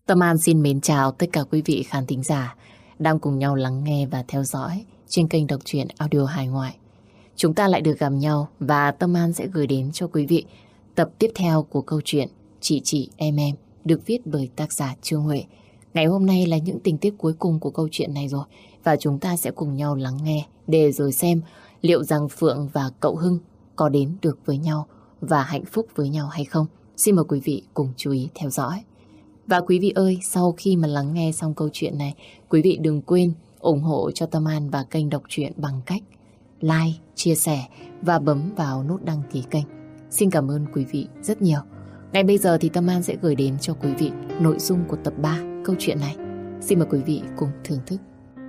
Tâm An xin mến chào tất cả quý vị khán thính giả đang cùng nhau lắng nghe và theo dõi trên kênh đọc truyện audio Hải Ngoại. Chúng ta lại được gặp nhau và Tâm An sẽ gửi đến cho quý vị tập tiếp theo của câu chuyện Chị Em được viết bởi tác giả Trương Huệ. Ngày hôm nay là những tình tiết cuối cùng của câu chuyện này rồi và chúng ta sẽ cùng nhau lắng nghe để rồi xem liệu rằng Phượng và cậu Hưng có đến được với nhau và hạnh phúc với nhau hay không. Xin mời quý vị cùng chú ý theo dõi. Và quý vị ơi, sau khi mà lắng nghe xong câu chuyện này, quý vị đừng quên ủng hộ cho Tâm An và kênh đọc truyện bằng cách like, chia sẻ và bấm vào nút đăng ký kênh. Xin cảm ơn quý vị rất nhiều. Ngay bây giờ thì Tâm An sẽ gửi đến cho quý vị nội dung của tập 3 câu chuyện này. Xin mời quý vị cùng thưởng thức.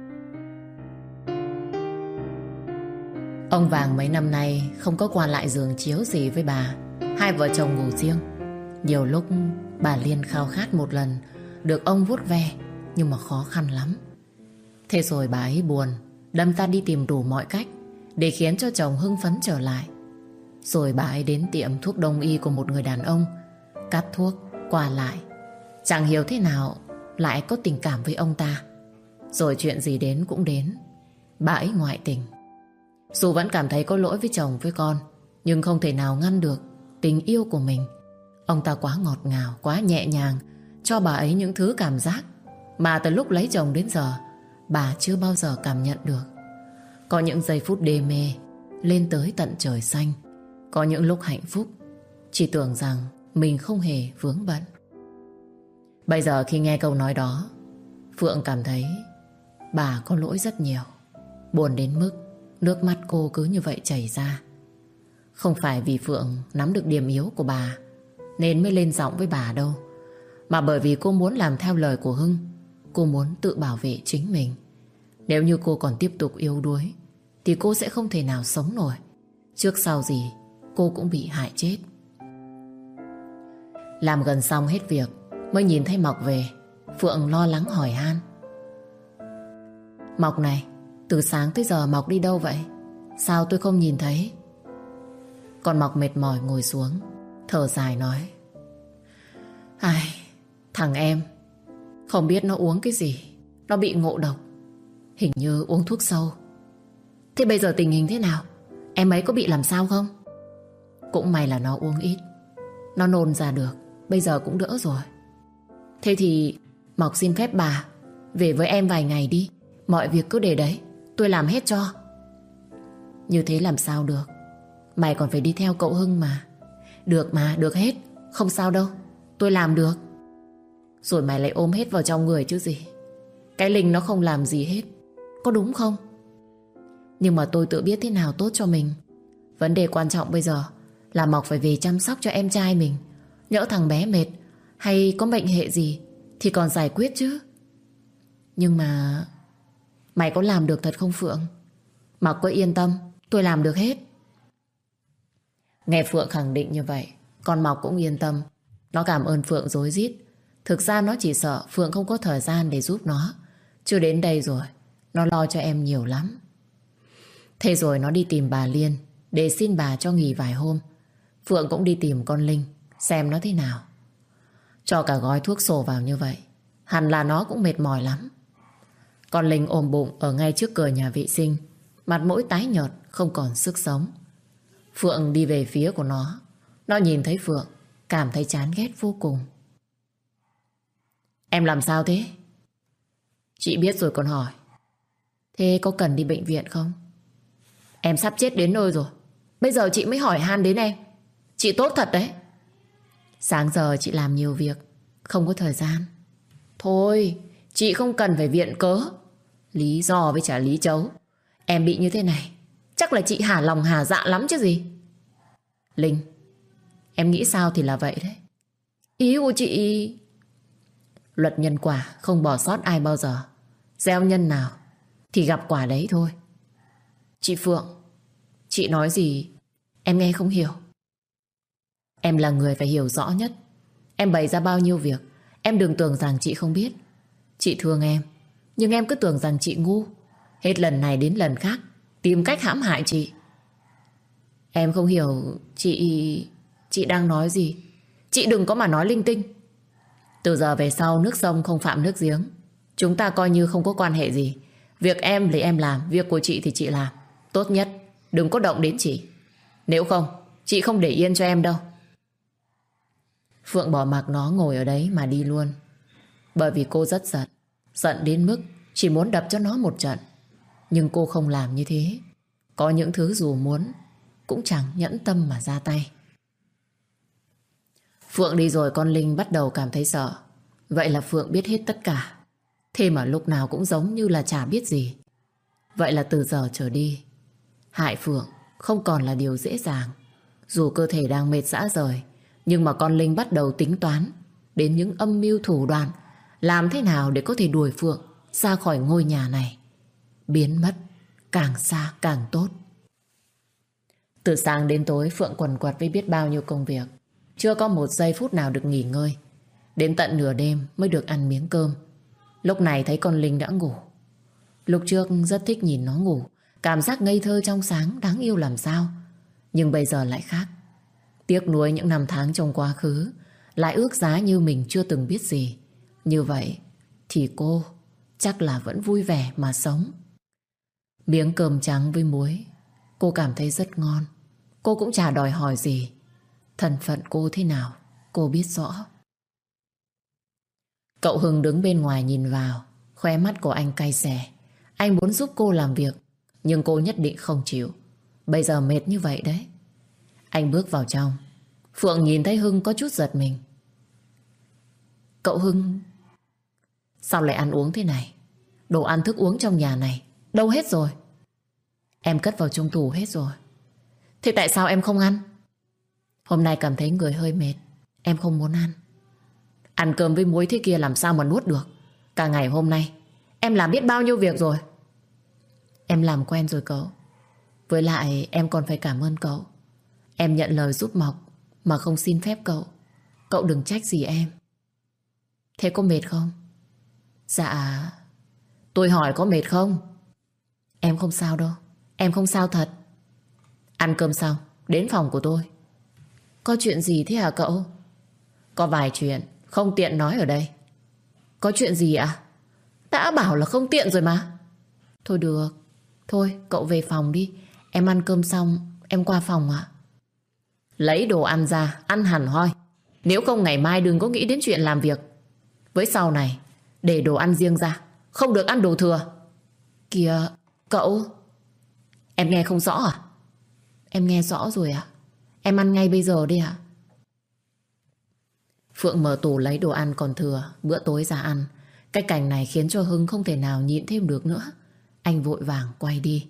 Ông Vàng mấy năm nay không có qua lại giường chiếu gì với bà. Hai vợ chồng ngủ riêng. Nhiều lúc bà Liên khao khát một lần được ông vuốt ve, nhưng mà khó khăn lắm. Thế rồi bà ấy buồn, đâm ra đi tìm đủ mọi cách để khiến cho chồng hưng phấn trở lại. Rồi bà ấy đến tiệm thuốc đông y của một người đàn ông, cắt thuốc, qua lại. Chẳng hiểu thế nào lại có tình cảm với ông ta. Rồi chuyện gì đến cũng đến, bà ấy ngoại tình. Dù vẫn cảm thấy có lỗi với chồng với con, nhưng không thể nào ngăn được tình yêu của mình. Ông ta quá ngọt ngào, quá nhẹ nhàng, cho bà ấy những thứ cảm giác mà từ lúc lấy chồng đến giờ bà chưa bao giờ cảm nhận được. Có những giây phút đê mê lên tới tận trời xanh. Có những lúc hạnh phúc chỉ tưởng rằng mình không hề vướng bận. Bây giờ khi nghe câu nói đó, Phượng cảm thấy bà có lỗi rất nhiều. Buồn đến mức nước mắt cô cứ như vậy chảy ra. Không phải vì Phượng nắm được điểm yếu của bà nên mới lên giọng với bà đâu, mà bởi vì cô muốn làm theo lời của Hưng. Cô muốn tự bảo vệ chính mình. Nếu như cô còn tiếp tục yếu đuối thì cô sẽ không thể nào sống nổi. Trước sau gì cô cũng bị hại chết. Làm gần xong hết việc mới nhìn thấy Mộc về. Phượng lo lắng hỏi han: Mộc này, từ sáng tới giờ Mộc đi đâu vậy? Sao tôi không nhìn thấy? Con Mộc mệt mỏi ngồi xuống, thở dài nói: Ai, thằng em không biết nó uống cái gì, nó bị ngộ độc, hình như uống thuốc sâu. Thế bây giờ tình hình thế nào? Em ấy có bị làm sao không? Cũng may là nó uống ít, nó nôn ra được, bây giờ cũng đỡ rồi. Thế thì Mộc xin phép bà về với em vài ngày đi. Mọi việc cứ để đấy, tôi làm hết cho. Như thế làm sao được? Mày còn phải đi theo cậu Hưng mà. Được mà, được hết, không sao đâu, tôi làm được. Rồi mày lại ôm hết vào trong người chứ gì. Cái Linh nó không làm gì hết, có đúng không? Nhưng mà tôi tự biết thế nào tốt cho mình. Vấn đề quan trọng bây giờ là Mộc phải về chăm sóc cho em trai mình. Nhỡ thằng bé mệt hay có bệnh hệ gì thì còn giải quyết chứ. Nhưng mà mày có làm được thật không Phượng? Mộc cứ yên tâm, tôi làm được hết. Nghe Phượng khẳng định như vậy, con Mộc cũng yên tâm. Nó cảm ơn Phượng rối rít. Thực ra nó chỉ sợ Phượng không có thời gian để giúp nó. Chưa đến đây rồi, nó lo cho em nhiều lắm. Thế rồi nó đi tìm bà Liên để xin bà cho nghỉ vài hôm. Phượng cũng đi tìm con Linh xem nó thế nào. Cho cả gói thuốc sổ vào như vậy, hẳn là nó cũng mệt mỏi lắm. Con Linh ôm bụng ở ngay trước cửa nhà vệ sinh, mặt mũi tái nhợt, không còn sức sống. Phượng đi về phía của nó. Nó nhìn thấy Phượng, cảm thấy chán ghét vô cùng. Em làm sao thế? Chị biết rồi còn hỏi. Thế có cần đi bệnh viện không? Em sắp chết đến nơi rồi, bây giờ chị mới hỏi han đến em. Chị tốt thật đấy. Sáng giờ chị làm nhiều việc, không có thời gian. Thôi, chị không cần phải viện cớ, lý do với trả lý chấu. Em bị như thế này, chắc là chị hả lòng hả dạ lắm chứ gì. Linh, em nghĩ sao thì là vậy đấy. Ý của chị... Luật nhân quả không bỏ sót ai bao giờ. Gieo nhân nào thì gặp quả đấy thôi. Chị Phượng, chị nói gì em nghe không hiểu. Em là người phải hiểu rõ nhất. Em bày ra bao nhiêu việc, em đừng tưởng rằng chị không biết. Chị thương em, nhưng em cứ tưởng rằng chị ngu. Hết lần này đến lần khác tìm cách hãm hại chị. Em không hiểu chị đang nói gì. Chị đừng có mà nói linh tinh. Từ giờ về sau nước sông không phạm nước giếng. Chúng ta coi như không có quan hệ gì. Việc em thì em làm, việc của chị thì chị làm. Tốt nhất đừng có động đến chị. Nếu không, chị không để yên cho em đâu. Phượng bỏ mặc nó ngồi ở đấy mà đi luôn. Bởi vì cô rất giận. Giận đến mức chỉ muốn đập cho nó một trận. Nhưng cô không làm như thế. Có những thứ dù muốn cũng chẳng nhẫn tâm mà ra tay. Phượng đi rồi con Linh bắt đầu cảm thấy sợ. Vậy là Phượng biết hết tất cả. Thế mà lúc nào cũng giống như là chả biết gì. Vậy là từ giờ trở đi, hại Phượng không còn là điều dễ dàng. Dù cơ thể đang mệt rã rời, nhưng mà con Linh bắt đầu tính toán đến những âm mưu thủ đoạn, làm thế nào để có thể đuổi Phượng ra khỏi ngôi nhà này, biến mất càng xa càng tốt. Từ sáng đến tối Phượng quần quật với biết bao nhiêu công việc, chưa có một giây phút nào được nghỉ ngơi. Đến tận nửa đêm mới được ăn miếng cơm. Lúc này thấy con Linh đã ngủ. Lúc trước rất thích nhìn nó ngủ, cảm giác ngây thơ trong sáng đáng yêu làm sao. Nhưng bây giờ lại khác. Tiếc nuối những năm tháng trong quá khứ, lại ước giá như mình chưa từng biết gì. Như vậy thì cô chắc là vẫn vui vẻ mà sống. Miếng cơm trắng với muối cô cảm thấy rất ngon. Cô cũng chả đòi hỏi gì. Thân phận cô thế nào cô biết rõ. Cậu Hưng đứng bên ngoài nhìn vào, khóe mắt của anh cay xè. Anh muốn giúp cô làm việc, nhưng cô nhất định không chịu. Bây giờ mệt như vậy đấy. Anh bước vào trong. Phượng nhìn thấy Hưng có chút giật mình. Cậu Hưng, sao lại ăn uống thế này? Đồ ăn thức uống trong nhà này đâu hết rồi? Em cất vào trong tủ hết rồi. Thế tại sao em không ăn? Hôm nay cảm thấy người hơi mệt, em không muốn ăn. Ăn cơm với muối thế kia làm sao mà nuốt được? Cả ngày hôm nay em làm biết bao nhiêu việc rồi. Em làm quen rồi cậu. Với lại em còn phải cảm ơn cậu. Em nhận lời giúp Mộc mà không xin phép cậu. Cậu đừng trách gì em. Thế có mệt không? Dạ, tôi hỏi có mệt không? Em không sao đâu. Em không sao thật. Ăn cơm xong đến phòng của tôi. Có chuyện gì thế hả cậu? Có vài chuyện không tiện nói ở đây. Có chuyện gì ạ? Đã bảo là không tiện rồi mà. Thôi được. Thôi cậu về phòng đi. Em ăn cơm xong em qua phòng ạ. Lấy đồ ăn ra, ăn hẳn hoi. Nếu không ngày mai đừng có nghĩ đến chuyện làm việc. Với sau này để đồ ăn riêng ra, không được ăn đồ thừa. Kìa cậu. Em nghe không rõ à? Em nghe rõ rồi ạ. Em ăn ngay bây giờ đi ạ. Phượng mở tủ lấy đồ ăn còn thừa bữa tối ra ăn. Cái cảnh này khiến cho Hưng không thể nào nhịn thêm được nữa. Anh vội vàng quay đi.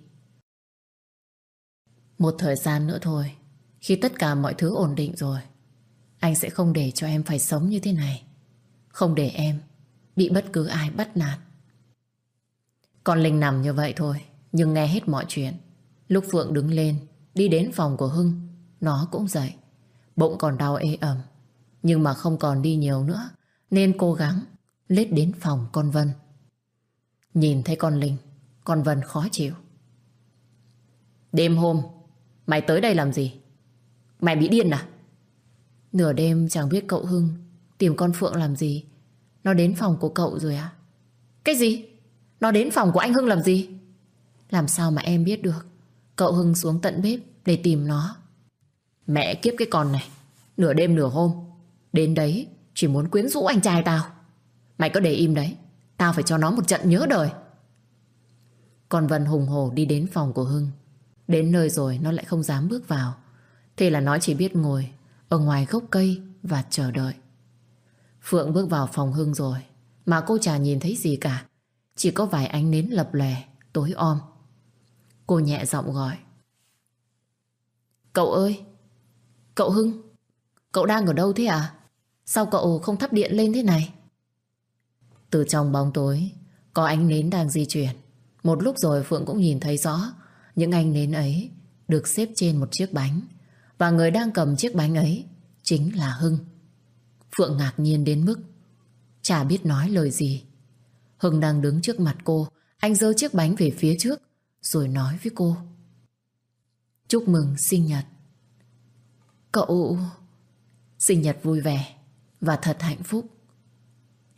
Một thời gian nữa thôi, khi tất cả mọi thứ ổn định rồi, anh sẽ không để cho em phải sống như thế này. Không để em bị bất cứ ai bắt nạt. Con Linh nằm như vậy thôi, nhưng nghe hết mọi chuyện. Lúc Phượng đứng lên đi đến phòng của Hưng, nó cũng dậy. Bụng còn đau ê ẩm, nhưng mà không còn đi nhiều nữa, nên cố gắng lết đến phòng con Vân. Nhìn thấy con Linh, con Vân khó chịu. Đêm hôm mày tới đây làm gì? Mày bị điên à? Nửa đêm chẳng biết cậu Hưng tìm con Phượng làm gì. Nó đến phòng của cậu rồi à? Cái gì? Nó đến phòng của anh Hưng làm gì? Làm sao mà em biết được? Cậu Hưng xuống tận bếp để tìm nó. Mẹ kiếp cái con này, nửa đêm nửa hôm đến đấy chỉ muốn quyến rũ anh trai tao. Mày cứ để im đấy, tao phải cho nó một trận nhớ đời. Con Vân hùng hổ đi đến phòng của Hưng. Đến nơi rồi nó lại không dám bước vào. Thế là nó chỉ biết ngồi ở ngoài gốc cây và chờ đợi. Phượng bước vào phòng Hưng rồi mà cô chả nhìn thấy gì cả. Chỉ có vài ánh nến lập lòe tối om. Cô nhẹ giọng gọi. Cậu ơi, cậu Hưng, cậu đang ở đâu thế à? Sao cậu không thắp điện lên thế này? Từ trong bóng tối có ánh nến đang di chuyển. Một lúc rồi Phượng cũng nhìn thấy rõ những ánh nến ấy được xếp trên một chiếc bánh. Và người đang cầm chiếc bánh ấy chính là Hưng. Phượng ngạc nhiên đến mức chả biết nói lời gì. Hưng đang đứng trước mặt cô. Anh giơ chiếc bánh về phía trước rồi nói với cô. Chúc mừng sinh nhật. Cậu sinh nhật vui vẻ và thật hạnh phúc.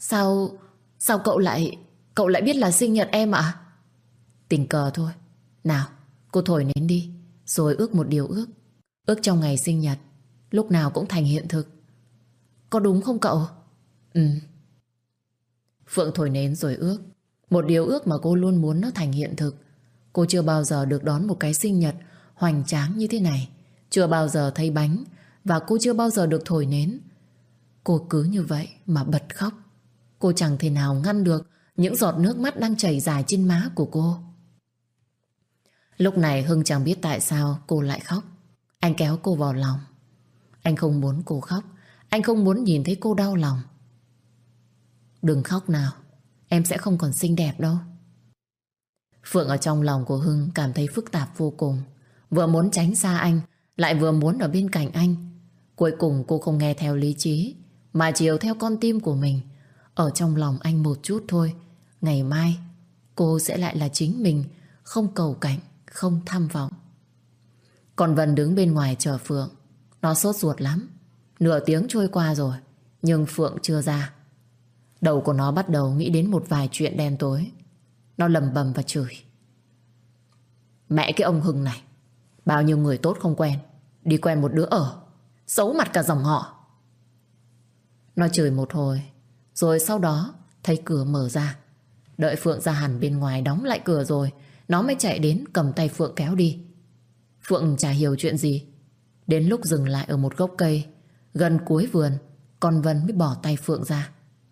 Sao Sao cậu lại biết là sinh nhật em ạ? Tình cờ thôi. Nào, cô thổi nến đi, rồi ước một điều ước. Ước trong ngày sinh nhật lúc nào cũng thành hiện thực. Có đúng không cậu? Ừ. Phượng thổi nến rồi ước một điều ước mà cô luôn muốn nó thành hiện thực. Cô chưa bao giờ được đón một cái sinh nhật hoành tráng như thế này, chưa bao giờ thấy bánh, và cô chưa bao giờ được thổi nến. Cô cứ như vậy mà bật khóc. Cô chẳng thể nào ngăn được những giọt nước mắt đang chảy dài trên má của cô. Lúc này Hưng chẳng biết tại sao cô lại khóc. Anh kéo cô vào lòng. Anh không muốn cô khóc. Anh không muốn nhìn thấy cô đau lòng. Đừng khóc nào, em sẽ không còn xinh đẹp đâu. Phượng ở trong lòng của Hưng cảm thấy phức tạp vô cùng. Vừa muốn tránh xa anh, lại vừa muốn ở bên cạnh anh. Cuối cùng cô không nghe theo lý trí, mà chiều theo con tim của mình. Ở trong lòng anh một chút thôi. Ngày mai cô sẽ lại là chính mình, không cầu cạnh, không tham vọng. Còn Vân đứng bên ngoài chờ Phượng. Nó sốt ruột lắm. Nửa tiếng trôi qua rồi, nhưng Phượng chưa ra. Đầu của nó bắt đầu nghĩ đến một vài chuyện đen tối. Nó lầm bầm và chửi. Mẹ cái ông Hưng này, bao nhiêu người tốt không quen, đi quen một đứa ở, xấu mặt cả dòng họ. Nó chửi một hồi, rồi sau đó thấy cửa mở ra. Đợi Phượng ra hẳn bên ngoài đóng lại cửa rồi, nó mới chạy đến cầm tay Phượng kéo đi. Phượng chả hiểu chuyện gì. Đến lúc dừng lại ở một gốc cây gần cuối vườn, con Vân mới bỏ tay Phượng ra.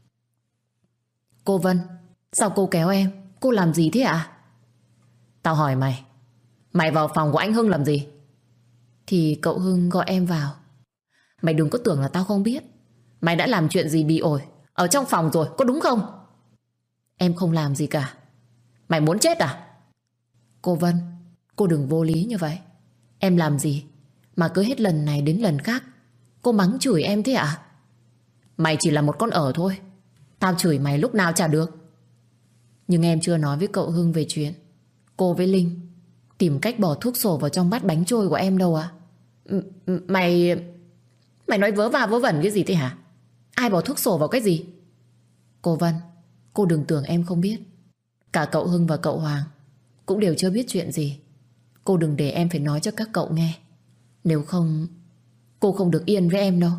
Cô Vân, sao cô kéo em? Cô làm gì thế ạ? Tao hỏi mày, mày vào phòng của anh Hưng làm gì? Thì cậu Hưng gọi em vào. Mày đừng có tưởng là tao không biết. Mày đã làm chuyện gì bị ổi ở trong phòng rồi, có đúng không? Em không làm gì cả. Mày muốn chết à? Cô Vân, cô đừng vô lý như vậy. Em làm gì mà cứ hết lần này đến lần khác cô mắng chửi em thế ạ? Mày chỉ là một con ở thôi. Tao chửi mày lúc nào chả được. Nhưng em chưa nói với cậu Hưng về chuyện cô với Linh tìm cách bỏ thuốc sổ vào trong bát bánh trôi của em đâu ạ. Mày nói vớ va vớ vẩn cái gì thế hả? Ai bỏ thuốc sổ vào cái gì? Cô Vân, cô đừng tưởng em không biết. Cả cậu Hưng và cậu Hoàng cũng đều chưa biết chuyện gì. Cô đừng để em phải nói cho các cậu nghe. Nếu không, cô không được yên với em đâu.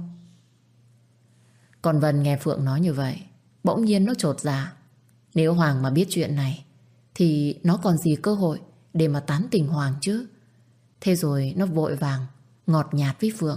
Còn Vân nghe Phượng nói như vậy, bỗng nhiên nó chột dạ. Nếu Hoàng mà biết chuyện này thì nó còn gì cơ hội để mà tán tỉnh Hoàng chứ. Thế rồi nó vội vàng ngọt nhạt với Phượng.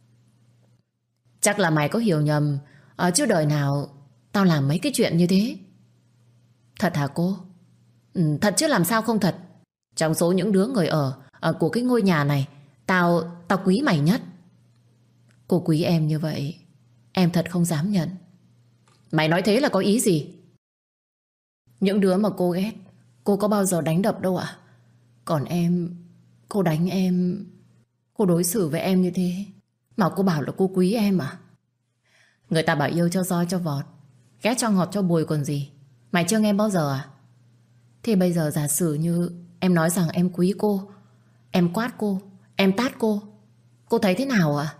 Chắc là mày có hiểu nhầm, chứ đời nào tao làm mấy cái chuyện như thế. Thật hả cô? Thật chứ làm sao không thật. Trong số những đứa người ở của cái ngôi nhà này, Tao quý mày nhất. Cô quý em như vậy, em thật không dám nhận. Mày nói thế là có ý gì? Những đứa mà cô ghét, cô có bao giờ đánh đập đâu ạ. Còn em, cô đánh em, cô đối xử với em như thế mà cô bảo là cô quý em à? Người ta bảo yêu cho roi cho vọt, ghét cho ngọt cho bùi còn gì. Mày chưa nghe bao giờ à? Thế bây giờ giả sử như em nói rằng em quý cô, em quát cô, em tát cô thấy thế nào ạ?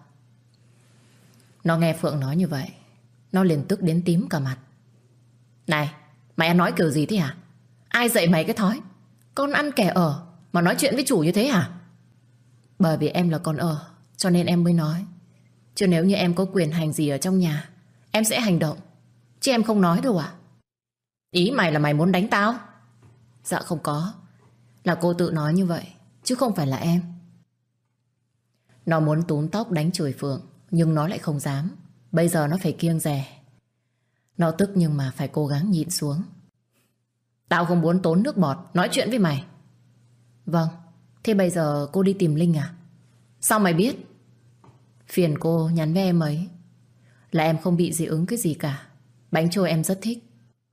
Nó nghe Phượng nói như vậy, nó liền tức đến tím cả mặt. Này, mày ăn nói kiểu gì thế hả? Ai dạy mày cái thói con ăn kẻ ở mà nói chuyện với chủ như thế hả? Bởi vì em là con ở, cho nên em mới nói. Chứ nếu như em có quyền hành gì ở trong nhà, em sẽ hành động, chứ em không nói đâu ạ. Ý mày là mày muốn đánh tao? Dạ không có, là cô tự nói như vậy, chứ không phải là em. Nó muốn túm tóc đánh chửi Phượng, nhưng nó lại không dám. Bây giờ nó phải kiêng dè. Nó tức nhưng mà phải cố gắng nhịn xuống. Tao không muốn tốn nước bọt nói chuyện với mày. Vâng, thế bây giờ cô đi tìm Linh à? Sao mày biết? Phiền cô nhắn với em ấy là em không bị dị ứng cái gì cả. Bánh trôi em rất thích.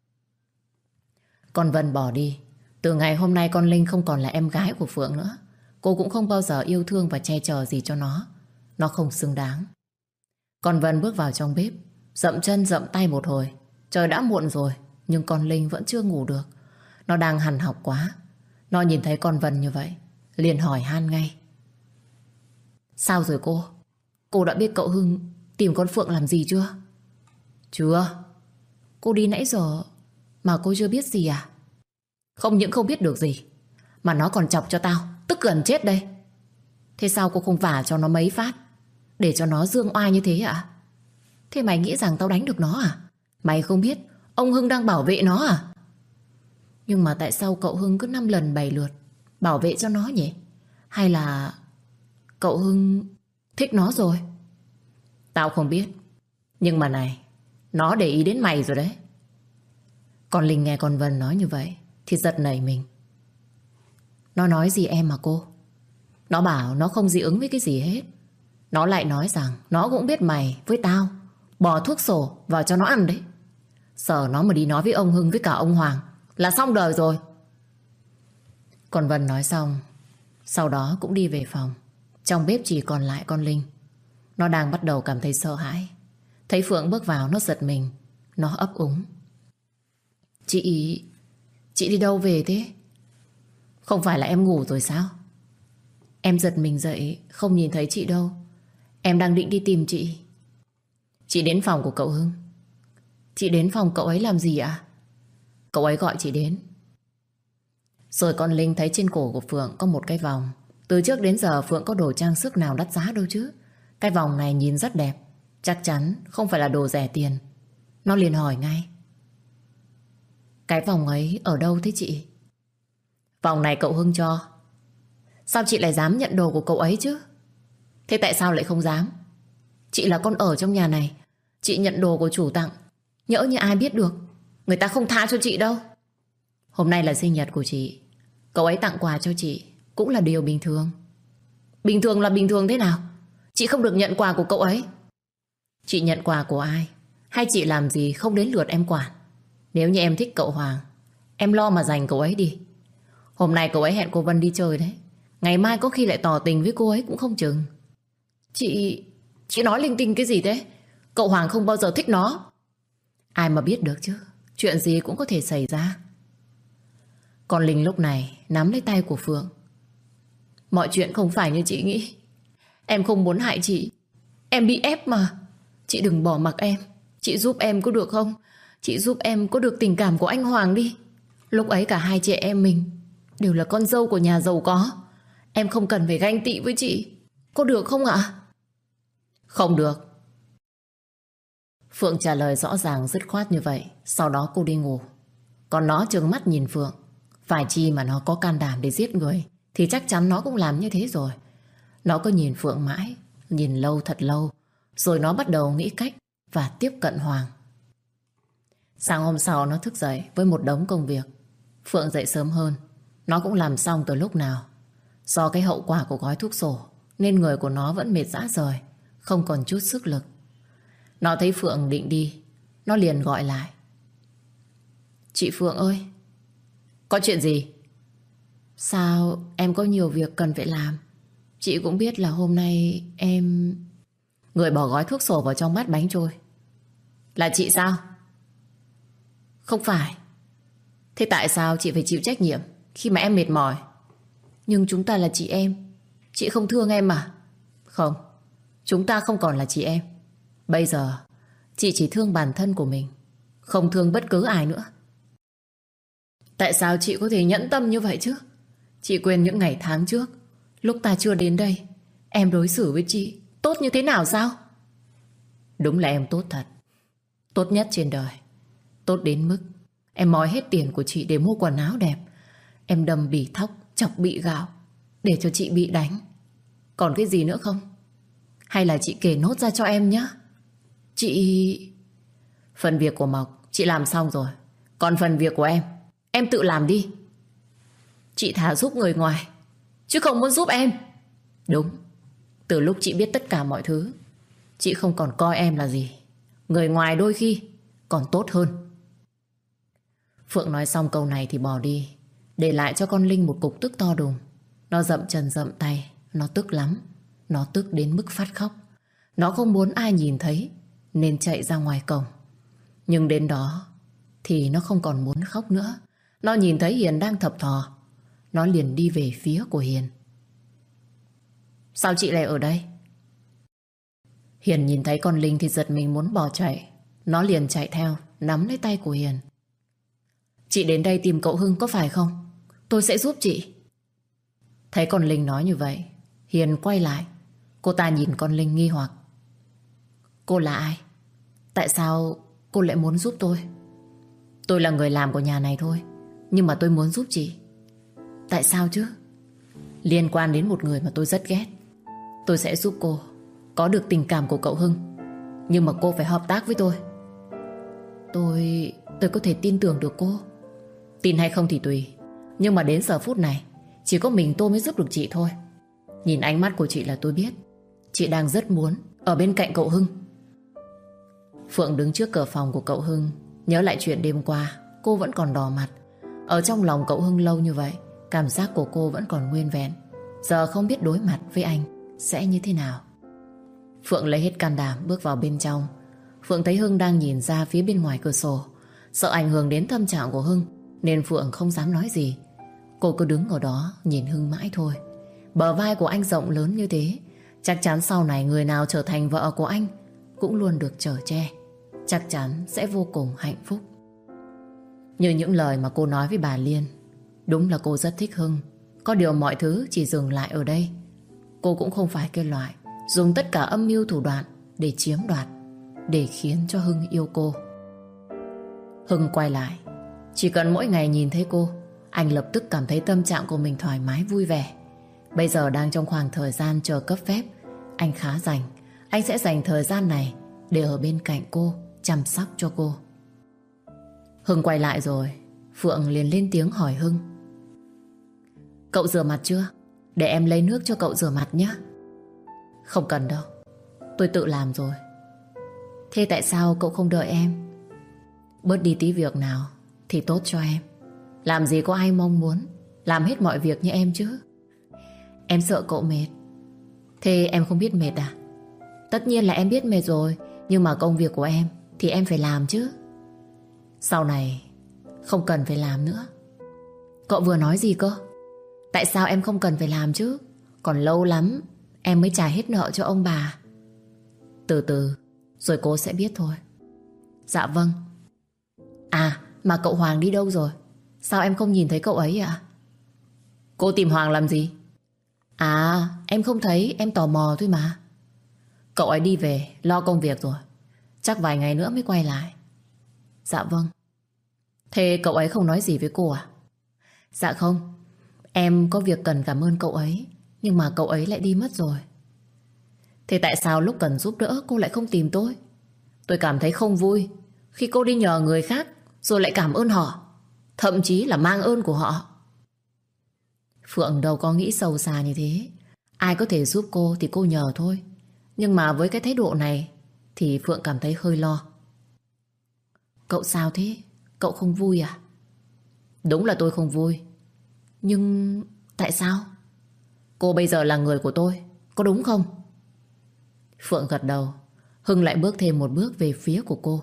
Còn Vân bỏ đi. Từ ngày hôm nay con Linh không còn là em gái của Phượng nữa. Cô cũng không bao giờ yêu thương và che chở gì cho nó. Nó không xứng đáng. Con Vân bước vào trong bếp, dậm chân dậm tay một hồi. Trời đã muộn rồi, nhưng con Linh vẫn chưa ngủ được. Nó đang hằn học quá. Nó nhìn thấy con Vân như vậy, liền hỏi han ngay. Sao rồi cô? Cô đã biết cậu Hưng tìm con Phượng làm gì chưa? Chưa. Cô đi nãy giờ mà cô chưa biết gì à? Không những không biết được gì, mà nó còn chọc cho tao tức gần chết đây. Thế sao cô không vả cho nó mấy phát, để cho nó dương oai như thế à? Thế mày nghĩ rằng tao đánh được nó à? Mày không biết ông Hưng đang bảo vệ nó à? Nhưng mà tại sao cậu Hưng cứ 5 lần 7 lượt bảo vệ cho nó nhỉ? Hay là cậu Hưng thích nó rồi? Tao không biết. Nhưng mà này, nó để ý đến mày rồi đấy. Còn Linh nghe con Vân nói như vậy thì giật nảy mình. Nó nói gì em mà cô? Nó bảo nó không dị ứng với cái gì hết. Nó lại nói rằng nó cũng biết mày với tao bỏ thuốc sổ vào cho nó ăn đấy. Sợ nó mà đi nói với ông Hưng với cả ông Hoàng là xong đời rồi. Còn Vân nói xong, sau đó cũng đi về phòng. Trong bếp chỉ còn lại con Linh. Nó đang bắt đầu cảm thấy sợ hãi. Thấy Phượng bước vào nó giật mình. Nó ấp úng. Chị đi đâu về thế? Không phải là em ngủ rồi sao? Em giật mình dậy không nhìn thấy chị đâu. Em đang định đi tìm chị. Chị đến phòng của cậu Hưng. Chị đến phòng cậu ấy làm gì ạ? Cậu ấy gọi chị đến. Rồi con Linh thấy trên cổ của Phượng có một cái vòng. Từ trước đến giờ Phượng có đồ trang sức nào đắt giá đâu chứ. Cái vòng này nhìn rất đẹp, chắc chắn không phải là đồ rẻ tiền. Nó liền hỏi ngay. Cái vòng ấy ở đâu thế chị? Vòng này cậu Hưng cho. Sao chị lại dám nhận đồ của cậu ấy chứ? Thế tại sao lại không dám? Chị là con ở trong nhà này, chị nhận đồ của chủ tặng, nhỡ như ai biết được, người ta không tha cho chị đâu. Hôm nay là sinh nhật của chị, cậu ấy tặng quà cho chị cũng là điều bình thường. Bình thường là bình thường thế nào? Chị không được nhận quà của cậu ấy. Chị nhận quà của ai hay chị làm gì không đến lượt em quản. Nếu như em thích cậu Hoàng, em lo mà giành cậu ấy đi. Hôm nay cậu ấy hẹn cô Vân đi chơi đấy. Ngày mai có khi lại tỏ tình với cô ấy cũng không chừng. Chị nói linh tinh cái gì thế? Cậu Hoàng không bao giờ thích nó. Ai mà biết được chứ. Chuyện gì cũng có thể xảy ra. Còn Linh lúc này nắm lấy tay của Phượng. Mọi chuyện không phải như chị nghĩ. Em không muốn hại chị. Em bị ép mà. Chị đừng bỏ mặc em. Chị giúp em có được không? Chị giúp em có được tình cảm của anh Hoàng đi. Lúc ấy cả hai chị em mình đều là con dâu của nhà giàu có. Em không cần phải ganh tị với chị. Có được không ạ? Không được. Phượng trả lời rõ ràng dứt khoát như vậy. Sau đó cô đi ngủ. Còn nó trừng mắt nhìn Phượng. Phải chi mà nó có can đảm để giết người thì chắc chắn nó cũng làm như thế rồi. Nó cứ nhìn Phượng mãi, nhìn lâu thật lâu. Rồi nó bắt đầu nghĩ cách và tiếp cận Hoàng. Sáng hôm sau nó thức dậy với một đống công việc. Phượng dậy sớm hơn. Nó cũng làm xong từ lúc nào. Do cái hậu quả của gói thuốc sổ nên người của nó vẫn mệt rã rời, không còn chút sức lực. Nó thấy Phượng định đi, nó liền gọi lại. Chị Phượng ơi. Có chuyện gì? Sao em có nhiều việc cần phải làm. Chị cũng biết là hôm nay em... Người bỏ gói thuốc sổ vào trong bát bánh trôi là chị sao? Không phải. Thế tại sao chị phải chịu trách nhiệm khi mà em mệt mỏi? Nhưng chúng ta là chị em. Chị không thương em à? Không, chúng ta không còn là chị em. Bây giờ chị chỉ thương bản thân của mình, không thương bất cứ ai nữa. Tại sao chị có thể nhẫn tâm như vậy chứ? Chị quên những ngày tháng trước, lúc ta chưa đến đây, em đối xử với chị tốt như thế nào sao? Đúng là em tốt thật. Tốt nhất trên đời. Tốt đến mức em moi hết tiền của chị để mua quần áo đẹp. Em đâm bỉ thóc, chọc bị gạo để cho chị bị đánh. Còn cái gì nữa không? Hay là chị kể nốt ra cho em nhé. Chị... Phần việc của Mộc chị làm xong rồi. Còn phần việc của em tự làm đi. Chị thà giúp người ngoài chứ không muốn giúp em. Đúng. Từ lúc chị biết tất cả mọi thứ, chị không còn coi em là gì. Người ngoài đôi khi còn tốt hơn. Phượng nói xong câu này thì bỏ đi, để lại cho con Linh một cục tức to đùng. Nó dậm chân dậm tay. Nó tức lắm. Nó tức đến mức phát khóc. Nó không muốn ai nhìn thấy nên chạy ra ngoài cổng. Nhưng đến đó thì nó không còn muốn khóc nữa. Nó nhìn thấy Hiền đang thập thò. Nó liền đi về phía của Hiền. Sao chị lại ở đây? Hiền nhìn thấy con Linh thì giật mình muốn bỏ chạy. Nó liền chạy theo. nắm lấy tay của Hiền. Chị đến đây tìm cậu Hưng có phải không? Tôi sẽ giúp chị. Thấy con Linh nói như vậy, Hiền quay lại. Cô ta nhìn con Linh nghi hoặc. Cô là ai? Tại sao cô lại muốn giúp tôi? Tôi là người làm của nhà này thôi, nhưng mà tôi muốn giúp chị. Tại sao chứ? Liên quan đến một người mà tôi rất ghét. Tôi sẽ giúp cô có được tình cảm của cậu Hưng, nhưng mà cô phải hợp tác với tôi. Tôi có thể tin tưởng được cô. Tin hay không thì tùy, nhưng mà đến giờ phút này chỉ có mình tôi mới giúp được chị thôi. Nhìn ánh mắt của chị là tôi biết chị đang rất muốn ở bên cạnh cậu Hưng. Phượng đứng trước cửa phòng của cậu Hưng, nhớ lại chuyện đêm qua. Cô vẫn còn đỏ mặt. Ở trong lòng cậu Hưng lâu như vậy, cảm giác của cô vẫn còn nguyên vẹn. Giờ không biết đối mặt với anh sẽ như thế nào. Phượng lấy hết can đảm bước vào bên trong. Phượng thấy Hưng đang nhìn ra phía bên ngoài cửa sổ. Sợ ảnh hưởng đến tâm trạng của Hưng nên Phượng không dám nói gì. Cô cứ đứng ở đó nhìn Hưng mãi thôi. Bờ vai của anh rộng lớn như thế, chắc chắn sau này người nào trở thành vợ của anh cũng luôn được chở che. Chắc chắn sẽ vô cùng hạnh phúc. Như những lời mà cô nói với bà Liên, đúng là cô rất thích Hưng. Có điều mọi thứ chỉ dừng lại ở đây. Cô cũng không phải cái loại dùng tất cả âm mưu thủ đoạn để chiếm đoạt, để khiến cho Hưng yêu cô. Hưng quay lại. Chỉ cần mỗi ngày nhìn thấy cô, anh lập tức cảm thấy tâm trạng của mình thoải mái vui vẻ. Bây giờ đang trong khoảng thời gian chờ cấp phép, anh khá rảnh. Anh sẽ dành thời gian này để ở bên cạnh cô, chăm sóc cho cô. Hưng quay lại rồi, Phượng liền lên tiếng hỏi Hưng. Cậu rửa mặt chưa? Để em lấy nước cho cậu rửa mặt nhé. Không cần đâu, tôi tự làm rồi. Thế tại sao cậu không đợi em? Bớt đi tí việc nào thì tốt cho em. Làm gì có ai mong muốn làm hết mọi việc như em chứ. Em sợ cậu mệt. Thế em không biết mệt à? Tất nhiên là em biết mệt rồi, nhưng mà công việc của em thì em phải làm chứ. Sau này không cần phải làm nữa. Cậu vừa nói gì cơ? Tại sao em không cần phải làm chứ? Còn lâu lắm em mới trả hết nợ cho ông bà. Từ từ rồi cô sẽ biết thôi. Dạ vâng. À mà cậu Hoàng đi đâu rồi? Sao em không nhìn thấy cậu ấy ạ? Cô tìm Hoàng làm gì? À em không thấy, em tò mò thôi mà. Cậu ấy đi về lo công việc rồi, chắc vài ngày nữa mới quay lại. Dạ vâng. Thế cậu ấy không nói gì với cô à? Dạ không, em có việc cần cảm ơn cậu ấy, nhưng mà cậu ấy lại đi mất rồi. Thế tại sao lúc cần giúp đỡ cô lại không tìm tôi? Tôi cảm thấy không vui khi cô đi nhờ người khác rồi lại cảm ơn họ, thậm chí là mang ơn của họ. Phượng đâu có nghĩ sâu xa như thế. Ai có thể giúp cô thì cô nhờ thôi. Nhưng mà với cái thái độ này thì Phượng cảm thấy hơi lo. Cậu sao thế? Cậu không vui à? Đúng là tôi không vui. Nhưng tại sao? Cô bây giờ là người của tôi, có đúng không? Phượng gật đầu. Hưng lại bước thêm một bước về phía của cô.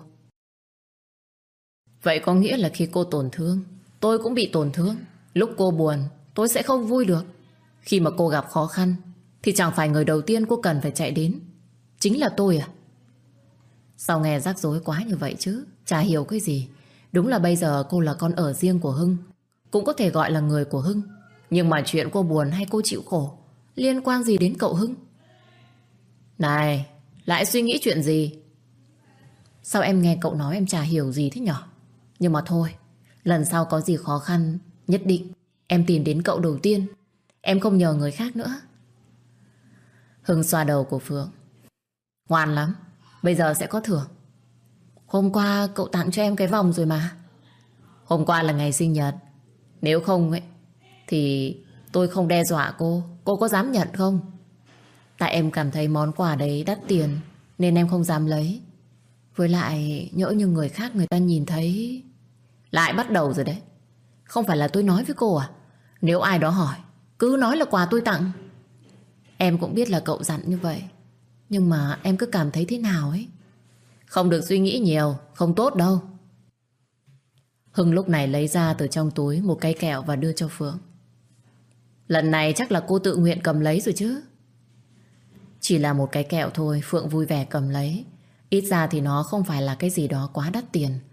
Vậy có nghĩa là khi cô tổn thương, tôi cũng bị tổn thương. Lúc cô buồn, tôi sẽ không vui được. Khi mà cô gặp khó khăn thì chẳng phải người đầu tiên cô cần phải chạy đến chính là tôi à? Sao nghe rắc rối quá như vậy chứ? Chả hiểu cái gì. Đúng là bây giờ cô là con ở riêng của Hưng, cũng có thể gọi là người của Hưng. Nhưng mà chuyện cô buồn hay cô chịu khổ liên quan gì đến cậu Hưng? Này, lại suy nghĩ chuyện gì? Sao em nghe cậu nói em chả hiểu gì thế nhở? Nhưng mà thôi, lần sau có gì khó khăn nhất định em tìm đến cậu đầu tiên. Em không nhờ người khác nữa. Hưng xoa đầu của Phượng. Ngoan lắm, bây giờ sẽ có thưởng. Hôm qua cậu tặng cho em cái vòng rồi mà. Hôm qua là ngày sinh nhật. Nếu không ấy thì tôi không đe dọa cô. Cô có dám nhận không? Tại em cảm thấy món quà đấy đắt tiền nên em không dám lấy. Với lại nhỡ như người khác người ta nhìn thấy. Lại bắt đầu rồi đấy. Không phải là tôi nói với cô à? Nếu ai đó hỏi cứ nói là quà tôi tặng. Em cũng biết là cậu dặn như vậy, nhưng mà em cứ cảm thấy thế nào ấy. Không được suy nghĩ nhiều, không tốt đâu. Hưng lúc này lấy ra từ trong túi một cái kẹo và đưa cho Phượng. Lần này chắc là cô tự nguyện cầm lấy rồi chứ? Chỉ là một cái kẹo thôi, Phượng vui vẻ cầm lấy. Ít ra thì nó không phải là cái gì đó quá đắt tiền.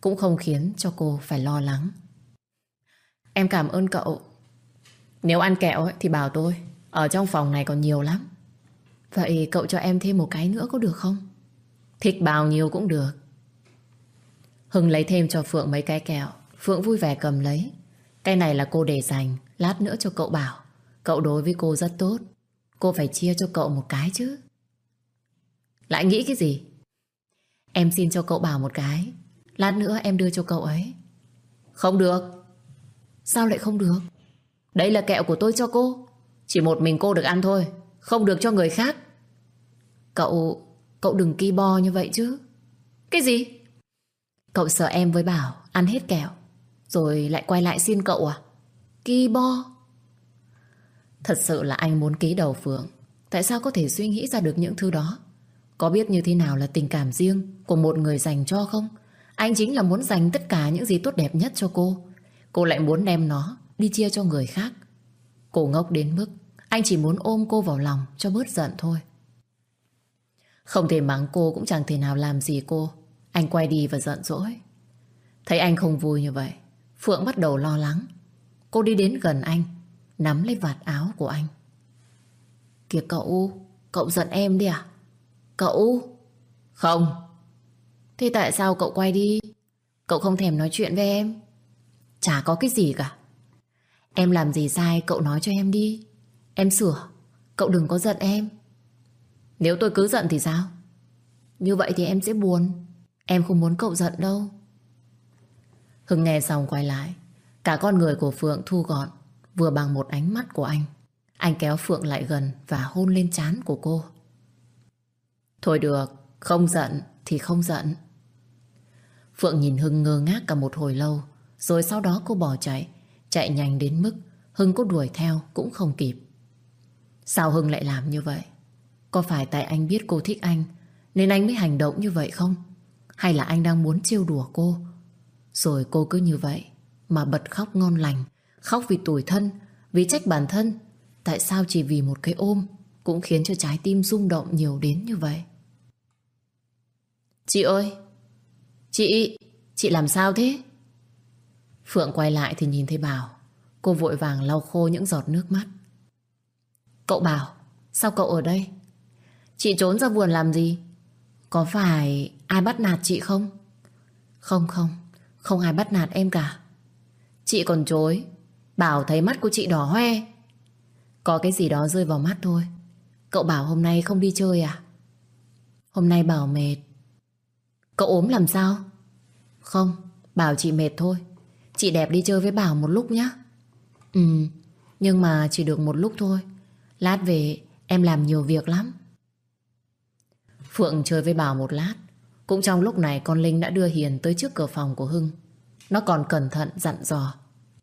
cũng không khiến cho cô phải lo lắng. Em cảm ơn cậu. Nếu ăn kẹo ấy, thì bảo tôi. Ở trong phòng này còn nhiều lắm. Vậy cậu cho em thêm một cái nữa có được không? Thích bao nhiêu cũng được. Hưng lấy thêm cho Phượng mấy cái kẹo. Phượng vui vẻ cầm lấy. Cái này là cô để dành lát nữa cho cậu Bảo. Cậu đối với cô rất tốt. Cô phải chia cho cậu một cái chứ. Lại nghĩ cái gì? Em xin cho cậu Bảo một cái. Lát nữa em đưa cho cậu ấy. Không được. Sao lại không được? Đây là kẹo của tôi cho cô. Chỉ một mình cô được ăn thôi. Không được cho người khác. Cậu đừng ki bo như vậy chứ. Cái gì? Cậu sợ em với Bảo ăn hết kẹo rồi lại quay lại xin cậu à? Ki bo. Thật sự là anh muốn ký đầu Phượng. Tại sao có thể suy nghĩ ra được những thứ đó? Có biết như thế nào là tình cảm riêng của một người dành cho không? Anh chính là muốn dành tất cả những gì tốt đẹp nhất cho cô. Cô lại muốn đem nó đi chia cho người khác. Cô ngốc đến mức anh chỉ muốn ôm cô vào lòng cho bớt giận thôi. Không thể mắng cô, cũng chẳng thể nào làm gì cô. Anh quay đi và giận dỗi. Thấy anh không vui như vậy, Phượng bắt đầu lo lắng. Cô đi đến gần anh, nắm lấy vạt áo của anh. Kìa cậu giận em đi à? Cậu? Không. Thế tại sao cậu quay đi? Cậu không thèm nói chuyện với em? Chả có cái gì cả. Em làm gì sai cậu nói cho em đi. Em sửa. Cậu đừng có giận em. Nếu tôi cứ giận thì sao? Như vậy thì em sẽ buồn. Em không muốn cậu giận đâu. Hưng nghe xong quay lại. Cả con người của Phượng thu gọn vừa bằng một ánh mắt của anh. Anh kéo Phượng lại gần và hôn lên trán của cô. Thôi được, không giận thì không giận. Phượng nhìn Hưng ngơ ngác cả một hồi lâu. Rồi sau đó cô bỏ chạy. Chạy nhanh đến mức Hưng có đuổi theo cũng không kịp. Sao Hưng lại làm như vậy? Có phải tại anh biết cô thích anh nên anh mới hành động như vậy không? Hay là anh đang muốn trêu đùa cô? Rồi cô cứ như vậy mà bật khóc ngon lành. Khóc vì tủi thân, vì trách bản thân. Tại sao chỉ vì một cái ôm cũng khiến cho trái tim rung động nhiều đến như vậy? Chị ơi! Chị làm sao thế? Phượng quay lại thì nhìn thấy Bảo. Cô vội vàng lau khô những giọt nước mắt. Cậu Bảo, sao cậu ở đây? Chị trốn ra vườn làm gì? Có phải ai bắt nạt chị không? Không ai bắt nạt em cả. Chị còn chối. Bảo thấy mắt của chị đỏ hoe. Có cái gì đó rơi vào mắt thôi. Cậu Bảo hôm nay không đi chơi à? Hôm nay Bảo mệt. Cậu ốm làm sao? Không, Bảo chị mệt thôi. Chị đẹp đi chơi với Bảo một lúc nhé. Nhưng mà chỉ được một lúc thôi. Lát về em làm nhiều việc lắm. Phượng chơi với Bảo một lát. Cũng trong lúc này con Linh đã đưa Hiền tới trước cửa phòng của Hưng. Nó còn cẩn thận dặn dò.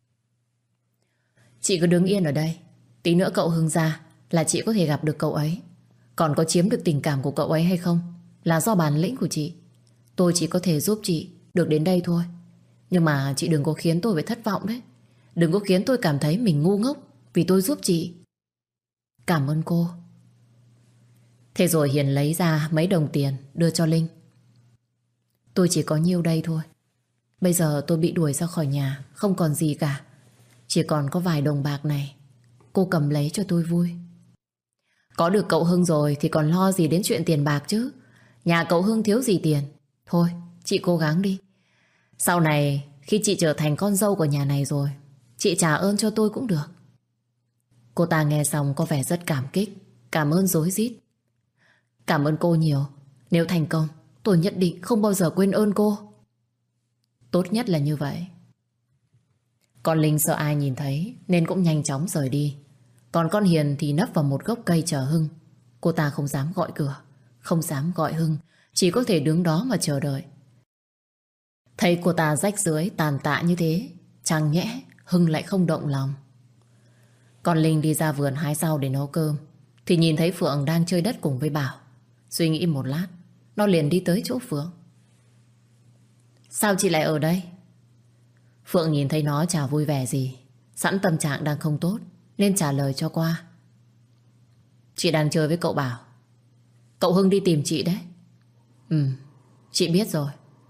Chị cứ đứng yên ở đây. Tí nữa cậu Hưng ra là chị có thể gặp được cậu ấy. Còn có chiếm được tình cảm của cậu ấy hay không là do bản lĩnh của chị. Tôi chỉ có thể giúp chị được đến đây thôi. Nhưng mà chị đừng có khiến tôi phải thất vọng đấy. Đừng có khiến tôi cảm thấy mình ngu ngốc vì tôi giúp chị. Cảm ơn cô. Thế rồi Hiền lấy ra mấy đồng tiền đưa cho Linh. Tôi chỉ có nhiêu đây thôi. Bây giờ tôi bị đuổi ra khỏi nhà, không còn gì cả. Chỉ còn có vài đồng bạc này. Cô cầm lấy cho tôi vui. Có được cậu Hưng rồi thì còn lo gì đến chuyện tiền bạc chứ. Nhà cậu Hưng thiếu gì tiền. Thôi, chị cố gắng đi. Sau này khi chị trở thành con dâu của nhà này rồi, chị trả ơn cho tôi cũng được. Cô ta nghe xong có vẻ rất cảm kích. Cảm ơn rối rít. Cảm ơn cô nhiều. Nếu thành công, tôi nhất định không bao giờ quên ơn cô. Tốt nhất là như vậy. Con Linh sợ ai nhìn thấy nên cũng nhanh chóng rời đi. Còn con Hiền thì nấp vào một gốc cây chờ Hưng. Cô ta không dám gọi cửa, không dám gọi Hưng, chỉ có thể đứng đó mà chờ đợi. Thấy cô ta rách rưới tàn tạ như thế, chẳng nhẽ Hưng lại không động lòng. Con Linh đi ra vườn hái rau để nấu cơm thì nhìn thấy Phượng đang chơi đất cùng với Bảo. Suy nghĩ một lát, nó liền đi tới chỗ Phượng. Sao chị lại ở đây? Phượng nhìn thấy nó chả vui vẻ gì. Sẵn tâm trạng đang không tốt nên trả lời cho qua. Chị đang chơi với cậu Bảo. Cậu Hưng đi tìm chị đấy. Chị biết rồi.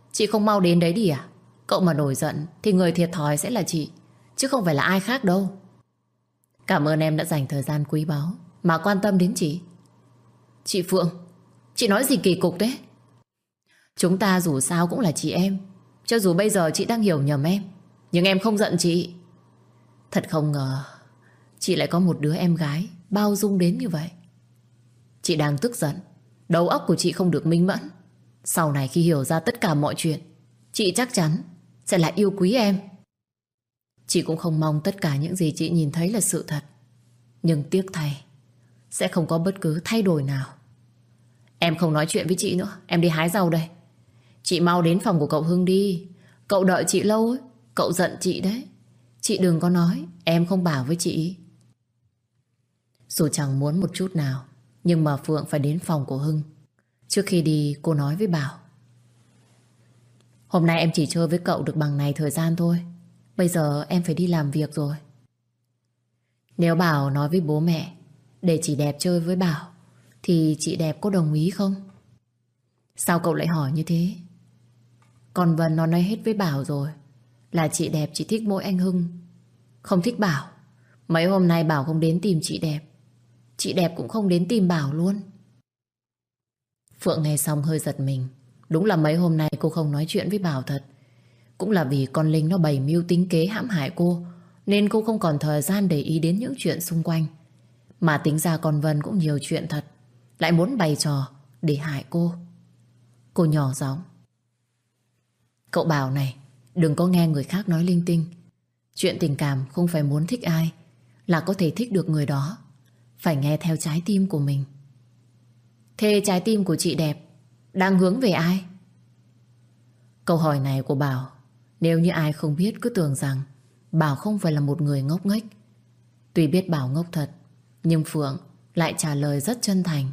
Chị không mau đến đấy đi à? Cậu mà nổi giận thì người thiệt thòi sẽ là chị, chứ không phải là ai khác đâu. Cảm ơn em đã dành thời gian quý báu mà quan tâm đến chị. Chị Phượng, chị nói gì kỳ cục thế? Chúng ta dù sao cũng là chị em. Cho dù bây giờ chị đang hiểu nhầm em, nhưng em không giận chị. Thật không ngờ chị lại có một đứa em gái bao dung đến như vậy. Chị đang tức giận, đầu óc của chị không được minh mẫn. Sau này khi hiểu ra tất cả mọi chuyện, chị chắc chắn sẽ là yêu quý em. Chị cũng không mong tất cả những gì chị nhìn thấy là sự thật, nhưng tiếc thay sẽ không có bất cứ thay đổi nào. Em không nói chuyện với chị nữa, em đi hái rau đây. Chị mau đến phòng của cậu Hưng đi. Cậu đợi chị lâu ấy, cậu giận chị đấy. Chị đừng có nói em không bảo với chị. Dù chẳng muốn một chút nào, nhưng mà Phượng phải đến phòng của Hưng. Trước khi đi cô nói với Bảo: hôm nay em chỉ chơi với cậu được bằng này thời gian thôi. Bây giờ em phải đi làm việc rồi. Nếu Bảo nói với bố mẹ để chị Đẹp chơi với Bảo thì chị Đẹp có đồng ý không? Sao cậu lại hỏi như thế? Còn Vân nó nói hết với Bảo rồi, là chị Đẹp chỉ thích mỗi anh Hưng, không thích Bảo. Mấy hôm nay Bảo không đến tìm chị Đẹp, chị Đẹp cũng không đến tìm Bảo luôn. Phượng nghe xong hơi giật mình. Đúng là mấy hôm nay cô không nói chuyện với Bảo thật. Cũng là vì con Linh nó bày mưu tính kế hãm hại cô, nên cô không còn thời gian để ý đến những chuyện xung quanh. Mà tính ra con Vân cũng nhiều chuyện thật, lại muốn bày trò để hại cô. Cô nhỏ giọng: cậu Bảo này, đừng có nghe người khác nói linh tinh. Chuyện tình cảm không phải muốn thích ai là có thể thích được người đó. Phải nghe theo trái tim của mình. Thế trái tim của chị Đẹp đang hướng về ai? Câu hỏi này của Bảo, nếu như ai không biết cứ tưởng rằng Bảo không phải là một người ngốc nghếch. Tuy biết Bảo ngốc thật, nhưng Phượng lại trả lời rất chân thành: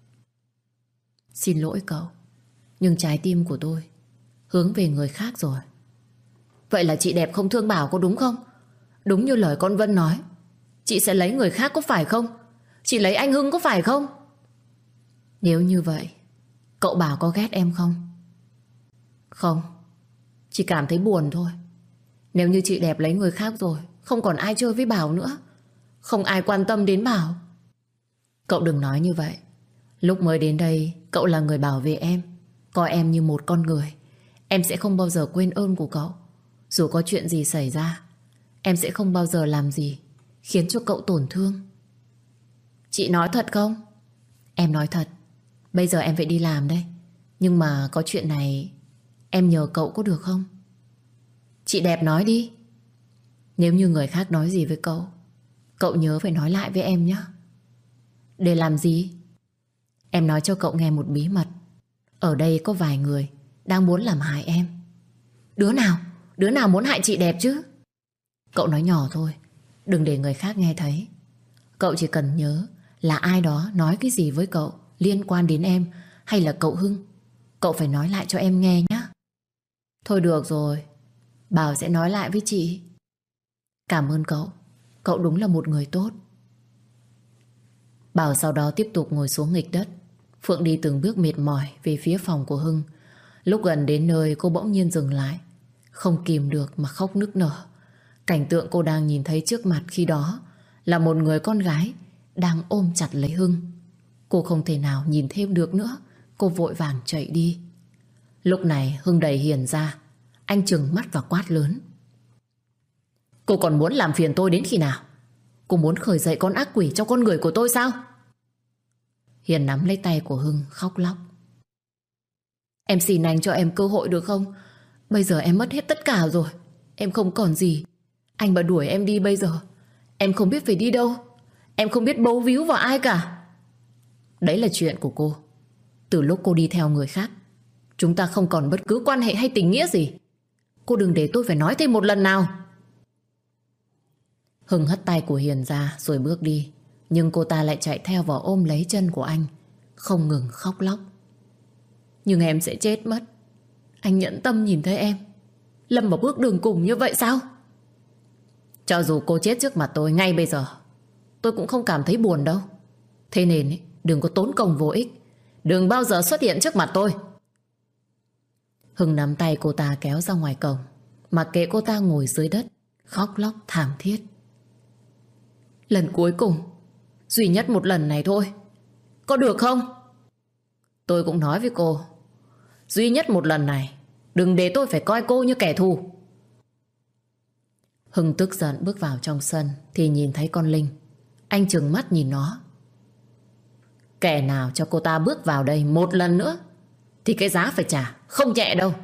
xin lỗi cậu, nhưng trái tim của tôi hướng về người khác rồi. Vậy là chị Đẹp không thương Bảo có đúng không? Đúng như lời con Vân nói, chị sẽ lấy người khác có phải không? Chị lấy anh Hưng có phải không? Nếu như vậy, cậu Bảo có ghét em không? Không, chỉ cảm thấy buồn thôi. Nếu như chị Đẹp lấy người khác rồi, không còn ai chơi với Bảo nữa, không ai quan tâm đến Bảo. Cậu đừng nói như vậy. Lúc mới đến đây, cậu là người bảo vệ em, coi em như một con người. Em sẽ không bao giờ quên ơn của cậu. Dù có chuyện gì xảy ra, em sẽ không bao giờ làm gì khiến cho cậu tổn thương. Chị nói thật không? Em nói thật. Bây giờ em phải đi làm đây, nhưng mà có chuyện này em nhờ cậu có được không? Chị Đẹp nói đi. Nếu như người khác nói gì với cậu, cậu nhớ phải nói lại với em nhé. Để làm gì? Em nói cho cậu nghe một bí mật. Ở đây có vài người đang muốn làm hại em. Đứa nào? Đứa nào muốn hại chị Đẹp chứ? Cậu nói nhỏ thôi, đừng để người khác nghe thấy. Cậu chỉ cần nhớ là ai đó nói cái gì với cậu liên quan đến em hay là cậu Hưng, cậu phải nói lại cho em nghe nhé. Thôi được rồi, Bảo sẽ nói lại với chị. Cảm ơn cậu, cậu đúng là một người tốt. Bảo sau đó tiếp tục ngồi xuống nghịch đất. Phượng đi từng bước mệt mỏi về phía phòng của Hưng. Lúc gần đến nơi cô bỗng nhiên dừng lại, không kìm được mà khóc nức nở. Cảnh tượng cô đang nhìn thấy trước mặt khi đó là một người con gái đang ôm chặt lấy Hưng. Cô không thể nào nhìn thêm được nữa. Cô vội vàng chạy đi. Lúc này Hưng đẩy Hiền ra. Anh trừng mắt và quát lớn: cô còn muốn làm phiền tôi đến khi nào? Cô muốn khởi dậy con ác quỷ trong con người của tôi sao? Hiền nắm lấy tay của Hưng khóc lóc: em xin anh cho em cơ hội được không? Bây giờ em mất hết tất cả rồi, em không còn gì. Anh mà đuổi em đi bây giờ, em không biết phải đi đâu. Em không biết bấu víu vào ai cả. Đấy là chuyện của cô. Từ lúc cô đi theo người khác, chúng ta không còn bất cứ quan hệ hay tình nghĩa gì. Cô đừng để tôi phải nói thêm một lần nào. Hưng hất tay của Hiền ra rồi bước đi. Nhưng cô ta lại chạy theo và ôm lấy chân của anh, không ngừng khóc lóc: nhưng em sẽ chết mất. Anh nhẫn tâm nhìn thấy em lâm vào bước đường cùng như vậy sao? Cho dù cô chết trước mặt tôi ngay bây giờ, tôi cũng không cảm thấy buồn đâu. Thế nên đừng có tốn công vô ích, đừng bao giờ xuất hiện trước mặt tôi. Hưng nắm tay cô ta kéo ra ngoài cổng, mặc kệ cô ta ngồi dưới đất khóc lóc thảm thiết. Lần cuối cùng, duy nhất một lần này thôi, có được không? Tôi cũng nói với cô, duy nhất một lần này, đừng để tôi phải coi cô như kẻ thù. Hưng tức giận bước vào trong sân thì nhìn thấy con Linh. Anh trừng mắt nhìn nó. Kẻ nào cho cô ta bước vào đây một lần nữa thì cái giá phải trả không nhẹ đâu.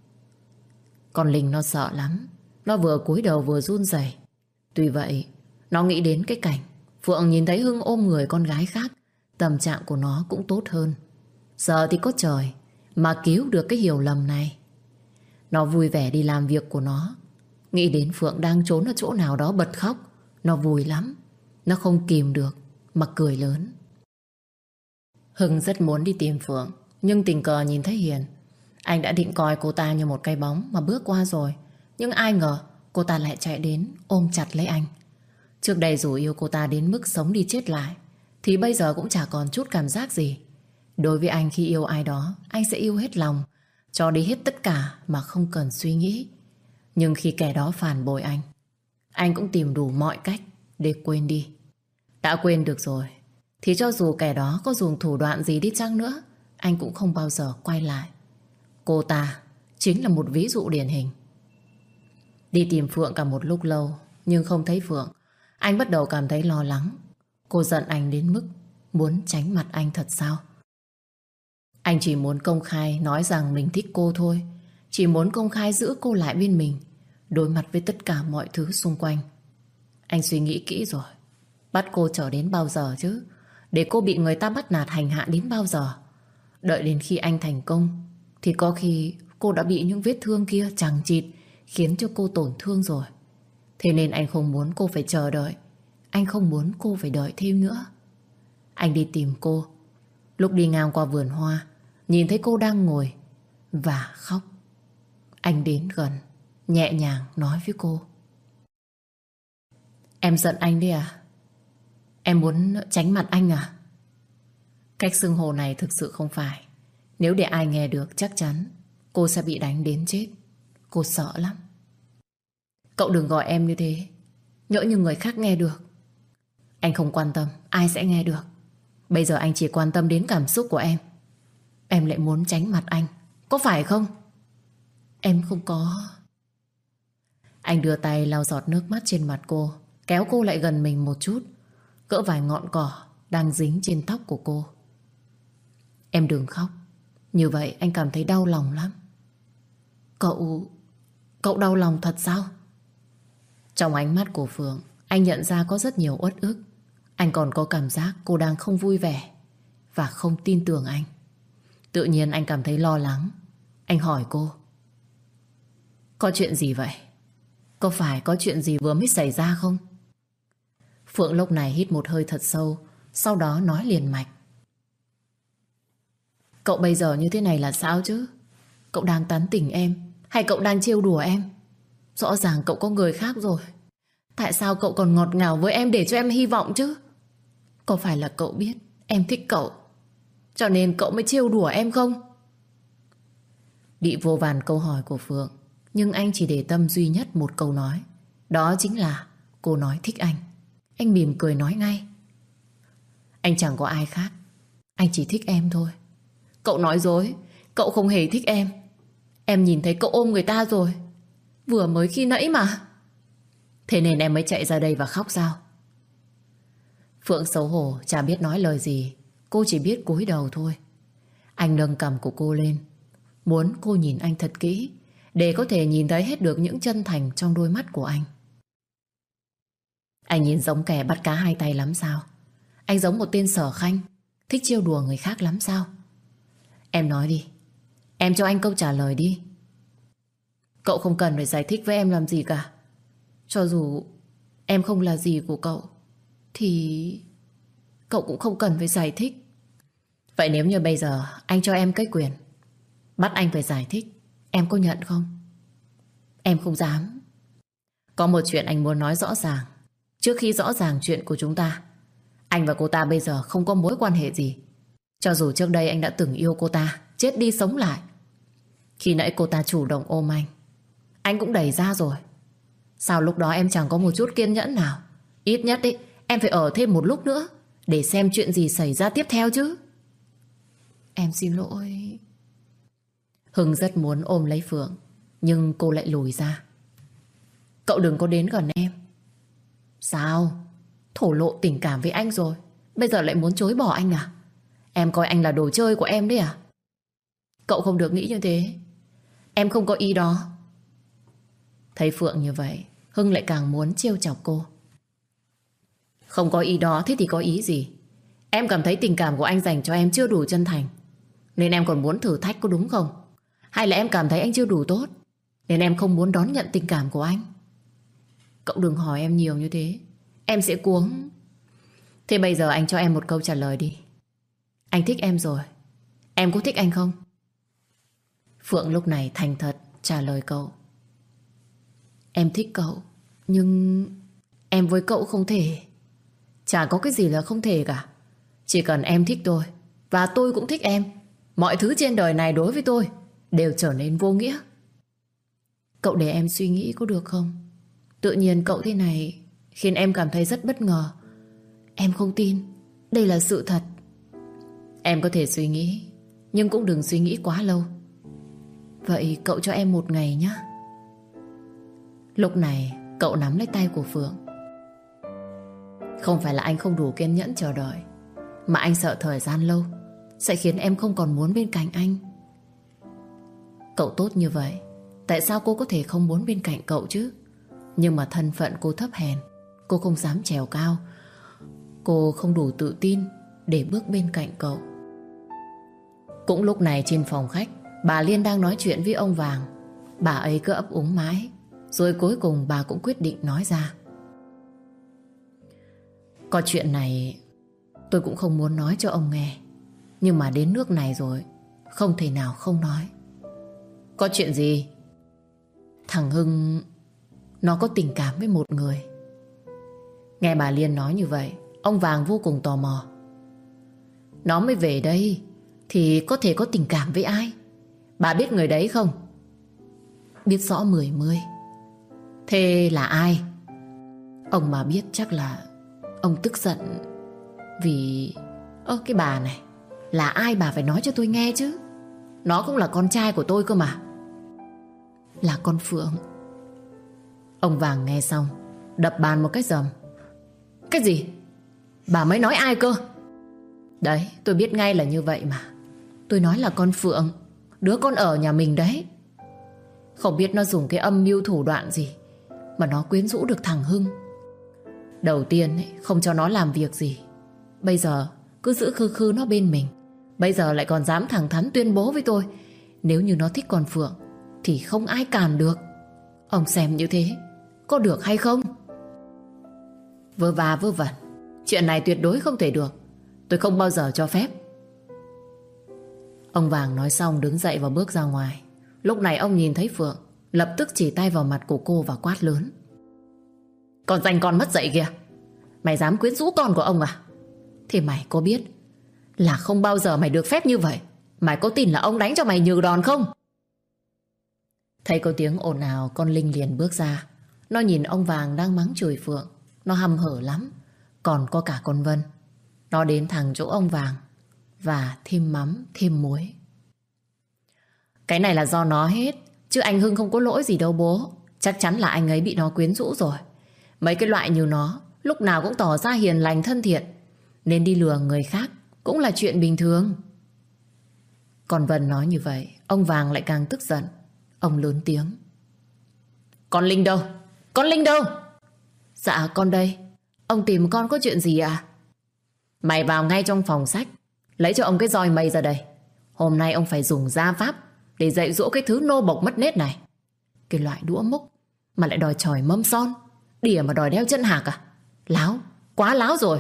Con Linh nó sợ lắm. Nó vừa cúi đầu vừa run rẩy. Tuy vậy nó nghĩ đến cái cảnh Phượng nhìn thấy Hưng ôm người con gái khác, tâm trạng của nó cũng tốt hơn. Giờ thì có trời mà cứu được cái hiểu lầm này. Nó vui vẻ đi làm việc của nó. Nghĩ đến Phượng đang trốn ở chỗ nào đó bật khóc, nó vui lắm. Nó không kìm được mà cười lớn. Hưng rất muốn đi tìm Phượng, nhưng tình cờ nhìn thấy Hiền. Anh đã định coi cô ta như một cái bóng mà bước qua rồi. Nhưng ai ngờ cô ta lại chạy đến ôm chặt lấy anh. Trước đây dù yêu cô ta đến mức sống đi chết lại, thì bây giờ cũng chả còn chút cảm giác gì. Đối với anh, khi yêu ai đó, anh sẽ yêu hết lòng, cho đi hết tất cả mà không cần suy nghĩ. Nhưng khi kẻ đó phản bội anh cũng tìm đủ mọi cách để quên đi. Đã quên được rồi thì cho dù kẻ đó có dùng thủ đoạn gì đi chăng nữa, anh cũng không bao giờ quay lại. Cô ta chính là một ví dụ điển hình. Đi tìm Phượng cả một lúc lâu nhưng không thấy Phượng, anh bắt đầu cảm thấy lo lắng. Cô giận anh đến mức muốn tránh mặt anh thật sao? Anh chỉ muốn công khai nói rằng mình thích cô thôi. Chỉ muốn công khai giữ cô lại bên mình, đối mặt với tất cả mọi thứ xung quanh. Anh suy nghĩ kỹ rồi. Bắt cô chờ đến bao giờ chứ? Để cô bị người ta bắt nạt hành hạ đến bao giờ? Đợi đến khi anh thành công thì có khi cô đã bị những vết thương kia chằng chịt, khiến cho cô tổn thương rồi. Thế nên anh không muốn cô phải chờ đợi. Anh không muốn cô phải đợi thêm nữa. Anh đi tìm cô. Lúc đi ngang qua vườn hoa, nhìn thấy cô đang ngồi và khóc. Anh đến gần, nhẹ nhàng nói với cô. Em giận anh đi à? Em muốn tránh mặt anh à? Cách xưng hô này thực sự không phải. Nếu để ai nghe được chắc chắn cô sẽ bị đánh đến chết. Cô sợ lắm. Cậu đừng gọi em như thế, nhỡ như người khác nghe được. Anh không quan tâm ai sẽ nghe được. Bây giờ anh chỉ quan tâm đến cảm xúc của em. Em lại muốn tránh mặt anh, có phải không? Em không có. Anh đưa tay lau giọt nước mắt trên mặt cô, kéo cô lại gần mình một chút, gỡ vài ngọn cỏ đang dính trên tóc của cô. Em đừng khóc. Như vậy anh cảm thấy đau lòng lắm. Cậu đau lòng thật sao? Trong ánh mắt của Phượng, anh nhận ra có rất nhiều uất ức. Anh còn có cảm giác cô đang không vui vẻ và không tin tưởng anh. Tự nhiên anh cảm thấy lo lắng. Anh hỏi cô. Có chuyện gì vậy? Có phải có chuyện gì vừa mới xảy ra không? Phượng lúc này hít một hơi thật sâu, sau đó nói liền mạch. Cậu bây giờ như thế này là sao chứ? Cậu đang tán tỉnh em hay cậu đang trêu đùa em? Rõ ràng cậu có người khác rồi. Tại sao cậu còn ngọt ngào với em để cho em hy vọng chứ? Có phải là cậu biết em thích cậu, cho nên cậu mới trêu đùa em không? Bị vô vàn câu hỏi của Phượng, nhưng anh chỉ để tâm duy nhất một câu nói. Đó chính là cô nói thích anh. Anh mỉm cười nói ngay. Anh chẳng có ai khác, anh chỉ thích em thôi. Cậu nói dối, cậu không hề thích em. Em nhìn thấy cậu ôm người ta rồi, vừa mới khi nãy mà. Thế nên em mới chạy ra đây và khóc sao? Phượng xấu hổ chả biết nói lời gì. Cô chỉ biết cúi đầu thôi. Anh nâng cằm của cô lên, muốn cô nhìn anh thật kỹ, để có thể nhìn thấy hết được những chân thành trong đôi mắt của anh. Anh nhìn giống kẻ bắt cá hai tay lắm sao? Anh giống một tên sở khanh, thích trêu đùa người khác lắm sao? Em nói đi, em cho anh câu trả lời đi. Cậu không cần phải giải thích với em làm gì cả. Cho dù em không là gì của cậu thì cậu cũng không cần phải giải thích. Vậy nếu như bây giờ anh cho em cái quyền bắt anh phải giải thích, em có nhận không? Em không dám. Có một chuyện anh muốn nói rõ ràng. Trước khi rõ ràng chuyện của chúng ta, anh và cô ta bây giờ không có mối quan hệ gì. Cho dù trước đây anh đã từng yêu cô ta, chết đi sống lại. Khi nãy cô ta chủ động ôm anh cũng đẩy ra rồi. Sao lúc đó em chẳng có một chút kiên nhẫn nào? Ít nhất ý, em phải ở thêm một lúc nữa để xem chuyện gì xảy ra tiếp theo chứ. Em xin lỗi. Hưng rất muốn ôm lấy Phượng, nhưng cô lại lùi ra. Cậu đừng có đến gần em. Sao? Thổ lộ tình cảm với anh rồi, bây giờ lại muốn chối bỏ anh à? Em coi anh là đồ chơi của em đấy à? Cậu không được nghĩ như thế. Em không có ý đó. Thấy Phượng như vậy, Hưng lại càng muốn trêu chọc cô. Không có ý đó, thế thì có ý gì? Em cảm thấy tình cảm của anh dành cho em chưa đủ chân thành, nên em còn muốn thử thách, có đúng không? Hay là em cảm thấy anh chưa đủ tốt, nên em không muốn đón nhận tình cảm của anh? Cậu đừng hỏi em nhiều như thế, em sẽ cuống. Thế bây giờ anh cho em một câu trả lời đi. Anh thích em rồi, em có thích anh không? Phượng lúc này thành thật trả lời cậu. Em thích cậu, nhưng em với cậu không thể. Chả có cái gì là không thể cả. Chỉ cần em thích tôi và tôi cũng thích em, mọi thứ trên đời này đối với tôi đều trở nên vô nghĩa. Cậu để em suy nghĩ có được không? Tự nhiên cậu thế này khiến em cảm thấy rất bất ngờ. Em không tin, đây là sự thật. Em có thể suy nghĩ, nhưng cũng đừng suy nghĩ quá lâu. Vậy cậu cho em một ngày nhé. Lúc này cậu nắm lấy tay của Phượng. Không phải là anh không đủ kiên nhẫn chờ đợi, mà anh sợ thời gian lâu sẽ khiến em không còn muốn bên cạnh anh. Cậu tốt như vậy, tại sao cô có thể không muốn bên cạnh cậu chứ? Nhưng mà thân phận cô thấp hèn, cô không dám trèo cao, cô không đủ tự tin để bước bên cạnh cậu. Cũng lúc này trên phòng khách, bà Liên đang nói chuyện với ông Vàng. Bà ấy cứ ấp úng mãi, rồi cuối cùng bà cũng quyết định nói ra. Có chuyện này tôi cũng không muốn nói cho ông nghe, nhưng mà đến nước này rồi, không thể nào không nói. Có chuyện gì? Thằng Hưng nó có tình cảm với một người. Nghe bà Liên nói như vậy, ông Vàng vô cùng tò mò. Nó mới về đây thì có thể có tình cảm với ai? Bà biết người đấy không? Biết rõ mười mươi. Thế là ai? Ông mà biết chắc là ông tức giận vì... cái bà này là ai bà phải nói cho tôi nghe chứ. Nó cũng là con trai của tôi cơ mà. Là con Phượng. Ông Vàng nghe xong đập bàn một cái rầm. Cái gì? Bà mới nói ai cơ? Đấy, tôi biết ngay là như vậy mà. Tôi nói là con Phượng, đứa con ở nhà mình đấy. Không biết nó dùng cái âm mưu thủ đoạn gì mà nó quyến rũ được thằng Hưng. Đầu tiên ấy, không cho nó làm việc gì, bây giờ cứ giữ khư khư nó bên mình. Bây giờ lại còn dám thẳng thắn tuyên bố với tôi nếu như nó thích con Phượng thì không ai cản được. Ông xem như thế có được hay không? Vơ va vơ vẩn. Chuyện này tuyệt đối không thể được. Tôi không bao giờ cho phép. Ông Vàng nói xong đứng dậy và bước ra ngoài. Lúc này ông nhìn thấy Phượng, lập tức chỉ tay vào mặt của cô và quát lớn. Còn dành con mất dạy kìa. Mày dám quyến rũ con của ông à? Thì mày có biết là không bao giờ mày được phép như vậy? Mày có tin là ông đánh cho mày nhừ đòn không? Thấy có tiếng ồn ào, con Linh liền bước ra. Nó nhìn ông Vàng đang mắng chửi Phượng, nó hăm hở lắm. Còn có cả con Vân. Nó đến thẳng chỗ ông Vàng và thêm mắm thêm muối. Cái này là do nó hết, chứ anh Hưng không có lỗi gì đâu bố. Chắc chắn là anh ấy bị nó quyến rũ rồi. Mấy cái loại như nó lúc nào cũng tỏ ra hiền lành thân thiện, nên đi lừa người khác cũng là chuyện bình thường. Còn Vân nói như vậy, ông Vàng lại càng tức giận. Ông lớn tiếng. Con Linh đâu? Con Linh đâu? Dạ con đây. Ông tìm con có chuyện gì à? Mày vào ngay trong phòng sách, lấy cho ông cái roi mây ra đây. Hôm nay ông phải dùng gia pháp để dạy dỗ cái thứ nô bộc mất nết này. Cái loại đũa múc mà lại đòi chòi mâm son, đỉa mà đòi đeo chân hạc à? Láo, quá láo rồi.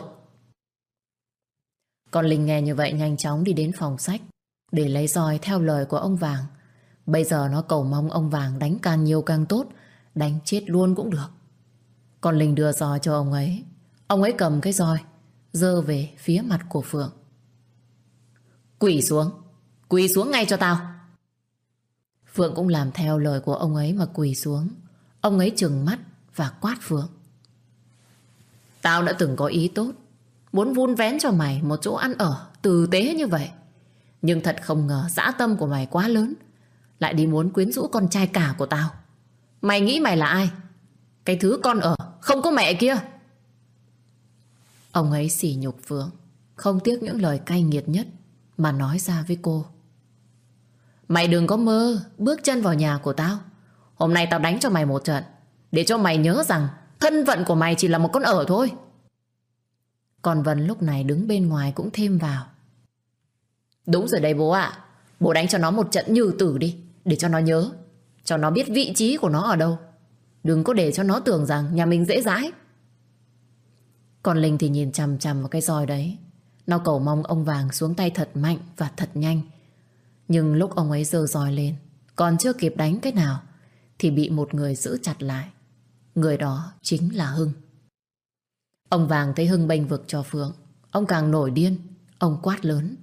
Con Linh nghe như vậy nhanh chóng đi đến phòng sách để lấy roi theo lời của ông Vàng. Bây giờ nó cầu mong ông Vàng đánh càng nhiều càng tốt, đánh chết luôn cũng được. Con Linh đưa roi cho ông ấy. Ông ấy cầm cái roi giơ về phía mặt của Phượng. Quỳ xuống ngay cho tao. Phượng cũng làm theo lời của ông ấy mà quỳ xuống. Ông ấy trừng mắt và quát Phượng. Tao đã từng có ý tốt, muốn vun vén cho mày một chỗ ăn ở tử tế như vậy. Nhưng thật không ngờ dã tâm của mày quá lớn, lại đi muốn quyến rũ con trai cả của tao. Mày nghĩ mày là ai? Cái thứ con ở không có mẹ kia. Ông ấy sỉ nhục Phượng, không tiếc những lời cay nghiệt nhất mà nói ra với cô. Mày đừng có mơ bước chân vào nhà của tao. Hôm nay tao đánh cho mày một trận, để cho mày nhớ rằng thân phận của mày chỉ là một con ở thôi. Còn Vân lúc này đứng bên ngoài cũng thêm vào. Đúng rồi đây bố ạ. Bố đánh cho nó một trận như tử đi, để cho nó nhớ, cho nó biết vị trí của nó ở đâu. Đừng có để cho nó tưởng rằng nhà mình dễ dãi. Còn Linh thì nhìn chằm chằm vào cái roi đấy. Nó cầu mong ông Vàng xuống tay thật mạnh và thật nhanh. Nhưng lúc ông ấy giơ roi lên, còn chưa kịp đánh cái nào thì bị một người giữ chặt lại. Người đó chính là Hưng. Ông Vàng thấy Hưng bênh vực cho Phượng, ông càng nổi điên. Ông quát lớn.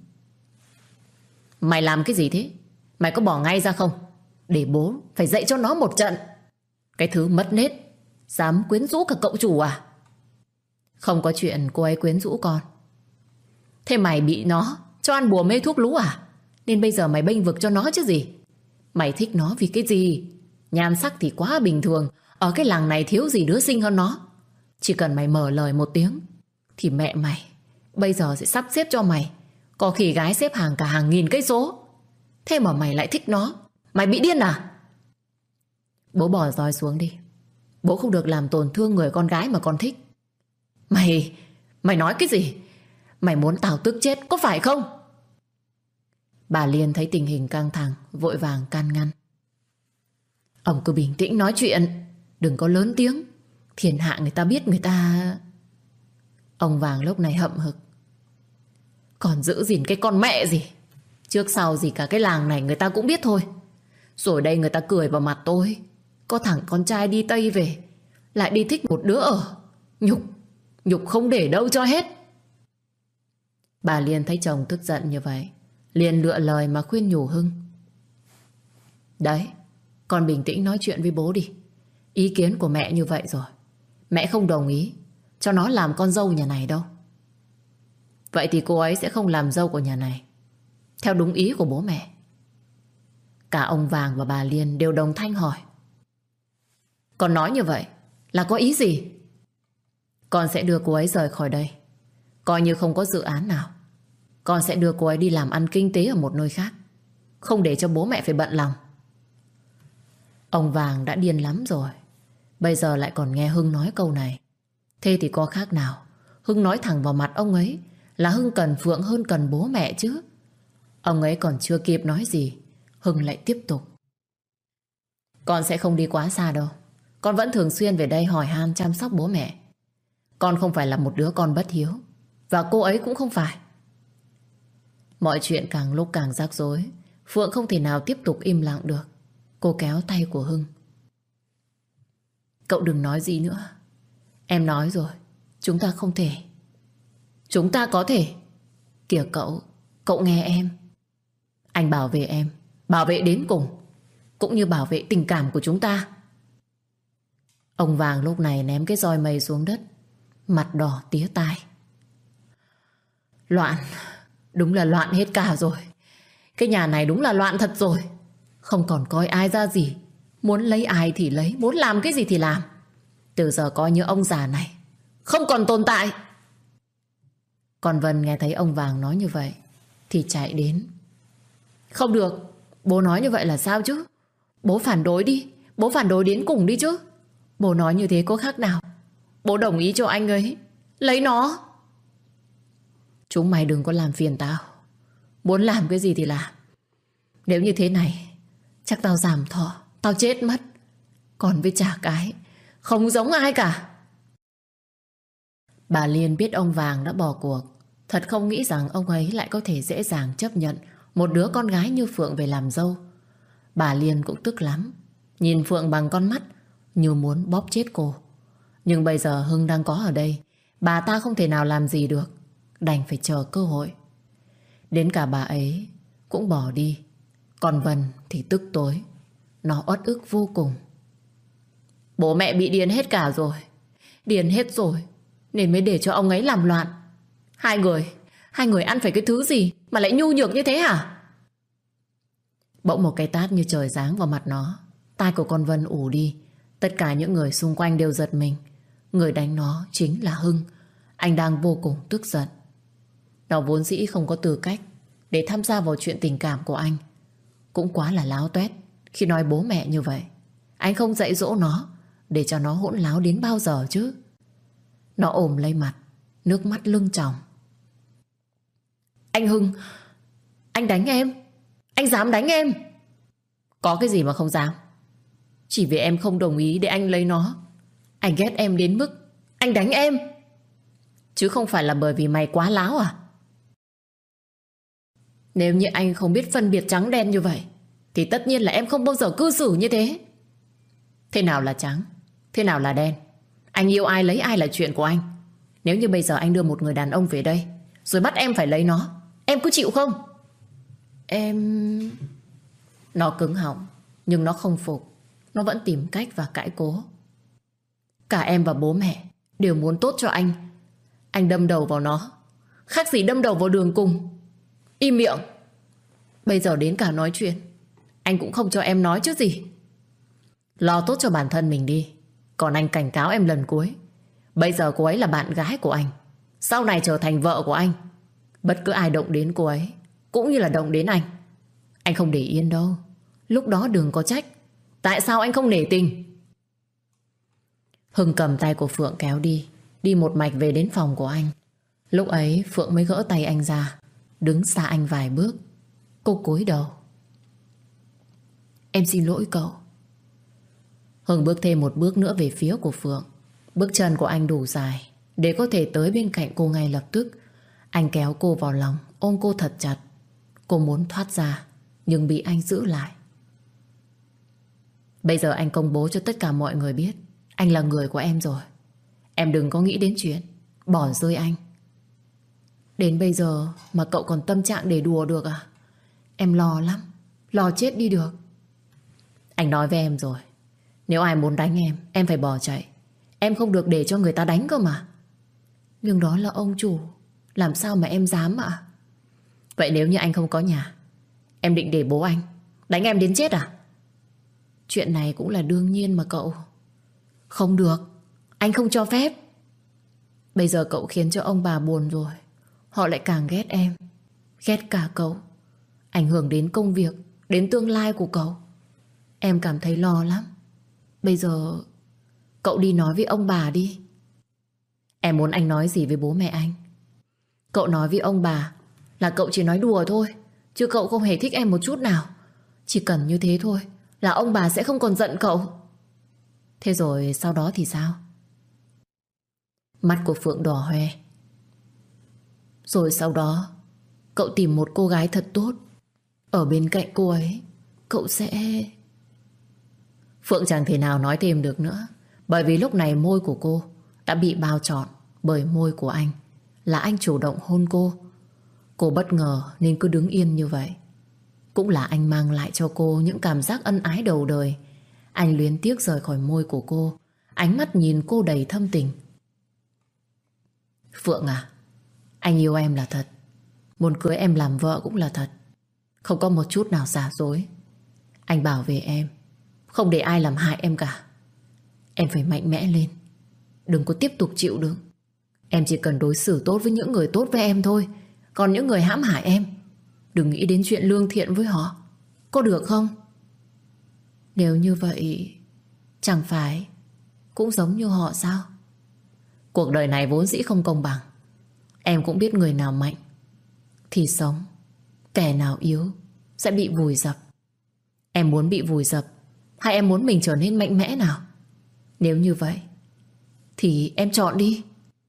Mày làm cái gì thế? Mày có bỏ ngay ra không? Để bố phải dạy cho nó một trận. Cái thứ mất nết, dám quyến rũ cả cậu chủ à? Không có chuyện cô ấy quyến rũ con. Thế mày bị nó cho ăn bùa mê thuốc lú à? Nên bây giờ mày bênh vực cho nó chứ gì? Mày thích nó vì cái gì? Nhan sắc thì quá bình thường, ở cái làng này thiếu gì đứa xinh hơn nó. Chỉ cần mày mở lời một tiếng thì mẹ mày bây giờ sẽ sắp xếp cho mày có khi gái xếp hàng cả hàng nghìn cây số. Thế mà mày lại thích nó. Mày bị điên à? Bố bỏ roi xuống đi. Bố không được làm tổn thương người con gái mà con thích. Mày nói cái gì? Mày muốn tao tức chết có phải không? Bà Liên thấy tình hình căng thẳng, vội vàng can ngăn. Ông cứ bình tĩnh nói chuyện, đừng có lớn tiếng. Thiên hạ người ta biết người ta... Ông Vàng lúc này hậm hực. Còn giữ gìn cái con mẹ gì? Trước sau gì cả cái làng này người ta cũng biết thôi. Rồi đây người ta cười vào mặt tôi. Có thằng con trai đi Tây về, lại đi thích một đứa ở. Nhục không để đâu cho hết. Bà Liên thấy chồng tức giận như vậy, liền lựa lời mà khuyên nhủ Hưng. Đấy, con bình tĩnh nói chuyện với bố đi. Ý kiến của mẹ như vậy rồi, mẹ không đồng ý cho nó làm con dâu nhà này đâu. Vậy thì cô ấy sẽ không làm dâu của nhà này theo đúng ý của bố mẹ. Cả ông Vàng và bà Liên đều đồng thanh hỏi. Con nói như vậy là có ý gì? Con sẽ đưa cô ấy rời khỏi đây, coi như không có dự án nào. Con sẽ đưa cô ấy đi làm ăn kinh tế ở một nơi khác, không để cho bố mẹ phải bận lòng. Ông Vàng đã điên lắm rồi, bây giờ lại còn nghe Hưng nói câu này. Thế thì có khác nào Hưng nói thẳng vào mặt ông ấy là Hưng cần Phượng hơn cần bố mẹ chứ. Ông ấy còn chưa kịp nói gì, Hưng lại tiếp tục. Con sẽ không đi quá xa đâu. Con vẫn thường xuyên về đây hỏi han chăm sóc bố mẹ. Con không phải là một đứa con bất hiếu, và cô ấy cũng không phải. Mọi chuyện càng lúc càng rắc rối. Phượng không thể nào tiếp tục im lặng được. Cô kéo tay của Hưng. Cậu đừng nói gì nữa. Em nói rồi, chúng ta không thể. Chúng ta có thể. Kìa cậu nghe em. Anh bảo vệ em, bảo vệ đến cùng, cũng như bảo vệ tình cảm của chúng ta. Ông Vàng lúc này ném cái roi mây xuống đất, mặt đỏ tía tai. Loạn, đúng là loạn hết cả rồi. Cái nhà này đúng là loạn thật rồi. Không còn coi ai ra gì, muốn lấy ai thì lấy, muốn làm cái gì thì làm. Từ giờ coi như ông già này không còn tồn tại. Còn Vân nghe thấy ông Vàng nói như vậy thì chạy đến. Không được, bố nói như vậy là sao chứ? Bố phản đối đi, bố phản đối đến cùng đi chứ. Bố nói như thế có khác nào bố đồng ý cho anh ấy lấy nó. Chúng mày đừng có làm phiền tao. Muốn làm cái gì thì làm. Nếu như thế này chắc tao giảm thọ, tao chết mất. Còn với chả cái không giống ai cả. Bà Liên biết ông Vàng đã bỏ cuộc, thật không nghĩ rằng ông ấy lại có thể dễ dàng chấp nhận một đứa con gái như Phượng về làm dâu. Bà Liên cũng tức lắm, nhìn Phượng bằng con mắt như muốn bóp chết cô. Nhưng bây giờ Hưng đang có ở đây, bà ta không thể nào làm gì được, đành phải chờ cơ hội. Đến cả bà ấy cũng bỏ đi. Còn Vân thì tức tối nó uất ức vô cùng. Bố mẹ bị điên hết cả rồi. Điên hết rồi nên mới để cho ông ấy làm loạn. Hai người ăn phải cái thứ gì mà lại nhu nhược như thế hả? Bỗng một cái tát như trời giáng vào mặt nó. Tai của con Vân ù đi. Tất cả những người xung quanh đều giật mình. Người đánh nó chính là Hưng. Anh đang vô cùng tức giận. Nó vốn dĩ không có tư cách để tham gia vào chuyện tình cảm của anh. Cũng quá là láo tuét khi nói bố mẹ như vậy. Anh không dạy dỗ nó để cho nó hỗn láo đến bao giờ chứ. Nó ôm lấy mặt, nước mắt lưng tròng. Anh Hưng, anh đánh em. Anh dám đánh em? Có cái gì mà không dám. Chỉ vì em không đồng ý để anh lấy nó, anh ghét em đến mức anh đánh em. Chứ không phải là bởi vì mày quá láo à? Nếu như anh không biết phân biệt trắng đen như vậy thì tất nhiên là em không bao giờ cư xử như thế. Thế nào là trắng, thế nào là đen? Anh yêu ai lấy ai là chuyện của anh. Nếu như bây giờ anh đưa một người đàn ông về đây rồi bắt em phải lấy nó, em có chịu không? Em... Nó cứng họng nhưng nó không phục. Nó vẫn tìm cách và cãi cố. Cả em và bố mẹ đều muốn tốt cho anh. Anh đâm đầu vào nó khác gì đâm đầu vào đường cùng. Im miệng. Bây giờ đến cả nói chuyện anh cũng không cho em nói chứ gì. Lo tốt cho bản thân mình đi. Còn anh cảnh cáo em lần cuối. Bây giờ cô ấy là bạn gái của anh, sau này trở thành vợ của anh. Bất cứ ai động đến cô ấy cũng như là động đến anh không để yên đâu. Lúc đó đừng có trách tại sao anh không nể tình. Hưng cầm tay của Phượng kéo đi một mạch về đến phòng của anh. Lúc ấy Phượng mới gỡ tay anh ra, đứng xa anh vài bước. Cô cúi đầu. Em xin lỗi cậu. Hưng bước thêm một bước nữa về phía của Phượng. Bước chân của anh đủ dài để có thể tới bên cạnh cô ngay lập tức. Anh kéo cô vào lòng, ôm cô thật chặt. Cô muốn thoát ra nhưng bị anh giữ lại. Bây giờ anh công bố cho tất cả mọi người biết anh là người của em rồi. Em đừng có nghĩ đến chuyện bỏ rơi anh. Đến bây giờ mà cậu còn tâm trạng để đùa được à? Em lo lắm, lo chết đi được. Anh nói với em rồi, nếu ai muốn đánh em phải bỏ chạy. Em không được để cho người ta đánh cơ mà. Nhưng đó là ông chủ, làm sao mà em dám ạ? Vậy nếu như anh không có nhà, em định để bố anh đánh em đến chết à? Chuyện này cũng là đương nhiên mà cậu. Không được, anh không cho phép. Bây giờ cậu khiến cho ông bà buồn rồi. Họ lại càng ghét em, ghét cả cậu, ảnh hưởng đến công việc, đến tương lai của cậu. Em cảm thấy lo lắm. Bây giờ cậu đi nói với ông bà đi. Em muốn anh nói gì với bố mẹ anh? Cậu nói với ông bà là cậu chỉ nói đùa thôi, chứ cậu không hề thích em một chút nào. Chỉ cần như thế thôi là ông bà sẽ không còn giận cậu. Thế rồi sau đó thì sao? Mắt của Phượng đỏ hoe. Rồi sau đó cậu tìm một cô gái thật tốt. Ở bên cạnh cô ấy cậu sẽ... Phượng chẳng thể nào nói thêm được nữa, bởi vì lúc này môi của cô đã bị bao trọn bởi môi của anh. Là anh chủ động hôn cô. Cô bất ngờ nên cứ đứng yên như vậy. Cũng là anh mang lại cho cô những cảm giác ân ái đầu đời. Anh luyến tiếc rời khỏi môi của cô. Ánh mắt nhìn cô đầy thâm tình. Phượng à, anh yêu em là thật. Muốn cưới em làm vợ cũng là thật. Không có một chút nào giả dối. Anh bảo vệ em, không để ai làm hại em cả. Em phải mạnh mẽ lên, đừng có tiếp tục chịu đựng. Em chỉ cần đối xử tốt với những người tốt với em thôi. Còn những người hãm hại em, đừng nghĩ đến chuyện lương thiện với họ. Có được không? Nếu như vậy, chẳng phải cũng giống như họ sao? Cuộc đời này vốn dĩ không công bằng. Em cũng biết người nào mạnh thì sống, kẻ nào yếu sẽ bị vùi dập. Em muốn bị vùi dập hay em muốn mình trở nên mạnh mẽ nào? Nếu như vậy thì em chọn đi.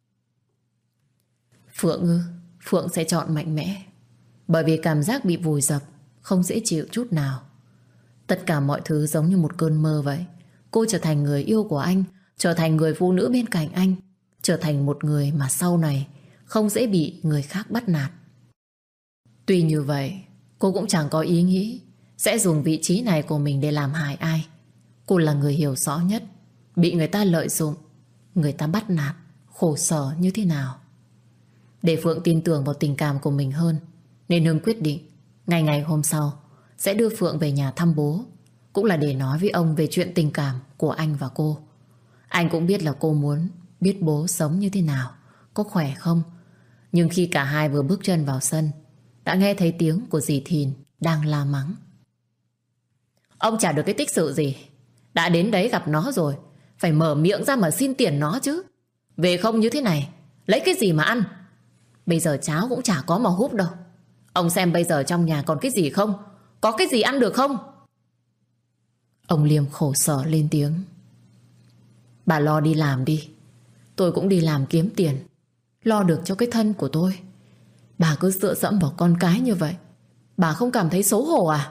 Phượng ư? Phượng sẽ chọn mạnh mẽ. Bởi vì cảm giác bị vùi dập không dễ chịu chút nào. Tất cả mọi thứ giống như một cơn mơ vậy. Cô trở thành người yêu của anh, trở thành người phụ nữ bên cạnh anh, trở thành một người mà sau này không dễ bị người khác bắt nạt. Tuy như vậy, cô cũng chẳng có ý nghĩ sẽ dùng vị trí này của mình để làm hại ai. Cô là người hiểu rõ nhất bị người ta lợi dụng, người ta bắt nạt, khổ sở như thế nào. Để Phượng tin tưởng vào tình cảm của mình hơn, nên Hưng quyết định ngày hôm sau sẽ đưa Phượng về nhà thăm bố, cũng là để nói với ông về chuyện tình cảm của anh và cô. Anh cũng biết là cô muốn biết bố sống như thế nào, có khỏe không. Nhưng khi cả hai vừa bước chân vào sân, đã nghe thấy tiếng của dì Thìn đang la mắng. Ông chả được cái tích sự gì, đã đến đấy gặp nó rồi, phải mở miệng ra mà xin tiền nó chứ. Về không như thế này, lấy cái gì mà ăn? Bây giờ cháo cũng chả có mà húp đâu. Ông xem bây giờ trong nhà còn cái gì không? Có cái gì ăn được không? Ông Liêm khổ sở lên tiếng. Bà lo đi làm đi, tôi cũng đi làm kiếm tiền, lo được cho cái thân của tôi. Bà cứ dựa dẫm vào con cái như vậy, bà không cảm thấy xấu hổ à?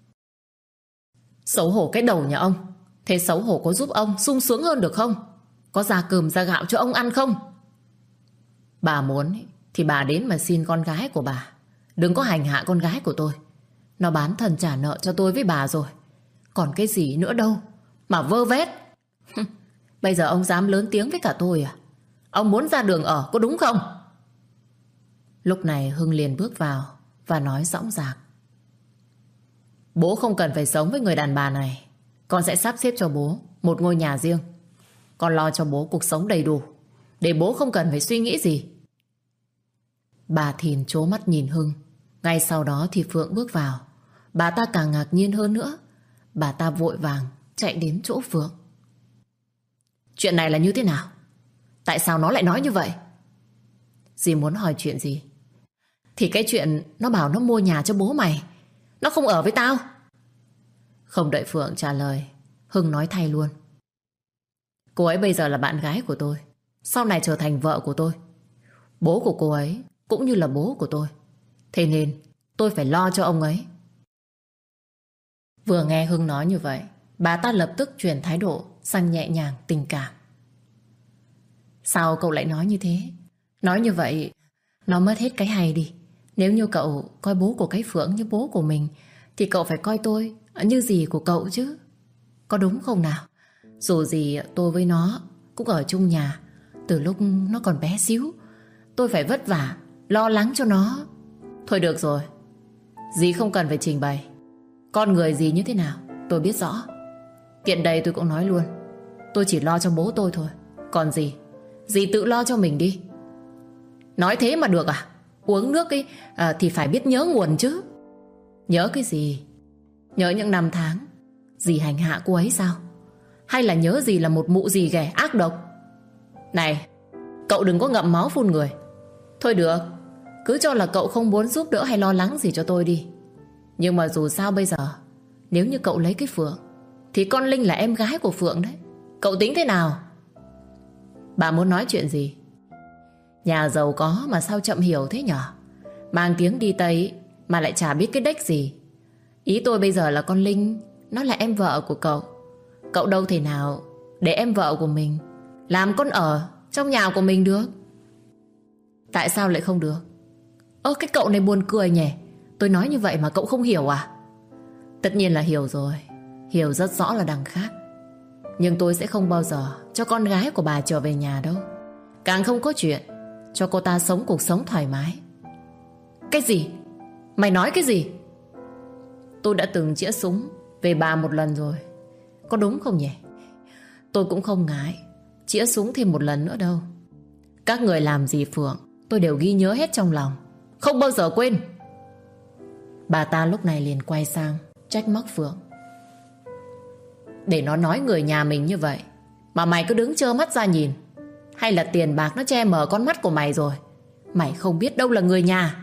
Xấu hổ cái đầu nhà ông. Thế xấu hổ có giúp ông sung sướng hơn được không? Có ra cơm ra gạo cho ông ăn không? Bà muốn thì bà đến mà xin con gái của bà, đừng có hành hạ con gái của tôi. Nó bán thân trả nợ cho tôi với bà rồi, còn cái gì nữa đâu mà vơ vét. Bây giờ ông dám lớn tiếng với cả tôi à? Ông muốn ra đường ở có đúng không? Lúc này Hưng liền bước vào và nói dõng dạc. Bố không cần phải sống với người đàn bà này. Con sẽ sắp xếp cho bố một ngôi nhà riêng. Con lo cho bố cuộc sống đầy đủ, để bố không cần phải suy nghĩ gì. Bà Thìn trố mắt nhìn Hưng. Ngay sau đó thì Phượng bước vào. Bà ta càng ngạc nhiên hơn nữa. Bà ta vội vàng chạy đến chỗ Phượng. Chuyện này là như thế nào? Tại sao nó lại nói như vậy? Dì muốn hỏi chuyện gì? Thì cái chuyện nó bảo nó mua nhà cho bố mày, nó không ở với tao. Không đợi Phượng trả lời, Hưng nói thay luôn. Cô ấy bây giờ là bạn gái của tôi, sau này trở thành vợ của tôi. Bố của cô ấy cũng như là bố của tôi, thế nên tôi phải lo cho ông ấy. Vừa nghe Hưng nói như vậy, bà ta lập tức chuyển thái độ sang nhẹ nhàng tình cảm. Sao cậu lại nói như thế? Nói như vậy nó mất hết cái hay đi. Nếu như cậu coi bố của cái Phượng như bố của mình, thì cậu phải coi tôi như dì của cậu chứ. Có đúng không nào? Dù gì tôi với nó cũng ở chung nhà từ lúc nó còn bé xíu. Tôi phải vất vả lo lắng cho nó. Thôi được rồi, dì không cần phải trình bày. Con người dì như thế nào tôi biết rõ. Tiện đây tôi cũng nói luôn, tôi chỉ lo cho bố tôi thôi. Còn dì tự lo cho mình đi. Nói thế mà được à? Uống nước ấy, thì phải biết nhớ nguồn chứ. Nhớ cái gì? Nhớ những năm tháng dì hành hạ cô ấy sao? Hay là nhớ dì là một mụ dì ghẻ ác độc? Này, cậu đừng có ngậm máu phun người. Thôi được, cứ cho là cậu không muốn giúp đỡ hay lo lắng gì cho tôi đi. Nhưng mà dù sao bây giờ, nếu như cậu lấy cái Phượng, thì con Linh là em gái của Phượng đấy. Cậu tính thế nào? Bà muốn nói chuyện gì? Nhà giàu có mà sao chậm hiểu thế nhở? Mang tiếng đi Tây mà lại chả biết cái đếch gì. Ý tôi bây giờ là con Linh nó là em vợ của cậu. Cậu đâu thể nào để em vợ của mình làm con ở trong nhà của mình được. Tại sao lại không được? Cái cậu này buồn cười nhỉ. Tôi nói như vậy mà cậu không hiểu à? Tất nhiên là hiểu rồi, hiểu rất rõ là đằng khác. Nhưng tôi sẽ không bao giờ cho con gái của bà trở về nhà đâu. Càng không có chuyện cho cô ta sống cuộc sống thoải mái. Cái gì? Mày nói cái gì? Tôi đã từng chĩa súng về bà một lần rồi, có đúng không nhỉ? Tôi cũng không ngại chĩa súng thêm một lần nữa đâu. Các người làm gì Phượng tôi đều ghi nhớ hết trong lòng, không bao giờ quên. Bà ta lúc này liền quay sang trách móc Phượng. Để nó nói người nhà mình như vậy mà mày cứ đứng trơ mắt ra nhìn? Hay là tiền bạc nó che mờ con mắt của mày rồi? Mày không biết đâu là người nhà.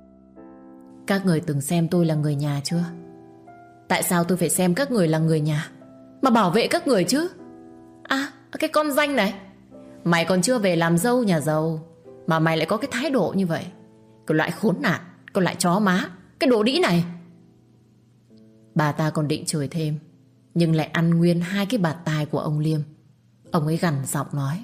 Các người từng xem tôi là người nhà chưa? Tại sao tôi phải xem các người là người nhà mà bảo vệ các người chứ? À, cái con danh này, mày còn chưa về làm dâu nhà giàu mà mày lại có cái thái độ như vậy. Cái loại khốn nạn, cái loại chó má, cái đồ đĩ này. Bà ta còn định chửi thêm, nhưng lại ăn nguyên hai cái bạt tai của ông Liêm. Ông ấy gằn giọng nói.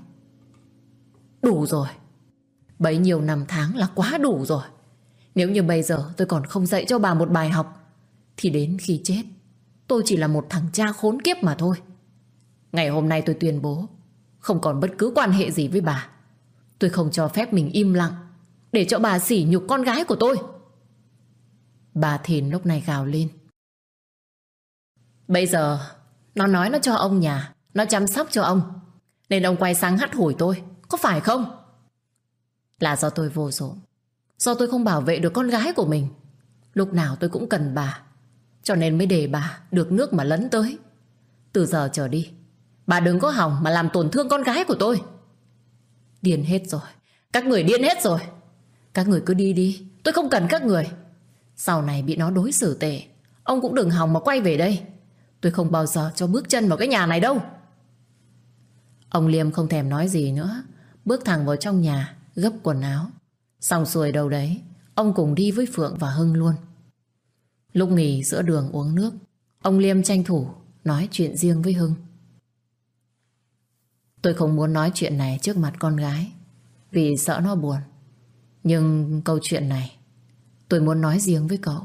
Đủ rồi. Bấy nhiêu năm tháng là quá đủ rồi. Nếu như bây giờ tôi còn không dạy cho bà một bài học, thì đến khi chết tôi chỉ là một thằng cha khốn kiếp mà thôi. Ngày hôm nay tôi tuyên bố không còn bất cứ quan hệ gì với bà. Tôi không cho phép mình im lặng để cho bà sỉ nhục con gái của tôi. Bà Thìn lúc này gào lên. Bây giờ nó nói nó cho ông nhà, nó chăm sóc cho ông, nên ông quay sang hắt hủi tôi, có phải không? Là do tôi vô dụng, do tôi không bảo vệ được con gái của mình. Lúc nào tôi cũng cần bà, cho nên mới để bà được nước mà lấn tới. Từ giờ trở đi, bà đừng có hòng mà làm tổn thương con gái của tôi. Điên hết rồi, các người điên hết rồi. Các người cứ đi đi, tôi không cần các người. Sau này bị nó đối xử tệ, ông cũng đừng hòng mà quay về đây. Tôi không bao giờ cho bước chân vào cái nhà này đâu. Ông Liêm không thèm nói gì nữa, bước thẳng vào trong nhà, gấp quần áo. Xong xuôi đâu đấy, ông cùng đi với Phượng và Hưng luôn. Lúc nghỉ giữa đường uống nước, ông Liêm tranh thủ nói chuyện riêng với Hưng. Tôi không muốn nói chuyện này trước mặt con gái, vì sợ nó buồn. Nhưng câu chuyện này tôi muốn nói riêng với cậu.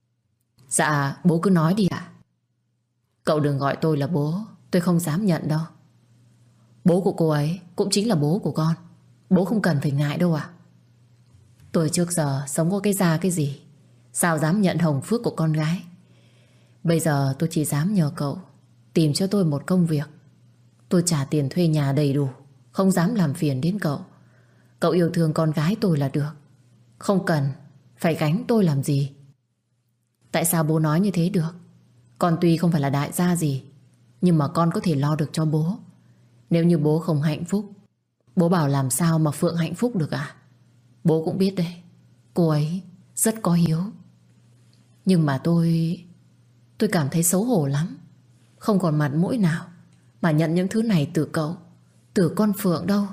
Dạ, bố cứ nói đi ạ. Cậu đừng gọi tôi là bố, tôi không dám nhận đâu. Bố của cô ấy cũng chính là bố của con. Bố không cần phải ngại đâu ạ. Tôi trước giờ sống có cái da cái gì, sao dám nhận hồng phước của con gái. Bây giờ tôi chỉ dám nhờ cậu tìm cho tôi một công việc. Tôi trả tiền thuê nhà đầy đủ, không dám làm phiền đến cậu. Cậu yêu thương con gái tôi là được, không cần phải gánh tôi làm gì. Tại sao bố nói như thế được? Con tuy không phải là đại gia gì, nhưng mà con có thể lo được cho bố. Nếu như bố không hạnh phúc, bố bảo làm sao mà Phượng hạnh phúc được à? Bố cũng biết đấy, cô ấy rất có hiếu. Nhưng mà tôi cảm thấy xấu hổ lắm, không còn mặt mũi nào mà nhận những thứ này từ cậu, từ con Phượng đâu.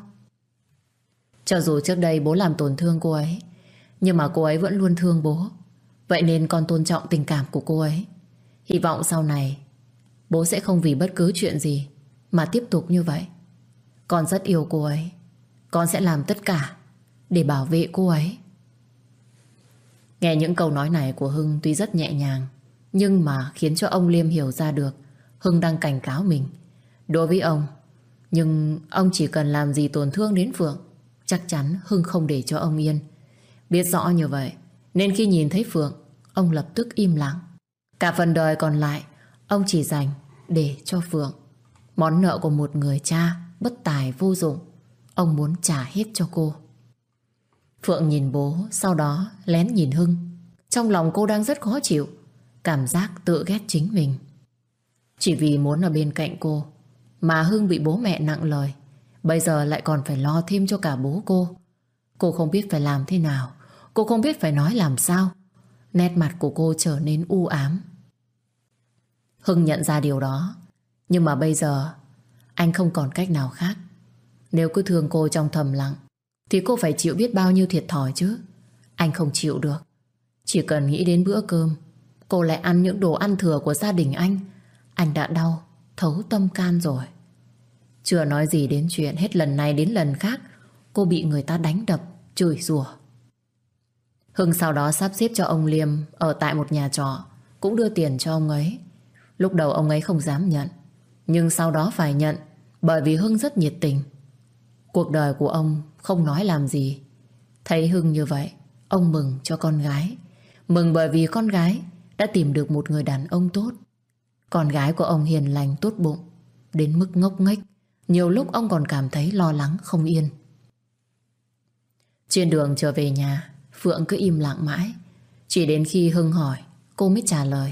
Cho dù trước đây bố làm tổn thương cô ấy, nhưng mà cô ấy vẫn luôn thương bố. Vậy nên con tôn trọng tình cảm của cô ấy. Hy vọng sau này bố sẽ không vì bất cứ chuyện gì mà tiếp tục như vậy. Con rất yêu cô ấy, con sẽ làm tất cả để bảo vệ cô ấy. Nghe những câu nói này của Hưng tuy rất nhẹ nhàng, nhưng mà khiến cho ông Liêm hiểu ra được Hưng đang cảnh cáo mình. Đối với ông, nhưng ông chỉ cần làm gì tổn thương đến Phượng, chắc chắn Hưng không để cho ông yên. Biết rõ như vậy nên khi nhìn thấy Phượng, ông lập tức im lặng. Cả phần đời còn lại ông chỉ dành để cho Phượng. Món nợ của một người cha bất tài vô dụng, ông muốn trả hết cho cô. Phượng nhìn bố, sau đó lén nhìn Hưng. Trong lòng cô đang rất khó chịu, cảm giác tự ghét chính mình. Chỉ vì muốn ở bên cạnh cô mà Hưng bị bố mẹ nặng lời, bây giờ lại còn phải lo thêm cho cả bố cô. Cô không biết phải làm thế nào, cô không biết phải nói làm sao. Nét mặt của cô trở nên u ám. Hưng nhận ra điều đó, nhưng mà bây giờ anh không còn cách nào khác. Nếu cứ thương cô trong thầm lặng thì cô phải chịu biết bao nhiêu thiệt thòi chứ. Anh không chịu được. Chỉ cần nghĩ đến bữa cơm cô lại ăn những đồ ăn thừa của gia đình anh đã đau thấu tâm can rồi. Chưa nói gì đến chuyện hết lần này đến lần khác cô bị người ta đánh đập, chửi rủa. Hưng sau đó sắp xếp cho ông Liêm ở tại một nhà trọ, cũng đưa tiền cho ông ấy. Lúc đầu ông ấy không dám nhận, nhưng sau đó phải nhận, bởi vì Hưng rất nhiệt tình. Cuộc đời của ông không nói làm gì. Thấy Hưng như vậy, ông mừng cho con gái. Mừng bởi vì con gái đã tìm được một người đàn ông tốt. Con gái của ông hiền lành tốt bụng, đến mức ngốc nghếch. Nhiều lúc ông còn cảm thấy lo lắng không yên. Trên đường trở về nhà, Phượng cứ im lặng mãi. Chỉ đến khi Hưng hỏi, cô mới trả lời.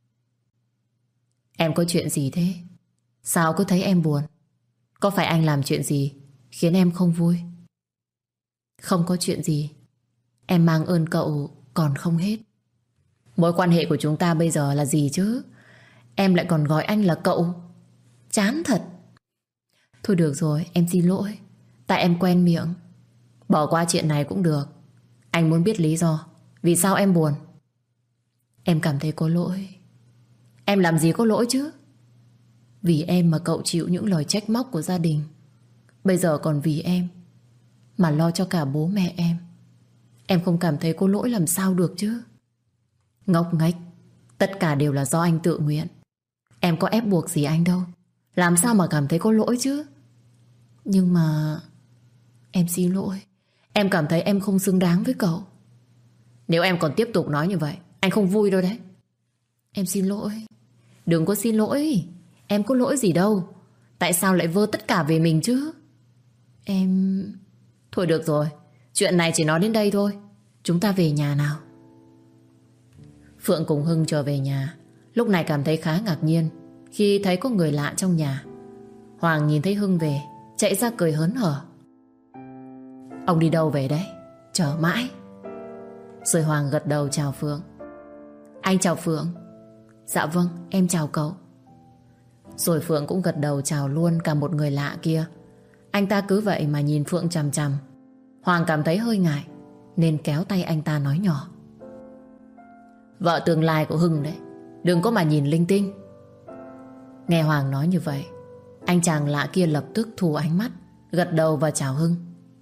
Em có chuyện gì thế? Sao cứ thấy em buồn? Có phải anh làm chuyện gì khiến em không vui? Không có chuyện gì. Em mang ơn cậu còn không hết. Mối quan hệ của chúng ta bây giờ là gì chứ? Em lại còn gọi anh là cậu. Chán thật. Thôi được rồi, em xin lỗi. Tại em quen miệng. Bỏ qua chuyện này cũng được. Anh muốn biết lý do vì sao em buồn. Em cảm thấy có lỗi. Em làm gì có lỗi chứ? Vì em mà cậu chịu những lời trách móc của gia đình. Bây giờ còn vì em mà lo cho cả bố mẹ em. Em không cảm thấy có lỗi làm sao được chứ? Ngốc nghếch. Tất cả đều là do anh tự nguyện. Em có ép buộc gì anh đâu. Làm sao mà cảm thấy có lỗi chứ. Nhưng mà em xin lỗi. Em cảm thấy em không xứng đáng với cậu. Nếu em còn tiếp tục nói như vậy, anh không vui đâu đấy. Em xin lỗi. Đừng có xin lỗi. Em có lỗi gì đâu. Tại sao lại vơ tất cả về mình chứ? Em... Thôi được rồi, chuyện này chỉ nói đến đây thôi. Chúng ta về nhà nào. Phượng cùng Hưng trở về nhà. Lúc này cảm thấy khá ngạc nhiên khi thấy có người lạ trong nhà. Hoàng nhìn thấy Hưng về, chạy ra cười hớn hở. Ông đi đâu về đấy? Chờ mãi. Rồi Hoàng gật đầu chào Phượng. Anh chào Phượng. Dạ vâng, em chào cậu. Rồi Phượng cũng gật đầu chào luôn cả một người lạ kia. Anh ta cứ vậy mà nhìn Phượng chằm chằm. Hoàng cảm thấy hơi ngại nên kéo tay anh ta nói nhỏ. Vợ tương lai của Hưng đấy, đừng có mà nhìn linh tinh. Nghe Hoàng nói như vậy, anh chàng lạ kia lập tức thu ánh mắt, gật đầu và chào Hưng.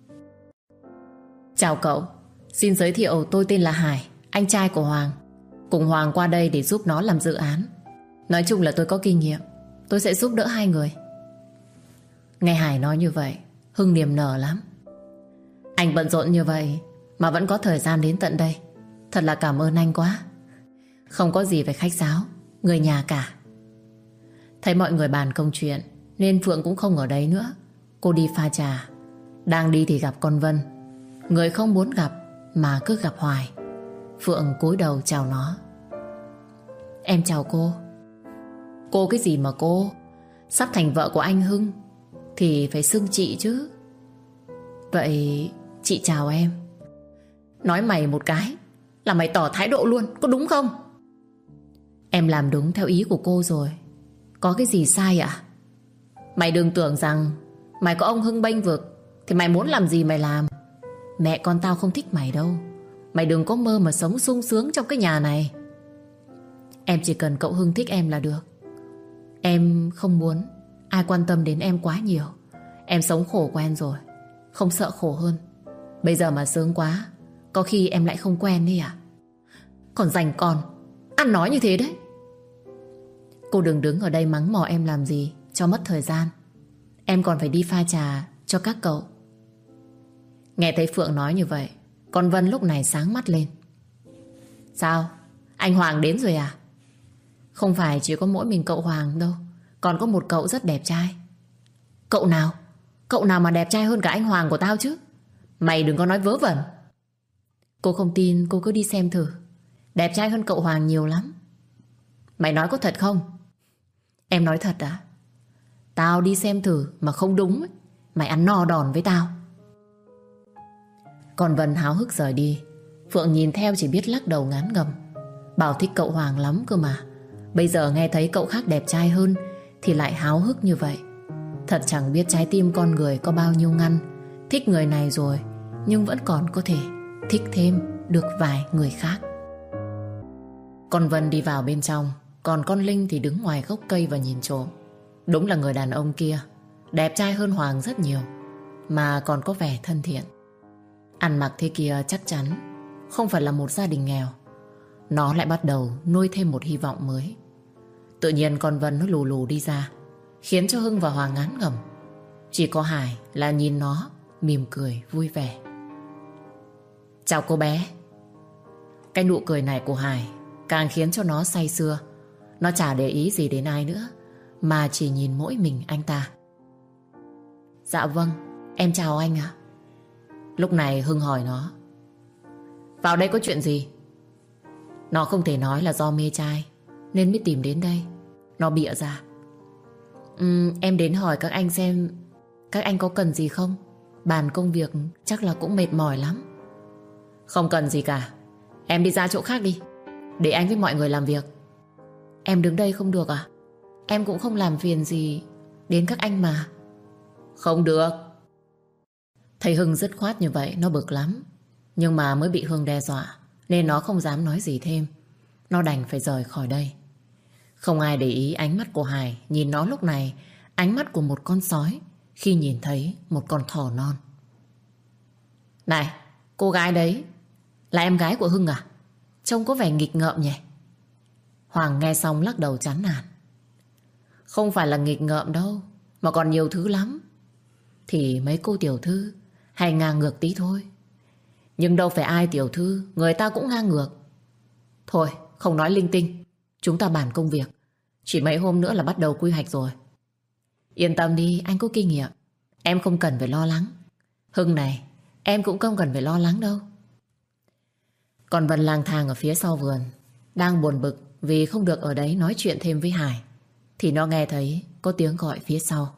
Chào cậu, xin giới thiệu tôi tên là Hải, anh trai của Hoàng. Cùng Hoàng qua đây để giúp nó làm dự án. Nói chung là tôi có kinh nghiệm, tôi sẽ giúp đỡ hai người. Nghe Hải nói như vậy, Hưng niềm nở lắm. Anh bận rộn như vậy mà vẫn có thời gian đến tận đây. Thật là cảm ơn anh quá. Không có gì phải khách sáo, người nhà cả. Thấy mọi người bàn công chuyện nên Phượng cũng không ở đấy nữa. Cô đi pha trà. Đang đi thì gặp con Vân. Người không muốn gặp mà cứ gặp hoài. Phượng cúi đầu chào nó. Em chào cô. Cô cái gì mà cô? Sắp thành vợ của anh Hưng thì phải xưng chị chứ. Vậy chị chào em. Nói mày một cái là mày tỏ thái độ luôn, có đúng không? Em làm đúng theo ý của cô rồi. Có cái gì sai ạ? Mày đừng tưởng rằng mày có ông Hưng bênh vực thì mày muốn làm gì mày làm. Mẹ con tao không thích mày đâu. Mày đừng có mơ mà sống sung sướng trong cái nhà này. Em chỉ cần cậu Hưng thích em là được. Em không muốn ai quan tâm đến em quá nhiều. Em sống khổ quen rồi, không sợ khổ hơn. Bây giờ mà sướng quá, có khi em lại không quen đi à? Còn dành con, ăn nói như thế đấy. Cô đừng đứng ở đây mắng mỏ em làm gì cho mất thời gian. Em còn phải đi pha trà cho các cậu. Nghe thấy Phượng nói như vậy, con Vân lúc này sáng mắt lên. Sao? Anh Hoàng đến rồi à? Không phải chỉ có mỗi mình cậu Hoàng đâu, còn có một cậu rất đẹp trai. Cậu nào? Cậu nào mà đẹp trai hơn cả anh Hoàng của tao chứ? Mày đừng có nói vớ vẩn. Cô không tin cô cứ đi xem thử. Đẹp trai hơn cậu Hoàng nhiều lắm. Mày nói có thật không? Em nói thật à? Tao đi xem thử mà không đúng ấy, mày ăn no đòn với tao. Còn Vân háo hức rời đi. Phượng nhìn theo chỉ biết lắc đầu ngán ngẩm. Bảo thích cậu Hoàng lắm cơ mà. Bây giờ nghe thấy cậu khác đẹp trai hơn thì lại háo hức như vậy. Thật chẳng biết trái tim con người có bao nhiêu ngăn. Thích người này rồi nhưng vẫn còn có thể thích thêm được vài người khác. Con Vân đi vào bên trong, còn con Linh thì đứng ngoài gốc cây và nhìn trộm. Đúng là người đàn ông kia đẹp trai hơn Hoàng rất nhiều, mà còn có vẻ thân thiện. Ăn mặc thế kia chắc chắn không phải là một gia đình nghèo. Nó lại bắt đầu nuôi thêm một hy vọng mới. Tự nhiên con Vân nó lù lù đi ra, khiến cho Hưng và Hoàng ngán ngẩm. Chỉ có Hải là nhìn nó mỉm cười vui vẻ. Chào cô bé. Cái nụ cười này của Hải càng khiến cho nó say sưa. Nó chả để ý gì đến ai nữa, mà chỉ nhìn mỗi mình anh ta. Dạ vâng, em chào anh ạ. Lúc này Hưng hỏi nó, vào đây có chuyện gì? Nó không thể nói là do mê trai nên mới tìm đến đây. Nó bịa ra. Em đến hỏi các anh xem các anh có cần gì không. Bàn công việc chắc là cũng mệt mỏi lắm. Không cần gì cả, em đi ra chỗ khác đi, để anh với mọi người làm việc. Em đứng đây không được à? Em cũng không làm phiền gì đến các anh mà. Không được. Thấy Hưng dứt khoát như vậy nó bực lắm. Nhưng mà mới bị Hưng đe dọa nên nó không dám nói gì thêm. Nó đành phải rời khỏi đây. Không ai để ý ánh mắt của Hải nhìn nó lúc này. Ánh mắt của một con sói khi nhìn thấy một con thỏ non. Này, cô gái đấy là em gái của Hưng à? Trông có vẻ nghịch ngợm nhỉ? Hoàng nghe xong lắc đầu chán nản. Không phải là nghịch ngợm đâu, mà còn nhiều thứ lắm. Thì mấy cô tiểu thư hay ngang ngược tí thôi. Nhưng đâu phải ai tiểu thư người ta cũng ngang ngược. Thôi, không nói linh tinh, chúng ta bàn công việc. Chỉ mấy hôm nữa là bắt đầu quy hoạch rồi. Yên tâm đi, anh có kinh nghiệm. Em không cần phải lo lắng. Hưng này, em cũng không cần phải lo lắng đâu. Còn Vân lang thang ở phía sau vườn, đang buồn bực vì không được ở đấy nói chuyện thêm với Hải, thì nó nghe thấy có tiếng gọi phía sau.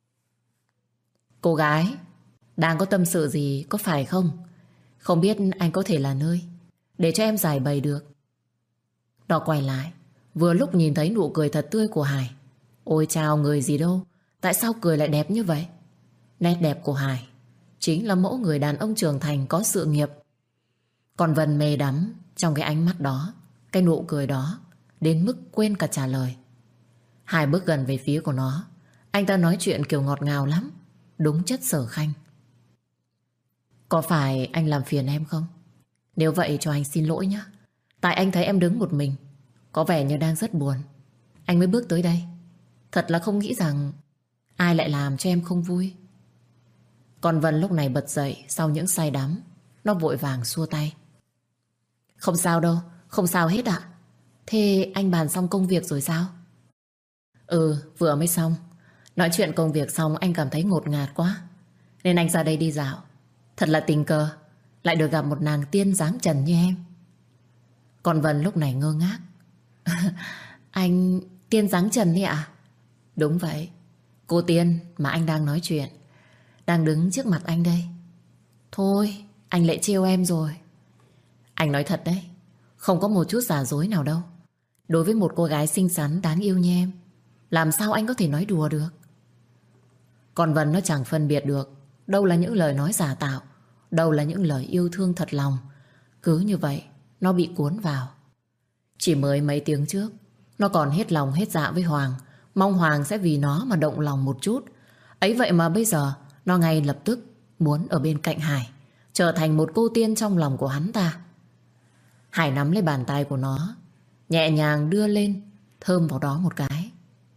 Cô gái, đang có tâm sự gì có phải không? Không biết anh có thể là nơi để cho em giải bày được. Nó quay lại, vừa lúc nhìn thấy nụ cười thật tươi của Hải. Ôi chào, người gì đâu, tại sao cười lại đẹp như vậy? Nét đẹp của Hải chính là mẫu người đàn ông trưởng thành có sự nghiệp. Còn Vân mê đắm trong cái ánh mắt đó, cái nụ cười đó, đến mức quên cả trả lời. Hải bước gần về phía của nó. Anh ta nói chuyện kiểu ngọt ngào lắm, đúng chất Sở Khanh. Có phải anh làm phiền em không? Nếu vậy cho anh xin lỗi nhé. Tại anh thấy em đứng một mình, có vẻ như đang rất buồn, anh mới bước tới đây. Thật là không nghĩ rằng ai lại làm cho em không vui. Còn Vân lúc này bật dậy sau những say đắm. Nó vội vàng xua tay. Không sao đâu, không sao hết ạ. Thế anh bàn xong công việc rồi sao? Ừ, vừa mới xong. Nói chuyện công việc xong anh cảm thấy ngột ngạt quá, nên anh ra đây đi dạo. Thật là tình cờ lại được gặp một nàng tiên dáng trần như em. Còn Vân lúc này ngơ ngác. Anh tiên dáng trần đấy ạ? Đúng vậy, cô tiên mà anh đang nói chuyện đang đứng trước mặt anh đây. Thôi, anh lại trêu em rồi. Anh nói thật đấy, không có một chút giả dối nào đâu. Đối với một cô gái xinh xắn đáng yêu như em, làm sao anh có thể nói đùa được? Còn Vân nó chẳng phân biệt được đâu là những lời nói giả tạo, đâu là những lời yêu thương thật lòng. Cứ như vậy nó bị cuốn vào. Chỉ mới mấy tiếng trước nó còn hết lòng hết dạ với Hoàng, mong Hoàng sẽ vì nó mà động lòng một chút. Ấy vậy mà bây giờ nó ngay lập tức muốn ở bên cạnh Hải, trở thành một cô tiên trong lòng của hắn ta. Hải nắm lấy bàn tay của nó, nhẹ nhàng đưa lên, thơm vào đó một cái.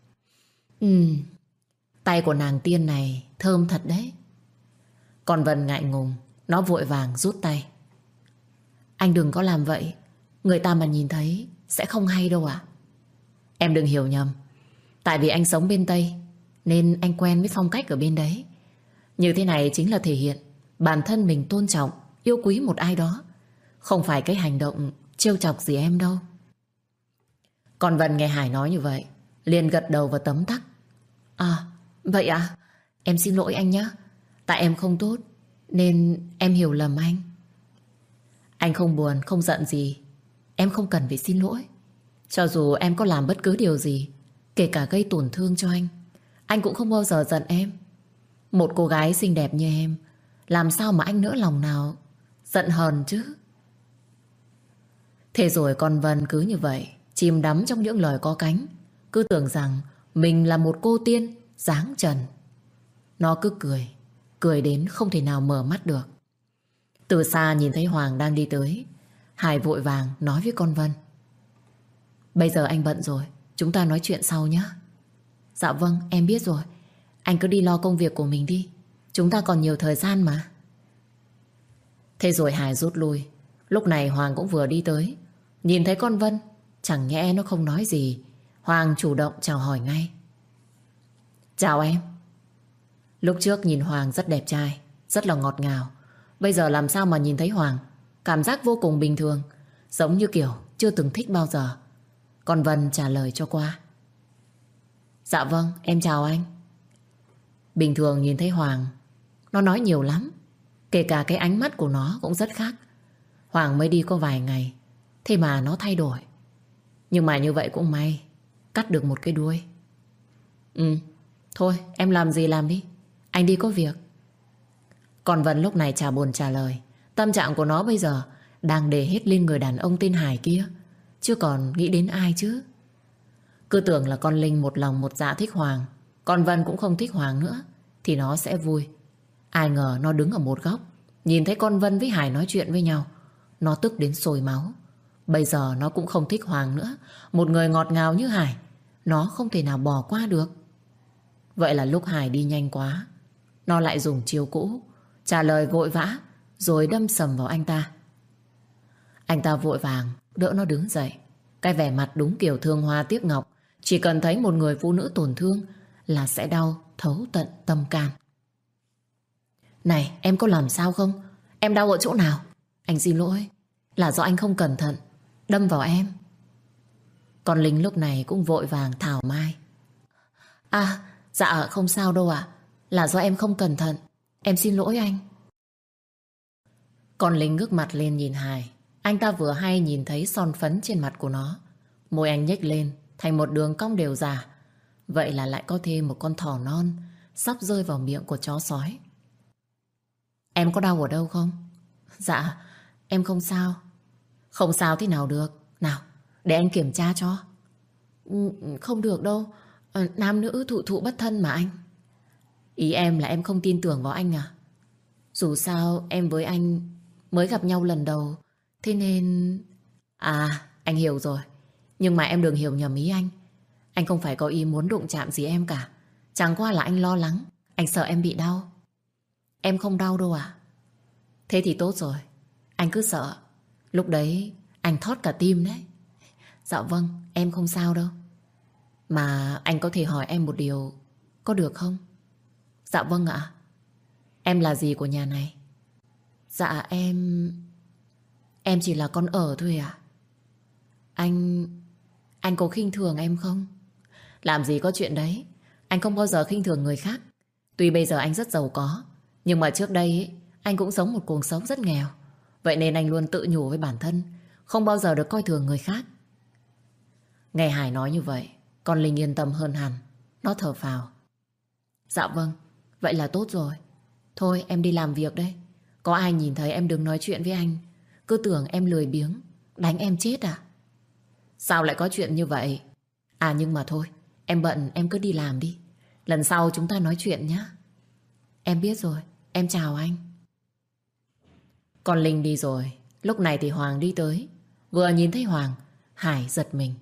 Tay của nàng tiên này thơm thật đấy. Còn Vân ngại ngùng, nó vội vàng rút tay. Anh đừng có làm vậy, người ta mà nhìn thấy sẽ không hay đâu ạ. Em đừng hiểu nhầm, tại vì anh sống bên Tây nên anh quen với phong cách ở bên đấy. Như thế này chính là thể hiện bản thân mình tôn trọng, yêu quý một ai đó, không phải cái hành động trêu chọc gì em đâu. Còn Vân nghe Hải nói như vậy, liền gật đầu và tấm tắc. À, vậy à? Em xin lỗi anh nhé. Tại em không tốt nên em hiểu lầm anh. Anh không buồn, không giận gì. Em không cần phải xin lỗi. Cho dù em có làm bất cứ điều gì, kể cả gây tổn thương cho anh cũng không bao giờ giận em. Một cô gái xinh đẹp như em, làm sao mà anh nỡ lòng nào giận hờn chứ? Thế rồi con Vân cứ như vậy chìm đắm trong những lời có cánh, cứ tưởng rằng mình là một cô tiên dáng trần. Nó cứ cười đến không thể nào mở mắt được. Từ xa nhìn thấy Hoàng đang đi tới, Hải vội vàng nói với con Vân. Bây giờ anh bận rồi, chúng ta nói chuyện sau nhé. Dạ vâng, em biết rồi. Anh cứ đi lo công việc của mình đi, chúng ta còn nhiều thời gian mà. Thế rồi Hải rút lui. Lúc này Hoàng cũng vừa đi tới, nhìn thấy con Vân, chẳng nhẽ nó không nói gì. Hoàng chủ động chào hỏi ngay. Chào em. Lúc trước nhìn Hoàng rất đẹp trai, rất là ngọt ngào. Bây giờ làm sao mà nhìn thấy Hoàng, cảm giác vô cùng bình thường, giống như kiểu chưa từng thích bao giờ. Còn Vân trả lời cho qua. Dạ vâng, em chào anh. Bình thường nhìn thấy Hoàng, nó nói nhiều lắm, kể cả cái ánh mắt của nó cũng rất khác. Hoàng mới đi có vài ngày, thế mà nó thay đổi. Nhưng mà như vậy cũng may, cắt được một cái đuôi. Thôi em làm gì làm đi, anh đi có việc. Còn Vân lúc này chả buồn trả lời. Tâm trạng của nó bây giờ đang để hết lên người đàn ông tên Hải kia, chứ còn nghĩ đến ai chứ. Cứ tưởng là con Linh một lòng một dạ thích Hoàng, còn Vân cũng không thích Hoàng nữa, thì nó sẽ vui. Ai ngờ nó đứng ở một góc, nhìn thấy con Vân với Hải nói chuyện với nhau, nó tức đến sôi máu. Bây giờ nó cũng không thích Hoàng nữa. Một người ngọt ngào như Hải, nó không thể nào bỏ qua được. Vậy là lúc Hải đi nhanh quá, nó lại dùng chiêu cũ, trả lời vội vã, rồi đâm sầm vào anh ta. Anh ta vội vàng đỡ nó đứng dậy. Cái vẻ mặt đúng kiểu thương hoa tiếc ngọc. Chỉ cần thấy một người phụ nữ tổn thương là sẽ đau thấu tận tâm can. Này, em có làm sao không? Em đau ở chỗ nào? Anh xin lỗi, là do anh không cẩn thận đâm vào em. Còn Linh lúc này cũng vội vàng thảo mai. À, dạ không sao đâu ạ. Là do em không cẩn thận. Em xin lỗi anh. Còn Linh ngước mặt lên nhìn Hải. Anh ta vừa hay nhìn thấy son phấn trên mặt của nó. Môi anh nhếch lên thành một đường cong đều già. Vậy là lại có thêm một con thỏ non sắp rơi vào miệng của chó sói. Em có đau ở đâu không? Dạ, em không sao. Không sao thế nào được. Nào, để anh kiểm tra cho. Không được đâu. Nam nữ thụ thụ bất thân mà anh. Ý em là em không tin tưởng vào anh à? Dù sao em với anh mới gặp nhau lần đầu, thế nên... À, anh hiểu rồi. Nhưng mà em đừng hiểu nhầm ý anh. Anh không phải có ý muốn đụng chạm gì em cả. Chẳng qua là anh lo lắng. Anh sợ em bị đau. Em không đau đâu à? Thế thì tốt rồi. Anh cứ sợ. Lúc đấy anh thót cả tim đấy. Dạ vâng, em không sao đâu. Mà anh có thể hỏi em một điều, có được không? Dạ vâng ạ. Em là gì của nhà này? Dạ em chỉ là con ở thôi ạ. Anh có khinh thường em không? Làm gì có chuyện đấy. Anh không bao giờ khinh thường người khác. Tuy bây giờ anh rất giàu có, nhưng mà trước đây ấy, anh cũng sống một cuộc sống rất nghèo. Vậy nên anh luôn tự nhủ với bản thân không bao giờ được coi thường người khác. Nghe Hải nói như vậy, con Linh yên tâm hơn hẳn. Nó thở phào. Dạ vâng, vậy là tốt rồi. Thôi em đi làm việc đây. Có ai nhìn thấy em đừng nói chuyện với anh. Cứ tưởng em lười biếng, đánh em chết à? Sao lại có chuyện như vậy? À nhưng mà thôi, em bận em cứ đi làm đi. Lần sau chúng ta nói chuyện nhé. Em biết rồi, em chào anh. Con Linh đi rồi. Lúc này thì Hoàng đi tới. Vừa nhìn thấy Hoàng, Hải giật mình.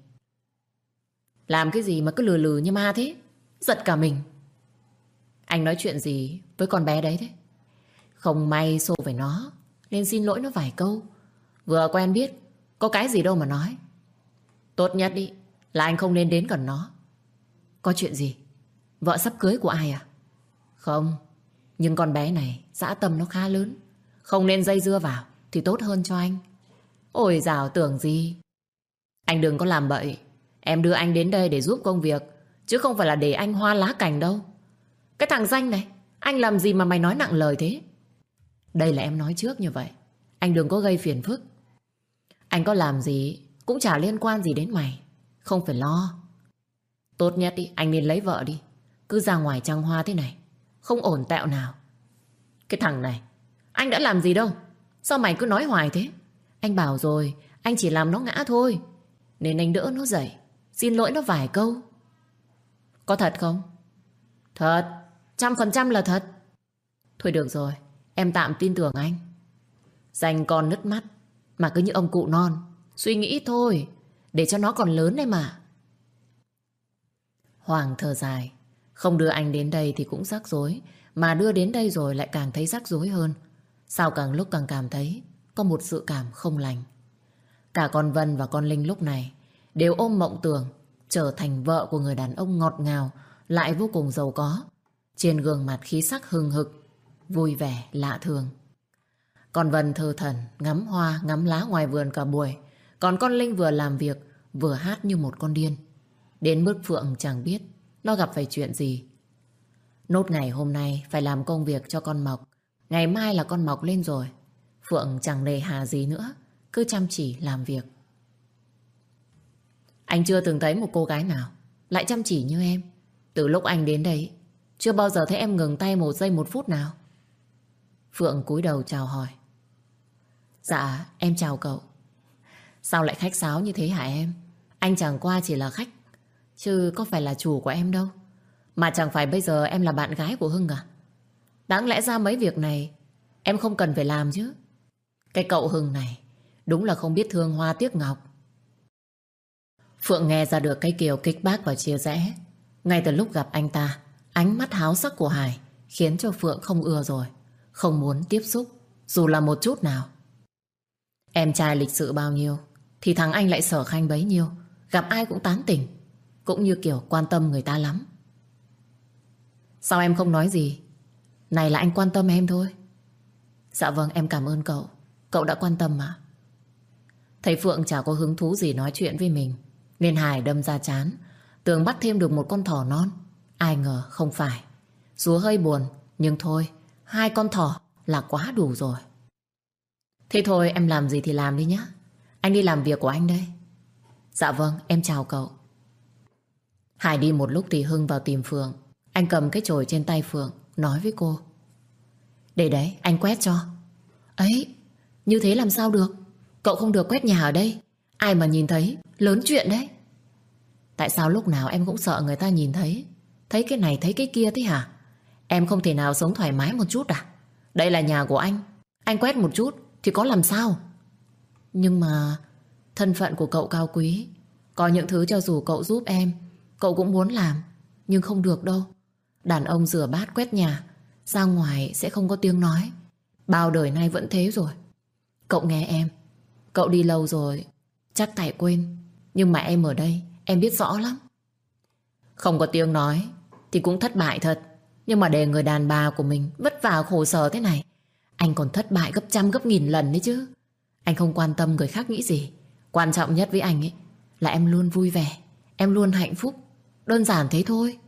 Làm cái gì mà cứ lừ lừ như ma thế? Giật cả mình. Anh nói chuyện gì với con bé đấy thế? Không may xô với nó nên xin lỗi nó vài câu. Vừa quen biết, có cái gì đâu mà nói. Tốt nhất đi là anh không nên đến gần nó. Có chuyện gì? Vợ sắp cưới của ai à? Không, nhưng con bé này dã tâm nó khá lớn. Không nên dây dưa vào thì tốt hơn cho anh. Ôi dào tưởng gì. Anh đừng có làm bậy. Em đưa anh đến đây để giúp công việc, chứ không phải là để anh hoa lá cành đâu. Cái thằng danh này, anh làm gì mà mày nói nặng lời thế? Đây là em nói trước như vậy. Anh đừng có gây phiền phức. Anh có làm gì cũng chả liên quan gì đến mày. Không phải lo. Tốt nhất đi, anh nên lấy vợ đi. Cứ ra ngoài trăng hoa thế này không ổn tẹo nào. Cái thằng này, anh đã làm gì đâu. Sao mày cứ nói hoài thế? Anh bảo rồi, anh chỉ làm nó ngã thôi, nên anh đỡ nó dậy, xin lỗi nó vài câu. Có thật không? Thật, 100% là thật. Thôi được rồi, em tạm tin tưởng anh. Dành con nứt mắt mà cứ như ông cụ non. Suy nghĩ thôi, để cho nó còn lớn đấy mà. Hoàng thở dài. Không đưa anh đến đây thì cũng rắc rối, mà đưa đến đây rồi lại càng thấy rắc rối hơn. Sao càng lúc càng cảm thấy có một dự cảm không lành. Cả con Vân và con Linh lúc này đều ôm mộng tưởng trở thành vợ của người đàn ông ngọt ngào lại vô cùng giàu có. Trên gương mặt khí sắc hừng hực, vui vẻ lạ thường. Con Vân thơ thẩn ngắm hoa ngắm lá ngoài vườn cả buổi. Còn con Linh vừa làm việc vừa hát như một con điên. Đến mức Phượng chẳng biết nó gặp phải chuyện gì. Nốt ngày hôm nay phải làm công việc cho con Mộc. Ngày mai là con Mộc lên rồi. Phượng chẳng nề hà gì nữa, cứ chăm chỉ làm việc. Anh chưa từng thấy một cô gái nào lại chăm chỉ như em. Từ lúc anh đến đây chưa bao giờ thấy em ngừng tay một giây một phút nào. Phượng cúi đầu chào hỏi. Dạ em chào cậu. Sao lại khách sáo như thế hả em? Anh chẳng qua chỉ là khách, chứ có phải là chủ của em đâu. Mà chẳng phải bây giờ em là bạn gái của Hưng à? Đáng lẽ ra mấy việc này em không cần phải làm chứ. Cái cậu Hưng này Đúng là không biết thương hoa tiếc ngọc. Phượng nghe ra được cái kiểu kích bác và chia rẽ. Ngay từ lúc gặp anh ta, ánh mắt háo sắc của Hải khiến cho Phượng không ưa rồi, không muốn tiếp xúc dù là một chút nào. Em trai lịch sự bao nhiêu thì thằng anh lại sở khanh bấy nhiêu. Gặp ai cũng tán tỉnh, cũng như kiểu quan tâm người ta lắm. Sao em không nói gì? Này là anh quan tâm em thôi. Dạ vâng, em cảm ơn cậu. Cậu đã quan tâm mà. Thấy Phượng chả có hứng thú gì nói chuyện với mình, nên Hải đâm ra chán, tưởng bắt thêm được một con thỏ non. Ai ngờ không phải. Dù hơi buồn, nhưng thôi, 2 con thỏ là quá đủ rồi. Thế thôi, em làm gì thì làm đi nhé. Anh đi làm việc của anh đây. Dạ vâng, em chào cậu. Hải đi một lúc thì Hưng vào tìm Phượng. Anh cầm cái chổi trên tay Phượng, nói với cô: để đấy, anh quét cho. Ấy, như thế làm sao được? Cậu không được quét nhà ở đây. Ai mà nhìn thấy, lớn chuyện đấy. Tại sao lúc nào em cũng sợ người ta nhìn thấy? Thấy cái này thấy cái kia thế hả? Em không thể nào sống thoải mái một chút à? Đây là nhà của anh quét một chút thì có làm sao? Nhưng mà thân phận của cậu cao quý, có những thứ cho dù cậu giúp em, cậu cũng muốn làm, nhưng không được đâu. Đàn ông rửa bát quét nhà, ra ngoài sẽ không có tiếng nói. Bao đời nay vẫn thế rồi. Cậu nghe em, cậu đi lâu rồi chắc tại quên, nhưng mà em ở đây em biết rõ lắm. Không có tiếng nói thì cũng thất bại thật. Nhưng mà để người đàn bà của mình vất vả khổ sở thế này, anh còn thất bại gấp trăm gấp nghìn lần đấy chứ. Anh không quan tâm người khác nghĩ gì. Quan trọng nhất với anh ấy là em luôn vui vẻ, em luôn hạnh phúc. Đơn giản thế thôi.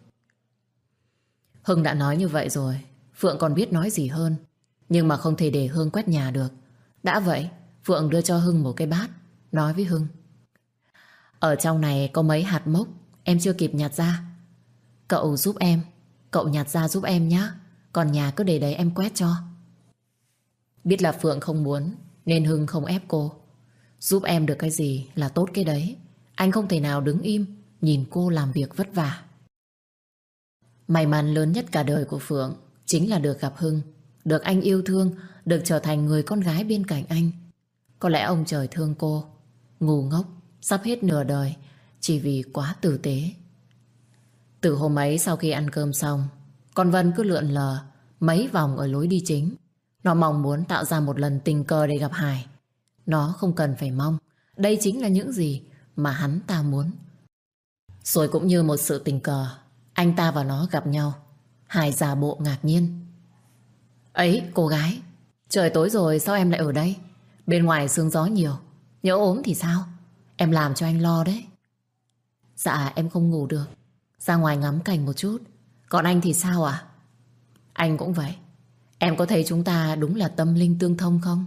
Hưng đã nói như vậy rồi, Phượng còn biết nói gì hơn. Nhưng mà không thể để Hưng quét nhà được. Đã vậy, Phượng đưa cho Hưng một cái bát, nói với Hưng: ở trong này có mấy hạt mốc em chưa kịp nhặt ra. Cậu giúp em, cậu nhặt ra giúp em nhé. Còn nhà cứ để đấy em quét cho. Biết là Phượng không muốn nên Hưng không ép cô. Giúp em được cái gì là tốt cái đấy. Anh không thể nào đứng im nhìn cô làm việc vất vả. May mắn lớn nhất cả đời của Phượng chính là được gặp Hưng, được anh yêu thương, được trở thành người con gái bên cạnh anh. Có lẽ ông trời thương cô, ngu ngốc, sắp hết nửa đời chỉ vì quá tử tế. Từ hôm ấy sau khi ăn cơm xong, con Vân cứ lượn lờ mấy vòng ở lối đi chính. Nó mong muốn tạo ra một lần tình cờ để gặp Hải. Nó không cần phải mong, đây chính là những gì mà hắn ta muốn. Rồi cũng như một sự tình cờ, anh ta và nó gặp nhau. Hải giả bộ ngạc nhiên: ấy, cô gái, trời tối rồi sao em lại ở đây? Bên ngoài sương gió nhiều, nhỡ ốm thì sao? Em làm cho anh lo đấy. Dạ em không ngủ được, ra ngoài ngắm cảnh một chút. Còn anh thì sao ạ? Anh cũng vậy. Em có thấy chúng ta đúng là tâm linh tương thông không?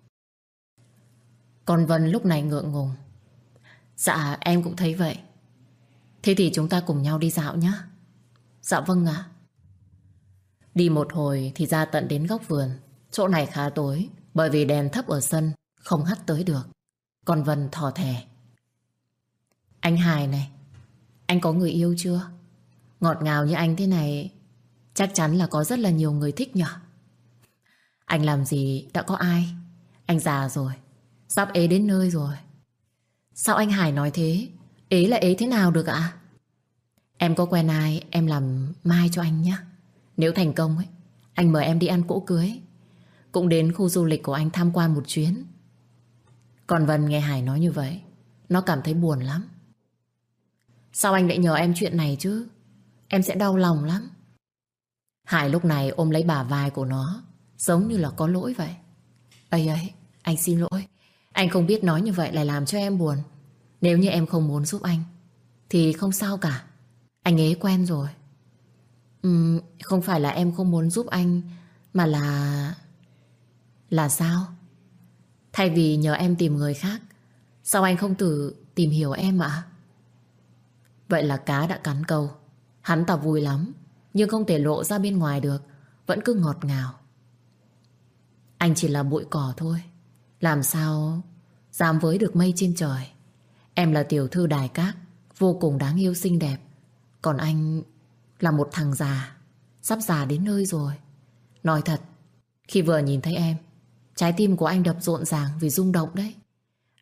Còn Vân lúc này ngượng ngùng: dạ em cũng thấy vậy. Thế thì chúng ta cùng nhau đi dạo nhé. Dạ vâng ạ. Đi một hồi thì ra tận đến góc vườn. Chỗ này khá tối, bởi vì đèn thấp ở sân không hắt tới được. Còn Vân thỏ thẻ: anh Hải này, anh có người yêu chưa? Ngọt ngào như anh thế này chắc chắn là có rất là nhiều người thích nhỉ? Anh làm gì đã có ai. Anh già rồi, sắp ế đến nơi rồi. Sao anh Hải nói thế? Ế là ế thế nào được ạ? Em có quen ai em làm mai cho anh nhé. Nếu thành công ấy, anh mời em đi ăn cỗ cưới, cũng đến khu du lịch của anh tham quan một chuyến. Còn Vân nghe Hải nói như vậy, nó cảm thấy buồn lắm. Sao anh lại nhờ em chuyện này chứ? Em sẽ đau lòng lắm. Hải lúc này ôm lấy bả vai của nó, giống như là có lỗi vậy. Ây ấy, anh xin lỗi. Anh không biết nói như vậy lại làm cho em buồn. Nếu như em không muốn giúp anh thì không sao cả, anh ế quen rồi. Không phải là em không muốn giúp anh, mà là... Là sao? Thay vì nhờ em tìm người khác, sao anh không tự tìm hiểu em ạ? Vậy là cá đã cắn câu. Hắn ta vui lắm, nhưng không thể lộ ra bên ngoài được, vẫn cứ ngọt ngào. Anh chỉ là bụi cỏ thôi, làm sao dám với được mây trên trời. Em là tiểu thư đài cát, vô cùng đáng yêu xinh đẹp. Còn anh là một thằng già, sắp già đến nơi rồi. Nói thật, khi vừa nhìn thấy em, trái tim của anh đập rộn ràng vì rung động đấy.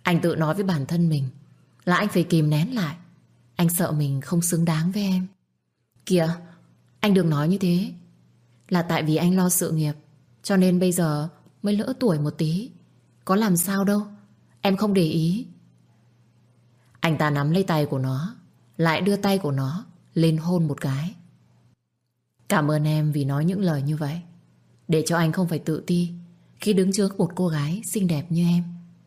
Anh tự nói với bản thân mình là anh phải kìm nén lại. Anh sợ mình không xứng đáng với em. Kìa, anh đừng nói như thế. Là tại vì anh lo sự nghiệp, cho nên bây giờ mới lỡ tuổi một tí. Có làm sao đâu, em không để ý. Anh ta nắm lấy tay của nó, lại đưa tay của nó lên hôn một cái. Cảm ơn em vì nói những lời như vậy, để cho anh không phải tự ti khi đứng trước một cô gái xinh đẹp như em.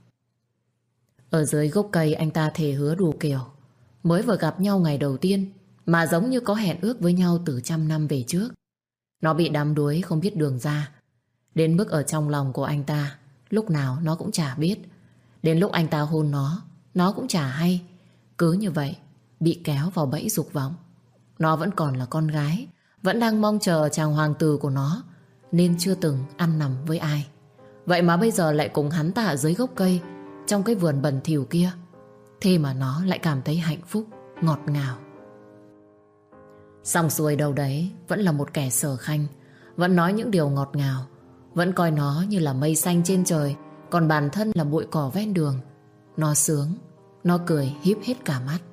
Ở dưới gốc cây anh ta thề hứa đủ kiểu. Mới vừa gặp nhau ngày đầu tiên mà giống như có hẹn ước với nhau từ trăm năm về trước. Nó bị đắm đuối không biết đường ra, đến mức ở trong lòng của anh ta lúc nào nó cũng chả biết. Đến lúc anh ta hôn nó cũng chả hay. Cứ như vậy bị kéo vào bẫy dục vọng. Nó vẫn còn là con gái, vẫn đang mong chờ chàng hoàng tử của nó, nên chưa từng ăn nằm với ai. Vậy mà bây giờ lại cùng hắn ta ở dưới gốc cây, trong cái vườn bẩn thỉu kia. Thế mà nó lại cảm thấy hạnh phúc, ngọt ngào. Xong xuôi đâu đấy vẫn là một kẻ sở khanh, vẫn nói những điều ngọt ngào, vẫn coi nó như là mây xanh trên trời, còn bản thân là bụi cỏ ven đường. Nó sướng, nó cười híp hết cả mắt.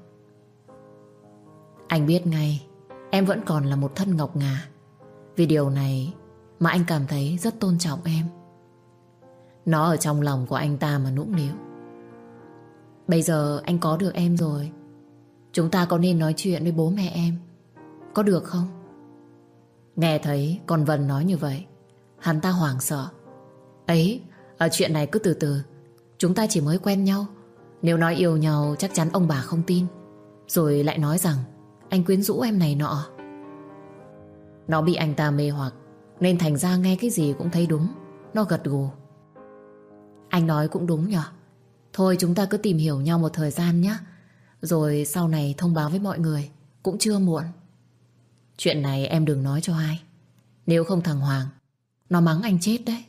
Anh biết ngay em vẫn còn là một thân ngọc ngà. Vì điều này mà anh cảm thấy rất tôn trọng em. Nó ở trong lòng của anh ta mà nũng nịu. Bây giờ anh có được em rồi, chúng ta có nên nói chuyện với bố mẹ em, có được không? Nghe thấy con Vân nói như vậy, hắn ta hoảng sợ. Ấy, ở chuyện này cứ từ từ, chúng ta chỉ mới quen nhau. Nếu nói yêu nhau chắc chắn ông bà không tin, rồi lại nói rằng anh quyến rũ em này nọ. Nó bị anh ta mê hoặc, nên thành ra nghe cái gì cũng thấy đúng. Nó gật gù. Anh nói cũng đúng nhở. Thôi chúng ta cứ tìm hiểu nhau một thời gian nhé, rồi sau này thông báo với mọi người, cũng chưa muộn. Chuyện này em đừng nói cho ai, nếu không thằng Hoàng nó mắng anh chết đấy.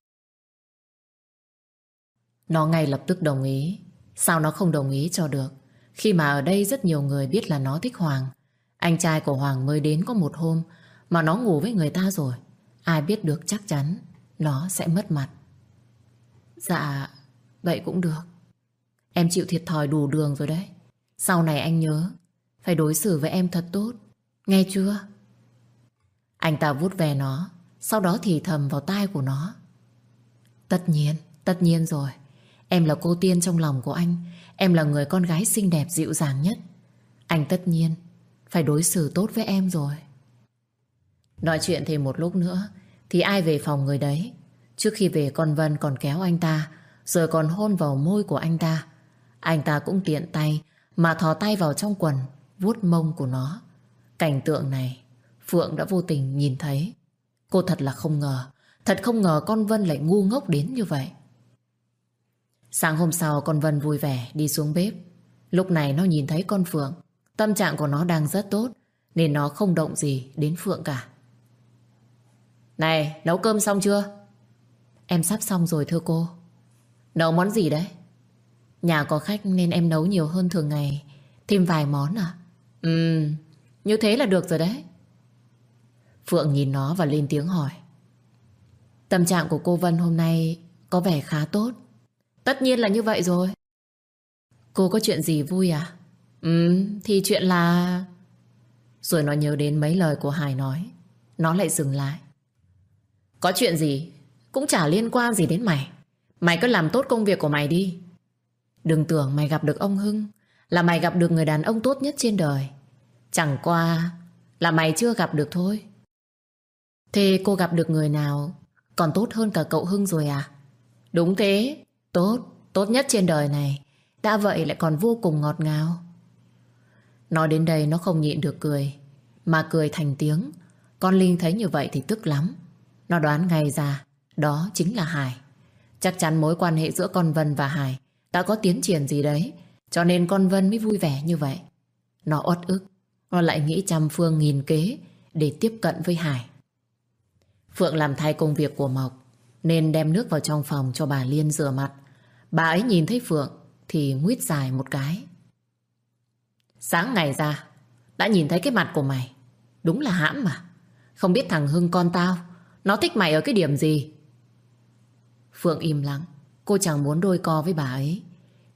Nó ngay lập tức đồng ý. Sao nó không đồng ý cho được, khi mà ở đây rất nhiều người biết là nó thích Hoàng. Anh trai của Hoàng mới đến có một hôm mà nó ngủ với người ta rồi. Ai biết được chắc chắn nó sẽ mất mặt. Dạ, vậy cũng được. Em chịu thiệt thòi đủ đường rồi đấy. Sau này anh nhớ phải đối xử với em thật tốt, nghe chưa? Anh ta vuốt ve nó, sau đó thì thầm vào tai của nó. Tất nhiên rồi. Em là cô tiên trong lòng của anh. Em là người con gái xinh đẹp dịu dàng nhất. Anh tất nhiên phải đối xử tốt với em rồi. Nói chuyện thêm một lúc nữa thì ai về phòng người đấy. Trước khi về con Vân còn kéo anh ta, rồi còn hôn vào môi của anh ta. Anh ta cũng tiện tay mà thò tay vào trong quần, vuốt mông của nó. Cảnh tượng này Phượng đã vô tình nhìn thấy. Cô thật là không ngờ, thật không ngờ con Vân lại ngu ngốc đến như vậy. Sáng hôm sau con Vân vui vẻ đi xuống bếp. Lúc này nó nhìn thấy con Phượng. Tâm trạng của nó đang rất tốt, nên nó không động gì đến Phượng cả. Này, nấu cơm xong chưa? Em sắp xong rồi thưa cô. Nấu món gì đấy? Nhà có khách nên em nấu nhiều hơn thường ngày, thêm vài món à? Như thế là được rồi đấy. Phượng nhìn nó và lên tiếng hỏi. Tâm trạng của cô Vân hôm nay có vẻ khá tốt. Tất nhiên là như vậy rồi. Cô có chuyện gì vui à? Thì chuyện là... Rồi nó nhớ đến mấy lời của Hải nói. Nó lại dừng lại. Có chuyện gì cũng chả liên quan gì đến mày. Mày cứ làm tốt công việc của mày đi. Đừng tưởng mày gặp được ông Hưng là mày gặp được người đàn ông tốt nhất trên đời. Chẳng qua là mày chưa gặp được thôi. Thế cô gặp được người nào còn tốt hơn cả cậu Hưng rồi à? Đúng thế. Tốt nhất trên đời này. Đã vậy lại còn vô cùng ngọt ngào. Nói đến đây nó không nhịn được cười, mà cười thành tiếng. Con Linh thấy như vậy thì tức lắm. Nó đoán ngay ra đó chính là Hải. Chắc chắn mối quan hệ giữa con Vân và Hải đã có tiến triển gì đấy, cho nên con Vân mới vui vẻ như vậy. Nó uất ức. Nó lại nghĩ trăm phương nghìn kế để tiếp cận với Hải. Phượng làm thay công việc của Mộc nên đem nước vào trong phòng cho bà Liên rửa mặt. Bà ấy nhìn thấy Phượng thì nguýt dài một cái. Sáng ngày ra đã nhìn thấy cái mặt của mày, đúng là hãm mà. Không biết thằng Hưng con tao nó thích mày ở cái điểm gì? Phượng im lặng. Cô chẳng muốn đôi co với bà ấy.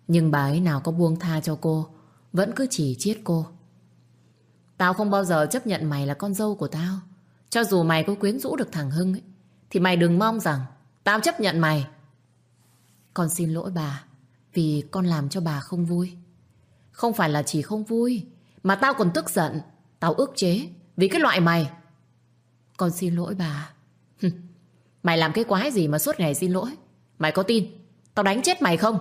Nhưng bà ấy nào có buông tha cho cô, vẫn cứ chỉ chiết cô. Tao không bao giờ chấp nhận mày là con dâu của tao. Cho dù mày có quyến rũ được thằng Hưng ấy, thì mày đừng mong rằng tao chấp nhận mày. Con xin lỗi bà, vì con làm cho bà không vui. Không phải là chỉ không vui, mà tao còn tức giận. Tao ức chế vì cái loại mày. Con xin lỗi bà. Mày làm cái quái gì mà suốt ngày xin lỗi? Mày có tin tao đánh chết mày không?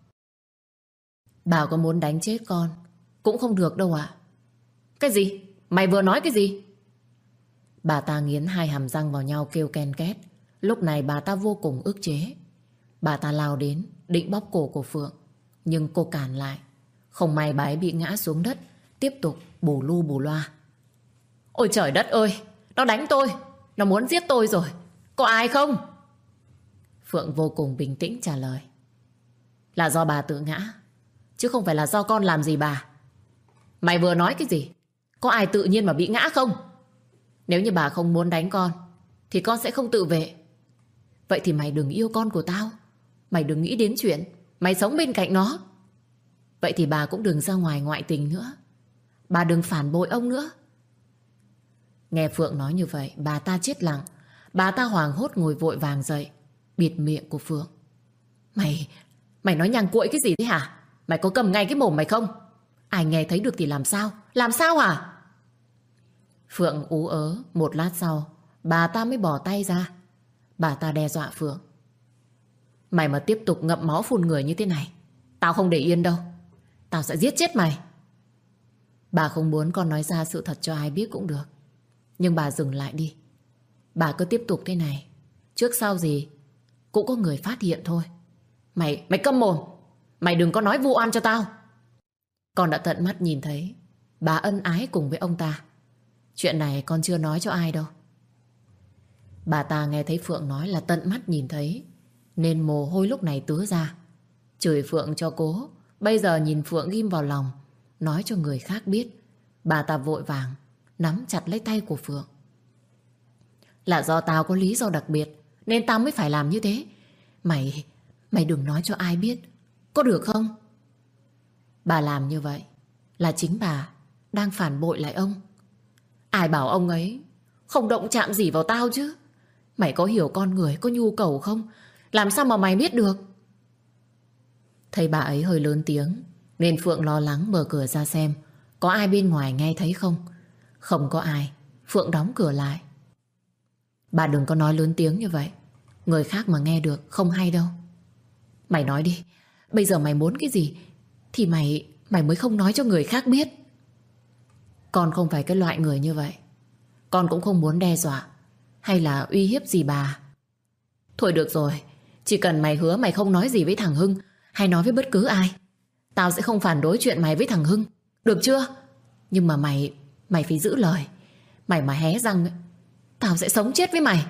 Bà có muốn đánh chết con cũng không được đâu ạ. Cái gì? Mày vừa nói cái gì? Bà ta nghiến hai hàm răng vào nhau kêu ken két. Lúc này bà ta vô cùng ức chế. Bà ta lao đến định bóp cổ của Phượng, nhưng cô cản lại. Không may bà ấy bị ngã xuống đất, tiếp tục bù lu bù loa. Ôi trời đất ơi, nó đánh tôi, nó muốn giết tôi rồi. Có ai không? Phượng vô cùng bình tĩnh trả lời. Là do bà tự ngã, chứ không phải là do con làm gì bà. Mày vừa nói cái gì? Có ai tự nhiên mà bị ngã không? Nếu như bà không muốn đánh con thì con sẽ không tự vệ. Vậy thì mày đừng yêu con của tao. Mày đừng nghĩ đến chuyện mày sống bên cạnh nó. Vậy thì bà cũng đừng ra ngoài ngoại tình nữa. Bà đừng phản bội ông nữa. Nghe Phượng nói như vậy, bà ta chết lặng. Bà ta hoảng hốt ngồi vội vàng dậy, bịt miệng của Phượng. Mày nói nhằng cuội cái gì thế hả? Mày có cầm ngay cái mồm mày không? Ai nghe thấy được thì làm sao? Làm sao hả? Phượng ú ớ. Một lát sau, bà ta mới bỏ tay ra. Bà ta đe dọa Phượng. Mày mà tiếp tục ngậm máu phun người như thế này, tao không để yên đâu. Tao sẽ giết chết mày. Bà không muốn con nói ra sự thật cho ai biết cũng được, nhưng bà dừng lại đi. Bà cứ tiếp tục thế này, trước sau gì cũng có người phát hiện thôi. Mày câm mồm. Mày đừng có nói vu oan cho tao. Con đã tận mắt nhìn thấy bà ân ái cùng với ông ta. Chuyện này con chưa nói cho ai đâu. Bà ta nghe thấy Phượng nói là tận mắt nhìn thấy, nên mồ hôi lúc này tứa ra. Chửi Phượng cho cố. Bây giờ nhìn Phượng ghim vào lòng, nói cho người khác biết. Bà ta vội vàng nắm chặt lấy tay của Phượng. Là do tao có lý do đặc biệt nên tao mới phải làm như thế. Mày đừng nói cho ai biết, có được không? Bà làm như vậy là chính bà đang phản bội lại ông. Ai bảo ông ấy không động chạm gì vào tao chứ? Mày có hiểu con người có nhu cầu không? Làm sao mà mày biết được? Thấy bà ấy hơi lớn tiếng, nên Phượng lo lắng mở cửa ra xem có ai bên ngoài nghe thấy không. Không có ai, Phượng đóng cửa lại. Bà đừng có nói lớn tiếng như vậy, người khác mà nghe được không hay đâu. Mày nói đi, bây giờ mày muốn cái gì thì mày mới không nói cho người khác biết. Con không phải cái loại người như vậy. Con cũng không muốn đe dọa hay là uy hiếp gì bà. Thôi được rồi, chỉ cần mày hứa mày không nói gì với thằng Hưng hay nói với bất cứ ai, tao sẽ không phản đối chuyện mày với thằng Hưng, được chưa? Nhưng mà mày phải giữ lời. Mày mà hé răng, tao sẽ sống chết với mày.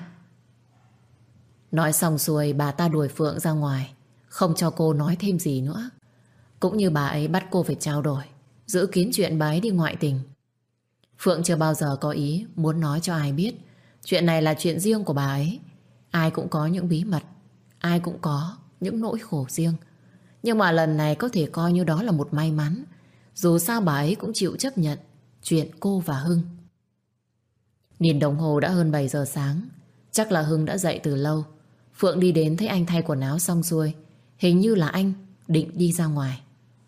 Nói xong xuôi, bà ta đuổi Phượng ra ngoài, không cho cô nói thêm gì nữa. Cũng như bà ấy bắt cô phải trao đổi, giữ kín chuyện bà ấy đi ngoại tình. Phượng chưa bao giờ có ý muốn nói cho ai biết. Chuyện này là chuyện riêng của bà ấy. Ai cũng có những bí mật, ai cũng có những nỗi khổ riêng. Nhưng mà lần này có thể coi như đó là một may mắn. Dù sao bà ấy cũng chịu chấp nhận chuyện cô và Hưng. Nhìn đồng hồ đã hơn 7 giờ sáng. Chắc là Hưng đã dậy từ lâu. Phượng đi đến thấy anh thay quần áo xong xuôi. Hình như là anh định đi ra ngoài.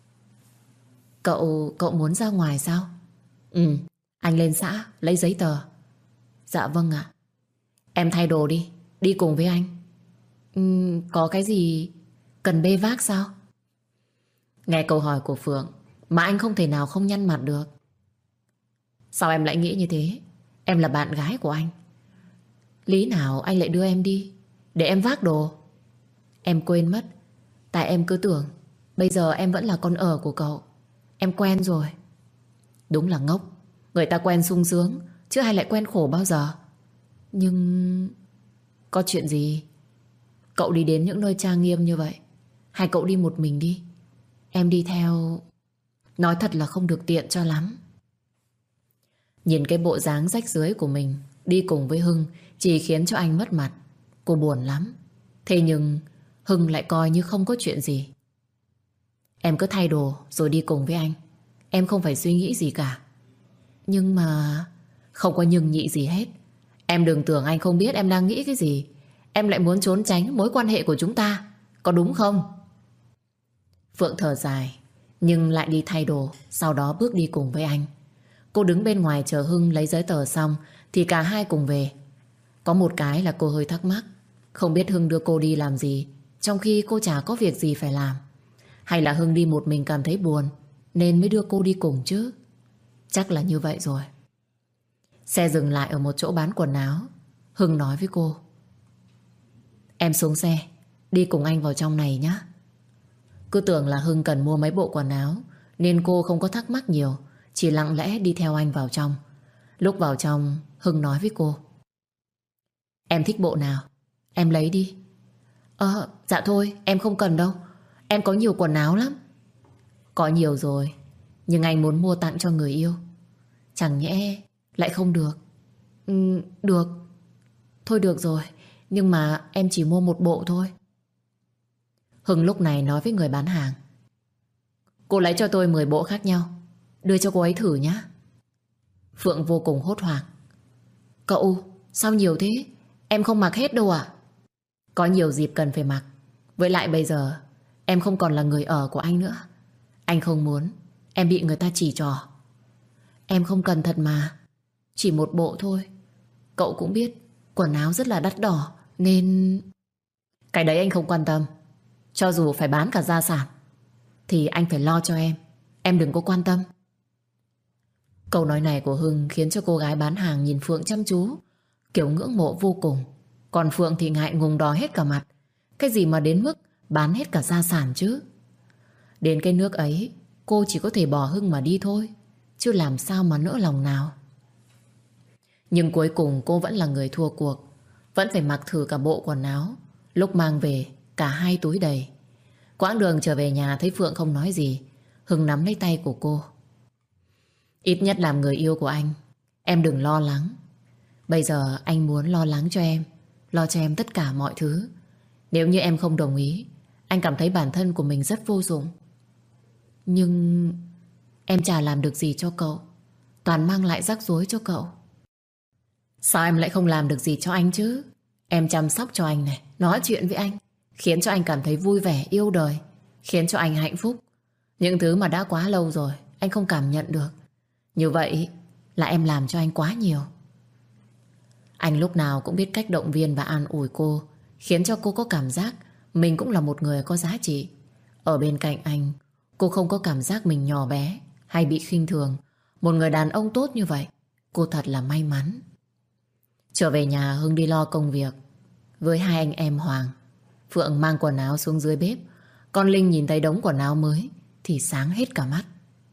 Cậu muốn ra ngoài sao? Ừ, anh lên xã lấy giấy tờ. Dạ vâng ạ. Em thay đồ đi, đi cùng với anh. Có cái gì cần bê vác sao? Nghe câu hỏi của Phượng mà anh không thể nào không nhăn mặt được. Sao em lại nghĩ như thế? Em là bạn gái của anh. Lý nào anh lại đưa em đi để em vác đồ? Em quên mất. Tại em cứ tưởng bây giờ em vẫn là con ở của cậu. Em quen rồi. Đúng là ngốc. Người ta quen sung sướng chứ ai lại quen khổ bao giờ. Nhưng có chuyện gì? Cậu đi đến những nơi trang nghiêm như vậy, hay cậu đi một mình đi? Em đi theo nói thật là không được tiện cho lắm. Nhìn cái bộ dáng rách rưới của mình đi cùng với Hưng chỉ khiến cho anh mất mặt. Cô buồn lắm. Thế nhưng Hưng lại coi như không có chuyện gì. Em cứ thay đồ rồi đi cùng với anh. Em không phải suy nghĩ gì cả. Nhưng mà... Không có nhưng nhị gì hết. Em đừng tưởng anh không biết em đang nghĩ cái gì. Em lại muốn trốn tránh mối quan hệ của chúng ta, có đúng không? Phượng thở dài, nhưng lại đi thay đồ, sau đó bước đi cùng với anh. Cô đứng bên ngoài chờ Hưng lấy giấy tờ xong thì cả hai cùng về. Có một cái là cô hơi thắc mắc, không biết Hưng đưa cô đi làm gì, trong khi cô chả có việc gì phải làm. Hay là Hưng đi một mình cảm thấy buồn nên mới đưa cô đi cùng chứ? Chắc là như vậy rồi. Xe dừng lại ở một chỗ bán quần áo. Hưng nói với cô: Em xuống xe, đi cùng anh vào trong này nhé. Cứ tưởng là Hưng cần mua mấy bộ quần áo nên cô không có thắc mắc nhiều, chỉ lặng lẽ đi theo anh vào trong. Lúc vào trong, Hưng nói với cô: Em thích bộ nào, em lấy đi. Dạ thôi, em không cần đâu. Em có nhiều quần áo lắm. Có nhiều rồi, nhưng anh muốn mua tặng cho người yêu. Chẳng nhẽ lại không được? Được. Thôi được rồi, nhưng mà em chỉ mua một bộ thôi. Hưng lúc này nói với người bán hàng: Cô lấy cho tôi 10 bộ khác nhau, đưa cho cô ấy thử nhé. Phượng vô cùng hốt hoảng: Cậu, sao nhiều thế? Em không mặc hết đâu ạ. Có nhiều dịp cần phải mặc. Với lại bây giờ em không còn là người ở của anh nữa. Anh không muốn em bị người ta chỉ trỏ. Em không cần thật mà. Chỉ một bộ thôi. Cậu cũng biết quần áo rất là đắt đỏ nên... Cái đấy anh không quan tâm. Cho dù phải bán cả gia sản thì anh phải lo cho em. Em đừng có quan tâm. Câu nói này của Hưng khiến cho cô gái bán hàng nhìn Phượng chăm chú, kiểu ngưỡng mộ vô cùng. Còn Phượng thì ngại ngùng đỏ hết cả mặt. Cái gì mà đến mức bán hết cả gia sản chứ? Đến cái nước ấy, cô chỉ có thể bỏ Hưng mà đi thôi, chứ làm sao mà nỡ lòng nào. Nhưng cuối cùng cô vẫn là người thua cuộc, vẫn phải mặc thử cả bộ quần áo. Lúc mang về, cả hai túi đầy. Quãng đường trở về nhà thấy Phượng không nói gì, Hưng nắm lấy tay của cô: Ít nhất làm người yêu của anh, em đừng lo lắng. Bây giờ anh muốn lo lắng cho em, lo cho em tất cả mọi thứ. Nếu như em không đồng ý, anh cảm thấy bản thân của mình rất vô dụng. Nhưng em chả làm được gì cho cậu, toàn mang lại rắc rối cho cậu. Sao em lại không làm được gì cho anh chứ? Em chăm sóc cho anh này, nói chuyện với anh, khiến cho anh cảm thấy vui vẻ, yêu đời, khiến cho anh hạnh phúc. Những thứ mà đã quá lâu rồi anh không cảm nhận được. Như vậy là em làm cho anh quá nhiều. Anh lúc nào cũng biết cách động viên và an ủi cô, khiến cho cô có cảm giác mình cũng là một người có giá trị. Ở bên cạnh anh, cô không có cảm giác mình nhỏ bé hay bị khinh thường. Một người đàn ông tốt như vậy, cô thật là may mắn. Trở về nhà, Hưng đi lo công việc với hai anh em Hoàng. Phượng mang quần áo xuống dưới bếp. Con Linh nhìn thấy đống quần áo mới thì sáng hết cả mắt.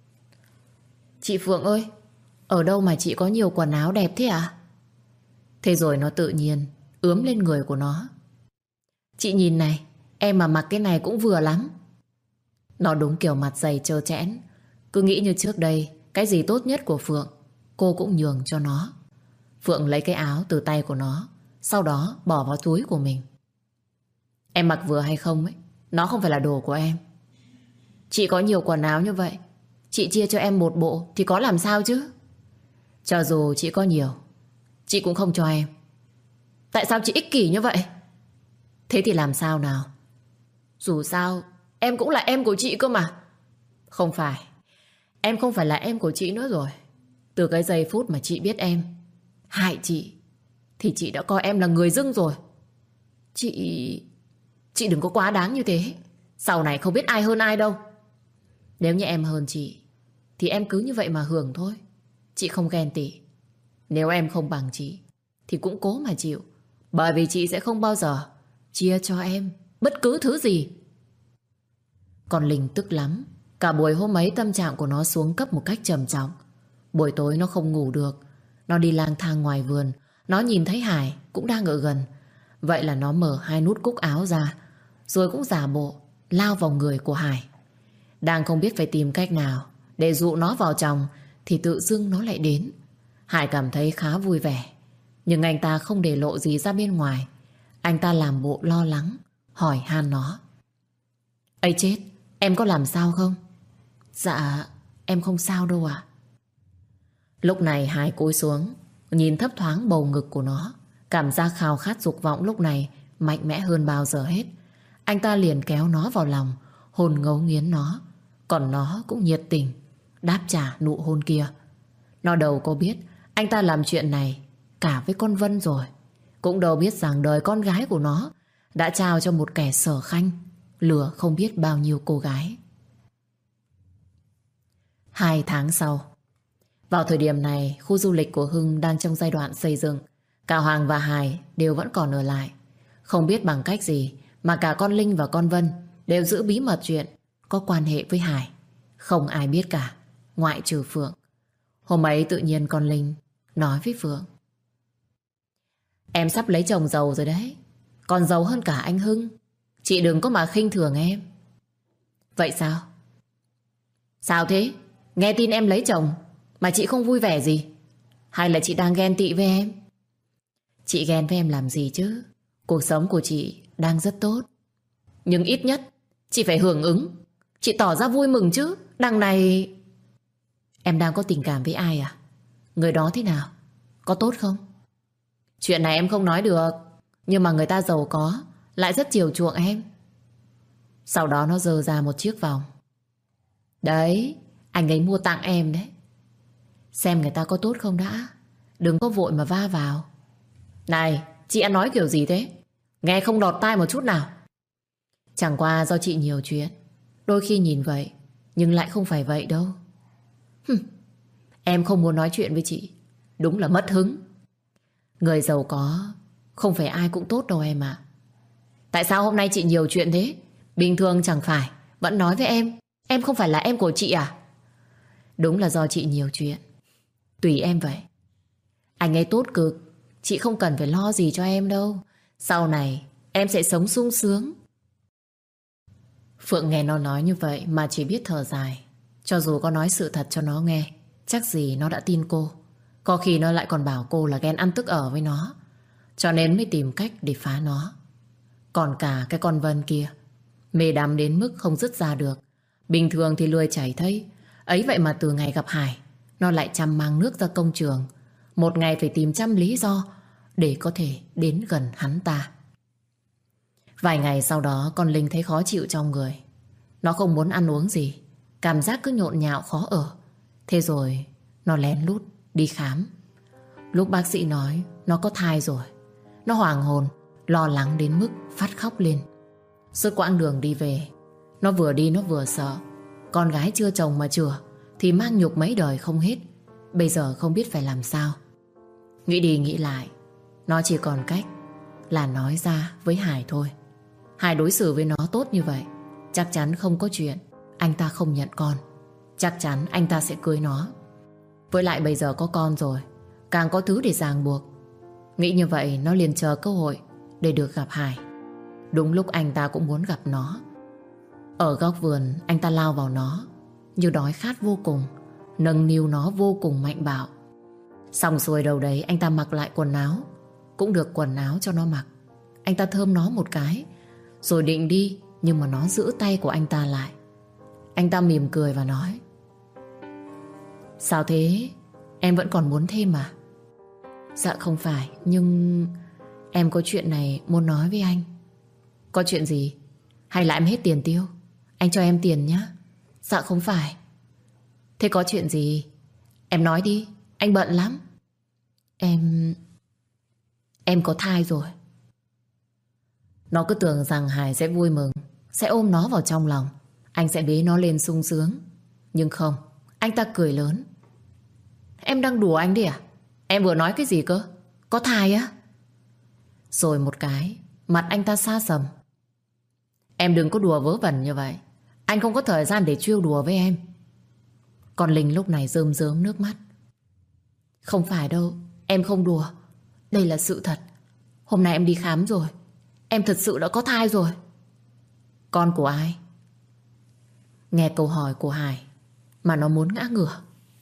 Chị Phượng ơi, ở đâu mà chị có nhiều quần áo đẹp thế à? Thế rồi nó tự nhiên ướm lên người của nó. Chị nhìn này, em mà mặc cái này cũng vừa lắm. Nó đúng kiểu mặt dày trơ trẽn, cứ nghĩ như trước đây cái gì tốt nhất của Phượng cô cũng nhường cho nó. Phượng lấy cái áo từ tay của nó, sau đó bỏ vào túi của mình. Em mặc vừa hay không ấy, nó không phải là đồ của em. Chị có nhiều quần áo như vậy, chị chia cho em một bộ thì có làm sao chứ? Cho dù chị có nhiều, chị cũng không cho em. Tại sao chị ích kỷ như vậy? Thế thì làm sao nào? Dù sao em cũng là em của chị cơ mà. Không phải, em không phải là em của chị nữa rồi. Từ cái giây phút mà chị biết em hại chị thì chị đã coi em là người dưng rồi. Chị đừng có quá đáng như thế. Sau này không biết ai hơn ai đâu. Nếu như em hơn chị thì em cứ như vậy mà hưởng thôi. Chị không ghen tị. Nếu em không bằng chị thì cũng cố mà chịu. Bởi vì chị sẽ không bao giờ chia cho em bất cứ thứ gì. Còn Linh tức lắm. Cả buổi hôm ấy tâm trạng của nó xuống cấp một cách trầm trọng. Buổi tối nó không ngủ được. Nó đi lang thang ngoài vườn. Nó nhìn thấy Hải cũng đang ở gần. Vậy là nó mở hai nút cúc áo ra, rồi cũng giả bộ lao vào người của Hải. Đang không biết phải tìm cách nào để dụ nó vào chồng thì tự dưng nó lại đến. Hải cảm thấy khá vui vẻ, nhưng anh ta không để lộ gì ra bên ngoài. Anh ta làm bộ lo lắng, hỏi han nó: Ây chết, Em có làm sao không? Dạ, em không sao đâu ạ. Lúc này Hải cúi xuống, nhìn thấp thoáng bầu ngực của nó. Cảm giác khao khát dục vọng lúc này mạnh mẽ hơn bao giờ hết. Anh ta liền kéo nó vào lòng, hôn ngấu nghiến nó. Còn nó cũng nhiệt tình đáp trả nụ hôn kia. Nó đâu có biết anh ta làm chuyện này cả với con Vân rồi. Cũng đâu biết rằng đời con gái của nó đã trao cho một kẻ sở khanh, lừa không biết bao nhiêu cô gái. 2 tháng sau, vào thời điểm này, khu du lịch của Hưng đang trong giai đoạn xây dựng. Cả Hoàng và Hải đều vẫn còn ở lại. Không biết bằng cách gì mà cả con Linh và con Vân đều giữ bí mật chuyện có quan hệ với Hải. Không ai biết cả, ngoại trừ Phượng. Hôm ấy tự nhiên con Linh nói với Phượng: Em sắp lấy chồng giàu rồi đấy, còn giàu hơn cả anh Hưng. Chị đừng có mà khinh thường em. Vậy sao? Sao thế? Nghe tin em lấy chồng mà chị không vui vẻ gì? Hay là chị đang ghen tị với em? Chị ghen với em làm gì chứ? Cuộc sống của chị đang rất tốt. Nhưng ít nhất chị phải hưởng ứng. Chị tỏ ra vui mừng chứ. Đằng này... Em đang có tình cảm với ai à? Người đó thế nào? Có tốt không? Chuyện này em không nói được. Nhưng mà người ta giàu có lại rất chiều chuộng em. Sau đó nó giơ ra một chiếc vòng. Đấy, anh ấy mua tặng em đấy. Xem người ta có tốt không đã. Đừng có vội mà va vào. Này, chị ăn nói kiểu gì thế? Nghe không đọt tai một chút nào. Chẳng qua do chị nhiều chuyện. Đôi khi nhìn vậy, nhưng lại không phải vậy đâu. Em không muốn nói chuyện với chị. Đúng là mất hứng. Người giàu có không phải ai cũng tốt đâu em ạ. Tại sao hôm nay chị nhiều chuyện thế? Bình thường chẳng phải vẫn nói với em không phải là em của chị à? Đúng là do chị nhiều chuyện. Tùy em vậy. Anh ấy tốt cực, chị không cần phải lo gì cho em đâu. Sau này em sẽ sống sung sướng. Phượng nghe nó nói như vậy mà chỉ biết thở dài. Cho dù có nói sự thật cho nó nghe, chắc gì nó đã tin cô. Có khi nó lại còn bảo cô là ghen ăn tức ở với nó, cho nên mới tìm cách để phá nó. Còn cả cái con Vân kia, mê đắm đến mức không dứt ra được. Bình thường thì lười chảy thây. Ấy vậy mà từ ngày gặp Hải, nó lại chăm mang nước ra công trường. Một ngày phải tìm trăm lý do để có thể đến gần hắn ta. Vài ngày sau đó con Linh thấy khó chịu trong người. Nó không muốn ăn uống gì, cảm giác cứ nhộn nhạo khó ở. Thế rồi nó lén lút đi khám. Lúc bác sĩ nói nó có thai rồi, nó hoảng hồn, lo lắng đến mức phát khóc lên. Suốt quãng đường đi về, nó vừa đi nó vừa sợ. Con gái chưa chồng mà chửa thì mang nhục mấy đời không hết. Bây giờ không biết phải làm sao. Nghĩ đi nghĩ lại, nó chỉ còn cách là nói ra với Hải thôi. Hải đối xử với nó tốt như vậy, chắc chắn không có chuyện anh ta không nhận con. Chắc chắn anh ta sẽ cưới nó. Với lại bây giờ có con rồi, càng có thứ để ràng buộc. Nghĩ như vậy nó liền chờ cơ hội để được gặp Hải. Đúng lúc anh ta cũng muốn gặp nó. Ở góc vườn anh ta lao vào nó như đói khát vô cùng, nâng niu nó vô cùng mạnh bạo. Xong xuôi đầu đấy anh ta mặc lại quần áo, cũng được quần áo cho nó mặc. Anh ta thơm nó một cái rồi định đi, nhưng mà nó giữ tay của anh ta lại. Anh ta mỉm cười và nói: Sao thế? Em vẫn còn muốn thêm à? Dạ không phải, nhưng em có chuyện này muốn nói với anh. Có chuyện gì? Hay là em hết tiền tiêu? Anh cho em tiền nhé. Dạ không phải. Thế có chuyện gì? Em nói đi, anh bận lắm. Em có thai rồi. Nó cứ tưởng rằng Hải sẽ vui mừng, sẽ ôm nó vào trong lòng, anh sẽ bế nó lên sung sướng. Nhưng không, anh ta cười lớn. Em đang đùa anh đi à? Em vừa nói cái gì cơ? Có thai á? Rồi một cái, mặt anh ta xa sầm. Em đừng có đùa vớ vẩn như vậy. Anh không có thời gian để trêu đùa với em. Còn Linh lúc này rơm rớm nước mắt. Không phải đâu, em không đùa. Đây là sự thật. Hôm nay em đi khám rồi, em thật sự đã có thai rồi. Con của ai? Nghe câu hỏi của Hải mà nó muốn ngã ngửa.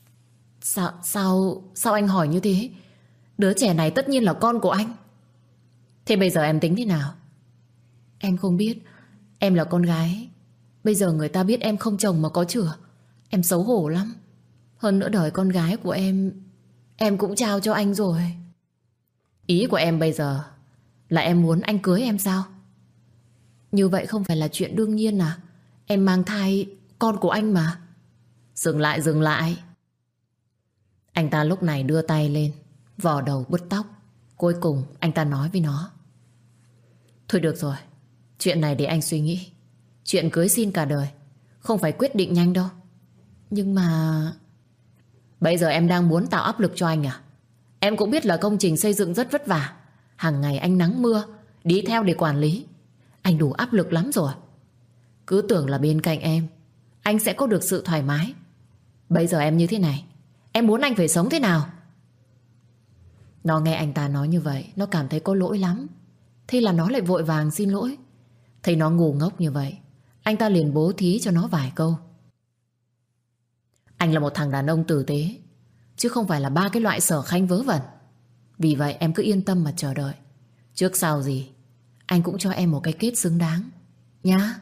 Sao anh hỏi như thế? Đứa trẻ này tất nhiên là con của anh. Thế bây giờ em tính thế nào? Em không biết. Em là con gái, Bây giờ người ta biết em không chồng mà có chửa, em xấu hổ lắm. Hơn nữa đời con gái của em cũng trao cho anh rồi. Ý của em bây giờ là em muốn anh cưới em sao? Như vậy không phải là chuyện đương nhiên à? Em mang thai con của anh mà. Dừng lại, dừng lại. Anh ta lúc này đưa tay lên vò đầu bứt tóc. Cuối cùng anh ta nói với nó: thôi được rồi, chuyện này để anh suy nghĩ. Chuyện cưới xin cả đời không phải quyết định nhanh đâu. Nhưng mà... Bây giờ em đang muốn tạo áp lực cho anh à? Em cũng biết là công trình xây dựng rất vất vả, hàng ngày anh nắng mưa đi theo để quản lý. Anh đủ áp lực lắm rồi. Cứ tưởng là bên cạnh em anh sẽ có được sự thoải mái. Bây giờ em như thế này, em muốn anh phải sống thế nào? Nó nghe anh ta nói như vậy, nó cảm thấy có lỗi lắm. Thế là nó lại vội vàng xin lỗi. Thấy nó ngu ngốc như vậy, anh ta liền bố thí cho nó vài câu. Anh là một thằng đàn ông tử tế, chứ không phải là ba cái loại sở khanh vớ vẩn. Vì vậy em cứ yên tâm mà chờ đợi. Trước sau gì anh cũng cho em một cái kết xứng đáng nhá.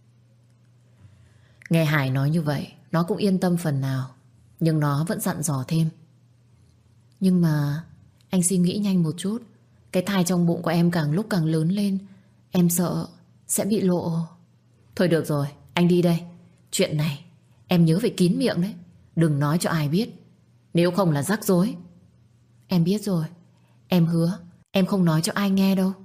Nghe Hải nói như vậy, nó cũng yên tâm phần nào. Nhưng nó vẫn dặn dò thêm: nhưng mà anh suy nghĩ nhanh một chút. Cái thai trong bụng của em càng lúc càng lớn lên, em sợ sẽ bị lộ. Thôi được rồi, anh đi đây. Chuyện này em nhớ phải kín miệng đấy, đừng nói cho ai biết, nếu không là rắc rối. Em biết rồi, em hứa em không nói cho ai nghe đâu.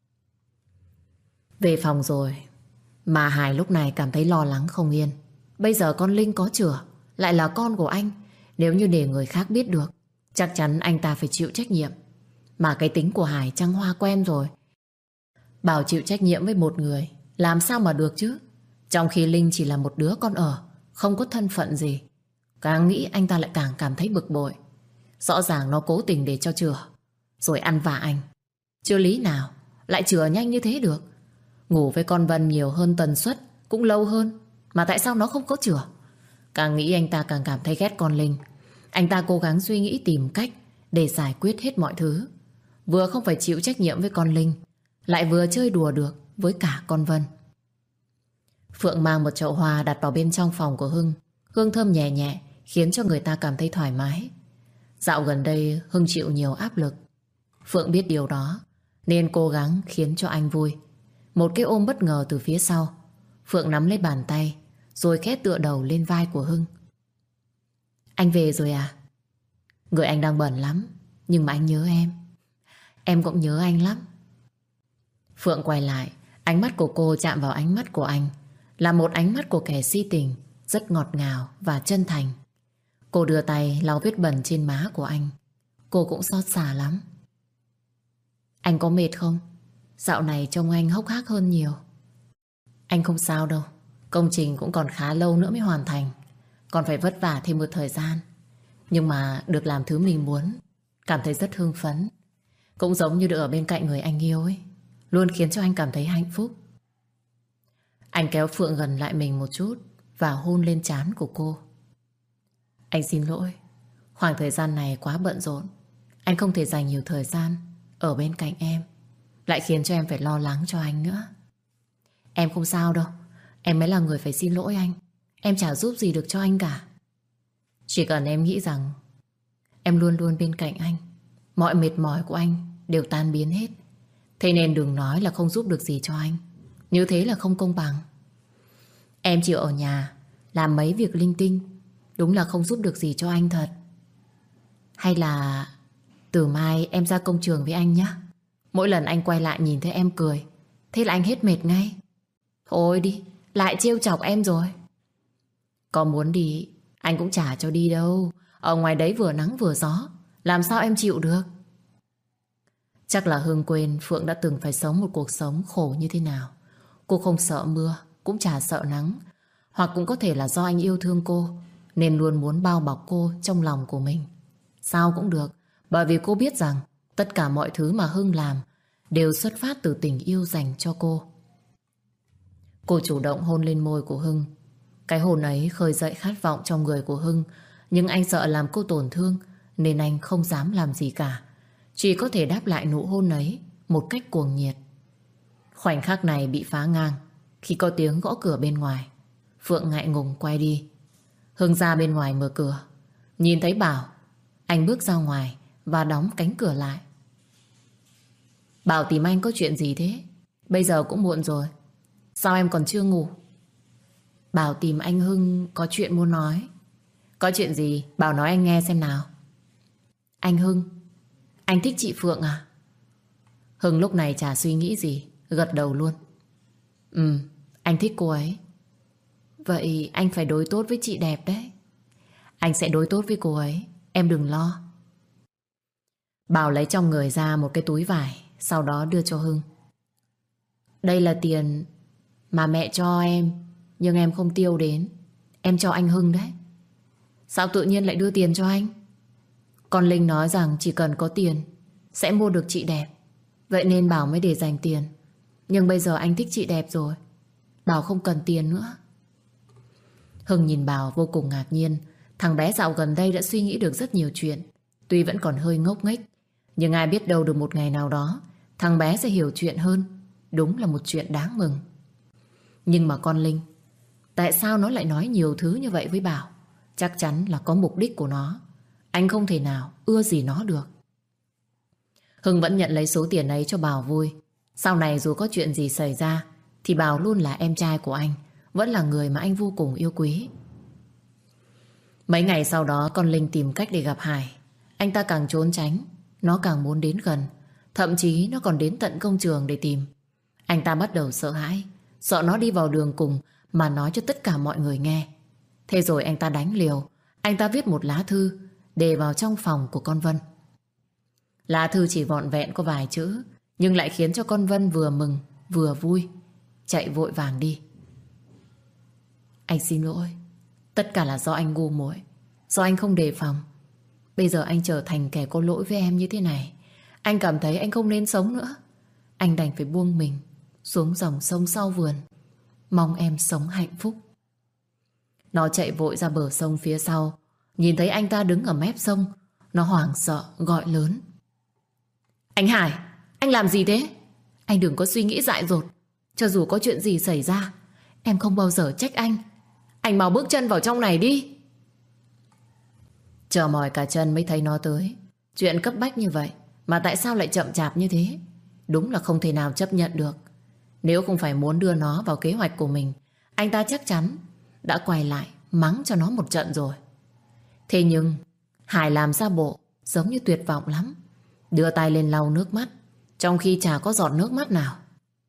Về phòng rồi mà Hải lúc này cảm thấy lo lắng không yên. Bây giờ con Linh có chửa, lại là con của anh. Nếu như để người khác biết được, chắc chắn anh ta phải chịu trách nhiệm. Mà cái tính của Hải trăng hoa quen rồi, bảo chịu trách nhiệm với một người làm sao mà được chứ. Trong khi Linh chỉ là một đứa con ở, không có thân phận gì. Càng nghĩ anh ta lại càng cảm thấy bực bội. Rõ ràng nó cố tình để cho chừa, rồi ăn vạ anh. Chưa lý nào lại chừa nhanh như thế được. Ngủ với con Vân nhiều hơn tần suất, cũng lâu hơn, mà tại sao nó không có chừa? Càng nghĩ anh ta càng cảm thấy ghét con Linh. Anh ta cố gắng suy nghĩ tìm cách để giải quyết hết mọi thứ. Vừa không phải chịu trách nhiệm với con Linh, lại vừa chơi đùa được với cả con Vân. Phượng mang một chậu hoa đặt vào bên trong phòng của Hưng. Hương thơm nhẹ nhẹ khiến cho người ta cảm thấy thoải mái. Dạo gần đây Hưng chịu nhiều áp lực. Phượng biết điều đó nên cố gắng khiến cho anh vui. Một cái ôm bất ngờ từ phía sau, Phượng nắm lấy bàn tay rồi khẽ tựa đầu lên vai của Hưng. Anh về rồi à? Người anh đang bận lắm, nhưng mà anh nhớ em. Em cũng nhớ anh lắm. Phượng quay lại, ánh mắt của cô chạm vào ánh mắt của anh, là một ánh mắt của kẻ si tình, rất ngọt ngào và chân thành. Cô đưa tay lau vết bẩn trên má của anh. Cô cũng xót xa lắm. Anh có mệt không? Dạo này trông anh hốc hác hơn nhiều. Anh không sao đâu, công trình cũng còn khá lâu nữa mới hoàn thành, còn phải vất vả thêm một thời gian. Nhưng mà được làm thứ mình muốn, cảm thấy rất hưng phấn. Cũng giống như được ở bên cạnh người anh yêu ấy, luôn khiến cho anh cảm thấy hạnh phúc. Anh kéo Phượng gần lại mình một chút và hôn lên trán của cô. Anh xin lỗi, khoảng thời gian này quá bận rộn, anh không thể dành nhiều thời gian ở bên cạnh em, lại khiến cho em phải lo lắng cho anh nữa. Em không sao đâu, em mới là người phải xin lỗi anh. Em chả giúp gì được cho anh cả. Chỉ cần em nghĩ rằng em luôn luôn bên cạnh anh, mọi mệt mỏi của anh đều tan biến hết. Thế nên đừng nói là không giúp được gì cho anh, như thế là không công bằng. Em chỉ ở nhà làm mấy việc linh tinh, đúng là không giúp được gì cho anh thật. Hay là từ mai em ra công trường với anh nhé. Mỗi lần anh quay lại nhìn thấy em cười, thế là anh hết mệt ngay. Thôi đi, lại trêu chọc em rồi. Có muốn đi anh cũng chả cho đi đâu. Ở ngoài đấy vừa nắng vừa gió, làm sao em chịu được. Chắc là Hương quên Phượng đã từng phải sống một cuộc sống khổ như thế nào. Cô không sợ mưa, cũng chả sợ nắng. Hoặc cũng có thể là do anh yêu thương cô, nên luôn muốn bao bọc cô trong lòng của mình. Sao cũng được, bởi vì cô biết rằng tất cả mọi thứ mà Hưng làm đều xuất phát từ tình yêu dành cho cô. Cô chủ động hôn lên môi của Hưng. Cái hôn ấy khơi dậy khát vọng trong người của Hưng, nhưng anh sợ làm cô tổn thương nên anh không dám làm gì cả, chỉ có thể đáp lại nụ hôn ấy một cách cuồng nhiệt. Khoảnh khắc này bị phá ngang khi có tiếng gõ cửa bên ngoài. Phượng ngại ngùng quay đi. Hưng ra bên ngoài mở cửa, nhìn thấy Bảo. Anh bước ra ngoài và đóng cánh cửa lại. Bảo tìm anh có chuyện gì thế? Bây giờ cũng muộn rồi, sao em còn chưa ngủ? Bảo tìm anh Hưng có chuyện muốn nói. Có chuyện gì? Bảo nói anh nghe xem nào. Anh Hưng, anh thích chị Phượng à? Hưng lúc này chả suy nghĩ gì, gật đầu luôn. Anh thích cô ấy. Vậy anh phải đối tốt với chị đẹp đấy. Anh sẽ đối tốt với cô ấy, em đừng lo. Bảo lấy trong người ra một cái túi vải, sau đó đưa cho Hưng. Đây là tiền mà mẹ cho em, nhưng em không tiêu đến. Em cho anh Hưng đấy. Sao tự nhiên lại đưa tiền cho anh? Con Linh nói rằng chỉ cần có tiền sẽ mua được chị đẹp, vậy nên Bảo mới để dành tiền. Nhưng bây giờ anh thích chị đẹp rồi, Bảo không cần tiền nữa. Hưng nhìn Bảo vô cùng ngạc nhiên. Thằng bé dạo gần đây đã suy nghĩ được rất nhiều chuyện. Tuy vẫn còn hơi ngốc nghếch, nhưng ai biết đâu được một ngày nào đó thằng bé sẽ hiểu chuyện hơn. Đúng là một chuyện đáng mừng. Nhưng mà con Linh, tại sao nó lại nói nhiều thứ như vậy với Bảo? Chắc chắn là có mục đích của nó. Anh không thể nào ưa gì nó được. Hưng vẫn nhận lấy số tiền ấy cho Bảo vui. Sau này dù có chuyện gì xảy ra thì Bảo luôn là em trai của anh, vẫn là người mà anh vô cùng yêu quý. Mấy ngày sau đó con Linh tìm cách để gặp Hải. Anh ta càng trốn tránh, nó càng muốn đến gần. Thậm chí nó còn đến tận công trường để tìm. Anh ta bắt đầu sợ hãi, sợ nó đi vào đường cùng mà nói cho tất cả mọi người nghe. Thế rồi anh ta đánh liều. Anh ta viết một lá thư để vào trong phòng của con Vân. Lá thư chỉ vỏn vẹn có vài chữ, nhưng lại khiến cho con Vân vừa mừng vừa vui, chạy vội vàng đi. Anh xin lỗi. Tất cả là do anh ngu muội, do anh không đề phòng. Bây giờ anh trở thành kẻ có lỗi với em như thế này. Anh cảm thấy anh không nên sống nữa. Anh đành phải buông mình xuống dòng sông sau vườn. Mong em sống hạnh phúc. Nó chạy vội ra bờ sông phía sau. Nhìn thấy anh ta đứng ở mép sông, nó hoảng sợ gọi lớn. Anh Hải, anh làm gì thế? Anh đừng có suy nghĩ dại dột. Cho dù có chuyện gì xảy ra, em không bao giờ trách anh. Anh mau bước chân vào trong này đi. Chờ mỏi cả chân mới thấy nó tới. Chuyện cấp bách như vậy mà tại sao lại chậm chạp như thế? Đúng là không thể nào chấp nhận được. Nếu không phải muốn đưa nó vào kế hoạch của mình, anh ta chắc chắn đã quay lại mắng cho nó một trận rồi. Thế nhưng Hải làm ra bộ giống như tuyệt vọng lắm, đưa tay lên lau nước mắt, trong khi chả có giọt nước mắt nào.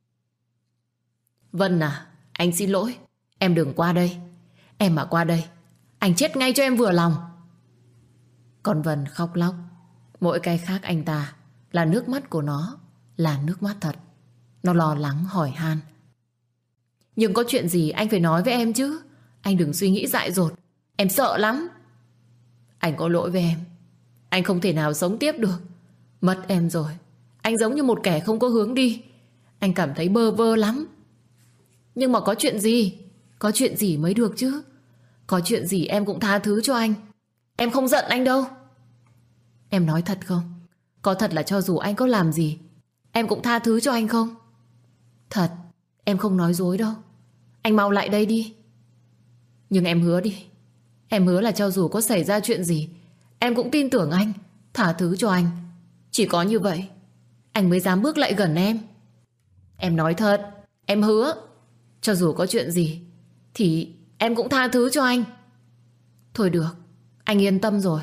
Vân à, anh xin lỗi. Em đừng qua đây. Em mà qua đây, anh chết ngay cho em vừa lòng. Con Vân khóc lóc. Mỗi cái khác anh ta là nước mắt của nó là nước mắt thật. Nó lo lắng hỏi han. Nhưng có chuyện gì anh phải nói với em chứ. Anh đừng suy nghĩ dại dột. Em sợ lắm. Anh có lỗi với em. Anh không thể nào sống tiếp được. Mất em rồi, anh giống như một kẻ không có hướng đi. Anh cảm thấy bơ vơ lắm. Nhưng mà có chuyện gì? Có chuyện gì mới được chứ. Có chuyện gì em cũng tha thứ cho anh. Em không giận anh đâu. Em nói thật không? Có thật là cho dù anh có làm gì em cũng tha thứ cho anh không? Thật, em không nói dối đâu. Anh mau lại đây đi. Nhưng em hứa đi. Em hứa là cho dù có xảy ra chuyện gì em cũng tin tưởng anh, tha thứ cho anh. Chỉ có như vậy anh mới dám bước lại gần em. Em nói thật, em hứa. Cho dù có chuyện gì thì em cũng tha thứ cho anh. Thôi được, anh yên tâm rồi.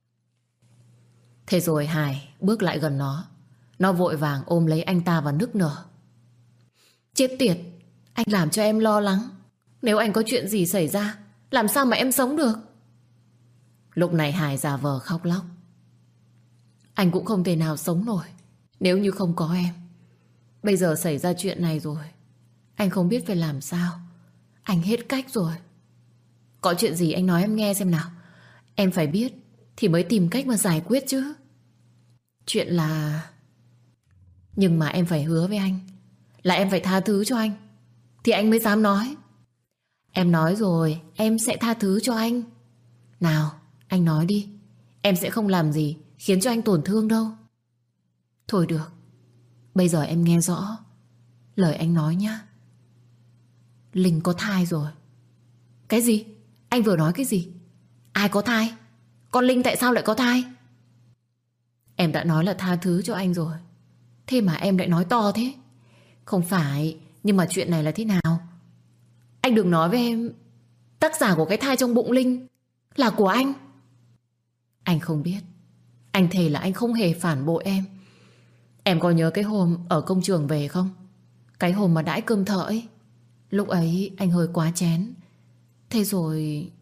Thế rồi Hải bước lại gần nó. Nó vội vàng ôm lấy anh ta và nức nở. Chết tiệt, anh làm cho em lo lắng. Nếu anh có chuyện gì xảy ra, làm sao mà em sống được? Lúc này Hải giả vờ khóc lóc. Anh cũng không thể nào sống nổi nếu như không có em. Bây giờ xảy ra chuyện này rồi, anh không biết phải làm sao. Anh hết cách rồi. Có chuyện gì anh nói em nghe xem nào. Em phải biết thì mới tìm cách mà giải quyết chứ. Chuyện là... Nhưng mà em phải hứa với anh là em phải tha thứ cho anh thì anh mới dám nói. Em nói rồi, em sẽ tha thứ cho anh. Nào, anh nói đi. Em sẽ không làm gì khiến cho anh tổn thương đâu. Thôi được, bây giờ em nghe rõ lời anh nói nhá. Linh có thai rồi. Cái gì? Anh vừa nói cái gì? Ai có thai? Con Linh tại sao lại có thai? Em đã nói là tha thứ cho anh rồi. Thế mà em lại nói to thế. Không phải, nhưng mà chuyện này là thế nào? Anh đừng nói với em tác giả của cái thai trong bụng Linh là của anh. Anh không biết. Anh thề là anh không hề phản bội em. Em có nhớ cái hôm ở công trường về không? Cái hôm mà đãi cơm thợ ấy. Lúc ấy anh hơi quá chén. Thế rồi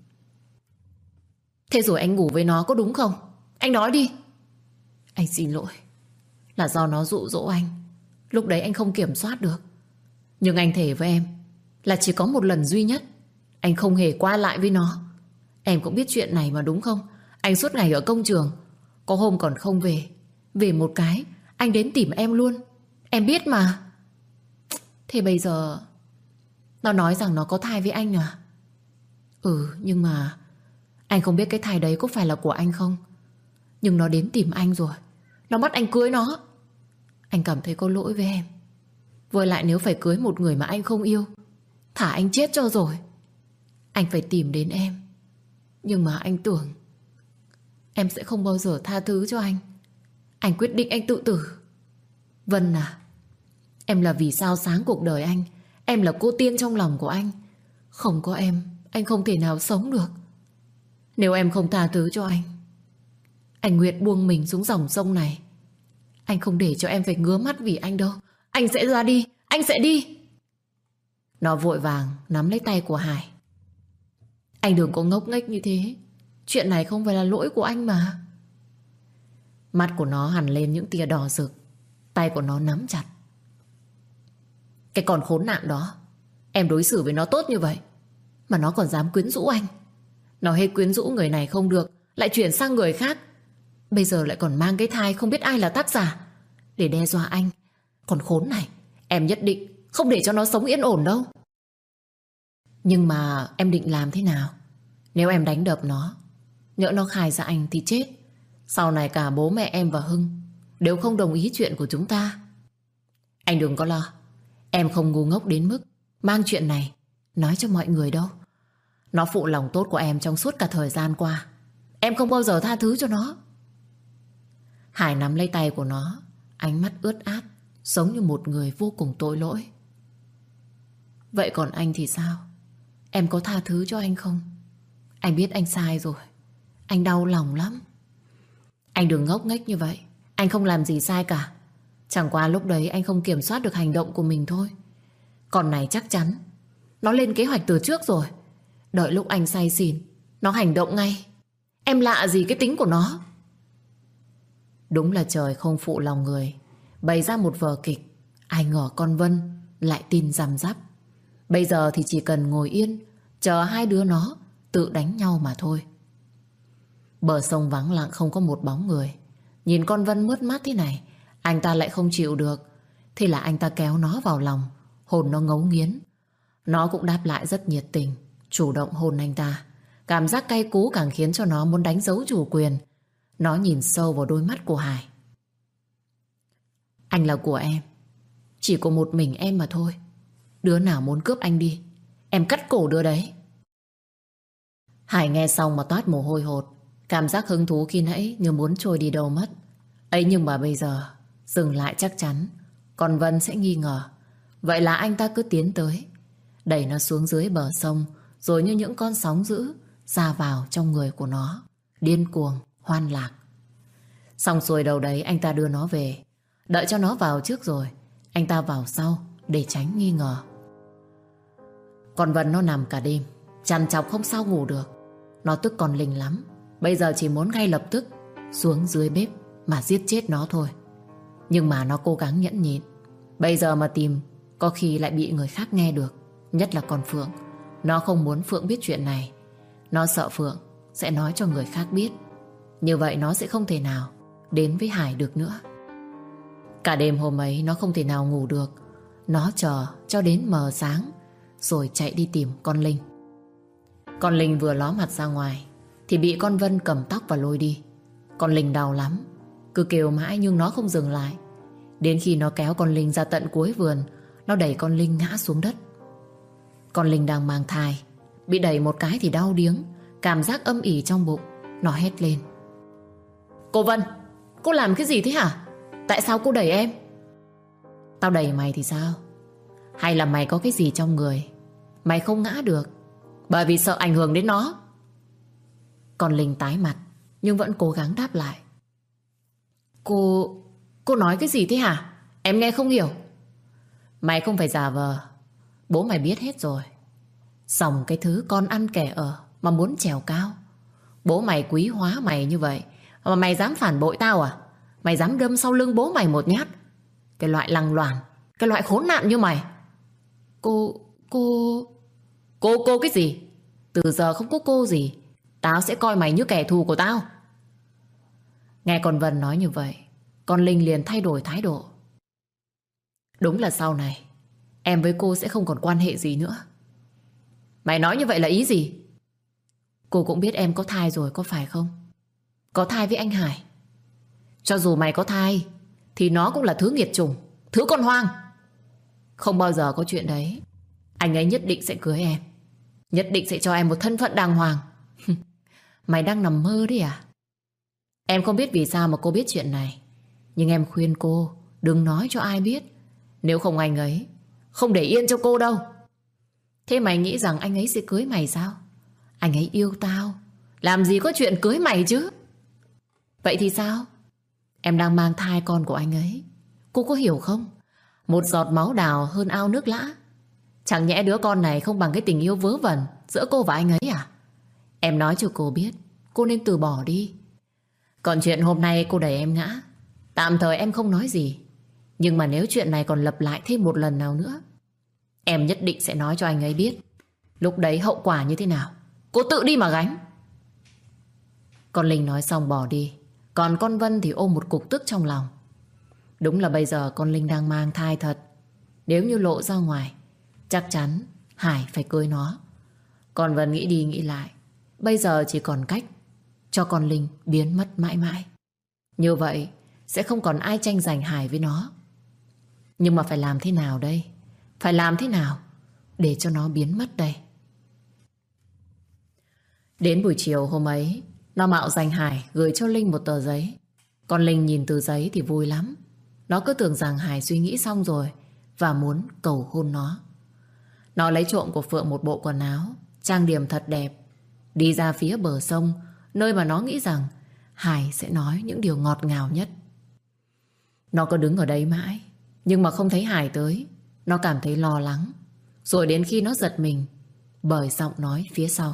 anh ngủ với nó có đúng không? Anh nói đi. Anh xin lỗi. Là do nó dụ dỗ anh. Lúc đấy anh không kiểm soát được. Nhưng anh thề với em là chỉ có một lần duy nhất anh không hề qua lại với nó. Em cũng biết chuyện này mà đúng không? Anh suốt ngày ở công trường. Có hôm còn không về. Về một cái anh đến tìm em luôn. Em biết mà. Thế bây giờ nó nói rằng nó có thai với anh à? Nhưng mà anh không biết cái thai đấy có phải là của anh không. Nhưng nó đến tìm anh rồi. Nó bắt anh cưới nó. Anh cảm thấy có lỗi với em. Với lại nếu phải cưới một người mà anh không yêu, thả anh chết cho rồi. Anh phải tìm đến em. Nhưng mà anh tưởng em sẽ không bao giờ tha thứ cho anh. Anh quyết định anh tự tử. Vân à, em là vì sao sáng cuộc đời anh. Em là cô tiên trong lòng của anh. Không có em, anh không thể nào sống được. Nếu em không tha thứ cho anh nguyện buông mình xuống dòng sông này. Anh không để cho em phải ngứa mắt vì anh đâu. Anh sẽ ra đi, anh sẽ đi. Nó vội vàng nắm lấy tay của Hải. Anh đừng có ngốc nghếch như thế. Chuyện này không phải là lỗi của anh mà. Mắt của nó hằn lên những tia đỏ rực. Tay của nó nắm chặt. Cái con khốn nạn đó, em đối xử với nó tốt như vậy mà nó còn dám quyến rũ anh. Nó hết quyến rũ người này không được, lại chuyển sang người khác. Bây giờ lại còn mang cái thai không biết ai là tác giả để đe dọa anh. Còn khốn này, em nhất định không để cho nó sống yên ổn đâu. Nhưng mà em định làm thế nào? Nếu em đánh đập nó, nhỡ nó khai ra anh thì chết. Sau này cả bố mẹ em và Hưng đều không đồng ý chuyện của chúng ta. Anh đừng có lo. Em không ngu ngốc đến mức mang chuyện này nói cho mọi người đâu. Nó phụ lòng tốt của em trong suốt cả thời gian qua. Em không bao giờ tha thứ cho nó. Hải nắm lấy tay của nó, ánh mắt ướt át, giống như một người vô cùng tội lỗi. Vậy còn anh thì sao? Em có tha thứ cho anh không? Anh biết anh sai rồi. Anh đau lòng lắm. Anh đừng ngốc nghếch như vậy. Anh không làm gì sai cả. Chẳng qua lúc đấy anh không kiểm soát được hành động của mình thôi. Còn này chắc chắn nó lên kế hoạch từ trước rồi. Đợi lúc anh say xỉn, nó hành động ngay. Em lạ gì cái tính của nó. Đúng là trời không phụ lòng người. Bày ra một vở kịch. Ai ngờ con Vân lại tin răm rắp. Bây giờ thì chỉ cần ngồi yên, chờ hai đứa nó tự đánh nhau mà thôi. Bờ sông vắng lặng không có một bóng người. Nhìn con Vân mướt mắt thế này, anh ta lại không chịu được. Thế là anh ta kéo nó vào lòng, hôn nó ngấu nghiến. Nó cũng đáp lại rất nhiệt tình, chủ động hôn anh ta. Cảm giác cay cú càng khiến cho nó muốn đánh dấu chủ quyền. Nó nhìn sâu vào đôi mắt của Hải. Anh là của em, chỉ có một mình em mà thôi. Đứa nào muốn cướp anh đi, em cắt cổ đứa đấy. Hải nghe xong mà toát mồ hôi hột. Cảm giác hứng thú khi nãy như muốn trôi đi đâu mất. Ấy nhưng mà bây giờ dừng lại chắc chắn còn Vân sẽ nghi ngờ. Vậy là anh ta cứ tiến tới, đẩy nó xuống dưới bờ sông, rồi như những con sóng dữ ra vào trong người của nó, điên cuồng, hoan lạc. Xong xuôi đầu đấy anh ta đưa nó về. Đợi cho nó vào trước rồi anh ta vào sau để tránh nghi ngờ. Còn Vân nó nằm cả đêm trằn trọc không sao ngủ được. Nó tức con Linh lắm. Bây giờ chỉ muốn ngay lập tức xuống dưới bếp mà giết chết nó thôi. Nhưng mà nó cố gắng nhẫn nhịn. Bây giờ mà tìm có khi lại bị người khác nghe được. Nhất là con Phượng. Nó không muốn Phượng biết chuyện này. Nó sợ Phượng sẽ nói cho người khác biết. Như vậy nó sẽ không thể nào đến với Hải được nữa. Cả đêm hôm ấy nó không thể nào ngủ được. Nó chờ cho đến mờ sáng rồi chạy đi tìm con Linh. Con Linh vừa ló mặt ra ngoài thì bị con Vân cầm tóc và lôi đi. Con Linh đau lắm, cứ kêu mãi nhưng nó không dừng lại. Đến khi nó kéo con Linh ra tận cuối vườn, nó đẩy con Linh ngã xuống đất. Con Linh đang mang thai. Bị đẩy một cái thì đau điếng, cảm giác âm ỉ trong bụng. Nó hét lên: Cô Vân, cô làm cái gì thế hả? Tại sao cô đẩy em? Tao đẩy mày thì sao? Hay là mày có cái gì trong người mày không ngã được, bởi vì sợ ảnh hưởng đến nó? Còn Linh tái mặt nhưng vẫn cố gắng đáp lại: Cô nói cái gì thế hả? Em nghe không hiểu. Mày không phải giả vờ. Bố mày biết hết rồi. Dòng cái thứ con ăn kẻ ở mà muốn trèo cao. Bố mày quý hóa mày như vậy mà mày dám phản bội tao à? Mày dám đâm sau lưng bố mày một nhát? Cái loại lăng loàn, cái loại khốn nạn như mày. Cô cái gì? Từ giờ không có cô gì. Tao sẽ coi mày như kẻ thù của tao. Nghe con Vân nói như vậy, con Linh liền thay đổi thái độ. Đúng là sau này em với cô sẽ không còn quan hệ gì nữa. Mày nói như vậy là ý gì? Cô cũng biết em có thai rồi có phải không? Có thai với anh Hải. Cho dù mày có thai thì nó cũng là thứ nghiệt chủng, thứ con hoang. Không bao giờ có chuyện đấy. Anh ấy nhất định sẽ cưới em, nhất định sẽ cho em một thân phận đàng hoàng. Mày đang nằm mơ đấy à? Em không biết vì sao mà cô biết chuyện này, nhưng em khuyên cô đừng nói cho ai biết. Nếu không anh ấy không để yên cho cô đâu. Thế mày nghĩ rằng anh ấy sẽ cưới mày sao? Anh ấy yêu tao, làm gì có chuyện cưới mày chứ. Vậy thì sao? Em đang mang thai con của anh ấy. Cô có hiểu không? Một giọt máu đào hơn ao nước lã. Chẳng nhẽ đứa con này không bằng cái tình yêu vớ vẩn giữa cô và anh ấy à? Em nói cho cô biết, cô nên từ bỏ đi. Còn chuyện hôm nay cô đẩy em ngã, tạm thời em không nói gì. Nhưng mà nếu chuyện này còn lặp lại thêm một lần nào nữa, em nhất định sẽ nói cho anh ấy biết. Lúc đấy hậu quả như thế nào cô tự đi mà gánh. Con Linh nói xong bỏ đi. Còn con Vân thì ôm một cục tức trong lòng. Đúng là bây giờ con Linh đang mang thai thật. Nếu như lộ ra ngoài, chắc chắn Hải phải cưới nó. Còn Vân nghĩ đi nghĩ lại, bây giờ chỉ còn cách cho con Linh biến mất mãi mãi. Như vậy sẽ không còn ai tranh giành Hải với nó. Nhưng mà phải làm thế nào đây? Phải làm thế nào để cho nó biến mất đây? Đến buổi chiều hôm ấy, nó mạo danh Hải gửi cho Linh một tờ giấy. Còn Linh nhìn tờ giấy thì vui lắm. Nó cứ tưởng rằng Hải suy nghĩ xong rồi và muốn cầu hôn nó. Nó lấy trộm của Phượng một bộ quần áo, trang điểm thật đẹp, đi ra phía bờ sông, nơi mà nó nghĩ rằng Hải sẽ nói những điều ngọt ngào nhất. Nó cứ đứng ở đấy mãi, nhưng mà không thấy Hải tới. Nó cảm thấy lo lắng. Rồi đến khi nó giật mình bởi giọng nói phía sau: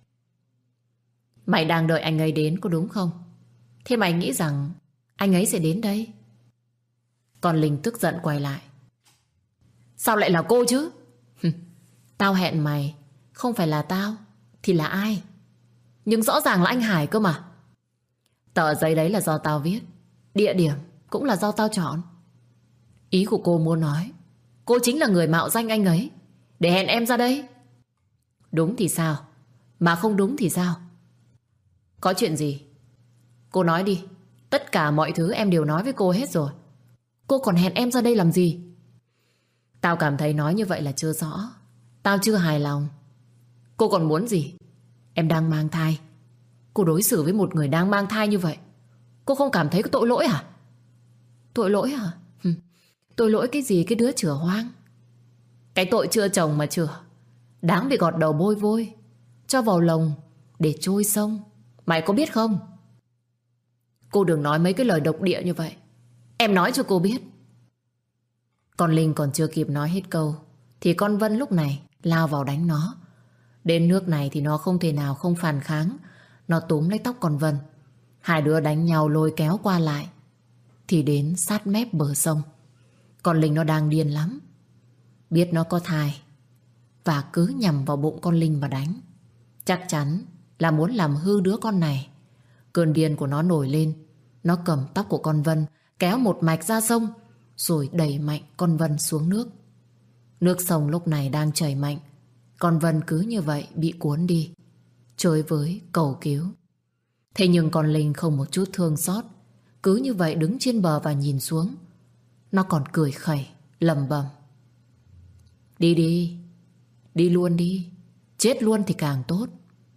Mày đang đợi anh ấy đến có đúng không? Thế mày nghĩ rằng anh ấy sẽ đến đây? Còn Linh tức giận quay lại: Sao lại là cô chứ? Tao hẹn mày, không phải là tao thì là ai? Nhưng rõ ràng là anh Hải cơ mà. Tờ giấy đấy là do tao viết, địa điểm cũng là do tao chọn. Ý của cô muốn nói cô chính là người mạo danh anh ấy để hẹn em ra đây. Đúng thì sao? Mà không đúng thì sao? Có chuyện gì? Cô nói đi. Tất cả mọi thứ em đều nói với cô hết rồi. Cô còn hẹn em ra đây làm gì? Tao cảm thấy nói như vậy là chưa rõ. Tao chưa hài lòng. Cô còn muốn gì? Em đang mang thai. Cô đối xử với một người đang mang thai như vậy, cô không cảm thấy có tội lỗi hả? Tội lỗi hả? Tội lỗi cái gì cái đứa chửa hoang? Cái tội chưa chồng mà chửa, đáng bị gọt đầu bôi vôi, cho vào lồng để trôi sông. Mày có biết không? Cô đừng nói mấy cái lời độc địa như vậy. Em nói cho cô biết. Con Linh còn chưa kịp nói hết câu thì con Vân lúc này lao vào đánh nó. Đến nước này thì nó không thể nào không phản kháng. Nó túm lấy tóc con Vân. Hai đứa đánh nhau lôi kéo qua lại thì đến sát mép bờ sông. Con Linh nó đang điên lắm, biết nó có thai và cứ nhằm vào bụng con Linh mà đánh. Chắc chắn là muốn làm hư đứa con này. Cơn điên của nó nổi lên. Nó cầm tóc của con Vân, kéo một mạch ra sông, rồi đẩy mạnh con Vân xuống nước. Nước sông lúc này đang chảy mạnh. Con Vân cứ như vậy bị cuốn đi, chơi với cầu cứu. Thế nhưng con Linh không một chút thương xót, cứ như vậy đứng trên bờ và nhìn xuống. Nó còn cười khẩy, lẩm bẩm: Đi đi, đi luôn đi. chết luôn thì càng tốt.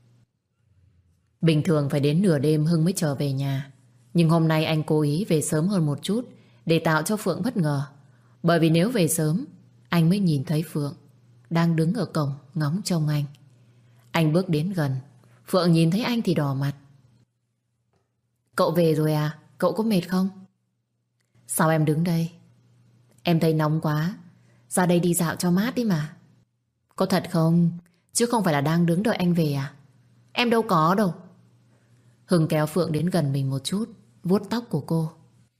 Bình thường phải đến nửa đêm Hưng mới trở về nhà. Nhưng hôm nay anh cố ý về sớm hơn một chút để tạo cho Phượng bất ngờ. Bởi vì nếu về sớm, anh mới nhìn thấy Phượng đang đứng ở cổng ngóng trông anh. Anh bước đến gần, Phượng nhìn thấy anh thì đỏ mặt. Cậu về rồi à? Cậu có mệt không? Sao em đứng đây? Em thấy nóng quá, ra đây đi dạo cho mát đi mà. Có thật không? Chứ không phải là đang đứng đợi anh về à? Em đâu có đâu. Hưng kéo Phượng đến gần mình một chút, vuốt tóc của cô.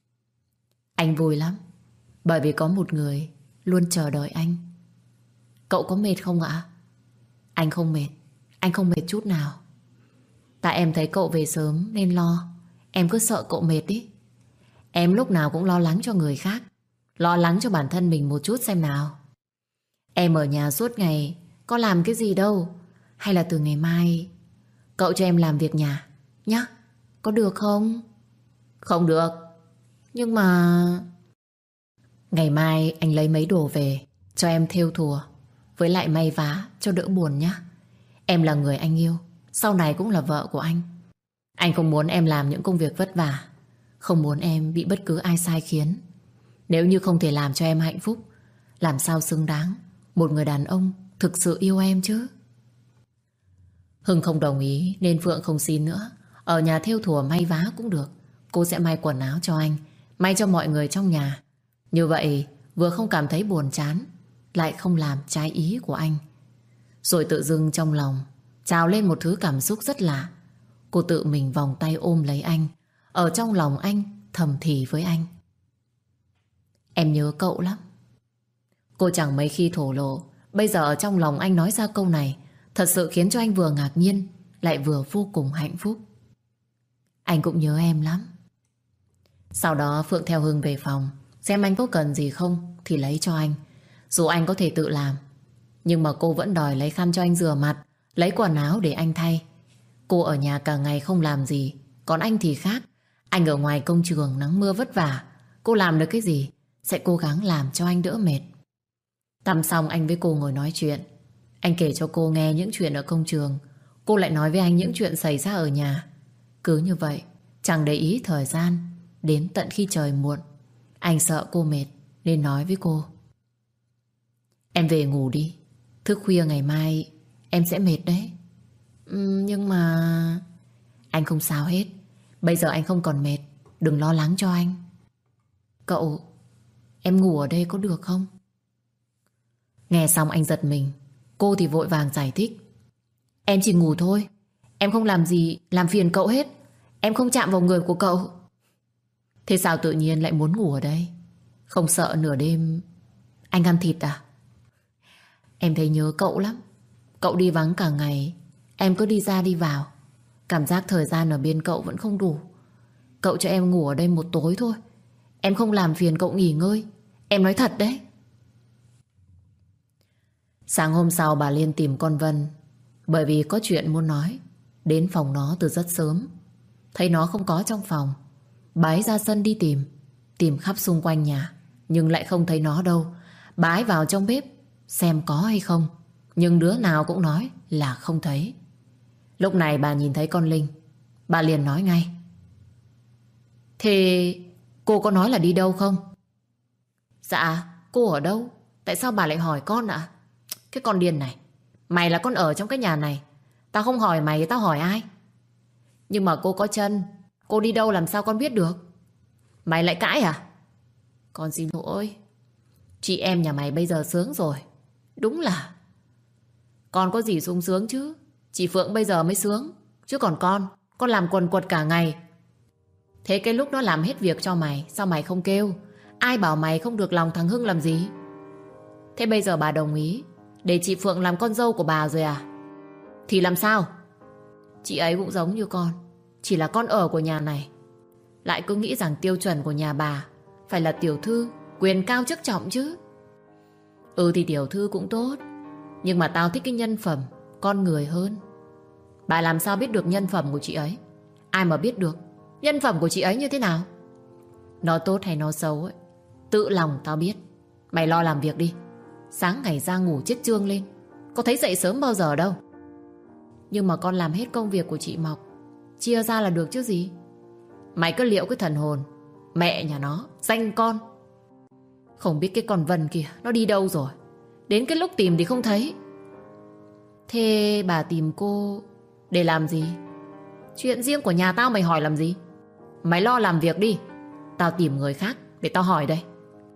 Anh vui lắm, bởi vì có một người luôn chờ đợi anh. Cậu có mệt không ạ? Anh không mệt, anh không mệt chút nào. Tại em thấy cậu về sớm nên lo. Em cứ sợ cậu mệt ý. Em lúc nào cũng lo lắng cho người khác, lo lắng cho bản thân mình một chút xem nào. Em ở nhà suốt ngày có làm cái gì đâu. Hay là từ ngày mai cậu cho em làm việc nhà nhá, có được không? Không được. Nhưng mà ngày mai anh lấy mấy đồ về cho em thêu thùa, với lại may vá cho đỡ buồn nhá. Em là người anh yêu, sau này cũng là vợ của anh. Anh không muốn em làm những công việc vất vả, không muốn em bị bất cứ ai sai khiến. Nếu như không thể làm cho em hạnh phúc, làm sao xứng đáng một người đàn ông thực sự yêu em chứ? Hưng không đồng ý nên Phượng không xin nữa. Ở nhà thêu thùa may vá cũng được. Cô sẽ may quần áo cho anh, may cho mọi người trong nhà. Như vậy vừa không cảm thấy buồn chán, lại không làm trái ý của anh. Rồi tự dưng trong lòng trào lên một thứ cảm xúc rất lạ. Cô tự mình vòng tay ôm lấy anh, ở trong lòng anh thầm thì với anh. Em nhớ cậu lắm. Cô chẳng mấy khi thổ lộ, bây giờ ở trong lòng anh nói ra câu này thật sự khiến cho anh vừa ngạc nhiên lại vừa vô cùng hạnh phúc. Anh cũng nhớ em lắm. Sau đó Phượng theo Hưng về phòng, xem anh có cần gì không thì lấy cho anh. Dù anh có thể tự làm, nhưng mà cô vẫn đòi lấy khăn cho anh rửa mặt, lấy quần áo để anh thay. Cô ở nhà cả ngày không làm gì, còn anh thì khác. Anh ở ngoài công trường nắng mưa vất vả, cô làm được cái gì sẽ cố gắng làm cho anh đỡ mệt. Tắm xong anh với cô ngồi nói chuyện. Anh kể cho cô nghe những chuyện ở công trường, cô lại nói với anh những chuyện xảy ra ở nhà. Cứ như vậy, chẳng để ý thời gian. Đến tận khi trời muộn, anh sợ cô mệt nên nói với cô: Em về ngủ đi, thức khuya ngày mai em sẽ mệt đấy. Nhưng mà... Anh không sao hết, bây giờ anh không còn mệt, đừng lo lắng cho anh. Cậu, em ngủ ở đây có được không? Nghe xong anh giật mình. Cô thì vội vàng giải thích: Em chỉ ngủ thôi, em không làm gì làm phiền cậu hết. Em không chạm vào người của cậu. Thế sao tự nhiên lại muốn ngủ ở đây? Không sợ nửa đêm anh ăn thịt à? Em thấy nhớ cậu lắm. Cậu đi vắng cả ngày, em cứ đi ra đi vào, cảm giác thời gian ở bên cậu vẫn không đủ. Cậu cho em ngủ ở đây một tối thôi, em không làm phiền cậu nghỉ ngơi. Em nói thật đấy. Sáng hôm sau bà Liên tìm con Vân, bởi vì có chuyện muốn nói. Đến phòng nó từ rất sớm, thấy nó không có trong phòng, bà ấy ra sân đi tìm, tìm khắp xung quanh nhà, nhưng lại không thấy nó đâu. Bà ấy vào trong bếp xem có hay không, nhưng đứa nào cũng nói là không thấy. Lúc này bà nhìn thấy con Linh, bà liền nói ngay: Thế cô có nói là đi đâu không? Dạ, cô ở đâu? Tại sao bà lại hỏi con ạ? Cái con điên này, mày là con ở trong cái nhà này, tao không hỏi mày, tao hỏi ai? Nhưng mà cô có chân, cô đi đâu làm sao con biết được? Mày lại cãi à? Con xin lỗi. Chị em nhà mày bây giờ sướng rồi. Đúng là con có gì sung sướng chứ. Chị Phượng bây giờ mới sướng, chứ còn con làm quần quật cả ngày. Thế cái lúc nó làm hết việc cho mày, sao mày không kêu? Ai bảo mày không được lòng thằng Hưng làm gì? Thế bây giờ bà đồng ý để chị Phượng làm con dâu của bà rồi à? Thì làm sao? Chị ấy cũng giống như con, chỉ là con ở của nhà này, lại cứ nghĩ rằng tiêu chuẩn của nhà bà phải là tiểu thư, quyền cao chức trọng chứ. Ừ thì tiểu thư cũng tốt, nhưng mà tao thích cái nhân phẩm, con người hơn. Bà làm sao biết được nhân phẩm của chị ấy? Ai mà biết được nhân phẩm của chị ấy như thế nào? Nó tốt hay nó xấu ấy, tự lòng tao biết. Mày lo làm việc đi. Sáng ngày ra ngủ chết chương lên, có thấy dậy sớm bao giờ đâu. Nhưng mà con làm hết công việc của chị Mọc, chia ra là được chứ gì. Mày cứ liệu cái thần hồn. Mẹ nhà nó, danh con. Không biết cái con Vân kia nó đi đâu rồi. Đến cái lúc tìm thì không thấy. Thế bà tìm cô để làm gì? Chuyện riêng của nhà tao mày hỏi làm gì? Mày lo làm việc đi. Tao tìm người khác để tao hỏi đây.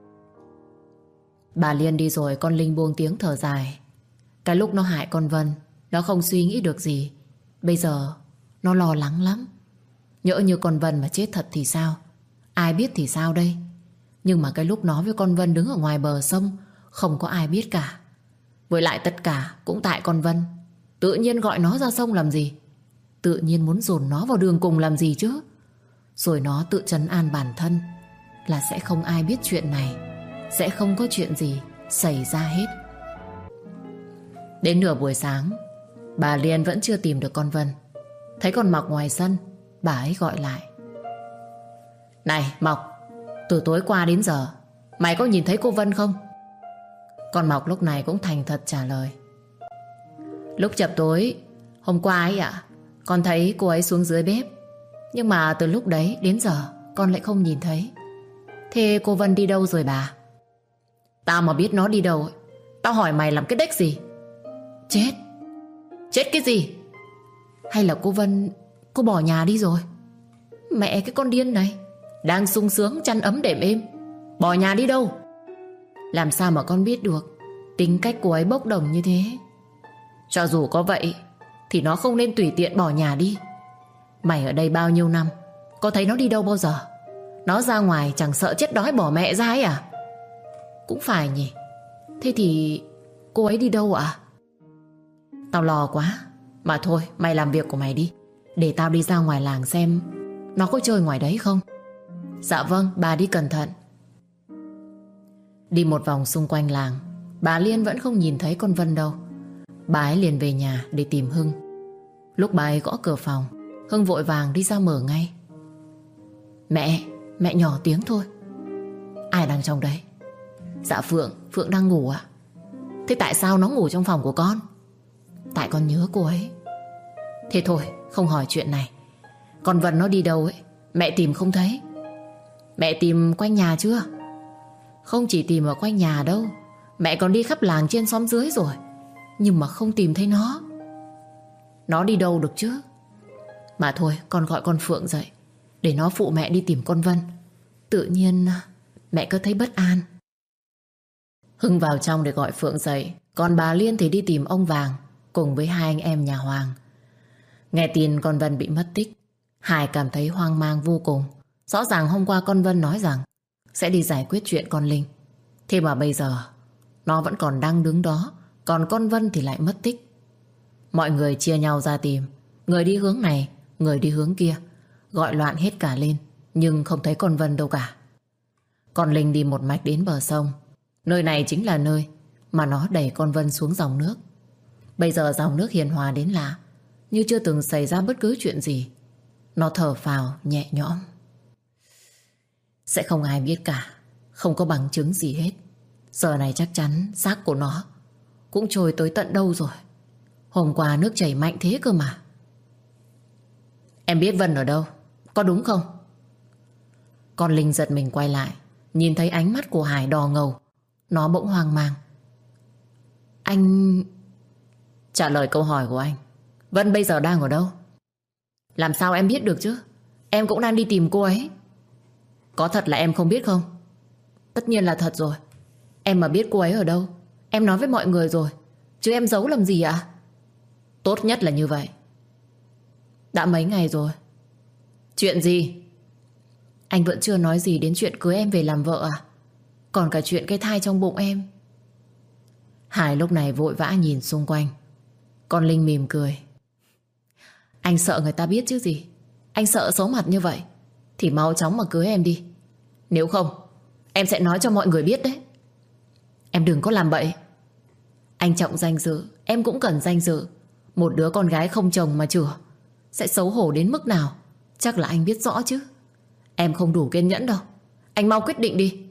Bà Liên đi rồi, con Linh buông tiếng thở dài. Cái lúc nó hại con Vân, nó không suy nghĩ được gì. Bây giờ nó lo lắng lắm. Nhỡ như con Vân mà chết thật thì sao? Ai biết thì sao đây? Nhưng mà cái lúc nó với con Vân đứng ở ngoài bờ sông, không có ai biết cả. Với lại tất cả cũng tại con Vân. Tự nhiên gọi nó ra sông làm gì? Tự nhiên muốn dồn nó vào đường cùng làm gì chứ? Rồi nó tự trấn an bản thân là sẽ không ai biết chuyện này, sẽ không có chuyện gì xảy ra hết. Đến nửa buổi sáng, bà Liên vẫn chưa tìm được con Vân. Thấy con Mọc ngoài sân, bà ấy gọi lại. Này Mọc, từ tối qua đến giờ mày có nhìn thấy cô Vân không? Con Mọc lúc này cũng thành thật trả lời. Lúc chập tối hôm qua ấy ạ, con thấy cô ấy xuống dưới bếp. Nhưng mà từ lúc đấy đến giờ con lại không nhìn thấy. Thế cô Vân đi đâu rồi bà? Tao mà biết nó đi đâu ấy, tao hỏi mày làm cái đếch gì? Chết. Chết cái gì? Hay là cô Vân cô bỏ nhà đi rồi? Mẹ cái con điên này, đang sung sướng chăn ấm đệm êm, bỏ nhà đi đâu? Làm sao mà con biết được tính cách cô ấy bốc đồng như thế? Cho dù có vậy thì nó không nên tùy tiện bỏ nhà đi. Mày ở đây bao nhiêu năm, có thấy nó đi đâu bao giờ? Nó ra ngoài chẳng sợ chết đói bỏ mẹ ra ấy à? Cũng phải nhỉ. Thế thì cô ấy đi đâu ạ? Tao lo quá. Mà thôi mày làm việc của mày đi, để tao đi ra ngoài làng xem nó có chơi ngoài đấy không. Dạ vâng, bà đi cẩn thận. Đi một vòng xung quanh làng, bà Liên vẫn không nhìn thấy con Vân đâu. Bà ấy liền về nhà để tìm Hưng. Lúc bà ấy gõ cửa phòng, Hưng vội vàng đi ra mở ngay. Mẹ nhỏ tiếng thôi. Ai đang trong đấy? Dạ Phượng đang ngủ ạ. Thế tại sao nó ngủ trong phòng của con? Tại con nhớ cô ấy. Thế thôi, không hỏi chuyện này. Con Vân nó đi đâu ấy, mẹ tìm không thấy. Mẹ tìm quanh nhà chưa? Không chỉ tìm ở quanh nhà đâu, mẹ còn đi khắp làng trên xóm dưới rồi, nhưng mà không tìm thấy nó. Nó đi đâu được chứ? Mà thôi, con gọi con Phượng dậy, để nó phụ mẹ đi tìm con Vân. Tự nhiên mẹ cứ thấy bất an. Hưng vào trong để gọi Phượng dậy, còn bà Liên thì đi tìm ông Vàng cùng với hai anh em nhà Hoàng. Nghe tin con Vân bị mất tích, Hải cảm thấy hoang mang vô cùng. Rõ ràng hôm qua con Vân nói rằng sẽ đi giải quyết chuyện con Linh. Thế mà bây giờ nó vẫn còn đang đứng đó, còn con Vân thì lại mất tích. Mọi người chia nhau ra tìm, người đi hướng này, người đi hướng kia, gọi loạn hết cả lên, nhưng không thấy con Vân đâu cả. Con Linh đi một mạch đến bờ sông. Nơi này chính là nơi mà nó đẩy con Vân xuống dòng nước. Bây giờ dòng nước hiền hòa đến lạ, như chưa từng xảy ra bất cứ chuyện gì. Nó thở phào nhẹ nhõm. Sẽ không ai biết cả, không có bằng chứng gì hết. Giờ này chắc chắn xác của nó cũng trôi tới tận đâu rồi. Hôm qua nước chảy mạnh thế cơ mà. Em biết Vân ở đâu, có đúng không? Con Linh giật mình quay lại, nhìn thấy ánh mắt của Hải đỏ ngầu. Nó bỗng hoang mang. Anh... Trả lời câu hỏi của anh, Vân bây giờ đang ở đâu? Làm sao em biết được chứ? Em cũng đang đi tìm cô ấy. Có thật là em không biết không? Tất nhiên là thật rồi. Em mà biết cô ấy ở đâu, em nói với mọi người rồi, chứ em giấu làm gì ạ? Tốt nhất là như vậy. Đã mấy ngày rồi. Chuyện gì? Anh vẫn chưa nói gì đến chuyện cưới em về làm vợ à? Còn cả chuyện cái thai trong bụng em. Hải lúc này vội vã nhìn xung quanh. Con Linh mỉm cười. Anh sợ người ta biết chứ gì. Anh sợ xấu mặt như vậy thì mau chóng mà cưới em đi. Nếu không em sẽ nói cho mọi người biết đấy. Em đừng có làm bậy. Anh trọng danh dự, em cũng cần danh dự. Một đứa con gái không chồng mà chửa sẽ xấu hổ đến mức nào chắc là anh biết rõ chứ. Em không đủ kiên nhẫn đâu. Anh mau quyết định đi.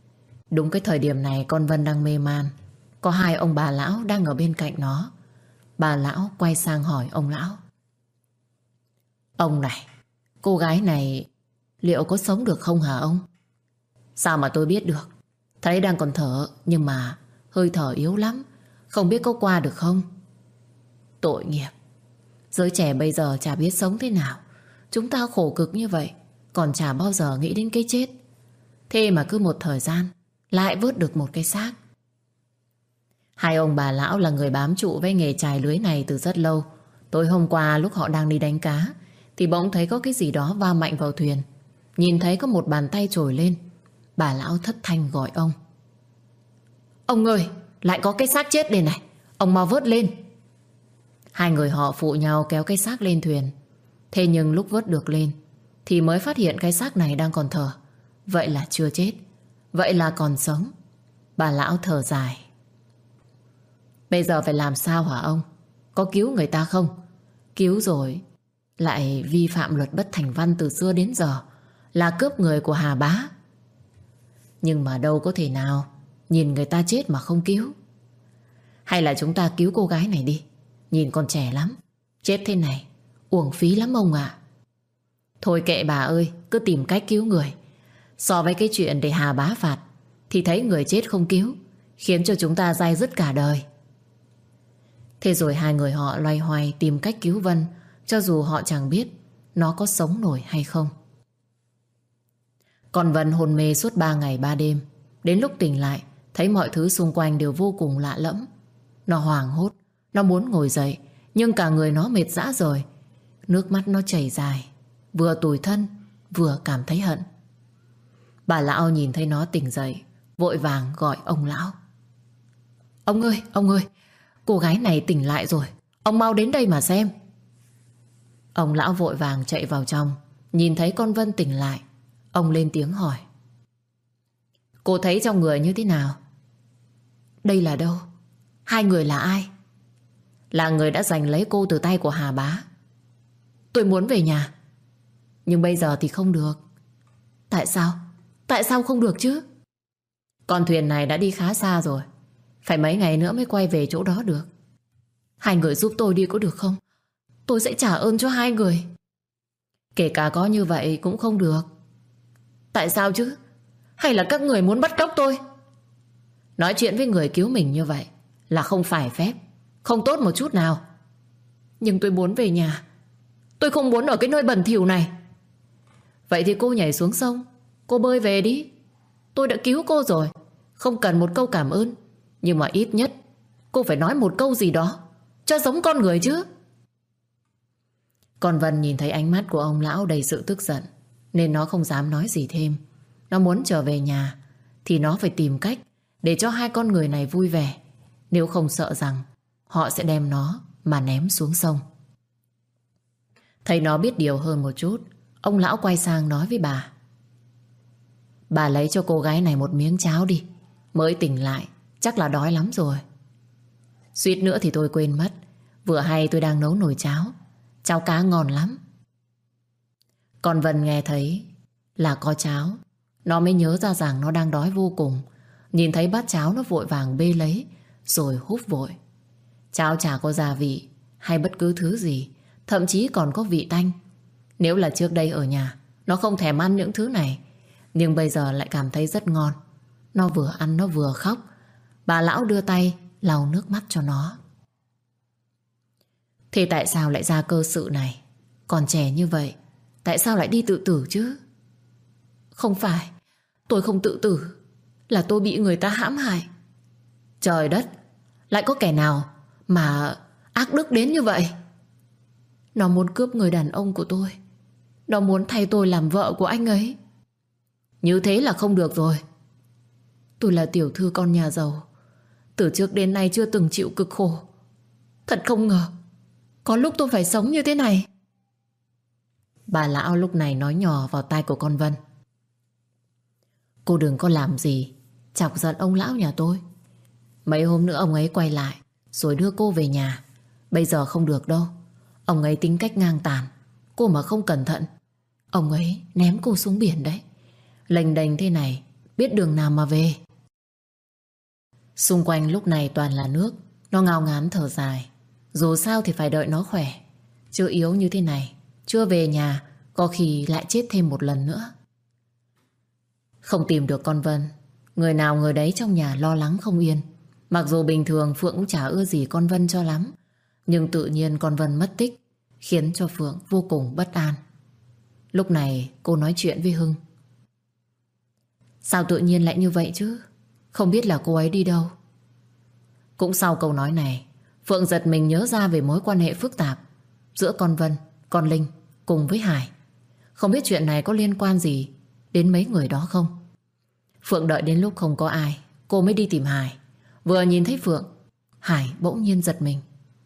Đúng cái thời điểm này con Vân đang mê man. Có hai ông bà lão đang ở bên cạnh nó. Bà lão quay sang hỏi ông lão. Ông này, cô gái này liệu có sống được không hả ông? Sao mà tôi biết được? Thấy đang còn thở, nhưng mà hơi thở yếu lắm. Không biết có qua được không? Tội nghiệp. Giới trẻ bây giờ chả biết sống thế nào. Chúng ta khổ cực như vậy, còn chả bao giờ nghĩ đến cái chết. Thế mà cứ một thời gian lại vớt được một cái xác. Hai ông bà lão là người bám trụ với nghề chài lưới này từ rất lâu. Tối hôm qua lúc họ đang đi đánh cá thì bỗng thấy có cái gì đó va mạnh vào thuyền. Nhìn thấy có một bàn tay trồi lên. Bà lão thất thanh gọi ông. Ông ơi, lại có cái xác chết đây này, ông mau vớt lên. Hai người họ phụ nhau kéo cái xác lên thuyền. Thế nhưng lúc vớt được lên thì mới phát hiện cái xác này đang còn thở. Vậy là chưa chết, vậy là còn sống. Bà lão thở dài. Bây giờ phải làm sao hả ông? Có cứu người ta không? Cứu rồi lại vi phạm luật bất thành văn từ xưa đến giờ, là cướp người của Hà Bá. Nhưng mà đâu có thể nào nhìn người ta chết mà không cứu. Hay là chúng ta cứu cô gái này đi, nhìn còn trẻ lắm. Chết thế này uổng phí lắm ông ạ. Thôi kệ bà ơi, cứ tìm cách cứu người. So với cái chuyện để Hà Bá phạt thì thấy người chết không cứu, khiến cho chúng ta day dứt cả đời. Thế rồi hai người họ loay hoay tìm cách cứu Vân, cho dù họ chẳng biết nó có sống nổi hay không. Còn Vân hôn mê suốt 3 ngày 3 đêm. Đến lúc tỉnh lại, thấy mọi thứ xung quanh đều vô cùng lạ lẫm. Nó hoảng hốt, nó muốn ngồi dậy, nhưng cả người nó mệt rã rời. Nước mắt nó chảy dài, vừa tủi thân, vừa cảm thấy hận. Bà lão nhìn thấy nó tỉnh dậy, vội vàng gọi ông lão. Ông ơi, cô gái này tỉnh lại rồi, ông mau đến đây mà xem. Ông lão vội vàng chạy vào trong, nhìn thấy con Vân tỉnh lại. Ông lên tiếng hỏi. Cô thấy trong người như thế nào? Đây là đâu? Hai người là ai? Là người đã giành lấy cô từ tay của Hà Bá. Tôi muốn về nhà, nhưng bây giờ thì không được. Tại sao? Tại sao không được chứ? Con thuyền này đã đi khá xa rồi, phải mấy ngày nữa mới quay về chỗ đó được. Hai người giúp tôi đi có được không? Tôi sẽ trả ơn cho hai người. Kể cả có như vậy cũng không được. Tại sao chứ? Hay là các người muốn bắt cóc tôi? Nói chuyện với người cứu mình như vậy là không phải phép, không tốt một chút nào. Nhưng tôi muốn về nhà. Tôi không muốn ở cái nơi bẩn thỉu này. Vậy thì cô nhảy xuống sông, cô bơi về đi. Tôi đã cứu cô rồi, không cần một câu cảm ơn, nhưng mà ít nhất cô phải nói một câu gì đó cho giống con người chứ. Còn Vân nhìn thấy ánh mắt của ông lão đầy sự tức giận, nên nó không dám nói gì thêm. Nó muốn trở về nhà thì nó phải tìm cách để cho hai con người này vui vẻ. Nếu không sợ rằng họ sẽ đem nó mà ném xuống sông. Thấy nó biết điều hơn một chút, ông lão quay sang nói với bà. Bà lấy cho cô gái này một miếng cháo đi, mới tỉnh lại chắc là đói lắm rồi. Suýt nữa thì tôi quên mất, vừa hay tôi đang nấu nồi cháo. Cháo cá ngon lắm. Còn Vân nghe thấy là có cháo, nó mới nhớ ra rằng nó đang đói vô cùng. Nhìn thấy bát cháo nó vội vàng bê lấy rồi húp vội. Cháo chả có gia vị hay bất cứ thứ gì, thậm chí còn có vị tanh. Nếu là trước đây ở nhà, nó không thèm ăn những thứ này, nhưng bây giờ lại cảm thấy rất ngon. Nó vừa ăn nó vừa khóc. Bà lão đưa tay lau nước mắt cho nó. Thế tại sao lại ra cơ sự này? Còn trẻ như vậy, tại sao lại đi tự tử chứ? Không phải, tôi không tự tử, là tôi bị người ta hãm hại. Trời đất, lại có kẻ nào mà ác đức đến như vậy? Nó muốn cướp người đàn ông của tôi. Nó muốn thay tôi làm vợ của anh ấy. Như thế là không được rồi. Tôi là tiểu thư con nhà giàu, từ trước đến nay chưa từng chịu cực khổ. Thật không ngờ có lúc tôi phải sống như thế này. Bà lão lúc này nói nhỏ vào tai của con Vân. Cô đừng có làm gì chọc giận ông lão nhà tôi. Mấy hôm nữa ông ấy quay lại rồi đưa cô về nhà. Bây giờ không được đâu. Ông ấy tính cách ngang tàn. Cô mà không cẩn thận, ông ấy ném cô xuống biển đấy. Lênh đênh thế này, biết đường nào mà về. Xung quanh lúc này toàn là nước. Nó ngao ngán thở dài. Dù sao thì phải đợi nó khỏe. Chứ yếu như thế này, chưa về nhà, có khi lại chết thêm một lần nữa. Không tìm được con Vân, người nào người đấy trong nhà lo lắng không yên. Mặc dù bình thường Phượng cũng chả ưa gì con Vân cho lắm, nhưng tự nhiên con Vân mất tích khiến cho Phượng vô cùng bất an. Lúc này cô nói chuyện với Hưng. Sao tự nhiên lại như vậy chứ? Không biết là cô ấy đi đâu. Cũng sau câu nói này, Phượng giật mình nhớ ra về mối quan hệ phức tạp giữa con Vân, con Linh cùng với Hải. Không biết chuyện này có liên quan gì đến mấy người đó không? Phượng đợi đến lúc không có ai, cô mới đi tìm Hải. Vừa nhìn thấy Phượng, Hải bỗng nhiên giật mình.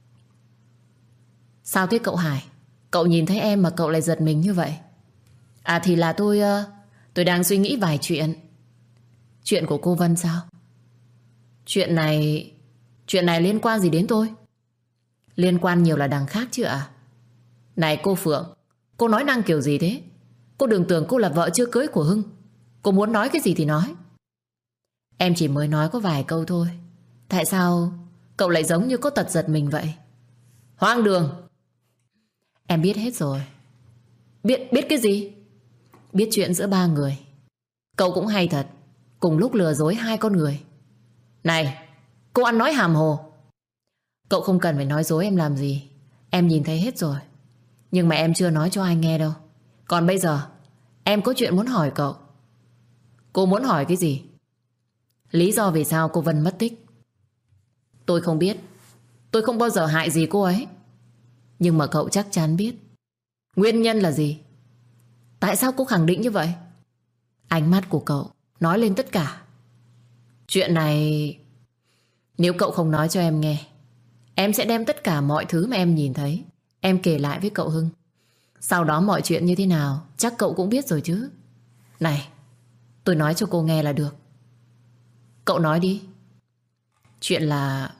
Sao thế cậu Hải? Cậu nhìn thấy em mà cậu lại giật mình như vậy? À thì là tôi đang suy nghĩ vài chuyện. Chuyện của cô Vân sao? Chuyện này liên quan gì đến tôi? Liên quan nhiều là đằng khác chứ ạ. Này cô Phượng, cô nói năng kiểu gì thế? Cô đừng tưởng cô là vợ chưa cưới của Hưng. Cô muốn nói cái gì thì nói. Em chỉ mới nói có vài câu thôi. Tại sao cậu lại giống như có tật giật mình vậy? Hoang đường. Em biết hết rồi. Biết cái gì? Biết chuyện giữa ba người. Cậu cũng hay thật, cùng lúc lừa dối hai con người. Này, cô ăn nói hàm hồ. Cậu không cần phải nói dối em làm gì. Em nhìn thấy hết rồi. Nhưng mà em chưa nói cho ai nghe đâu. Còn bây giờ em có chuyện muốn hỏi cậu. Cô muốn hỏi cái gì? Lý do vì sao cô Vân mất tích? Tôi không biết. Tôi không bao giờ hại gì cô ấy. Nhưng mà cậu chắc chắn biết. Nguyên nhân là gì? Tại sao cô khẳng định như vậy? Ánh mắt của cậu nói lên tất cả. Chuyện này, nếu cậu không nói cho em nghe, em sẽ đem tất cả mọi thứ mà em nhìn thấy em kể lại với cậu Hưng. Sau đó mọi chuyện như thế nào chắc cậu cũng biết rồi chứ. Này, tôi nói cho cô nghe là được. Cậu nói đi. Chuyện là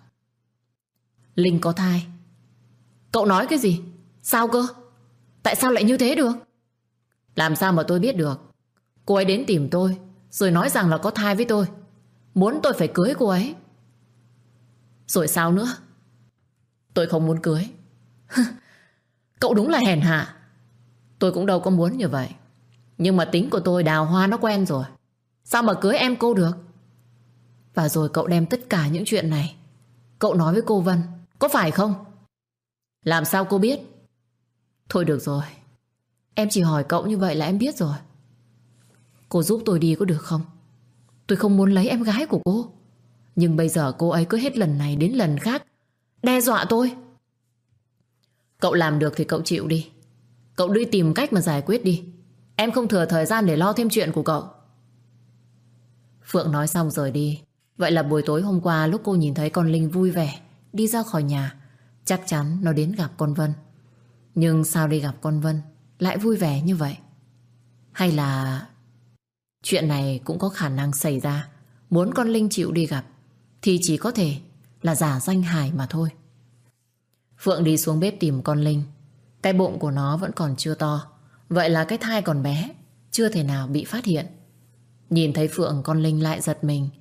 Linh có thai. Cậu nói cái gì? Sao cơ? Tại sao lại như thế được? Làm sao mà tôi biết được? Cô ấy đến tìm tôi rồi nói rằng là có thai với tôi, muốn tôi phải cưới cô ấy. Rồi sao nữa? Tôi không muốn cưới. Cậu đúng là hèn hạ. Tôi cũng đâu có muốn như vậy. Nhưng mà tính của tôi đào hoa nó quen rồi. Sao mà cưới em cô được? Và rồi cậu đem tất cả những chuyện này cậu nói với cô Vân, có phải không? Làm sao cô biết? Thôi được rồi, em chỉ hỏi cậu như vậy là em biết rồi. Cô giúp tôi đi có được không? Tôi không muốn lấy em gái của cô. Nhưng bây giờ cô ấy cứ hết lần này đến lần khác đe dọa tôi. Cậu làm được thì cậu chịu đi. Cậu đi tìm cách mà giải quyết đi. Em không thừa thời gian để lo thêm chuyện của cậu. Phượng nói xong rời đi. Vậy là buổi tối hôm qua lúc cô nhìn thấy con Linh vui vẻ đi ra khỏi nhà, chắc chắn nó đến gặp con Vân. Nhưng sao đi gặp con Vân lại vui vẻ như vậy? Hay là chuyện này cũng có khả năng xảy ra. Muốn con Linh chịu đi gặp thì chỉ có thể là giả danh Hải mà thôi. Phượng đi xuống bếp tìm con Linh. Cái bụng của nó vẫn còn chưa to. Vậy là cái thai còn bé, chưa thể nào bị phát hiện. Nhìn thấy Phượng, con Linh lại giật mình.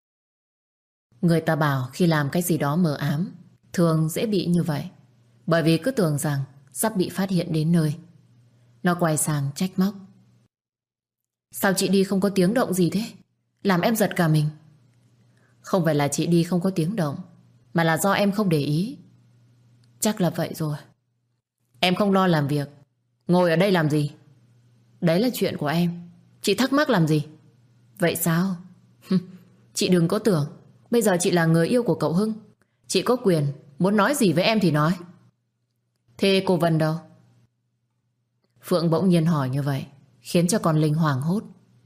Người ta bảo khi làm cái gì đó mờ ám thường dễ bị như vậy, bởi vì cứ tưởng rằng sắp bị phát hiện đến nơi. Nó quay sang trách móc. Sao chị đi không có tiếng động gì thế? Làm em giật cả mình. Không phải là chị đi không có tiếng động, mà là do em không để ý. Chắc là vậy rồi. Em không lo làm việc, ngồi ở đây làm gì? Đấy là chuyện của em. Chị thắc mắc làm gì? Vậy sao? Chị đừng có tưởng bây giờ chị là người yêu của cậu Hưng. Chị có quyền muốn nói gì với em thì nói. Thế cô Vân đâu? Phượng bỗng nhiên hỏi như vậy khiến cho con Linh hoảng hốt.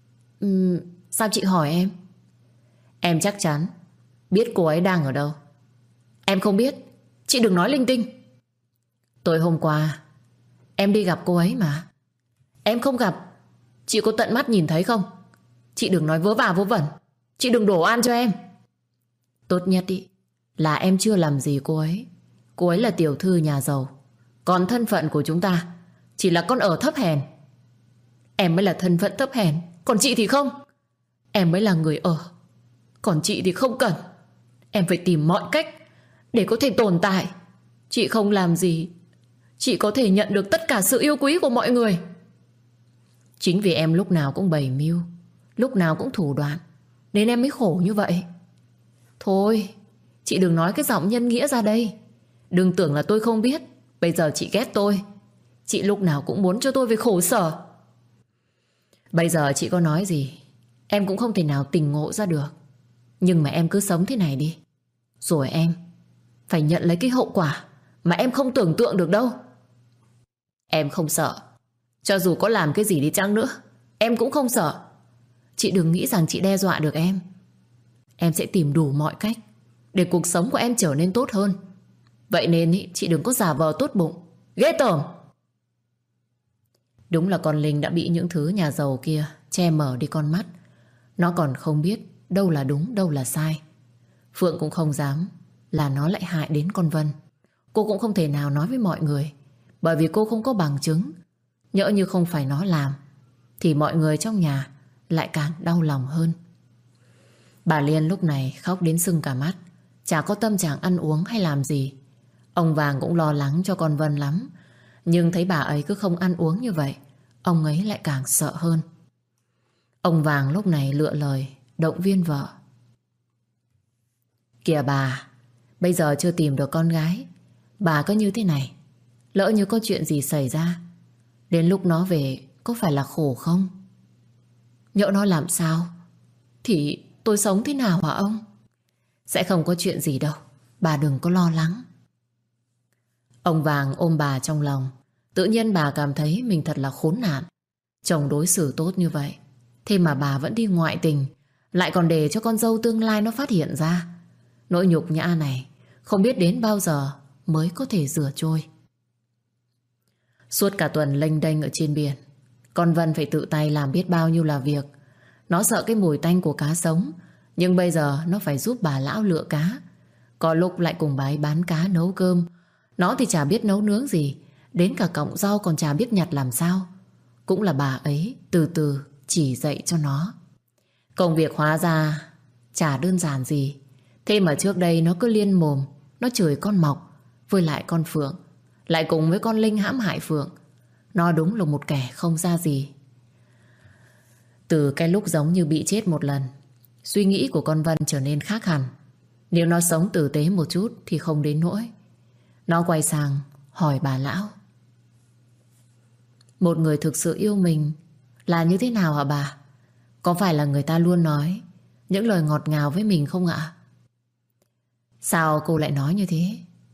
Sao chị hỏi em? Em chắc chắn biết cô ấy đang ở đâu. Em không biết, chị đừng nói linh tinh. Tối hôm qua em đi gặp cô ấy mà. Em không gặp, chị có tận mắt nhìn thấy không? Chị đừng nói vớ va vớ vẩn. Chị đừng đổ oan cho em. Tốt nhất ý là em chưa làm gì cô ấy. Cô ấy là tiểu thư nhà giàu, còn thân phận của chúng ta chỉ là con ở thấp hèn. Em mới là thân phận thấp hèn, còn chị thì không. Em mới là người ở, còn chị thì không cần. Em phải tìm mọi cách để có thể tồn tại. Chị không làm gì, chị có thể nhận được tất cả sự yêu quý của mọi người. Chính vì em lúc nào cũng bày mưu, lúc nào cũng thủ đoạn, nên em mới khổ như vậy. Thôi, chị đừng nói cái giọng nhân nghĩa ra đây. Đừng tưởng là tôi không biết. Bây giờ chị ghét tôi. Chị lúc nào cũng muốn cho tôi phải khổ sở. Bây giờ chị có nói gì em cũng không thể nào tỉnh ngộ ra được. Nhưng mà em cứ sống thế này đi, rồi em phải nhận lấy cái hậu quả mà em không tưởng tượng được đâu. Em không sợ. Cho dù có làm cái gì đi chăng nữa, em cũng không sợ. Chị đừng nghĩ rằng chị đe dọa được em. Em sẽ tìm đủ mọi cách để cuộc sống của em trở nên tốt hơn. Vậy nên chị đừng có giả vờ tốt bụng. Ghê tởm. Đúng là con Linh đã bị những thứ nhà giàu kia che mở đi con mắt. Nó còn không biết đâu là đúng, đâu là sai. Phượng cũng không dám là nó lại hại đến con Vân. Cô cũng không thể nào nói với mọi người, bởi vì cô không có bằng chứng. Nhỡ như không phải nó làm thì mọi người trong nhà lại càng đau lòng hơn. Bà Liên lúc này khóc đến sưng cả mắt, chả có tâm trạng ăn uống hay làm gì. Ông Vàng cũng lo lắng cho con Vân lắm, nhưng thấy bà ấy cứ không ăn uống như vậy, ông ấy lại càng sợ hơn. Ông Vàng lúc này lựa lời động viên vợ. Kìa bà, bây giờ chưa tìm được con gái, bà cứ như thế này, lỡ như có chuyện gì xảy ra, đến lúc nó về có phải là khổ không? Nhỡ nó làm sao thì tôi sống thế nào hả ông? Sẽ không có chuyện gì đâu, bà đừng có lo lắng. Ông Vàng ôm bà trong lòng. Tự nhiên bà cảm thấy mình thật là khốn nạn. Chồng đối xử tốt như vậy, thế mà bà vẫn đi ngoại tình, lại còn để cho con dâu tương lai nó phát hiện ra. Nỗi nhục nhã này không biết đến bao giờ mới có thể rửa trôi. Suốt cả tuần lênh đênh ở trên biển, con Vân phải tự tay làm biết bao nhiêu là việc. Nó sợ cái mùi tanh của cá sống, nhưng bây giờ nó phải giúp bà lão lựa cá. Có lúc lại cùng bà ấy bán cá nấu cơm. Nó thì chả biết nấu nướng gì, đến cả cọng rau còn chả biết nhặt làm sao. Cũng là bà ấy từ từ chỉ dạy cho nó. Công việc hóa ra chả đơn giản gì. Thế mà trước đây nó cứ liên mồm, nó chửi con Mọc với lại con Phượng, lại cùng với con Linh hãm hại Phượng. Nó đúng là một kẻ không ra gì. Từ cái lúc giống như bị chết một lần, suy nghĩ của con Vân trở nên khác hẳn. Nếu nó sống tử tế một chút thì không đến nỗi. Nó quay sang hỏi bà lão. Một người thực sự yêu mình là như thế nào hả bà? Có phải là người ta luôn nói những lời ngọt ngào với mình không ạ? Sao cô lại nói như thế?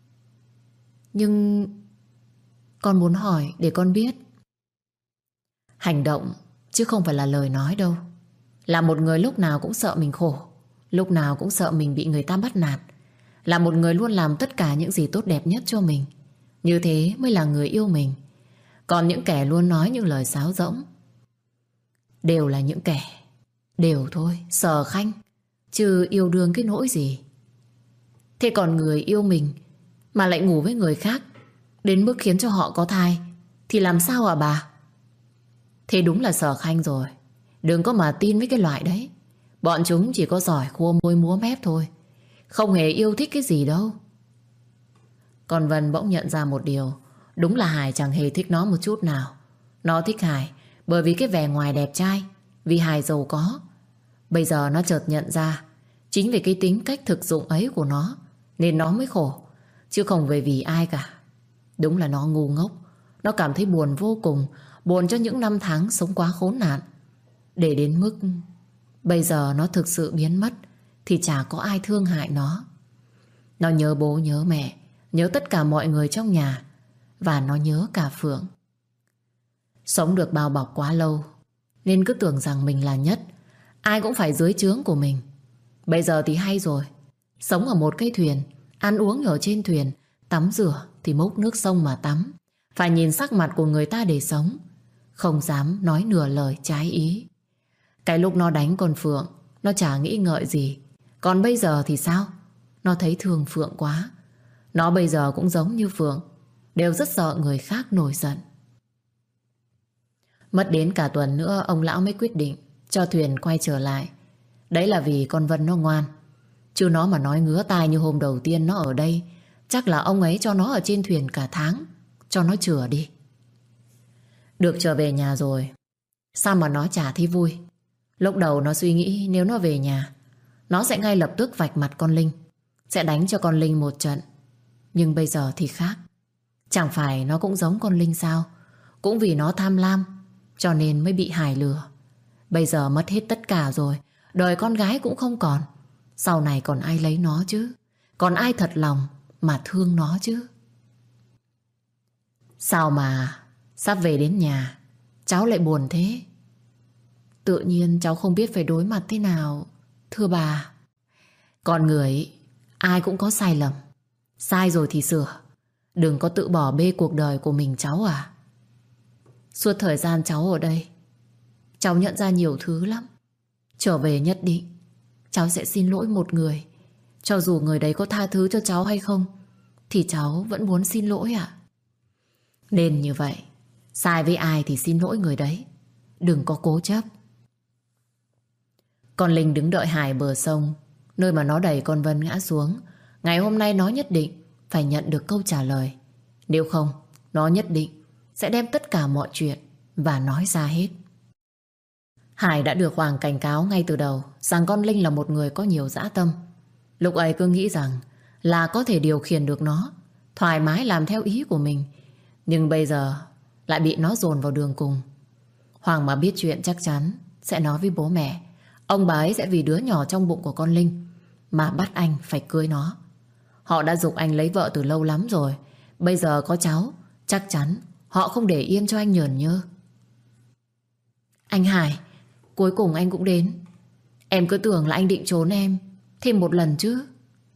Nhưng con muốn hỏi để con biết. Hành động chứ không phải là lời nói đâu. Là một người lúc nào cũng sợ mình khổ, lúc nào cũng sợ mình bị người ta bắt nạt. Là một người luôn làm tất cả những gì tốt đẹp nhất cho mình. Như thế mới là người yêu mình. Còn những kẻ luôn nói những lời sáo rỗng đều là những kẻ đều thôi, sờ khanh, chứ yêu đương cái nỗi gì. Thế còn người yêu mình mà lại ngủ với người khác đến mức khiến cho họ có thai thì làm sao hả bà? Thế đúng là sờ khanh rồi. Đừng có mà tin với cái loại đấy. Bọn chúng chỉ có giỏi khua môi múa mép thôi, không hề yêu thích cái gì đâu. Còn Vân bỗng nhận ra một điều. Đúng là Hải chẳng hề thích nó một chút nào. Nó thích Hải bởi vì cái vẻ ngoài đẹp trai, vì Hải giàu có. Bây giờ nó chợt nhận ra chính vì cái tính cách thực dụng ấy của nó nên nó mới khổ, chứ không vì ai cả. Đúng là nó ngu ngốc. Nó cảm thấy buồn vô cùng, buồn cho những năm tháng sống quá khốn nạn, để đến mức bây giờ nó thực sự biến mất thì chả có ai thương hại nó. Nó nhớ bố nhớ mẹ, nhớ tất cả mọi người trong nhà, và nó nhớ cả Phượng. Sống được bao bọc quá lâu nên cứ tưởng rằng mình là nhất, ai cũng phải dưới trướng của mình. Bây giờ thì hay rồi. Sống ở một cái thuyền, ăn uống ở trên thuyền, tắm rửa thì múc nước sông mà tắm, phải nhìn sắc mặt của người ta để sống, không dám nói nửa lời trái ý. Cái lúc nó đánh con Phượng, nó chả nghĩ ngợi gì. Còn bây giờ thì sao? Nó thấy thương Phượng quá. Nó bây giờ cũng giống như Phượng, đều rất sợ người khác nổi giận. Mất đến cả tuần nữa ông lão mới quyết định cho thuyền quay trở lại. Đấy là vì con Vân nó ngoan. Chứ nó mà nói ngứa tai như hôm đầu tiên nó ở đây Chắc là ông ấy cho nó ở trên thuyền cả tháng, cho nó chữa đi. Được trở về nhà rồi, sao mà nó chả thấy vui. Lúc đầu nó suy nghĩ nếu nó về nhà, nó sẽ ngay lập tức vạch mặt con Linh, sẽ đánh cho con Linh một trận. Nhưng bây giờ thì khác. Chẳng phải nó cũng giống con Linh sao? Cũng vì nó tham lam cho nên mới bị Hải lừa. Bây giờ mất hết tất cả rồi, đời con gái cũng không còn. Sau này còn ai lấy nó chứ? Còn ai thật lòng mà thương nó chứ? Sao mà sắp về đến nhà cháu lại buồn thế? Tự nhiên cháu không biết phải đối mặt thế nào. Thưa bà, con người ai cũng có sai lầm. Sai rồi thì sửa. Đừng có tự bỏ bê cuộc đời của mình cháu à. Suốt thời gian cháu ở đây, cháu nhận ra nhiều thứ lắm. Trở về nhất định cháu sẽ xin lỗi một người. Cho dù người đấy có tha thứ cho cháu hay không thì cháu vẫn muốn xin lỗi ạ. Nên như vậy, sai với ai thì xin lỗi người đấy, đừng có cố chấp. Con Linh đứng đợi Hải bờ sông, nơi mà nó đẩy con Vân ngã xuống. Ngày hôm nay nó nhất định phải nhận được câu trả lời. Nếu không, nó nhất định sẽ đem tất cả mọi chuyện và nói ra hết. Hải đã được Hoàng cảnh cáo ngay từ đầu rằng con Linh là một người có nhiều dã tâm. Lúc ấy cứ nghĩ rằng là có thể điều khiển được nó, thoải mái làm theo ý của mình. Nhưng bây giờ lại bị nó dồn vào đường cùng. Hoàng mà biết chuyện chắc chắn sẽ nói với bố mẹ. Ông bà ấy sẽ vì đứa nhỏ trong bụng của con Linh mà bắt anh phải cưới nó. Họ đã giục anh lấy vợ từ lâu lắm rồi. Bây giờ có cháu, chắc chắn họ không để yên cho anh nhởn nhơ. Anh Hải, cuối cùng anh cũng đến. Em cứ tưởng là anh định trốn em thêm một lần chứ.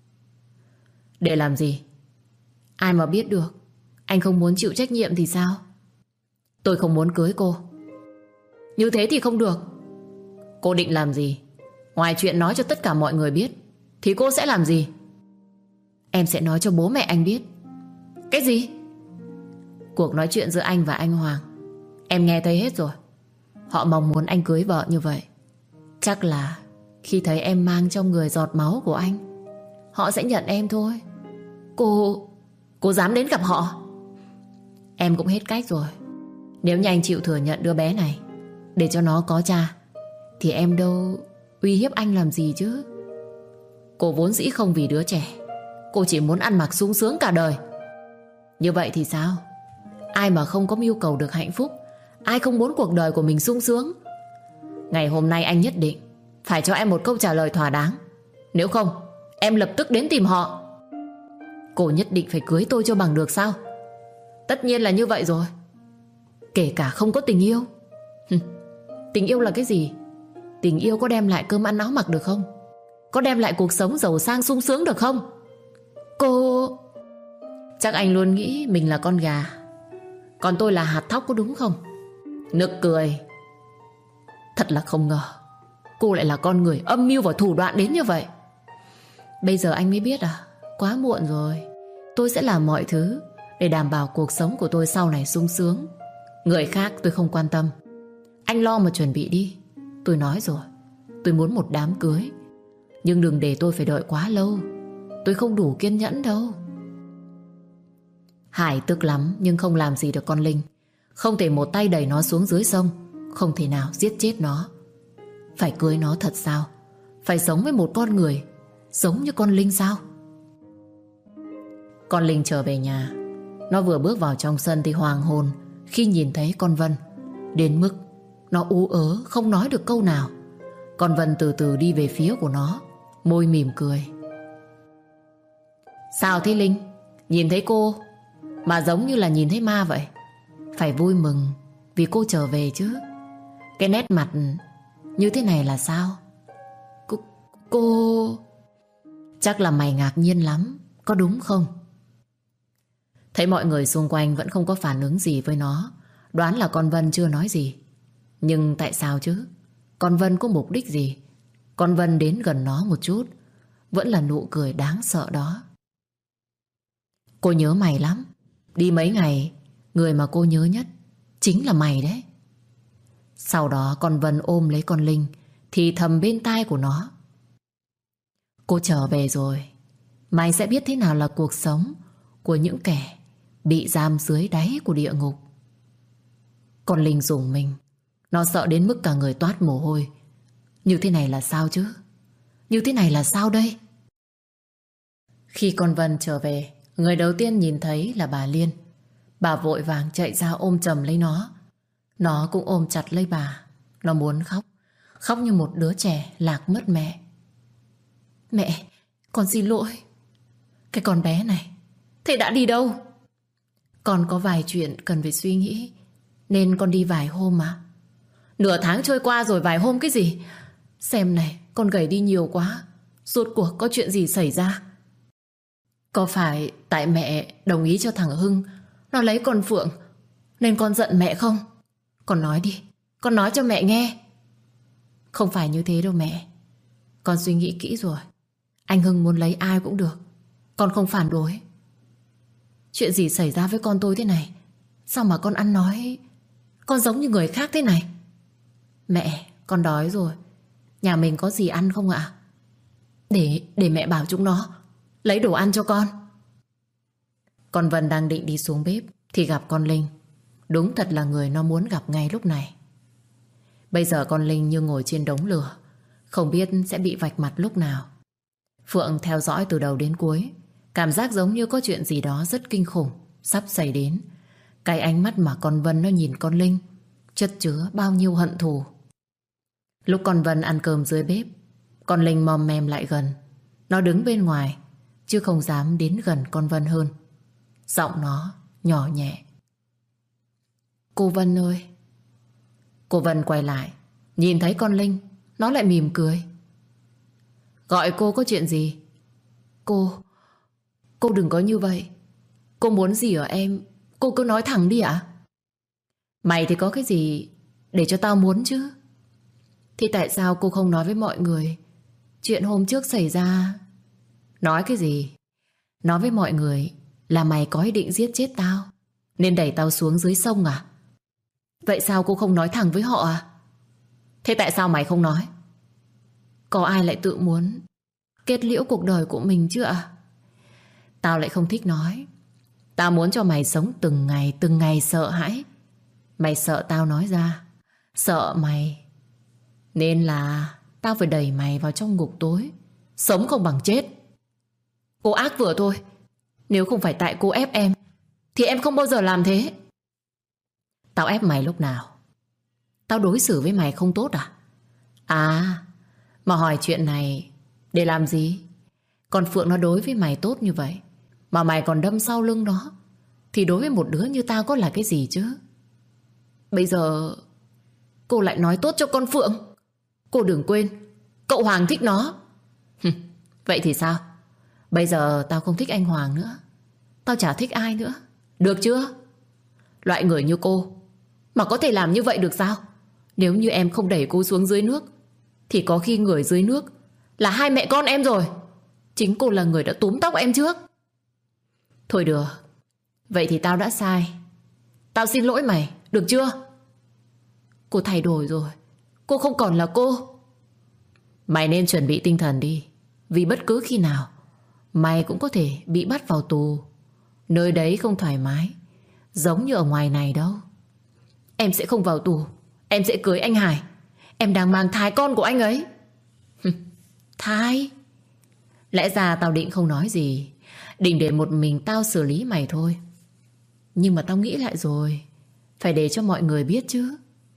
Để làm gì? Ai mà biết được. Anh không muốn chịu trách nhiệm thì sao? Tôi không muốn cưới cô. Như thế thì không được. Cô định làm gì? Ngoài chuyện nói cho tất cả mọi người biết thì cô sẽ làm gì? Em sẽ nói cho bố mẹ anh biết. Cái gì? Cuộc nói chuyện giữa anh và anh Hoàng em nghe thấy hết rồi. Họ mong muốn anh cưới vợ như vậy. Chắc là khi thấy em mang trong người giọt máu của anh, họ sẽ nhận em thôi. Cô dám đến gặp họ? Em cũng hết cách rồi. Nếu như anh chịu thừa nhận đứa bé này để cho nó có cha thì em đâu uy hiếp anh làm gì chứ. Cô vốn dĩ không vì đứa trẻ, cô chỉ muốn ăn mặc sung sướng cả đời. Như vậy thì sao? Ai mà không có mưu cầu được hạnh phúc, ai không muốn cuộc đời của mình sung sướng. Ngày hôm nay anh nhất định phải cho em một câu trả lời thỏa đáng. Nếu không, em lập tức đến tìm họ. Cô nhất định phải cưới tôi cho bằng được sao? Tất nhiên là như vậy rồi. Kể cả không có tình yêu. Tình yêu là cái gì? Tình yêu có đem lại cơm ăn áo mặc được không? Có đem lại cuộc sống giàu sang sung sướng được không? Cô... Chắc anh luôn nghĩ mình là con gà, còn tôi là hạt thóc, có đúng không? Nực cười. Thật là không ngờ cô lại là con người âm mưu và thủ đoạn đến như vậy. Bây giờ anh mới biết à? Quá muộn rồi. Tôi sẽ làm mọi thứ để đảm bảo cuộc sống của tôi sau này sung sướng. Người khác tôi không quan tâm. Anh lo mà chuẩn bị đi. Tôi nói rồi, tôi muốn một đám cưới. Nhưng đừng để tôi phải đợi quá lâu. Tôi không đủ kiên nhẫn đâu. Hải tức lắm nhưng không làm gì được con Linh. Không thể một tay đẩy nó xuống dưới sông, không thể nào giết chết nó. Phải cưới nó thật sao? Phải sống với một con người giống như con Linh sao? Con Linh trở về nhà. Nó vừa bước vào trong sân thì hoàng hồn khi nhìn thấy con Vân. Đến mức nó ú ớ không nói được câu nào. Con Vân từ từ đi về phía của nó, môi mỉm cười. Sao thế Linh? Nhìn thấy cô mà giống như là nhìn thấy ma vậy. Phải vui mừng vì cô trở về chứ. Cái nét mặt như thế này là sao? Cô... Chắc là mày ngạc nhiên lắm, có đúng không? Thấy mọi người xung quanh vẫn không có phản ứng gì với nó, đoán là con Vân chưa nói gì. Nhưng tại sao chứ? Con Vân có mục đích gì? Con Vân đến gần nó một chút, vẫn là nụ cười đáng sợ đó. Cô nhớ mày lắm. Đi mấy ngày, người mà cô nhớ nhất chính là mày đấy. Sau đó con Vân ôm lấy con Linh, thì thầm bên tai của nó. Cô trở về rồi. mày sẽ biết thế nào là cuộc sống của những kẻ bị giam dưới đáy của địa ngục. Con Linh rùng mình. Nó sợ đến mức cả người toát mồ hôi. Như thế này là sao chứ? Như thế này là sao đây? Khi con Vân trở về, người đầu tiên nhìn thấy là bà Liên. Bà vội vàng chạy ra ôm chầm lấy nó. Nó cũng ôm chặt lấy bà. Nó muốn khóc. Khóc như một đứa trẻ lạc mất mẹ. Mẹ, con xin lỗi. Cái con bé này, thế đã đi đâu? Con có vài chuyện cần phải suy nghĩ, nên con đi vài hôm mà. Nửa tháng trôi qua rồi, vài hôm cái gì? Xem này, con gầy đi nhiều quá. Rốt cuộc có chuyện gì xảy ra? Có phải tại mẹ đồng ý cho thằng Hưng nó lấy con Phượng nên con giận mẹ không? Con nói đi, con nói cho mẹ nghe. Không phải như thế đâu mẹ. Con suy nghĩ kỹ rồi. Anh Hưng muốn lấy ai cũng được. Con không phản đối. Chuyện gì xảy ra với con tôi thế này? Sao mà con ăn nói con giống như người khác thế này? Mẹ, con đói rồi. Nhà mình có gì ăn không ạ? Để mẹ bảo chúng nó lấy đồ ăn cho con. Con Vân đang định đi xuống bếp thì gặp con Linh. Đúng thật là người nó muốn gặp ngay lúc này. Bây giờ con Linh như ngồi trên đống lửa, không biết sẽ bị vạch mặt lúc nào. Phượng theo dõi từ đầu đến cuối, cảm giác giống như có chuyện gì đó rất kinh khủng sắp xảy đến. Cái ánh mắt mà con Vân nó nhìn con Linh chất chứa bao nhiêu hận thù. Lúc con Vân ăn cơm dưới bếp, con Linh mòm mèm lại gần. Nó đứng bên ngoài chứ không dám đến gần con Vân hơn. Giọng nó nhỏ nhẹ. Cô Vân ơi. Cô Vân quay lại, nhìn thấy con Linh, nó lại mỉm cười. Gọi cô có chuyện gì? Cô đừng có như vậy. Cô muốn gì ở em, cô cứ nói thẳng đi ạ. Mày thì có cái gì để cho tao muốn chứ? Thì tại sao cô không nói với mọi người chuyện hôm trước xảy ra? Nói cái gì? Nói với mọi người là mày có ý định giết chết tao nên đẩy tao xuống dưới sông à? Vậy sao cô không nói thẳng với họ à? Thế tại sao mày không nói? Có ai lại tự muốn kết liễu cuộc đời của mình chứ ạ? Tao lại không thích nói. Tao muốn cho mày sống từng ngày sợ hãi. Mày sợ tao nói ra, sợ mày, nên là tao phải đẩy mày vào trong ngục tối, sống không bằng chết. Cô ác vừa thôi. Nếu không phải tại cô ép em thì em không bao giờ làm thế. Tao ép mày lúc nào? Tao đối xử với mày không tốt à? À, mà hỏi chuyện này để làm gì? Con Phượng nó đối với mày tốt như vậy mà mày còn đâm sau lưng nó, thì đối với một đứa như tao có là cái gì chứ? Bây giờ cô lại nói tốt cho con Phượng. Cô đừng quên, cậu Hoàng thích nó. Vậy thì sao? Bây giờ tao không thích anh Hoàng nữa, tao chả thích ai nữa. Được chưa? Loại người như cô mà có thể làm như vậy được sao? Nếu như em không đẩy cô xuống dưới nước thì có khi người dưới nước là hai mẹ con em rồi. Chính cô là người đã túm tóc em trước. Thôi được, vậy thì tao đã sai. Tao xin lỗi mày, được chưa? Cô thay đổi rồi, cô không còn là cô. Mày nên chuẩn bị tinh thần đi, vì bất cứ khi nào mày cũng có thể bị bắt vào tù. Nơi đấy không thoải mái giống như ở ngoài này đâu. Em sẽ không vào tù, em sẽ cưới anh Hải. Em đang mang thai con của anh ấy. Thai? Lẽ ra tao định không nói gì, định để một mình tao xử lý mày thôi. Nhưng mà tao nghĩ lại rồi, phải để cho mọi người biết chứ.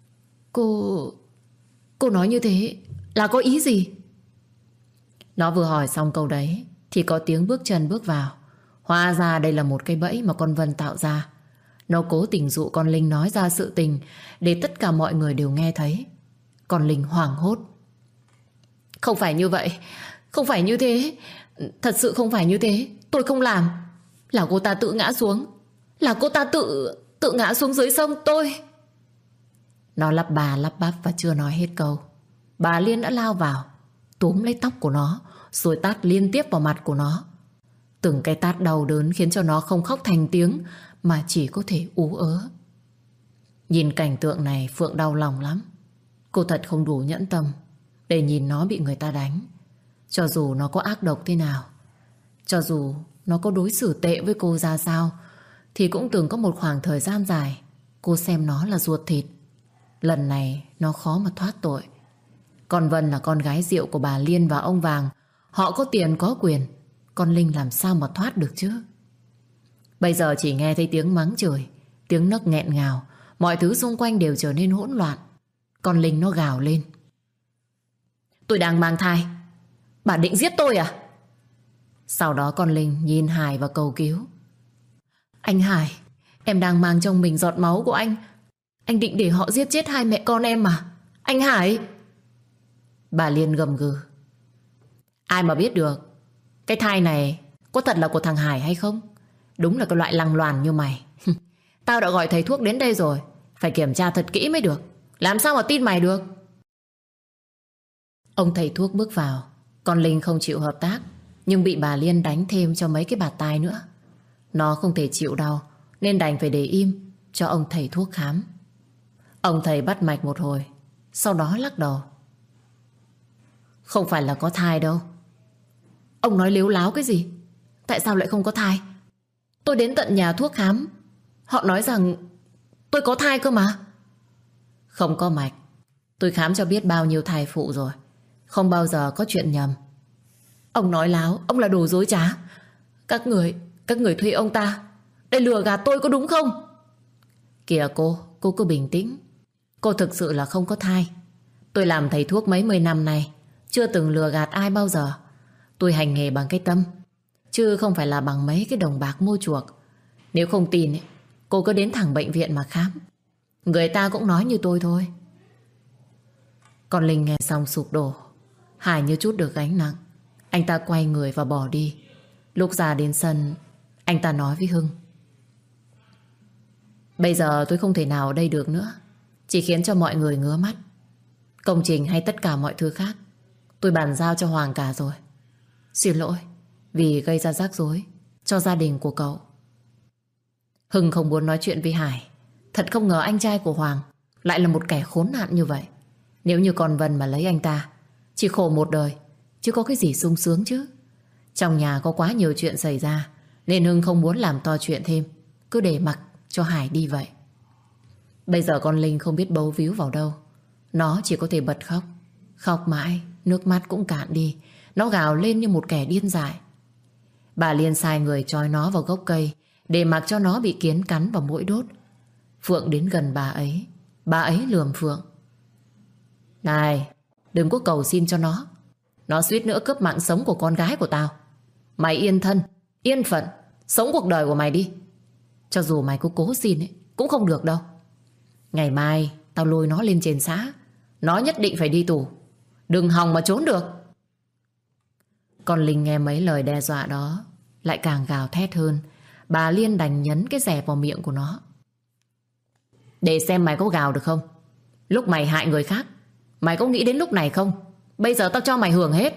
Cô nói như thế là có ý gì? Nó vừa hỏi xong câu đấy thì có tiếng bước chân bước vào. Hóa ra đây là một cái bẫy mà con Vân tạo ra. Nó cố tình dụ con Linh nói ra sự tình để tất cả mọi người đều nghe thấy. Con Linh hoảng hốt. Không phải như vậy, không phải như thế. Thật sự không phải như thế. Tôi không làm. Là cô ta tự ngã xuống. Là cô ta tự ngã xuống dưới sông tôi. Nó lắp bà lắp bắp và chưa nói hết câu, bà Liên đã lao vào, túm lấy tóc của nó rồi tát liên tiếp vào mặt của nó. Từng cái tát đau đớn khiến cho nó không khóc thành tiếng mà chỉ có thể ú ớ. Nhìn cảnh tượng này Phượng đau lòng lắm. Cô thật không đủ nhẫn tâm để nhìn nó bị người ta đánh. Cho dù nó có ác độc thế nào Cho dù nó có đối xử tệ với cô ra sao thì cũng từng có một khoảng thời gian dài cô xem nó là ruột thịt. Lần này nó khó mà thoát tội. Còn Vân là con gái rượu của bà Liên và ông Vàng. Họ có tiền có quyền, con Linh làm sao mà thoát được chứ. Bây giờ chỉ nghe thấy tiếng mắng chửi, tiếng nấc nghẹn ngào. Mọi thứ xung quanh đều trở nên hỗn loạn. Con Linh nó gào lên: tôi đang mang thai, bà định giết tôi à? Sau đó con Linh nhìn Hải và cầu cứu: anh Hải, em đang mang trong mình giọt máu của anh. Anh định để họ giết chết hai mẹ con em mà, anh Hải. Bà Liên gầm gừ: ai mà biết được cái thai này có thật là của thằng Hải hay không? Đúng là cái loại lăng loàn như mày. Tao đã gọi thầy thuốc đến đây rồi, phải kiểm tra thật kỹ mới được. Làm sao mà tin mày được? Ông thầy thuốc bước vào. Con Linh không chịu hợp tác, nhưng bị bà Liên đánh thêm cho mấy cái bạt tai nữa. Nó không thể chịu đau nên đành phải để im cho ông thầy thuốc khám. Ông thầy bắt mạch một hồi, sau đó lắc đầu: không phải là có thai đâu. Ông nói lếu láo cái gì? Tại sao lại không có thai? Tôi đến tận nhà thuốc khám, họ nói rằng tôi có thai cơ mà. Không có mạch, tôi khám cho biết bao nhiêu thai phụ rồi, không bao giờ có chuyện nhầm. Ông nói láo, ông là đồ dối trá. Các người thuê ông ta để lừa gạt tôi có đúng không? Kìa cô cứ bình tĩnh. Cô thực sự là không có thai. Tôi làm thầy thuốc mấy mươi năm này, chưa từng lừa gạt ai bao giờ. Tôi hành nghề bằng cái tâm, chứ không phải là bằng mấy cái đồng bạc mua chuộc. Nếu không tin ấy, cô cứ đến thẳng bệnh viện mà khám. Người ta cũng nói như tôi thôi. Con Linh nghe xong sụp đổ. Hải như chút được gánh nặng. Anh ta quay người và bỏ đi. Lúc ra đến sân, anh ta nói với Hưng: bây giờ tôi không thể nào ở đây được nữa, chỉ khiến cho mọi người ngứa mắt. Công trình hay tất cả mọi thứ khác tôi bàn giao cho Hoàng cả rồi. Xin lỗi vì gây ra rắc rối cho gia đình của cậu. Hưng không muốn nói chuyện với Hải. Thật không ngờ anh trai của Hoàng lại là một kẻ khốn nạn như vậy. Nếu như con Vân mà lấy anh ta, chỉ khổ một đời, chứ có cái gì sung sướng chứ. Trong nhà có quá nhiều chuyện xảy ra, nên Hưng không muốn làm to chuyện thêm, cứ để mặc cho Hải đi vậy. Bây giờ con Linh không biết bấu víu vào đâu. Nó chỉ có thể bật khóc. Khóc mãi, nước mắt cũng cạn đi. Nó gào lên như một kẻ điên dại. Bà Liên sai người trói nó vào gốc cây để mặc cho nó bị kiến cắn vào mũi đốt. Phượng đến gần bà ấy lườm Phượng: này, đừng có cầu xin cho nó. Nó suýt nữa cướp mạng sống của con gái của tao. Mày yên thân, yên phận, sống cuộc đời của mày đi. Cho dù mày có cố xin ấy, cũng không được đâu. Ngày mai tao lôi nó lên trên xã, nó nhất định phải đi tù. Đừng hòng mà trốn được. Con Linh nghe mấy lời đe dọa đó lại càng gào thét hơn. Bà Liên đành nhấn cái rẻ vào miệng của nó: để xem mày có gào được không. Lúc mày hại người khác, mày có nghĩ đến lúc này không? Bây giờ tao cho mày hưởng hết.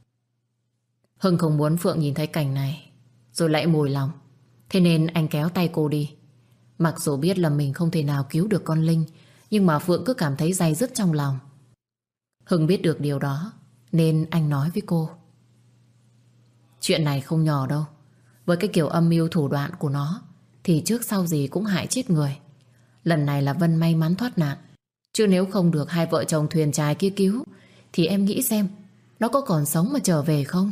Hưng không muốn Phượng nhìn thấy cảnh này rồi lại mùi lòng. Thế nên anh kéo tay cô đi. Mặc dù biết là mình không thể nào cứu được con Linh, nhưng mà Phượng cứ cảm thấy day dứt trong lòng. Hưng biết được điều đó nên anh nói với cô: chuyện này không nhỏ đâu. Với cái kiểu âm mưu thủ đoạn của nó thì trước sau gì cũng hại chết người. Lần này là Vân may mắn thoát nạn, chứ nếu không được hai vợ chồng thuyền trai kia cứu thì em nghĩ xem nó có còn sống mà trở về không.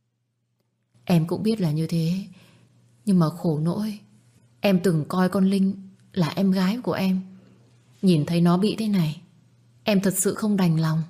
Em cũng biết là như thế, nhưng mà khổ nỗi em từng coi con Linh là em gái của em. Nhìn thấy nó bị thế này, em thật sự không đành lòng.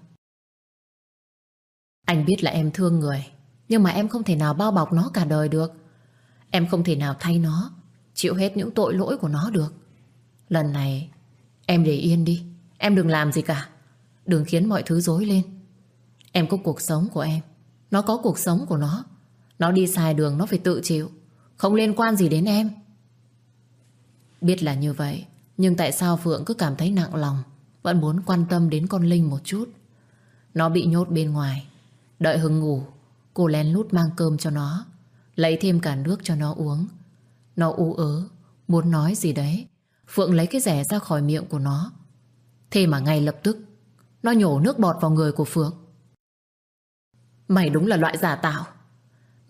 Anh biết là em thương người, nhưng mà em không thể nào bao bọc nó cả đời được. Em không thể nào thay nó chịu hết những tội lỗi của nó được. Lần này em để yên đi. Em đừng làm gì cả. Đừng khiến mọi thứ rối lên. Em có cuộc sống của em, nó có cuộc sống của nó. Nó đi sai đường nó phải tự chịu, không liên quan gì đến em. Biết là như vậy, nhưng tại sao Phượng cứ cảm thấy nặng lòng, vẫn muốn quan tâm đến con Linh một chút. Nó bị nhốt bên ngoài. Đợi Hưng ngủ, cô lén lút mang cơm cho nó, lấy thêm cả nước cho nó uống. Nó ú ớ muốn nói gì đấy. Phượng lấy cái rẻ ra khỏi miệng của nó. Thế mà ngay lập tức nó nhổ nước bọt vào người của Phượng. Mày đúng là loại giả tạo.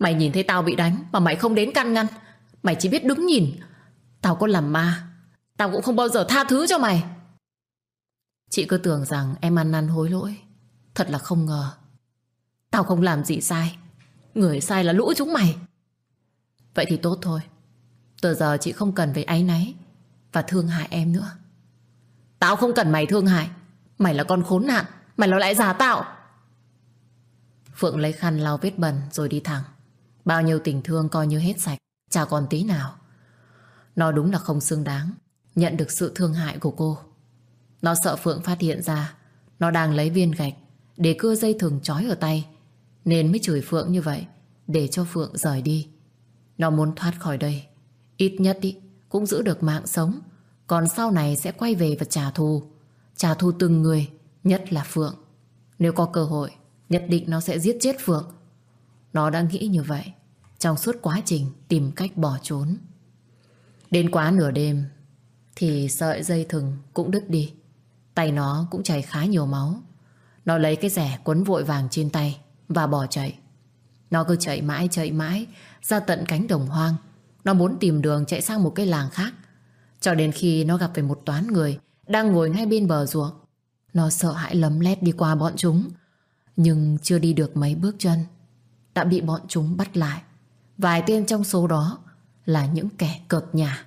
Mày nhìn thấy tao bị đánh mà mày không đến can ngăn. Mày chỉ biết đứng nhìn. Tao có làm ma, tao cũng không bao giờ tha thứ cho mày. Chị cứ tưởng rằng em ăn năn hối lỗi. Thật là không ngờ. Tao không làm gì sai. Người sai là lũ chúng mày. Vậy thì tốt thôi. Từ giờ chị không cần phải áy náy và thương hại em nữa. Tao không cần mày thương hại. Mày là con khốn nạn. Mày là lại giả tạo. Phượng lấy khăn lau vết bẩn rồi đi thẳng. Bao nhiêu tình thương coi như hết sạch, chả còn tí nào. Nó đúng là không xứng đáng nhận được sự thương hại của cô. Nó sợ Phượng phát hiện ra nó đang lấy viên gạch để cưa dây thừng trói ở tay, nên mới chửi Phượng như vậy, để cho Phượng rời đi. Nó muốn thoát khỏi đây, ít nhất cũng giữ được mạng sống. Còn sau này sẽ quay về và trả thù. Trả thù từng người, nhất là Phượng. Nếu có cơ hội, nhất định nó sẽ giết chết Phượng. Nó đã nghĩ như vậy trong suốt quá trình tìm cách bỏ trốn. Đến quá nửa đêm thì sợi dây thừng cũng đứt đi. Tay nó cũng chảy khá nhiều máu. Nó lấy cái rẻ quấn vội vàng trên tay và bỏ chạy. Nó cứ chạy mãi ra tận cánh đồng hoang. Nó muốn tìm đường chạy sang một cái làng khác. Cho đến khi nó gặp phải một toán người đang ngồi ngay bên bờ ruộng. Nó sợ hãi lấm lét đi qua bọn chúng, nhưng chưa đi được mấy bước chân đã bị bọn chúng bắt lại. Vài tên trong số đó là những kẻ cợt nhả.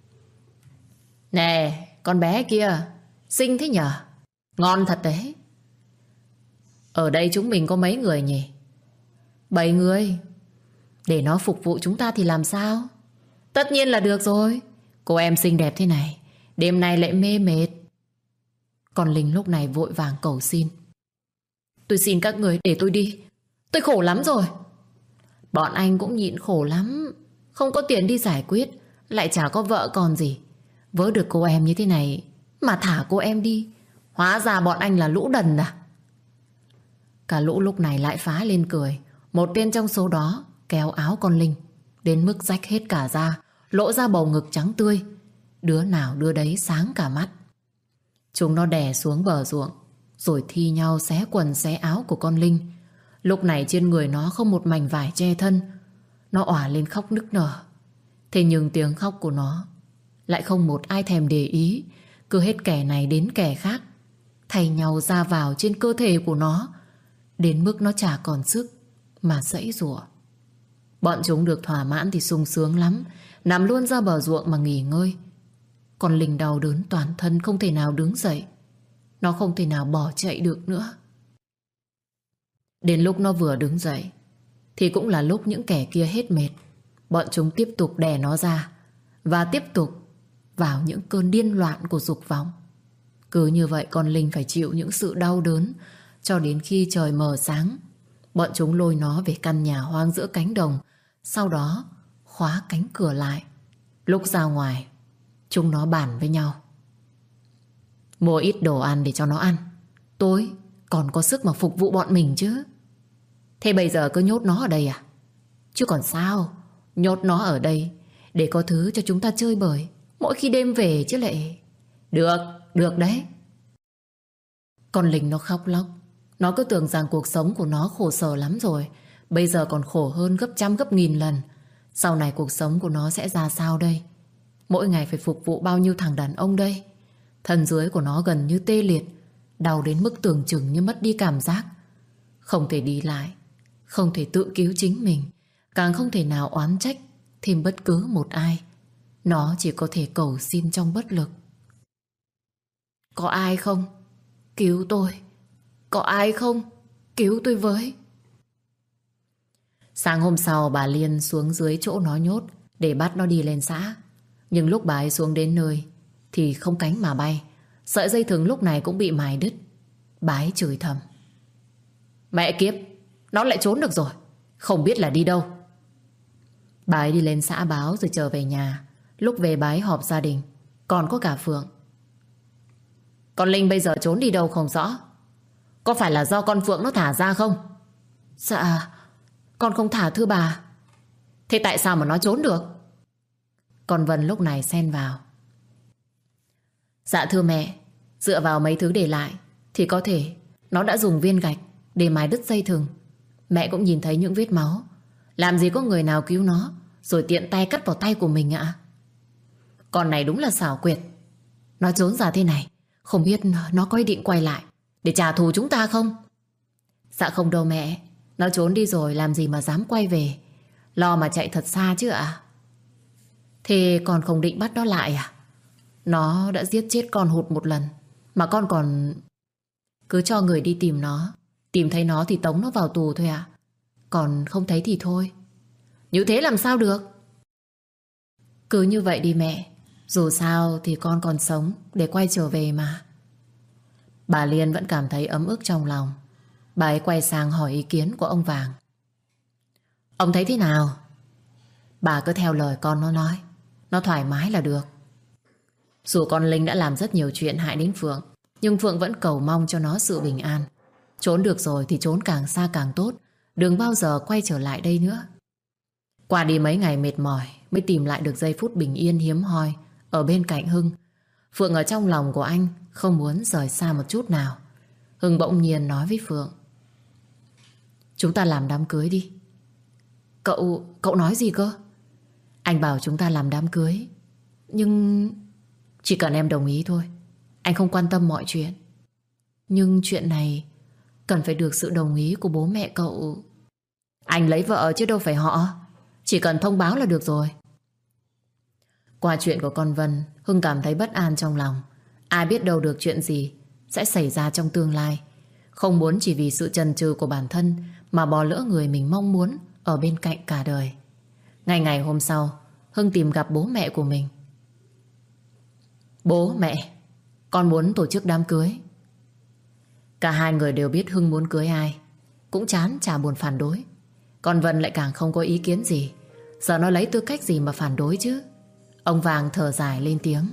Nè, con bé kia xinh thế nhở? Ngon thật đấy. Ở đây chúng mình có mấy người nhỉ? 7 người. Để nó phục vụ chúng ta thì làm sao? Tất nhiên là được rồi. Cô em xinh đẹp thế này, đêm nay lại mê mệt. Còn Linh lúc này vội vàng cầu xin. Tôi xin các người để tôi đi. Tôi khổ lắm rồi. Bọn anh cũng nhịn khổ lắm. Không có tiền đi giải quyết, lại chả có vợ còn gì. Vớ được cô em như thế này mà thả cô em đi. Hóa ra bọn anh là lũ đần à? Cả lũ lúc này lại phá lên cười. Một tên trong số đó kéo áo con Linh đến mức rách hết cả da, lộ ra bầu ngực trắng tươi. Đứa nào đứa đấy sáng cả mắt. Chúng nó đè xuống bờ ruộng, rồi thi nhau xé quần xé áo của con Linh. Lúc này trên người nó không một mảnh vải che thân. Nó òa lên khóc nức nở. Thế nhưng tiếng khóc của nó lại không một ai thèm để ý. Cứ hết kẻ này đến kẻ khác thay nhau ra vào trên cơ thể của nó, đến mức nó chả còn sức mà giãy giụa. Bọn chúng được thỏa mãn thì sung sướng lắm, nằm luôn ra bờ ruộng mà nghỉ ngơi. Còn Linh đau đớn toàn thân, không thể nào đứng dậy. Nó không thể nào bỏ chạy được nữa. Đến lúc nó vừa đứng dậy thì cũng là lúc những kẻ kia hết mệt. Bọn chúng tiếp tục đè nó ra và tiếp tục vào những cơn điên loạn của dục vọng. Cứ như vậy con Linh phải chịu những sự đau đớn cho đến khi trời mờ sáng. Bọn chúng lôi nó về căn nhà hoang giữa cánh đồng, sau đó khóa cánh cửa lại. Lúc ra ngoài, chúng nó bàn với nhau. Mua ít đồ ăn để cho nó ăn, tối còn có sức mà phục vụ bọn mình chứ. Thế bây giờ cứ nhốt nó ở đây à? Chứ còn sao, nhốt nó ở đây để có thứ cho chúng ta chơi bời mỗi khi đêm về chứ lại. Được đấy. Con Linh nó khóc lóc. Nó cứ tưởng rằng cuộc sống của nó khổ sở lắm rồi, bây giờ còn khổ hơn gấp trăm gấp nghìn lần. Sau này cuộc sống của nó sẽ ra sao đây? Mỗi ngày phải phục vụ bao nhiêu thằng đàn ông đây? Thân dưới của nó gần như tê liệt, đau đến mức tưởng chừng như mất đi cảm giác. Không thể đi lại, không thể tự cứu chính mình, càng không thể nào oán trách thêm bất cứ một ai. Nó chỉ có thể cầu xin trong bất lực. Có ai không? Cứu tôi. Có ai không? Cứu tôi với. Sáng hôm sau bà Liên xuống dưới chỗ nó nhốt để bắt nó đi lên xã. Nhưng lúc bà ấy xuống đến nơi thì không cánh mà bay. Sợi dây thừng lúc này cũng bị mài đứt. Bà ấy chửi thầm. Mẹ kiếp, nó lại trốn được rồi, không biết là đi đâu. Bà ấy đi lên xã báo rồi trở về nhà. Lúc về bà ấy họp gia đình, còn có cả Phượng. Con Linh bây giờ trốn đi đâu không rõ. Có phải là do con Phượng nó thả ra không? Dạ, con không thả thưa bà. Thế tại sao mà nó trốn được? Con Vân lúc này xen vào. Dạ thưa mẹ, dựa vào mấy thứ để lại thì có thể nó đã dùng viên gạch để mài đứt dây thừng. Mẹ cũng nhìn thấy những vết máu. Làm gì có người nào cứu nó rồi tiện tay cắt vào tay của mình ạ? Con này đúng là xảo quyệt. Nó trốn ra thế này, không biết nó có ý định quay lại để trả thù chúng ta không? Dạ không đâu mẹ. Nó trốn đi rồi làm gì mà dám quay về. Lo mà chạy thật xa chứ ạ. Thế con không định bắt nó lại à? Nó đã giết chết con hụt một lần mà con còn... Cứ cho người đi tìm nó. Tìm thấy nó thì tống nó vào tù thôi ạ. Còn không thấy thì thôi. Như thế làm sao được? Cứ như vậy đi mẹ. Dù sao thì con còn sống để quay trở về mà. Bà Liên vẫn cảm thấy ấm ức trong lòng. Bà ấy quay sang hỏi ý kiến của ông Vàng. Ông thấy thế nào? Bà cứ theo lời con nó nói. Nó thoải mái là được. Dù con Linh đã làm rất nhiều chuyện hại đến Phượng, nhưng Phượng vẫn cầu mong cho nó sự bình an. Trốn được rồi thì trốn càng xa càng tốt. Đừng bao giờ quay trở lại đây nữa. Qua đi mấy ngày mệt mỏi mới tìm lại được giây phút bình yên hiếm hoi ở bên cạnh Hưng. Phượng ở trong lòng của anh không muốn rời xa một chút nào. Hưng bỗng nhiên nói với Phượng. Chúng ta làm đám cưới đi. Cậu nói gì cơ? Anh bảo chúng ta làm đám cưới. Nhưng... Chỉ cần em đồng ý thôi. Anh không quan tâm mọi chuyện. Nhưng chuyện này cần phải được sự đồng ý của bố mẹ cậu. Anh lấy vợ chứ đâu phải họ. Chỉ cần thông báo là được rồi. Qua chuyện của con Vân, Hưng cảm thấy bất an trong lòng. Ai biết đâu được chuyện gì sẽ xảy ra trong tương lai. Không muốn chỉ vì sự chần chừ của bản thân mà bỏ lỡ người mình mong muốn ở bên cạnh cả đời. Ngày hôm sau, Hưng tìm gặp bố mẹ của mình. Bố, mẹ, con muốn tổ chức đám cưới. Cả hai người đều biết Hưng muốn cưới ai. Cũng chán chả buồn phản đối. Còn Vân lại càng không có ý kiến gì. Giờ nó lấy tư cách gì mà phản đối chứ? Ông Vàng thở dài lên tiếng.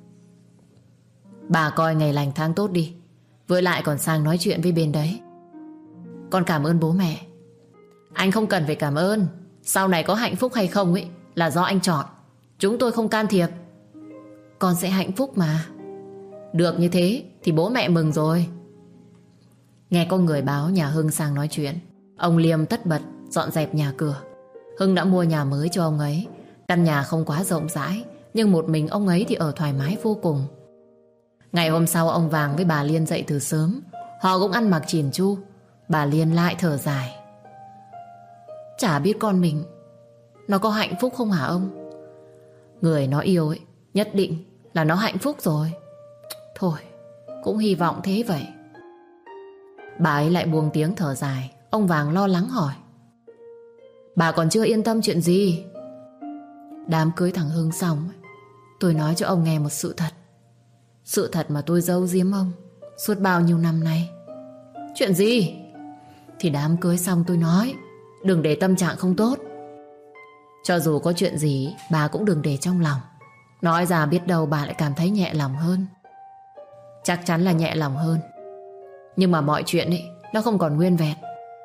Bà coi ngày lành tháng tốt đi. Với lại còn sang nói chuyện với bên đấy. Con cảm ơn bố mẹ. Anh không cần phải cảm ơn. Sau này có hạnh phúc hay không ấy là do anh chọn. Chúng tôi không can thiệp. Con sẽ hạnh phúc mà. Được như thế thì bố mẹ mừng rồi. Nghe có người báo nhà Hưng sang nói chuyện, ông Liêm tất bật dọn dẹp nhà cửa. Hưng đã mua nhà mới cho ông ấy. Căn nhà không quá rộng rãi, nhưng một mình ông ấy thì ở thoải mái vô cùng. Ngày hôm sau ông Vàng với bà Liên dậy từ sớm. Họ cũng ăn mặc chỉn chu. Bà Liên lại thở dài. Chả biết con mình nó có hạnh phúc không hả ông? Người nó yêu ấy nhất định là nó hạnh phúc rồi. Thôi, cũng hy vọng thế vậy. Bà ấy lại buông tiếng thở dài. Ông Vàng lo lắng hỏi. Bà còn chưa yên tâm chuyện gì? Đám cưới thằng Hưng xong, tôi nói cho ông nghe một sự thật. Sự thật mà tôi giấu giếm ông suốt bao nhiêu năm nay. Chuyện gì? Thì đám cưới xong tôi nói đừng để tâm trạng không tốt. Cho dù có chuyện gì bà cũng đừng để trong lòng. Nói ra biết đâu bà lại cảm thấy nhẹ lòng hơn. Chắc chắn là nhẹ lòng hơn. Nhưng mà mọi chuyện ấy nó không còn nguyên vẹn.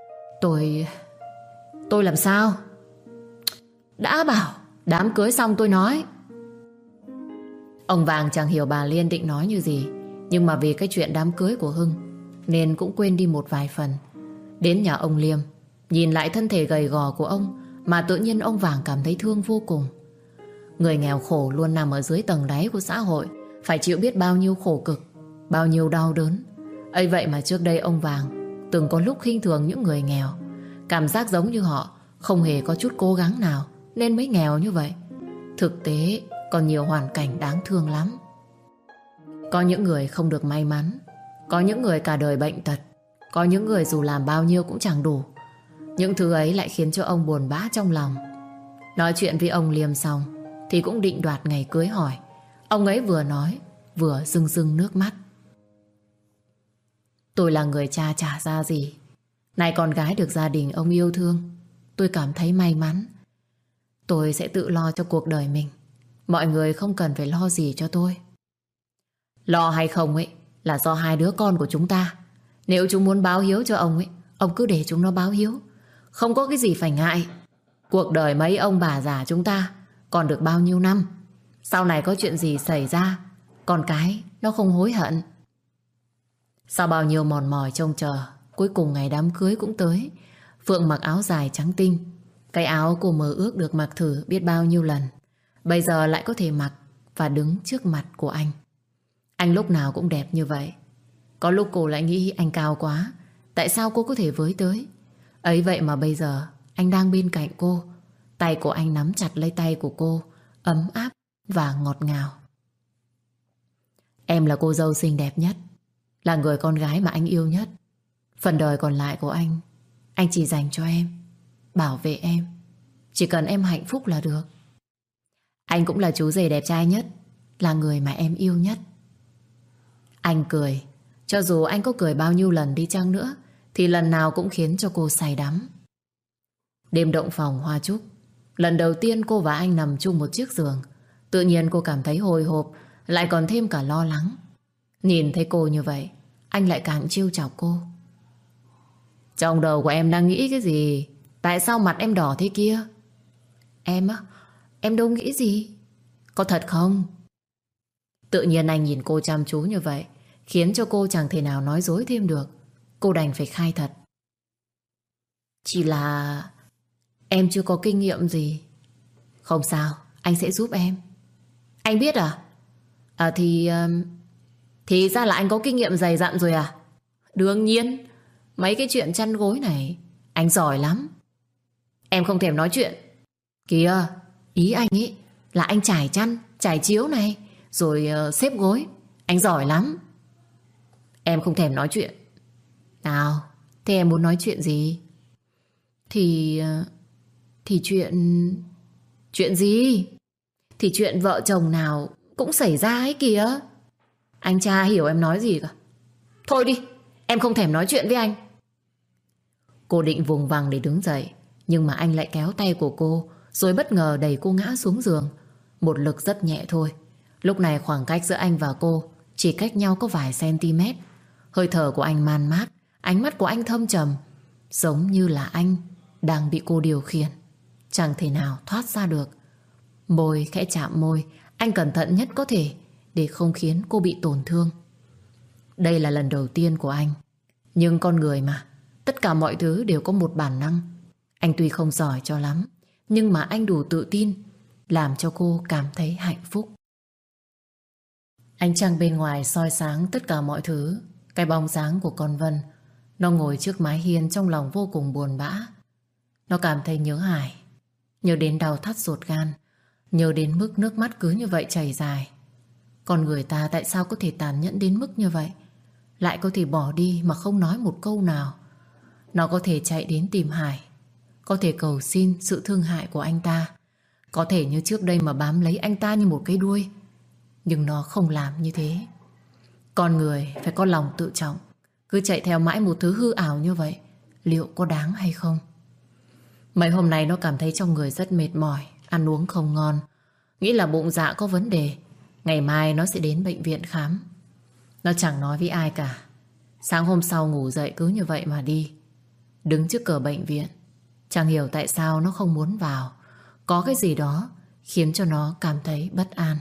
Tôi làm sao? Đã bảo đám cưới xong tôi nói. Ông Vàng chẳng hiểu bà Liên định nói như gì. Nhưng mà vì cái chuyện đám cưới của Hưng nên cũng quên đi một vài phần. Đến nhà ông Liêm, nhìn lại thân thể gầy gò của ông mà tự nhiên ông Vàng cảm thấy thương vô cùng. Người nghèo khổ luôn nằm ở dưới tầng đáy của xã hội, phải chịu biết bao nhiêu khổ cực, bao nhiêu đau đớn. Ấy vậy mà trước đây ông Vàng từng có lúc khinh thường những người nghèo. Cảm giác giống như họ không hề có chút cố gắng nào nên mới nghèo như vậy. Thực tế còn nhiều hoàn cảnh đáng thương lắm. Có những người không được may mắn, có những người cả đời bệnh tật, có những người dù làm bao nhiêu cũng chẳng đủ. Những thứ ấy lại khiến cho ông buồn bã trong lòng. Nói chuyện với ông Liêm xong thì cũng định đoạt ngày cưới hỏi. Ông ấy vừa nói vừa rưng rưng nước mắt. Tôi là người cha chả ra gì, nay con gái được gia đình ông yêu thương, tôi cảm thấy may mắn. Tôi sẽ tự lo cho cuộc đời mình. Mọi người không cần phải lo gì cho tôi. Lo hay không ấy là do hai đứa con của chúng ta. Nếu chúng muốn báo hiếu cho ông ấy, ông cứ để chúng nó báo hiếu. Không có cái gì phải ngại. Cuộc đời mấy ông bà già chúng ta còn được bao nhiêu năm. Sau này có chuyện gì xảy ra, con cái nó không hối hận. Sau bao nhiêu mòn mỏi trông chờ, cuối cùng ngày đám cưới cũng tới. Phượng mặc áo dài trắng tinh, Cái áo cô mơ ước được mặc thử biết bao nhiêu lần, bây giờ lại có thể mặc và đứng trước mặt của anh. Anh lúc nào cũng đẹp như vậy. Có lúc cô lại nghĩ anh cao quá, tại sao cô có thể với tới. Ấy vậy mà bây giờ anh đang bên cạnh cô, tay của anh nắm chặt lấy tay của cô, ấm áp và ngọt ngào. Em là cô dâu xinh đẹp nhất, là người con gái mà anh yêu nhất. Phần đời còn lại của anh chỉ dành cho em, bảo vệ em. Chỉ cần em hạnh phúc là được. Anh cũng là chú rể đẹp trai nhất, là người mà em yêu nhất. Anh cười. Cho dù anh có cười bao nhiêu lần đi chăng nữa thì lần nào cũng khiến cho cô say đắm. Đêm động phòng hoa trúc, lần đầu tiên cô và anh nằm chung một chiếc giường, tự nhiên cô cảm thấy hồi hộp, lại còn thêm cả lo lắng. Nhìn thấy cô như vậy, anh lại càng trêu chọc cô. Trong đầu của em đang nghĩ cái gì? Tại sao mặt em đỏ thế kia? Em á, em đâu nghĩ gì. Có thật không? Tự nhiên anh nhìn cô chăm chú như vậy, khiến cho cô chẳng thể nào nói dối thêm được. Cô đành phải khai thật. Chỉ là em chưa có kinh nghiệm gì. Không sao, anh sẽ giúp em. Anh biết à? Thì ra là anh có kinh nghiệm dày dặn rồi à? Đương nhiên, mấy cái chuyện chăn gối này anh giỏi lắm. Em không thèm nói chuyện. Kìa, ý anh ấy là anh trải chăn, trải chiếu này, rồi xếp gối. Anh giỏi lắm. Em không thèm nói chuyện. Nào, thế em muốn nói chuyện gì? Thì chuyện... Chuyện gì? Thì chuyện vợ chồng nào cũng xảy ra ấy kìa. Anh chả hiểu em nói gì cả. Thôi đi, em không thèm nói chuyện với anh. Cô định vùng vằng để đứng dậy, nhưng mà anh lại kéo tay của cô, rồi bất ngờ đẩy cô ngã xuống giường. Một lực rất nhẹ thôi. Lúc này khoảng cách giữa anh và cô chỉ cách nhau có vài cm. Hơi thở của anh man mát, ánh mắt của anh thâm trầm, giống như là anh đang bị cô điều khiển, chẳng thể nào thoát ra được. Môi khẽ chạm môi, anh cẩn thận nhất có thể để không khiến cô bị tổn thương. Đây là lần đầu tiên của anh, nhưng con người mà, tất cả mọi thứ đều có một bản năng. Anh tuy không giỏi cho lắm, nhưng mà anh đủ tự tin, làm cho cô cảm thấy hạnh phúc. Ánh trăng bên ngoài soi sáng tất cả mọi thứ. Cái bóng dáng của con Vân, nó ngồi trước mái hiên trong lòng vô cùng buồn bã. Nó cảm thấy nhớ Hải, nhớ đến đau thắt ruột gan, nhớ đến mức nước mắt cứ như vậy chảy dài. Con người ta tại sao có thể tàn nhẫn đến mức như vậy, lại có thể bỏ đi mà không nói một câu nào. Nó có thể chạy đến tìm Hải, có thể cầu xin sự thương hại của anh ta, có thể như trước đây mà bám lấy anh ta như một cái đuôi. Nhưng nó không làm như thế. Con người phải có lòng tự trọng. Cứ chạy theo mãi một thứ hư ảo như vậy, liệu có đáng hay không? Mấy hôm nay nó cảm thấy trong người rất mệt mỏi, ăn uống không ngon, nghĩ là bụng dạ có vấn đề. Ngày mai nó sẽ đến bệnh viện khám. Nó chẳng nói với ai cả. Sáng hôm sau ngủ dậy cứ như vậy mà đi. Đứng trước cửa bệnh viện, chẳng hiểu tại sao nó không muốn vào. Có cái gì đó khiến cho nó cảm thấy bất an.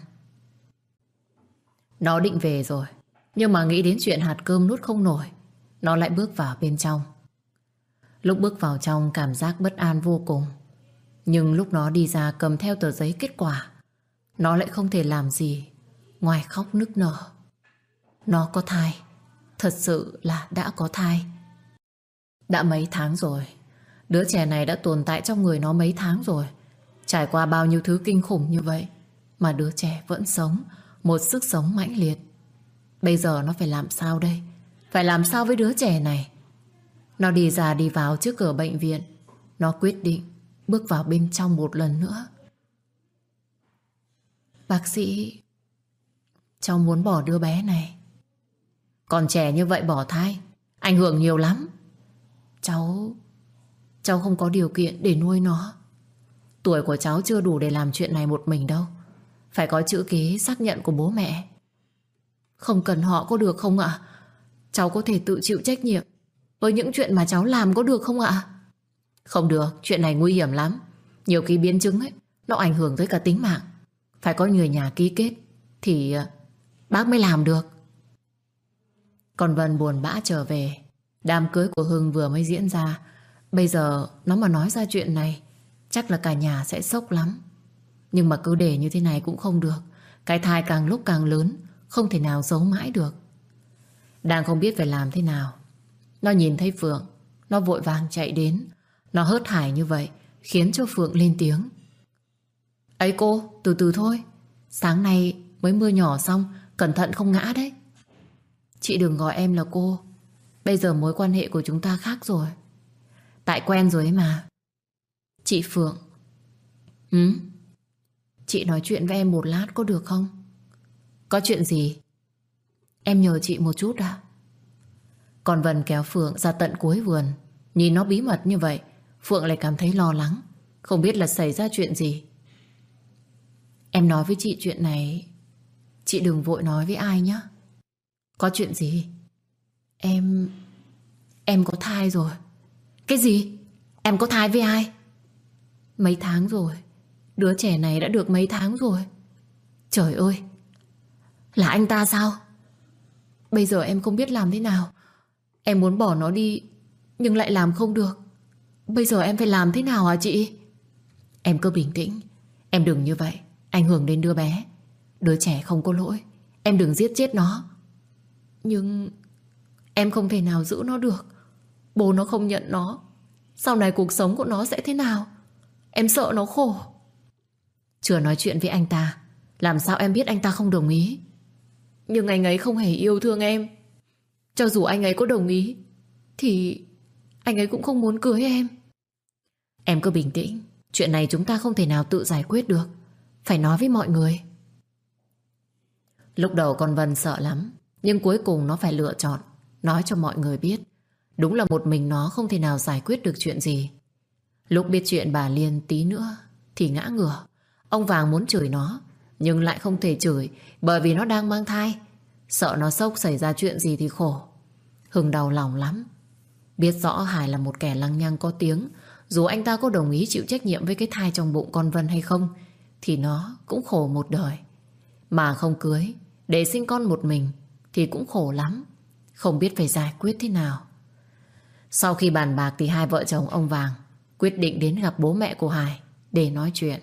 Nó định về rồi, nhưng mà nghĩ đến chuyện hạt cơm nuốt không nổi, nó lại bước vào bên trong. Lúc bước vào trong cảm giác bất an vô cùng. Nhưng lúc nó đi ra cầm theo tờ giấy kết quả, nó lại không thể làm gì ngoài khóc nức nở. Nó có thai, thật sự là đã có thai. Đã mấy tháng rồi. Đứa trẻ này đã tồn tại trong người nó mấy tháng rồi. Trải qua bao nhiêu thứ kinh khủng như vậy mà đứa trẻ vẫn sống, một sức sống mãnh liệt. Bây giờ nó phải làm sao đây? Phải làm sao với đứa trẻ này? Nó đi ra đi vào trước cửa bệnh viện. Nó quyết định bước vào bên trong một lần nữa. Bác sĩ, cháu muốn bỏ đứa bé này. Còn trẻ như vậy bỏ thai ảnh hưởng nhiều lắm. Cháu không có điều kiện để nuôi nó. Tuổi của cháu chưa đủ để làm chuyện này một mình đâu. Phải có chữ ký xác nhận của bố mẹ. Không cần họ có được không ạ? Cháu có thể tự chịu trách nhiệm với những chuyện mà cháu làm có được không ạ? Không được, chuyện này nguy hiểm lắm. Nhiều khi biến chứng ấy, nó ảnh hưởng tới cả tính mạng. Phải có người nhà ký kết thì bác mới làm được. Còn Vân buồn bã trở về. Đám cưới của Hưng vừa mới diễn ra. Bây giờ nó mà nói ra chuyện này chắc là cả nhà sẽ sốc lắm. Nhưng mà cứ để như thế này cũng không được. Cái thai càng lúc càng lớn, không thể nào giấu mãi được. Đang không biết phải làm thế nào, nó nhìn thấy Phượng, nó vội vàng chạy đến. Nó hớt hải như vậy khiến cho Phượng lên tiếng. Ấy cô, từ từ thôi. Sáng nay mới mưa nhỏ xong, cẩn thận không ngã đấy. Chị đừng gọi em là cô. Bây giờ mối quan hệ của chúng ta khác rồi. Tại quen rồi ấy mà. Chị Phượng. Chị nói chuyện với em một lát có được không? Có chuyện gì? Em nhờ chị một chút à? Còn Vân kéo Phượng ra tận cuối vườn. Nhìn nó bí mật như vậy, Phượng lại cảm thấy lo lắng, không biết là xảy ra chuyện gì. Em nói với chị chuyện này, chị đừng vội nói với ai nhé. Có chuyện gì? Em có thai rồi. Cái gì? Em có thai với ai? Mấy tháng rồi. Đứa trẻ này đã được mấy tháng rồi. Trời ơi, là anh ta sao? Bây giờ em không biết làm thế nào. Em muốn bỏ nó đi nhưng lại làm không được. Bây giờ em phải làm thế nào hả chị? Em cứ bình tĩnh. Em đừng như vậy, ảnh hưởng đến đứa bé. Đứa trẻ không có lỗi. Em đừng giết chết nó. Nhưng em không thể nào giữ nó được. Bố nó không nhận nó. Sau này cuộc sống của nó sẽ thế nào? Em sợ nó khổ. Chưa nói chuyện với anh ta, làm sao em biết anh ta không đồng ý? Nhưng anh ấy không hề yêu thương em. Cho dù anh ấy có đồng ý thì anh ấy cũng không muốn cưới em. Em cứ bình tĩnh. Chuyện này chúng ta không thể nào tự giải quyết được. Phải nói với mọi người. Lúc đầu con Vân sợ lắm, nhưng cuối cùng nó phải lựa chọn nói cho mọi người biết. Đúng là một mình nó không thể nào giải quyết được chuyện gì. Lúc biết chuyện bà Liên tí nữa thì ngã ngửa. Ông Vàng muốn chửi nó, nhưng lại không thể chửi, bởi vì nó đang mang thai. Sợ nó sốc xảy ra chuyện gì thì khổ. Hưng đau lòng lắm. Biết rõ Hải là một kẻ lăng nhăng có tiếng. Dù anh ta có đồng ý chịu trách nhiệm với cái thai trong bụng con Vân hay không, thì nó cũng khổ một đời. Mà không cưới, để sinh con một mình thì cũng khổ lắm. Không biết phải giải quyết thế nào. Sau khi bàn bạc thì hai vợ chồng ông Vàng quyết định đến gặp bố mẹ của Hải để nói chuyện.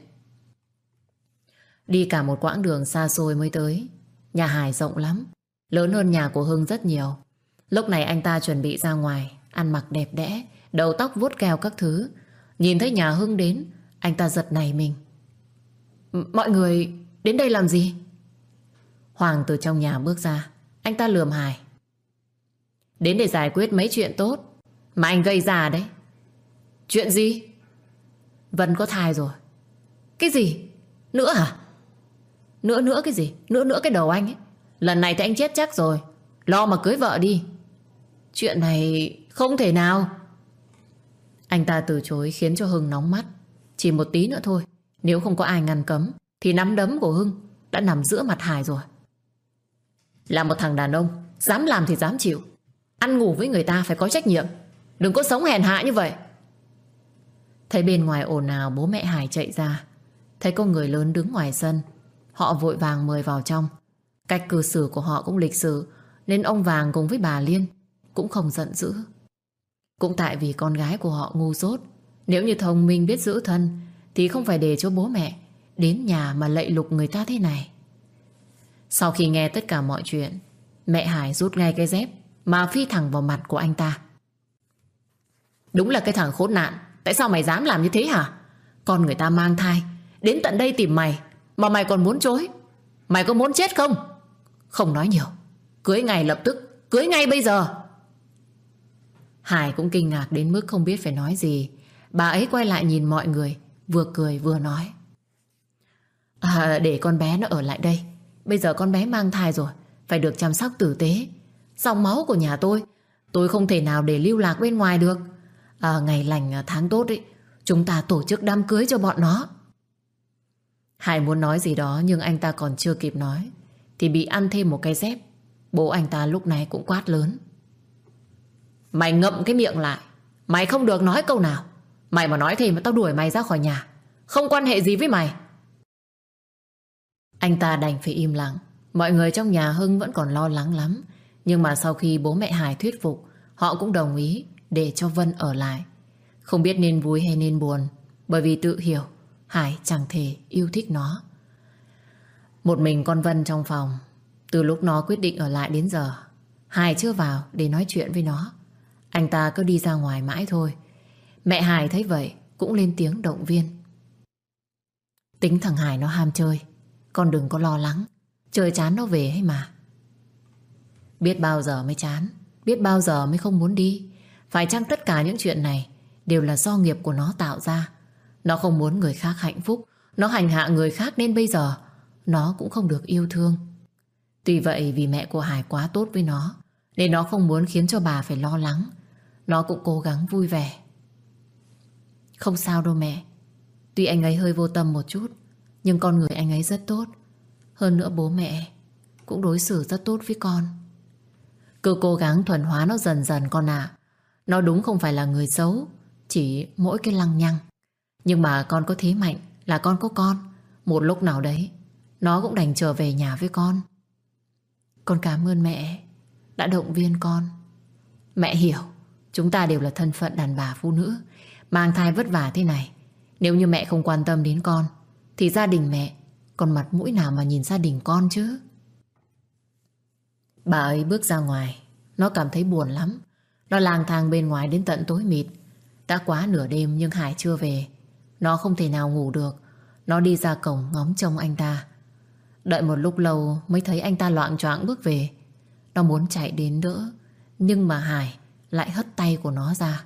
Đi cả một quãng đường xa xôi mới tới. Nhà Hải rộng lắm, lớn hơn nhà của Hưng rất nhiều. Lúc này anh ta chuẩn bị ra ngoài, ăn mặc đẹp đẽ, đầu tóc vuốt keo các thứ. Nhìn thấy nhà Hưng đến, anh ta giật nảy mình. Mọi người đến đây làm gì? Hoàng từ trong nhà bước ra. Anh ta lườm Hải. Đến để giải quyết mấy chuyện tốt mà anh gây ra đấy. Chuyện gì? Vân có thai rồi. Cái gì? Nữa hả? Nữa cái gì? Nữa cái đầu anh ấy. Lần này thì anh chết chắc rồi. Lo mà cưới vợ đi. Chuyện này không thể nào. Anh ta từ chối khiến cho Hưng nóng mắt. Chỉ một tí nữa thôi, nếu không có ai ngăn cấm thì nắm đấm của Hưng đã nằm giữa mặt Hải rồi. Là một thằng đàn ông, dám làm thì dám chịu. Ăn ngủ với người ta phải có trách nhiệm. Đừng có sống hèn hạ như vậy. Thấy bên ngoài ồn ào, bố mẹ Hải chạy ra. Thấy có người lớn đứng ngoài sân, họ vội vàng mời vào trong. Cách cư xử của họ cũng lịch sự, nên ông Vàng cùng với bà Liên cũng không giận dữ. Cũng tại vì con gái của họ ngu dốt. Nếu như thông minh biết giữ thân thì không phải để cho bố mẹ đến nhà mà lạy lục người ta thế này. Sau khi nghe tất cả mọi chuyện, mẹ Hải rút ngay cái dép mà phi thẳng vào mặt của anh ta. Đúng là cái thằng khốn nạn. Tại sao mày dám làm như thế hả? Con người ta mang thai đến tận đây tìm mày mà mày còn muốn chối. Mày có muốn chết không? Không nói nhiều, cưới ngay lập tức. Cưới ngay bây giờ. Hải cũng kinh ngạc đến mức không biết phải nói gì. Bà ấy quay lại nhìn mọi người, vừa cười vừa nói. Để con bé nó ở lại đây. Bây giờ con bé mang thai rồi, phải được chăm sóc tử tế. Dòng máu của nhà tôi không thể nào để lưu lạc bên ngoài được. Ngày lành tháng tốt ấy, chúng ta tổ chức đám cưới cho bọn nó. Hải muốn nói gì đó, nhưng anh ta còn chưa kịp nói thì bị ăn thêm một cái dép. Bố anh ta lúc này cũng quát lớn. Mày ngậm cái miệng lại. Mày không được nói câu nào. Mày mà nói thêm mà tao đuổi mày ra khỏi nhà. Không quan hệ gì với mày. Anh ta đành phải im lặng. Mọi người trong nhà Hưng vẫn còn lo lắng lắm. Nhưng mà sau khi bố mẹ Hải thuyết phục, họ cũng đồng ý để cho Vân ở lại. Không biết nên vui hay nên buồn, Bởi vì tự hiểu Hải chẳng thể yêu thích nó. Một mình con Vân trong phòng. Từ lúc nó quyết định ở lại đến giờ, Hải chưa vào để nói chuyện với nó. Anh ta cứ đi ra ngoài mãi thôi. Mẹ Hải thấy vậy cũng lên tiếng động viên. Tính thằng Hải nó ham chơi, con đừng có lo lắng. Chơi chán nó về hay mà. Biết bao giờ mới chán, biết bao giờ mới không muốn đi. Phải chăng tất cả những chuyện này đều là do nghiệp của nó tạo ra? Nó không muốn người khác hạnh phúc, nó hành hạ người khác nên bây giờ nó cũng không được yêu thương. Tuy vậy vì mẹ của Hải quá tốt với nó nên nó không muốn khiến cho bà phải lo lắng. Nó cũng cố gắng vui vẻ. Không sao đâu mẹ. Tuy anh ấy hơi vô tâm một chút, nhưng con người anh ấy rất tốt. Hơn nữa bố mẹ cũng đối xử rất tốt với con. Cứ cố gắng thuần hóa nó dần dần con ạ. Nó đúng không phải là người xấu, chỉ mỗi cái lăng nhăng. Nhưng mà con có thế mạnh là con có con. Một lúc nào đấy nó cũng đành trở về nhà với con. Con cảm ơn mẹ đã động viên con. Mẹ hiểu chúng ta đều là thân phận đàn bà phụ nữ, mang thai vất vả thế này. Nếu như mẹ không quan tâm đến con thì gia đình mẹ còn mặt mũi nào mà nhìn gia đình con chứ. Bà ấy bước ra ngoài. Nó cảm thấy buồn lắm. Nó lang thang bên ngoài đến tận tối mịt. Đã quá nửa đêm nhưng Hải chưa về. Nó không thể nào ngủ được. Nó đi ra cổng ngóng trông anh ta. Đợi một lúc lâu mới thấy anh ta loạng choạng bước về. Nó muốn chạy đến đỡ, nhưng mà Hải lại hất tay của nó ra.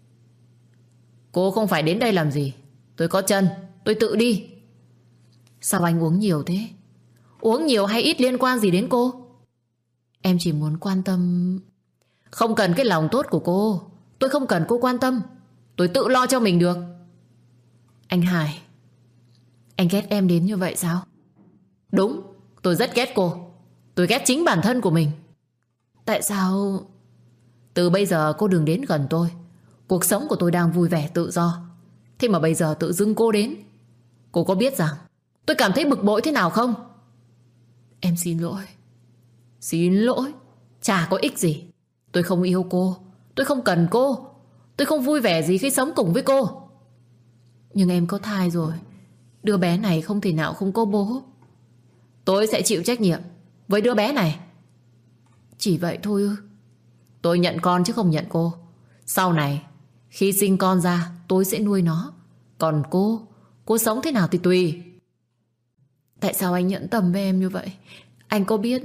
Cô không phải đến đây làm gì. Tôi có chân, tôi tự đi. Sao anh uống nhiều thế? Uống nhiều hay ít liên quan gì đến cô? Em chỉ muốn quan tâm. Không cần cái lòng tốt của cô. Tôi không cần cô quan tâm. Tôi tự lo cho mình được. Anh Hải, anh ghét em đến như vậy sao? Đúng, tôi rất ghét cô. Tôi ghét chính bản thân của mình. Tại sao? Từ bây giờ cô đừng đến gần tôi. Cuộc sống của tôi đang vui vẻ tự do. Thế mà bây giờ tự dưng cô đến. Cô có biết rằng tôi cảm thấy bực bội thế nào không? Em xin lỗi. Xin lỗi? Chả có ích gì. Tôi không yêu cô. Tôi không cần cô. Tôi không vui vẻ gì khi sống cùng với cô. Nhưng em có thai rồi. Đứa bé này không thể nào không có bố. Tôi sẽ chịu trách nhiệm với đứa bé này. Chỉ vậy thôi ư? Tôi nhận con chứ không nhận cô. Sau này khi sinh con ra tôi sẽ nuôi nó. Còn cô sống thế nào thì tùy. Tại sao anh nhẫn tâm với em như vậy? Anh có biết...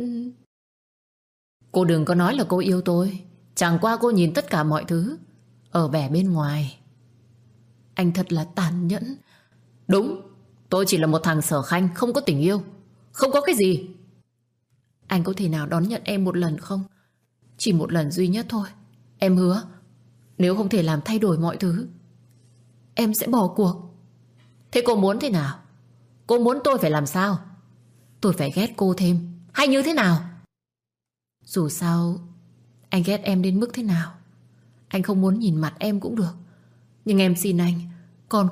Cô đừng có nói là cô yêu tôi. Chẳng qua cô nhìn tất cả mọi thứ ở vẻ bên ngoài. Anh thật là tàn nhẫn. Đúng, tôi chỉ là một thằng sở khanh, không có tình yêu, không có cái gì. Anh có thể nào đón nhận em một lần không? Chỉ một lần duy nhất thôi. Em hứa nếu không thể làm thay đổi mọi thứ, em sẽ bỏ cuộc. Thế cô muốn thế nào? Cô muốn tôi phải làm sao? Tôi phải ghét cô thêm hay như thế nào? Dù sao anh ghét em đến mức thế nào, anh không muốn nhìn mặt em cũng được. Nhưng em xin anh, con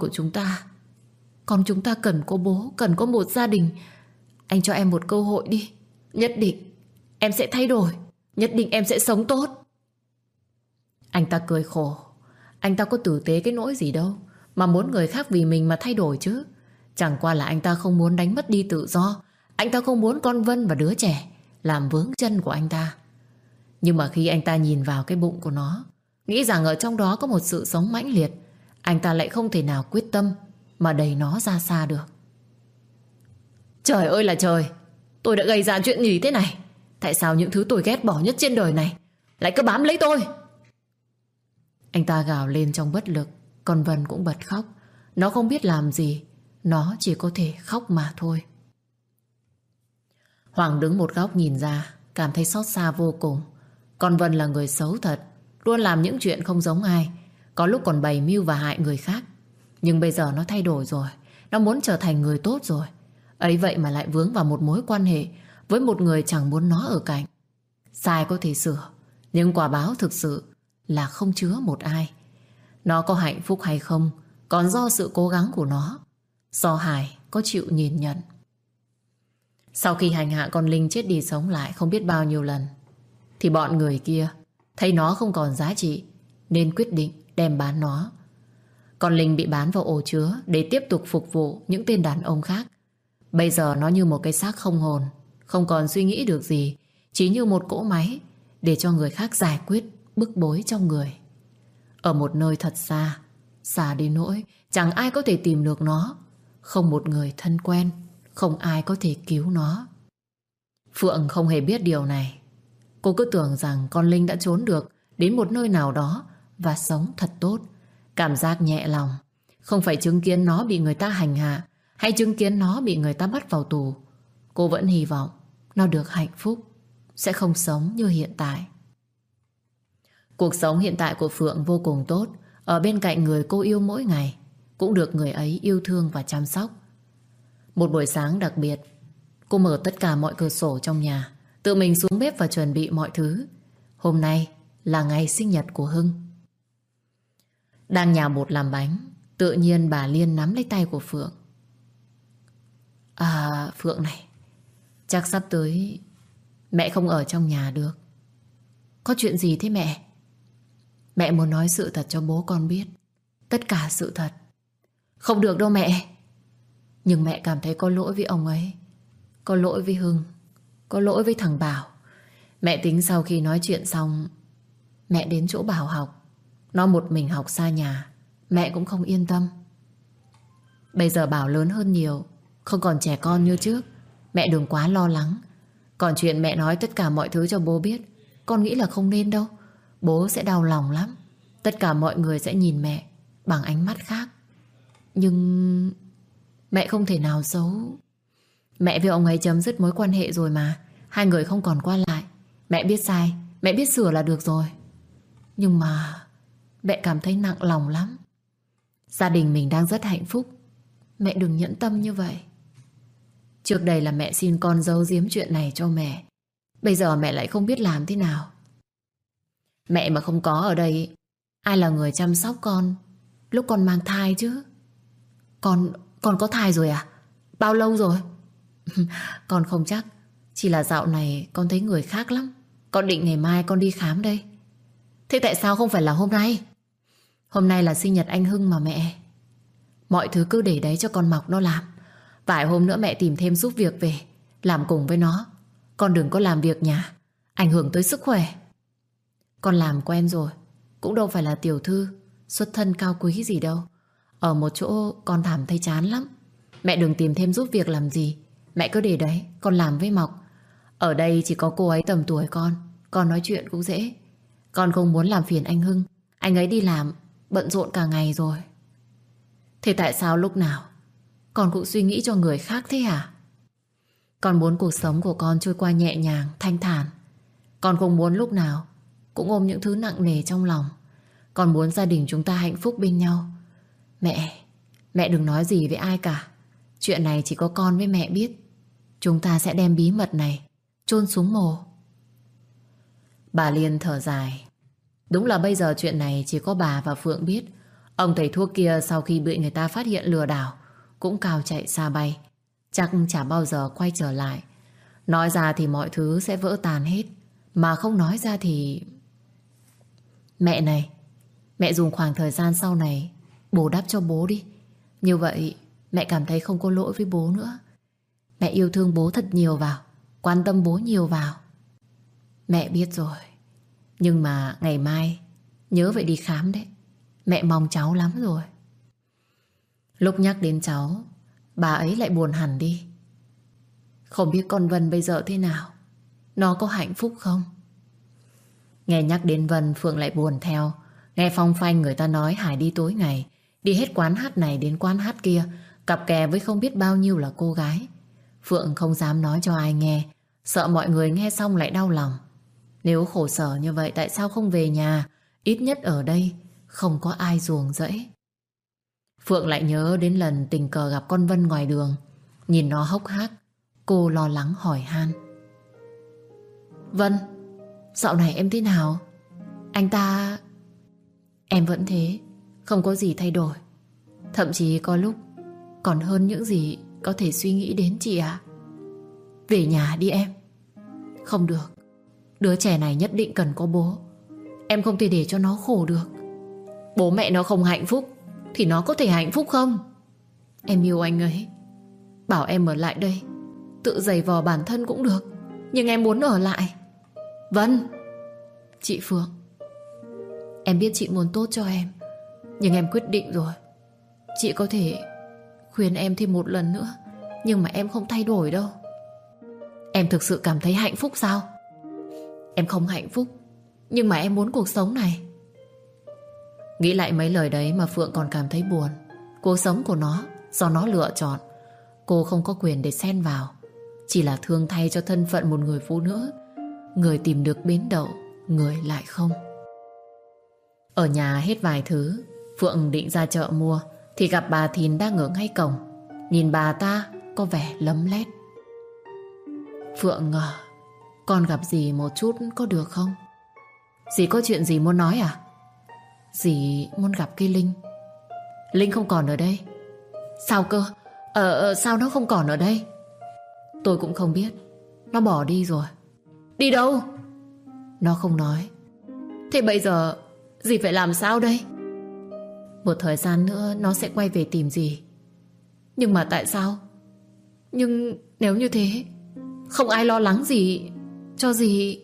chúng ta cần có bố, cần có một gia đình. Anh cho em một cơ hội đi. Nhất định em sẽ thay đổi. Nhất định em sẽ sống tốt. Anh ta cười khổ. Anh ta có tử tế cái nỗi gì đâu mà muốn người khác vì mình mà thay đổi chứ. Chẳng qua là anh ta không muốn đánh mất đi tự do. Anh ta không muốn con Vân và đứa trẻ làm vướng chân của anh ta. Nhưng mà khi anh ta nhìn vào cái bụng của nó, nghĩ rằng ở trong đó có một sự sống mãnh liệt, anh ta lại không thể nào quyết tâm mà đẩy nó ra xa được. Trời ơi là trời, tôi đã gây ra chuyện gì thế này? Tại sao những thứ tôi ghét bỏ nhất trên đời này lại cứ bám lấy tôi? Anh ta gào lên trong bất lực. Còn Vân cũng bật khóc. Nó không biết làm gì, nó chỉ có thể khóc mà thôi. Hoàng đứng một góc nhìn ra, cảm thấy xót xa vô cùng. Còn Vân là người xấu thật, luôn làm những chuyện không giống ai, có lúc còn bày mưu và hại người khác. Nhưng bây giờ nó thay đổi rồi, nó muốn trở thành người tốt rồi. Ấy vậy mà lại vướng vào một mối quan hệ với một người chẳng muốn nó ở cạnh. Sai có thể sửa, nhưng quả báo thực sự là không chứa một ai. Nó có hạnh phúc hay không còn do sự cố gắng của nó, do Hải có chịu nhìn nhận. Sau khi hành hạ con Linh chết đi sống lại không biết bao nhiêu lần, thì bọn người kia thấy nó không còn giá trị nên quyết định đem bán nó. Còn Linh bị bán vào ổ chứa để tiếp tục phục vụ những tên đàn ông khác. Bây giờ nó như một cái xác không hồn, không còn suy nghĩ được gì, chỉ như một cỗ máy để cho người khác giải quyết bức bối trong người. Ở một nơi thật xa, xa đến nỗi chẳng ai có thể tìm được nó. Không một người thân quen, không ai có thể cứu nó. Phượng không hề biết điều này. Cô cứ tưởng rằng con Linh đã trốn được đến một nơi nào đó và sống thật tốt. Cảm giác nhẹ lòng. Không phải chứng kiến nó bị người ta hành hạ hay chứng kiến nó bị người ta bắt vào tù. Cô vẫn hy vọng nó được hạnh phúc, sẽ không sống như hiện tại. Cuộc sống hiện tại của Phượng vô cùng tốt. Ở bên cạnh người cô yêu mỗi ngày, cũng được người ấy yêu thương và chăm sóc. Một buổi sáng đặc biệt, cô mở tất cả mọi cửa sổ trong nhà, tự mình xuống bếp và chuẩn bị mọi thứ. Hôm nay là ngày sinh nhật của Hưng. Đang nhào bột làm bánh, tự nhiên bà Liên nắm lấy tay của Phượng. Phượng này, chắc sắp tới mẹ không ở trong nhà được. Có chuyện gì thế mẹ? Mẹ muốn nói sự thật cho bố con biết. Tất cả sự thật. Không được đâu mẹ. Nhưng mẹ cảm thấy có lỗi với ông ấy, có lỗi với Hưng, có lỗi với thằng Bảo. Mẹ tính sau khi nói chuyện xong, mẹ đến chỗ Bảo học. Nó một mình học xa nhà, mẹ cũng không yên tâm. Bây giờ Bảo lớn hơn nhiều, không còn trẻ con như trước. Mẹ đừng quá lo lắng. Còn chuyện mẹ nói tất cả mọi thứ cho bố biết, con nghĩ là không nên đâu. Bố sẽ đau lòng lắm. Tất cả mọi người sẽ nhìn mẹ bằng ánh mắt khác. Nhưng mẹ không thể nào giấu. Mẹ với ông ấy chấm dứt mối quan hệ rồi mà. Hai người không còn qua lại. Mẹ biết sai, mẹ biết sửa là được rồi. Nhưng mà mẹ cảm thấy nặng lòng lắm. Gia đình mình đang rất hạnh phúc. Mẹ đừng nhẫn tâm như vậy. Trước đây là mẹ xin con giấu giếm chuyện này cho mẹ. Bây giờ mẹ lại không biết làm thế nào. Mẹ mà không có ở đây, ai là người chăm sóc con lúc con mang thai chứ? Con có thai rồi à? Bao lâu rồi? Con không chắc. Chỉ là dạo này con thấy người khác lắm. Con định ngày mai con đi khám đây. Thế tại sao không phải là hôm nay? Hôm nay là sinh nhật anh Hưng mà mẹ. Mọi thứ cứ để đấy cho con Mọc nó làm. Vài hôm nữa mẹ tìm thêm giúp việc về, làm cùng với nó. Con đừng có làm việc nhà, ảnh hưởng tới sức khỏe. Con làm quen rồi, cũng đâu phải là tiểu thư xuất thân cao quý gì đâu. Ở một chỗ con cảm thấy chán lắm. Mẹ đừng tìm thêm giúp việc làm gì. Mẹ cứ để đấy, con làm với Mọc. Ở đây chỉ có cô ấy tầm tuổi con nói chuyện cũng dễ. Con không muốn làm phiền anh Hưng. Anh ấy đi làm bận rộn cả ngày rồi. Thế tại sao lúc nào con cũng suy nghĩ cho người khác thế hả? Con muốn cuộc sống của con trôi qua nhẹ nhàng, thanh thản. Con không muốn lúc nào cũng ôm những thứ nặng nề trong lòng. Con muốn gia đình chúng ta hạnh phúc bên nhau. Mẹ đừng nói gì với ai cả. Chuyện này chỉ có con với mẹ biết. Chúng ta sẽ đem bí mật này chôn xuống mồ. Bà Liên thở dài. Đúng là bây giờ chuyện này chỉ có bà và Phượng biết. Ông thầy thuốc kia sau khi bị người ta phát hiện lừa đảo cũng cao chạy xa bay. Chắc chả bao giờ quay trở lại. Nói ra thì mọi thứ sẽ vỡ tan hết. Mà không nói ra thì... Mẹ này, mẹ dùng khoảng thời gian sau này bù đắp cho bố đi. Như vậy mẹ cảm thấy không có lỗi với bố nữa. Mẹ yêu thương bố thật nhiều vào, quan tâm bố nhiều vào. Mẹ biết rồi. Nhưng mà ngày mai nhớ phải đi khám đấy. Mẹ mong cháu lắm rồi. Lúc nhắc đến cháu, bà ấy lại buồn hẳn đi. Không biết con Vân bây giờ thế nào, nó có hạnh phúc không? Nghe nhắc đến Vân, Phượng lại buồn theo. Nghe phong phanh người ta nói Hải đi tối ngày, đi hết quán hát này đến quán hát kia, cặp kè với không biết bao nhiêu là cô gái. Phượng không dám nói cho ai nghe, sợ mọi người nghe xong lại đau lòng. Nếu khổ sở như vậy tại sao không về nhà? Ít nhất ở đây không có ai ruồng rẫy. Phượng lại nhớ đến lần tình cờ gặp con Vân ngoài đường. Nhìn nó hốc hác, cô lo lắng hỏi han. Vân, dạo này em thế nào? Anh ta... Em vẫn thế, không có gì thay đổi. Thậm chí có lúc còn hơn những gì có thể suy nghĩ đến chị ạ. Về nhà đi em. Không được, đứa trẻ này nhất định cần có bố. Em không thể để cho nó khổ được. Bố mẹ nó không hạnh phúc, thì nó có thể hạnh phúc không? Em yêu anh ấy. Bảo em ở lại đây tự giày vò bản thân cũng được, nhưng em muốn ở lại. Vân. Chị Phượng, em biết chị muốn tốt cho em, nhưng em quyết định rồi. Chị có thể khuyên em thêm một lần nữa, nhưng mà em không thay đổi đâu. Em thực sự cảm thấy hạnh phúc sao? Em không hạnh phúc, nhưng mà em muốn cuộc sống này. Nghĩ lại mấy lời đấy mà Phượng còn cảm thấy buồn. Cuộc sống của nó do nó lựa chọn, cô không có quyền để xen vào. Chỉ là thương thay cho thân phận một người phụ nữ, người tìm được bến đậu, người lại không. Ở nhà hết vài thứ, Phượng định ra chợ mua thì gặp bà Thìn đang ở ngay cổng. Nhìn bà ta có vẻ lấm lét. Phượng à, con gặp dì một chút có được không? Dì có chuyện gì muốn nói à? Dì muốn gặp cái Linh. Linh không còn ở đây. Sao cơ? Sao nó không còn ở đây? Tôi cũng không biết. Nó bỏ đi rồi. Đi đâu? Nó không nói. Thế bây giờ dì phải làm sao đây? Một thời gian nữa nó sẽ quay về tìm dì. Nhưng mà tại sao? Nhưng nếu như thế, không ai lo lắng gì cho dì.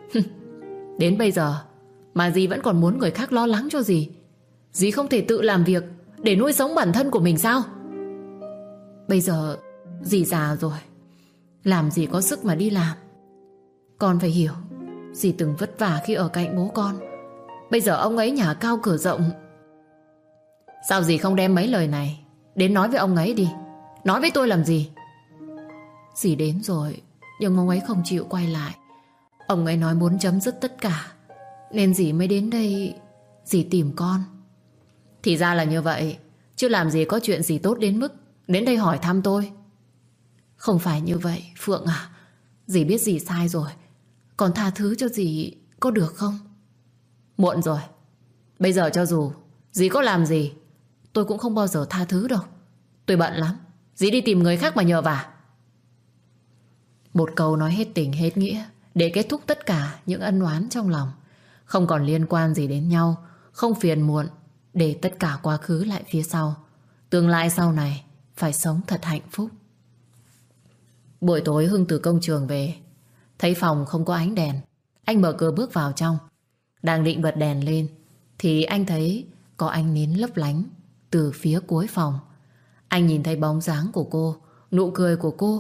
Đến bây giờ mà dì vẫn còn muốn người khác lo lắng cho dì. Dì không thể tự làm việc để nuôi sống bản thân của mình sao? Bây giờ dì già rồi, làm gì có sức mà đi làm. Con phải hiểu, dì từng vất vả khi ở cạnh bố con. Bây giờ ông ấy nhà cao cửa rộng. Sao dì không đem mấy lời này đến nói với ông ấy đi? Nói với tôi làm gì? Dì đến rồi, nhưng ông ấy không chịu quay lại. Ông ấy nói muốn chấm dứt tất cả, nên dì mới đến đây. Dì tìm con. Thì ra là như vậy. Chứ làm gì có chuyện gì tốt đến mức đến đây hỏi thăm tôi. Không phải như vậy Phượng à. Dì biết dì sai rồi, còn tha thứ cho dì có được không? Muộn rồi. Bây giờ cho dù dì có làm gì, tôi cũng không bao giờ tha thứ đâu. Tôi bận lắm. Dì đi tìm người khác mà nhờ vả. Một câu nói hết tình hết nghĩa để kết thúc tất cả những ân oán trong lòng. Không còn liên quan gì đến nhau, không phiền muộn, để tất cả quá khứ lại phía sau. Tương lai sau này phải sống thật hạnh phúc. Buổi tối Hưng từ công trường về, thấy phòng không có ánh đèn. Anh mở cửa bước vào trong. Đang định bật đèn lên thì anh thấy có ánh nến lấp lánh từ phía cuối phòng. Anh nhìn thấy bóng dáng của cô, nụ cười của cô.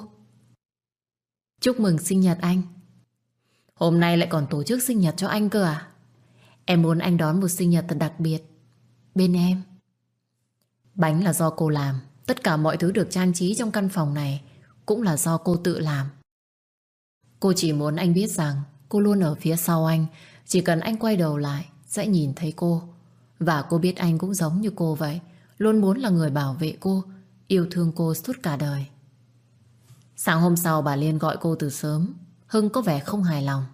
Chúc mừng sinh nhật anh. Hôm nay lại còn tổ chức sinh nhật cho anh cơ à? Em muốn anh đón một sinh nhật thật đặc biệt bên em. Bánh là do cô làm. Tất cả mọi thứ được trang trí trong căn phòng này cũng là do cô tự làm. Cô chỉ muốn anh biết rằng cô luôn ở phía sau anh. Chỉ cần anh quay đầu lại sẽ nhìn thấy cô. Và cô biết anh cũng giống như cô vậy, luôn muốn là người bảo vệ cô, yêu thương cô suốt cả đời. Sáng hôm sau bà Liên gọi cô từ sớm. Hưng có vẻ không hài lòng.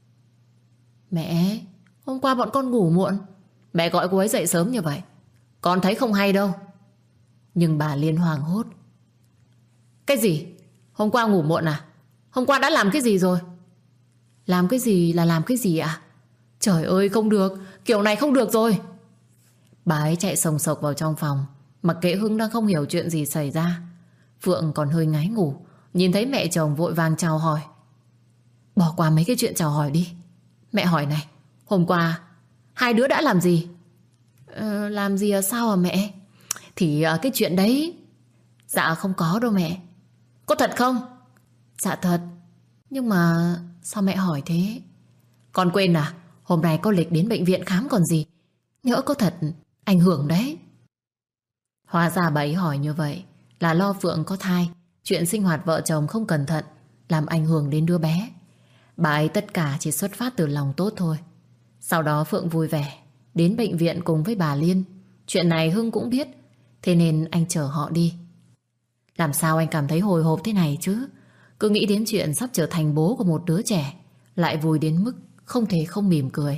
Mẹ, hôm qua bọn con ngủ muộn. Mẹ gọi cô ấy dậy sớm như vậy, con thấy không hay đâu. Nhưng bà Liên hoảng hốt. Cái gì? Hôm qua ngủ muộn à? Hôm qua đã làm cái gì rồi? Làm cái gì là làm cái gì ạ? Trời ơi không được, kiểu này không được rồi. Bà ấy chạy sồng sộc vào trong phòng, mặc kệ Hưng đang không hiểu chuyện gì xảy ra. Phượng còn hơi ngái ngủ, nhìn thấy mẹ chồng vội vàng chào hỏi. Bỏ qua mấy cái chuyện chào hỏi đi. Mẹ hỏi này, hôm qua hai đứa đã làm gì? Làm gì sao à mẹ? Thì cái chuyện đấy. Dạ không có đâu mẹ. Có thật không? Dạ thật. Nhưng mà sao mẹ hỏi thế? Con quên à? Hôm nay có lịch đến bệnh viện khám còn gì. Nhỡ có thật ảnh hưởng đấy. Hóa ra bà ấy hỏi như vậy là lo Phượng có thai, chuyện sinh hoạt vợ chồng không cẩn thận làm ảnh hưởng đến đứa bé. Bà ấy tất cả chỉ xuất phát từ lòng tốt thôi. Sau đó Phượng vui vẻ đến bệnh viện cùng với bà Liên. Chuyện này Hưng cũng biết, thế nên anh chở họ đi. Làm sao anh cảm thấy hồi hộp thế này chứ? Cứ nghĩ đến chuyện sắp trở thành bố của một đứa trẻ, lại vui đến mức không thể không mỉm cười.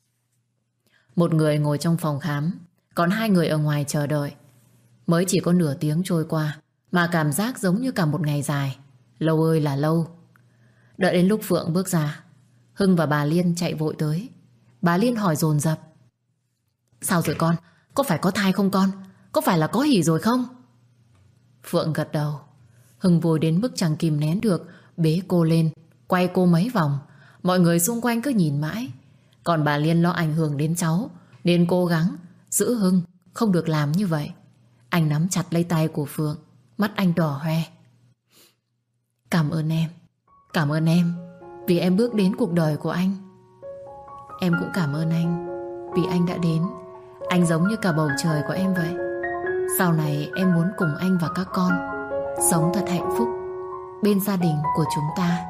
Một người ngồi trong phòng khám, còn hai người ở ngoài chờ đợi. Mới chỉ có nửa tiếng trôi qua mà cảm giác giống như cả một ngày dài. Lâu ơi là lâu. Đợi đến lúc Phượng bước ra, Hưng và bà Liên chạy vội tới. Bà Liên hỏi dồn dập. Sao rồi con? Có phải có thai không con? Có phải là có hỉ rồi không? Phượng gật đầu. Hưng vui đến mức chẳng kìm nén được, bế cô lên, quay cô mấy vòng. Mọi người xung quanh cứ nhìn mãi. Còn bà Liên lo ảnh hưởng đến cháu, nên cố gắng giữ Hưng không được làm như vậy. Anh nắm chặt lấy tay của Phượng, mắt anh đỏ hoe. Cảm ơn em. Cảm ơn em vì em bước đến cuộc đời của anh. Em cũng cảm ơn anh vì anh đã đến. Anh giống như cả bầu trời của em vậy. Sau này em muốn cùng anh và các con sống thật hạnh phúc bên gia đình của chúng ta.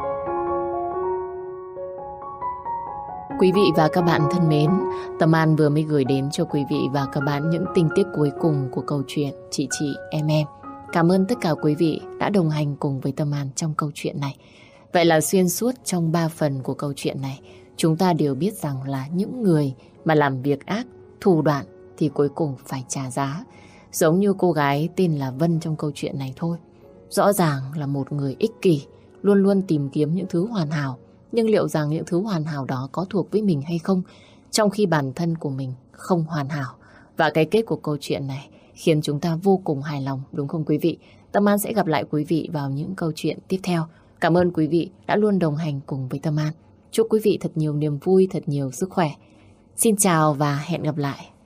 Quý vị và các bạn thân mến, Tâm An vừa mới gửi đến cho quý vị và các bạn những tình tiết cuối cùng của câu chuyện Chị Em. Cảm ơn tất cả quý vị đã đồng hành cùng với Tâm An trong câu chuyện này. Vậy là xuyên suốt trong 3 phần của câu chuyện này, chúng ta đều biết rằng là những người mà làm việc ác, thủ đoạn thì cuối cùng phải trả giá. Giống như cô gái tên là Vân trong câu chuyện này thôi. Rõ ràng là một người ích kỷ, luôn luôn tìm kiếm những thứ hoàn hảo. Nhưng liệu rằng những thứ hoàn hảo đó có thuộc với mình hay không, trong khi bản thân của mình không hoàn hảo. Và cái kết của câu chuyện này khiến chúng ta vô cùng hài lòng, đúng không quý vị? Tâm An sẽ gặp lại quý vị vào những câu chuyện tiếp theo. Cảm ơn quý vị đã luôn đồng hành cùng với Tâm An. Chúc quý vị thật nhiều niềm vui, thật nhiều sức khỏe. Xin chào và hẹn gặp lại.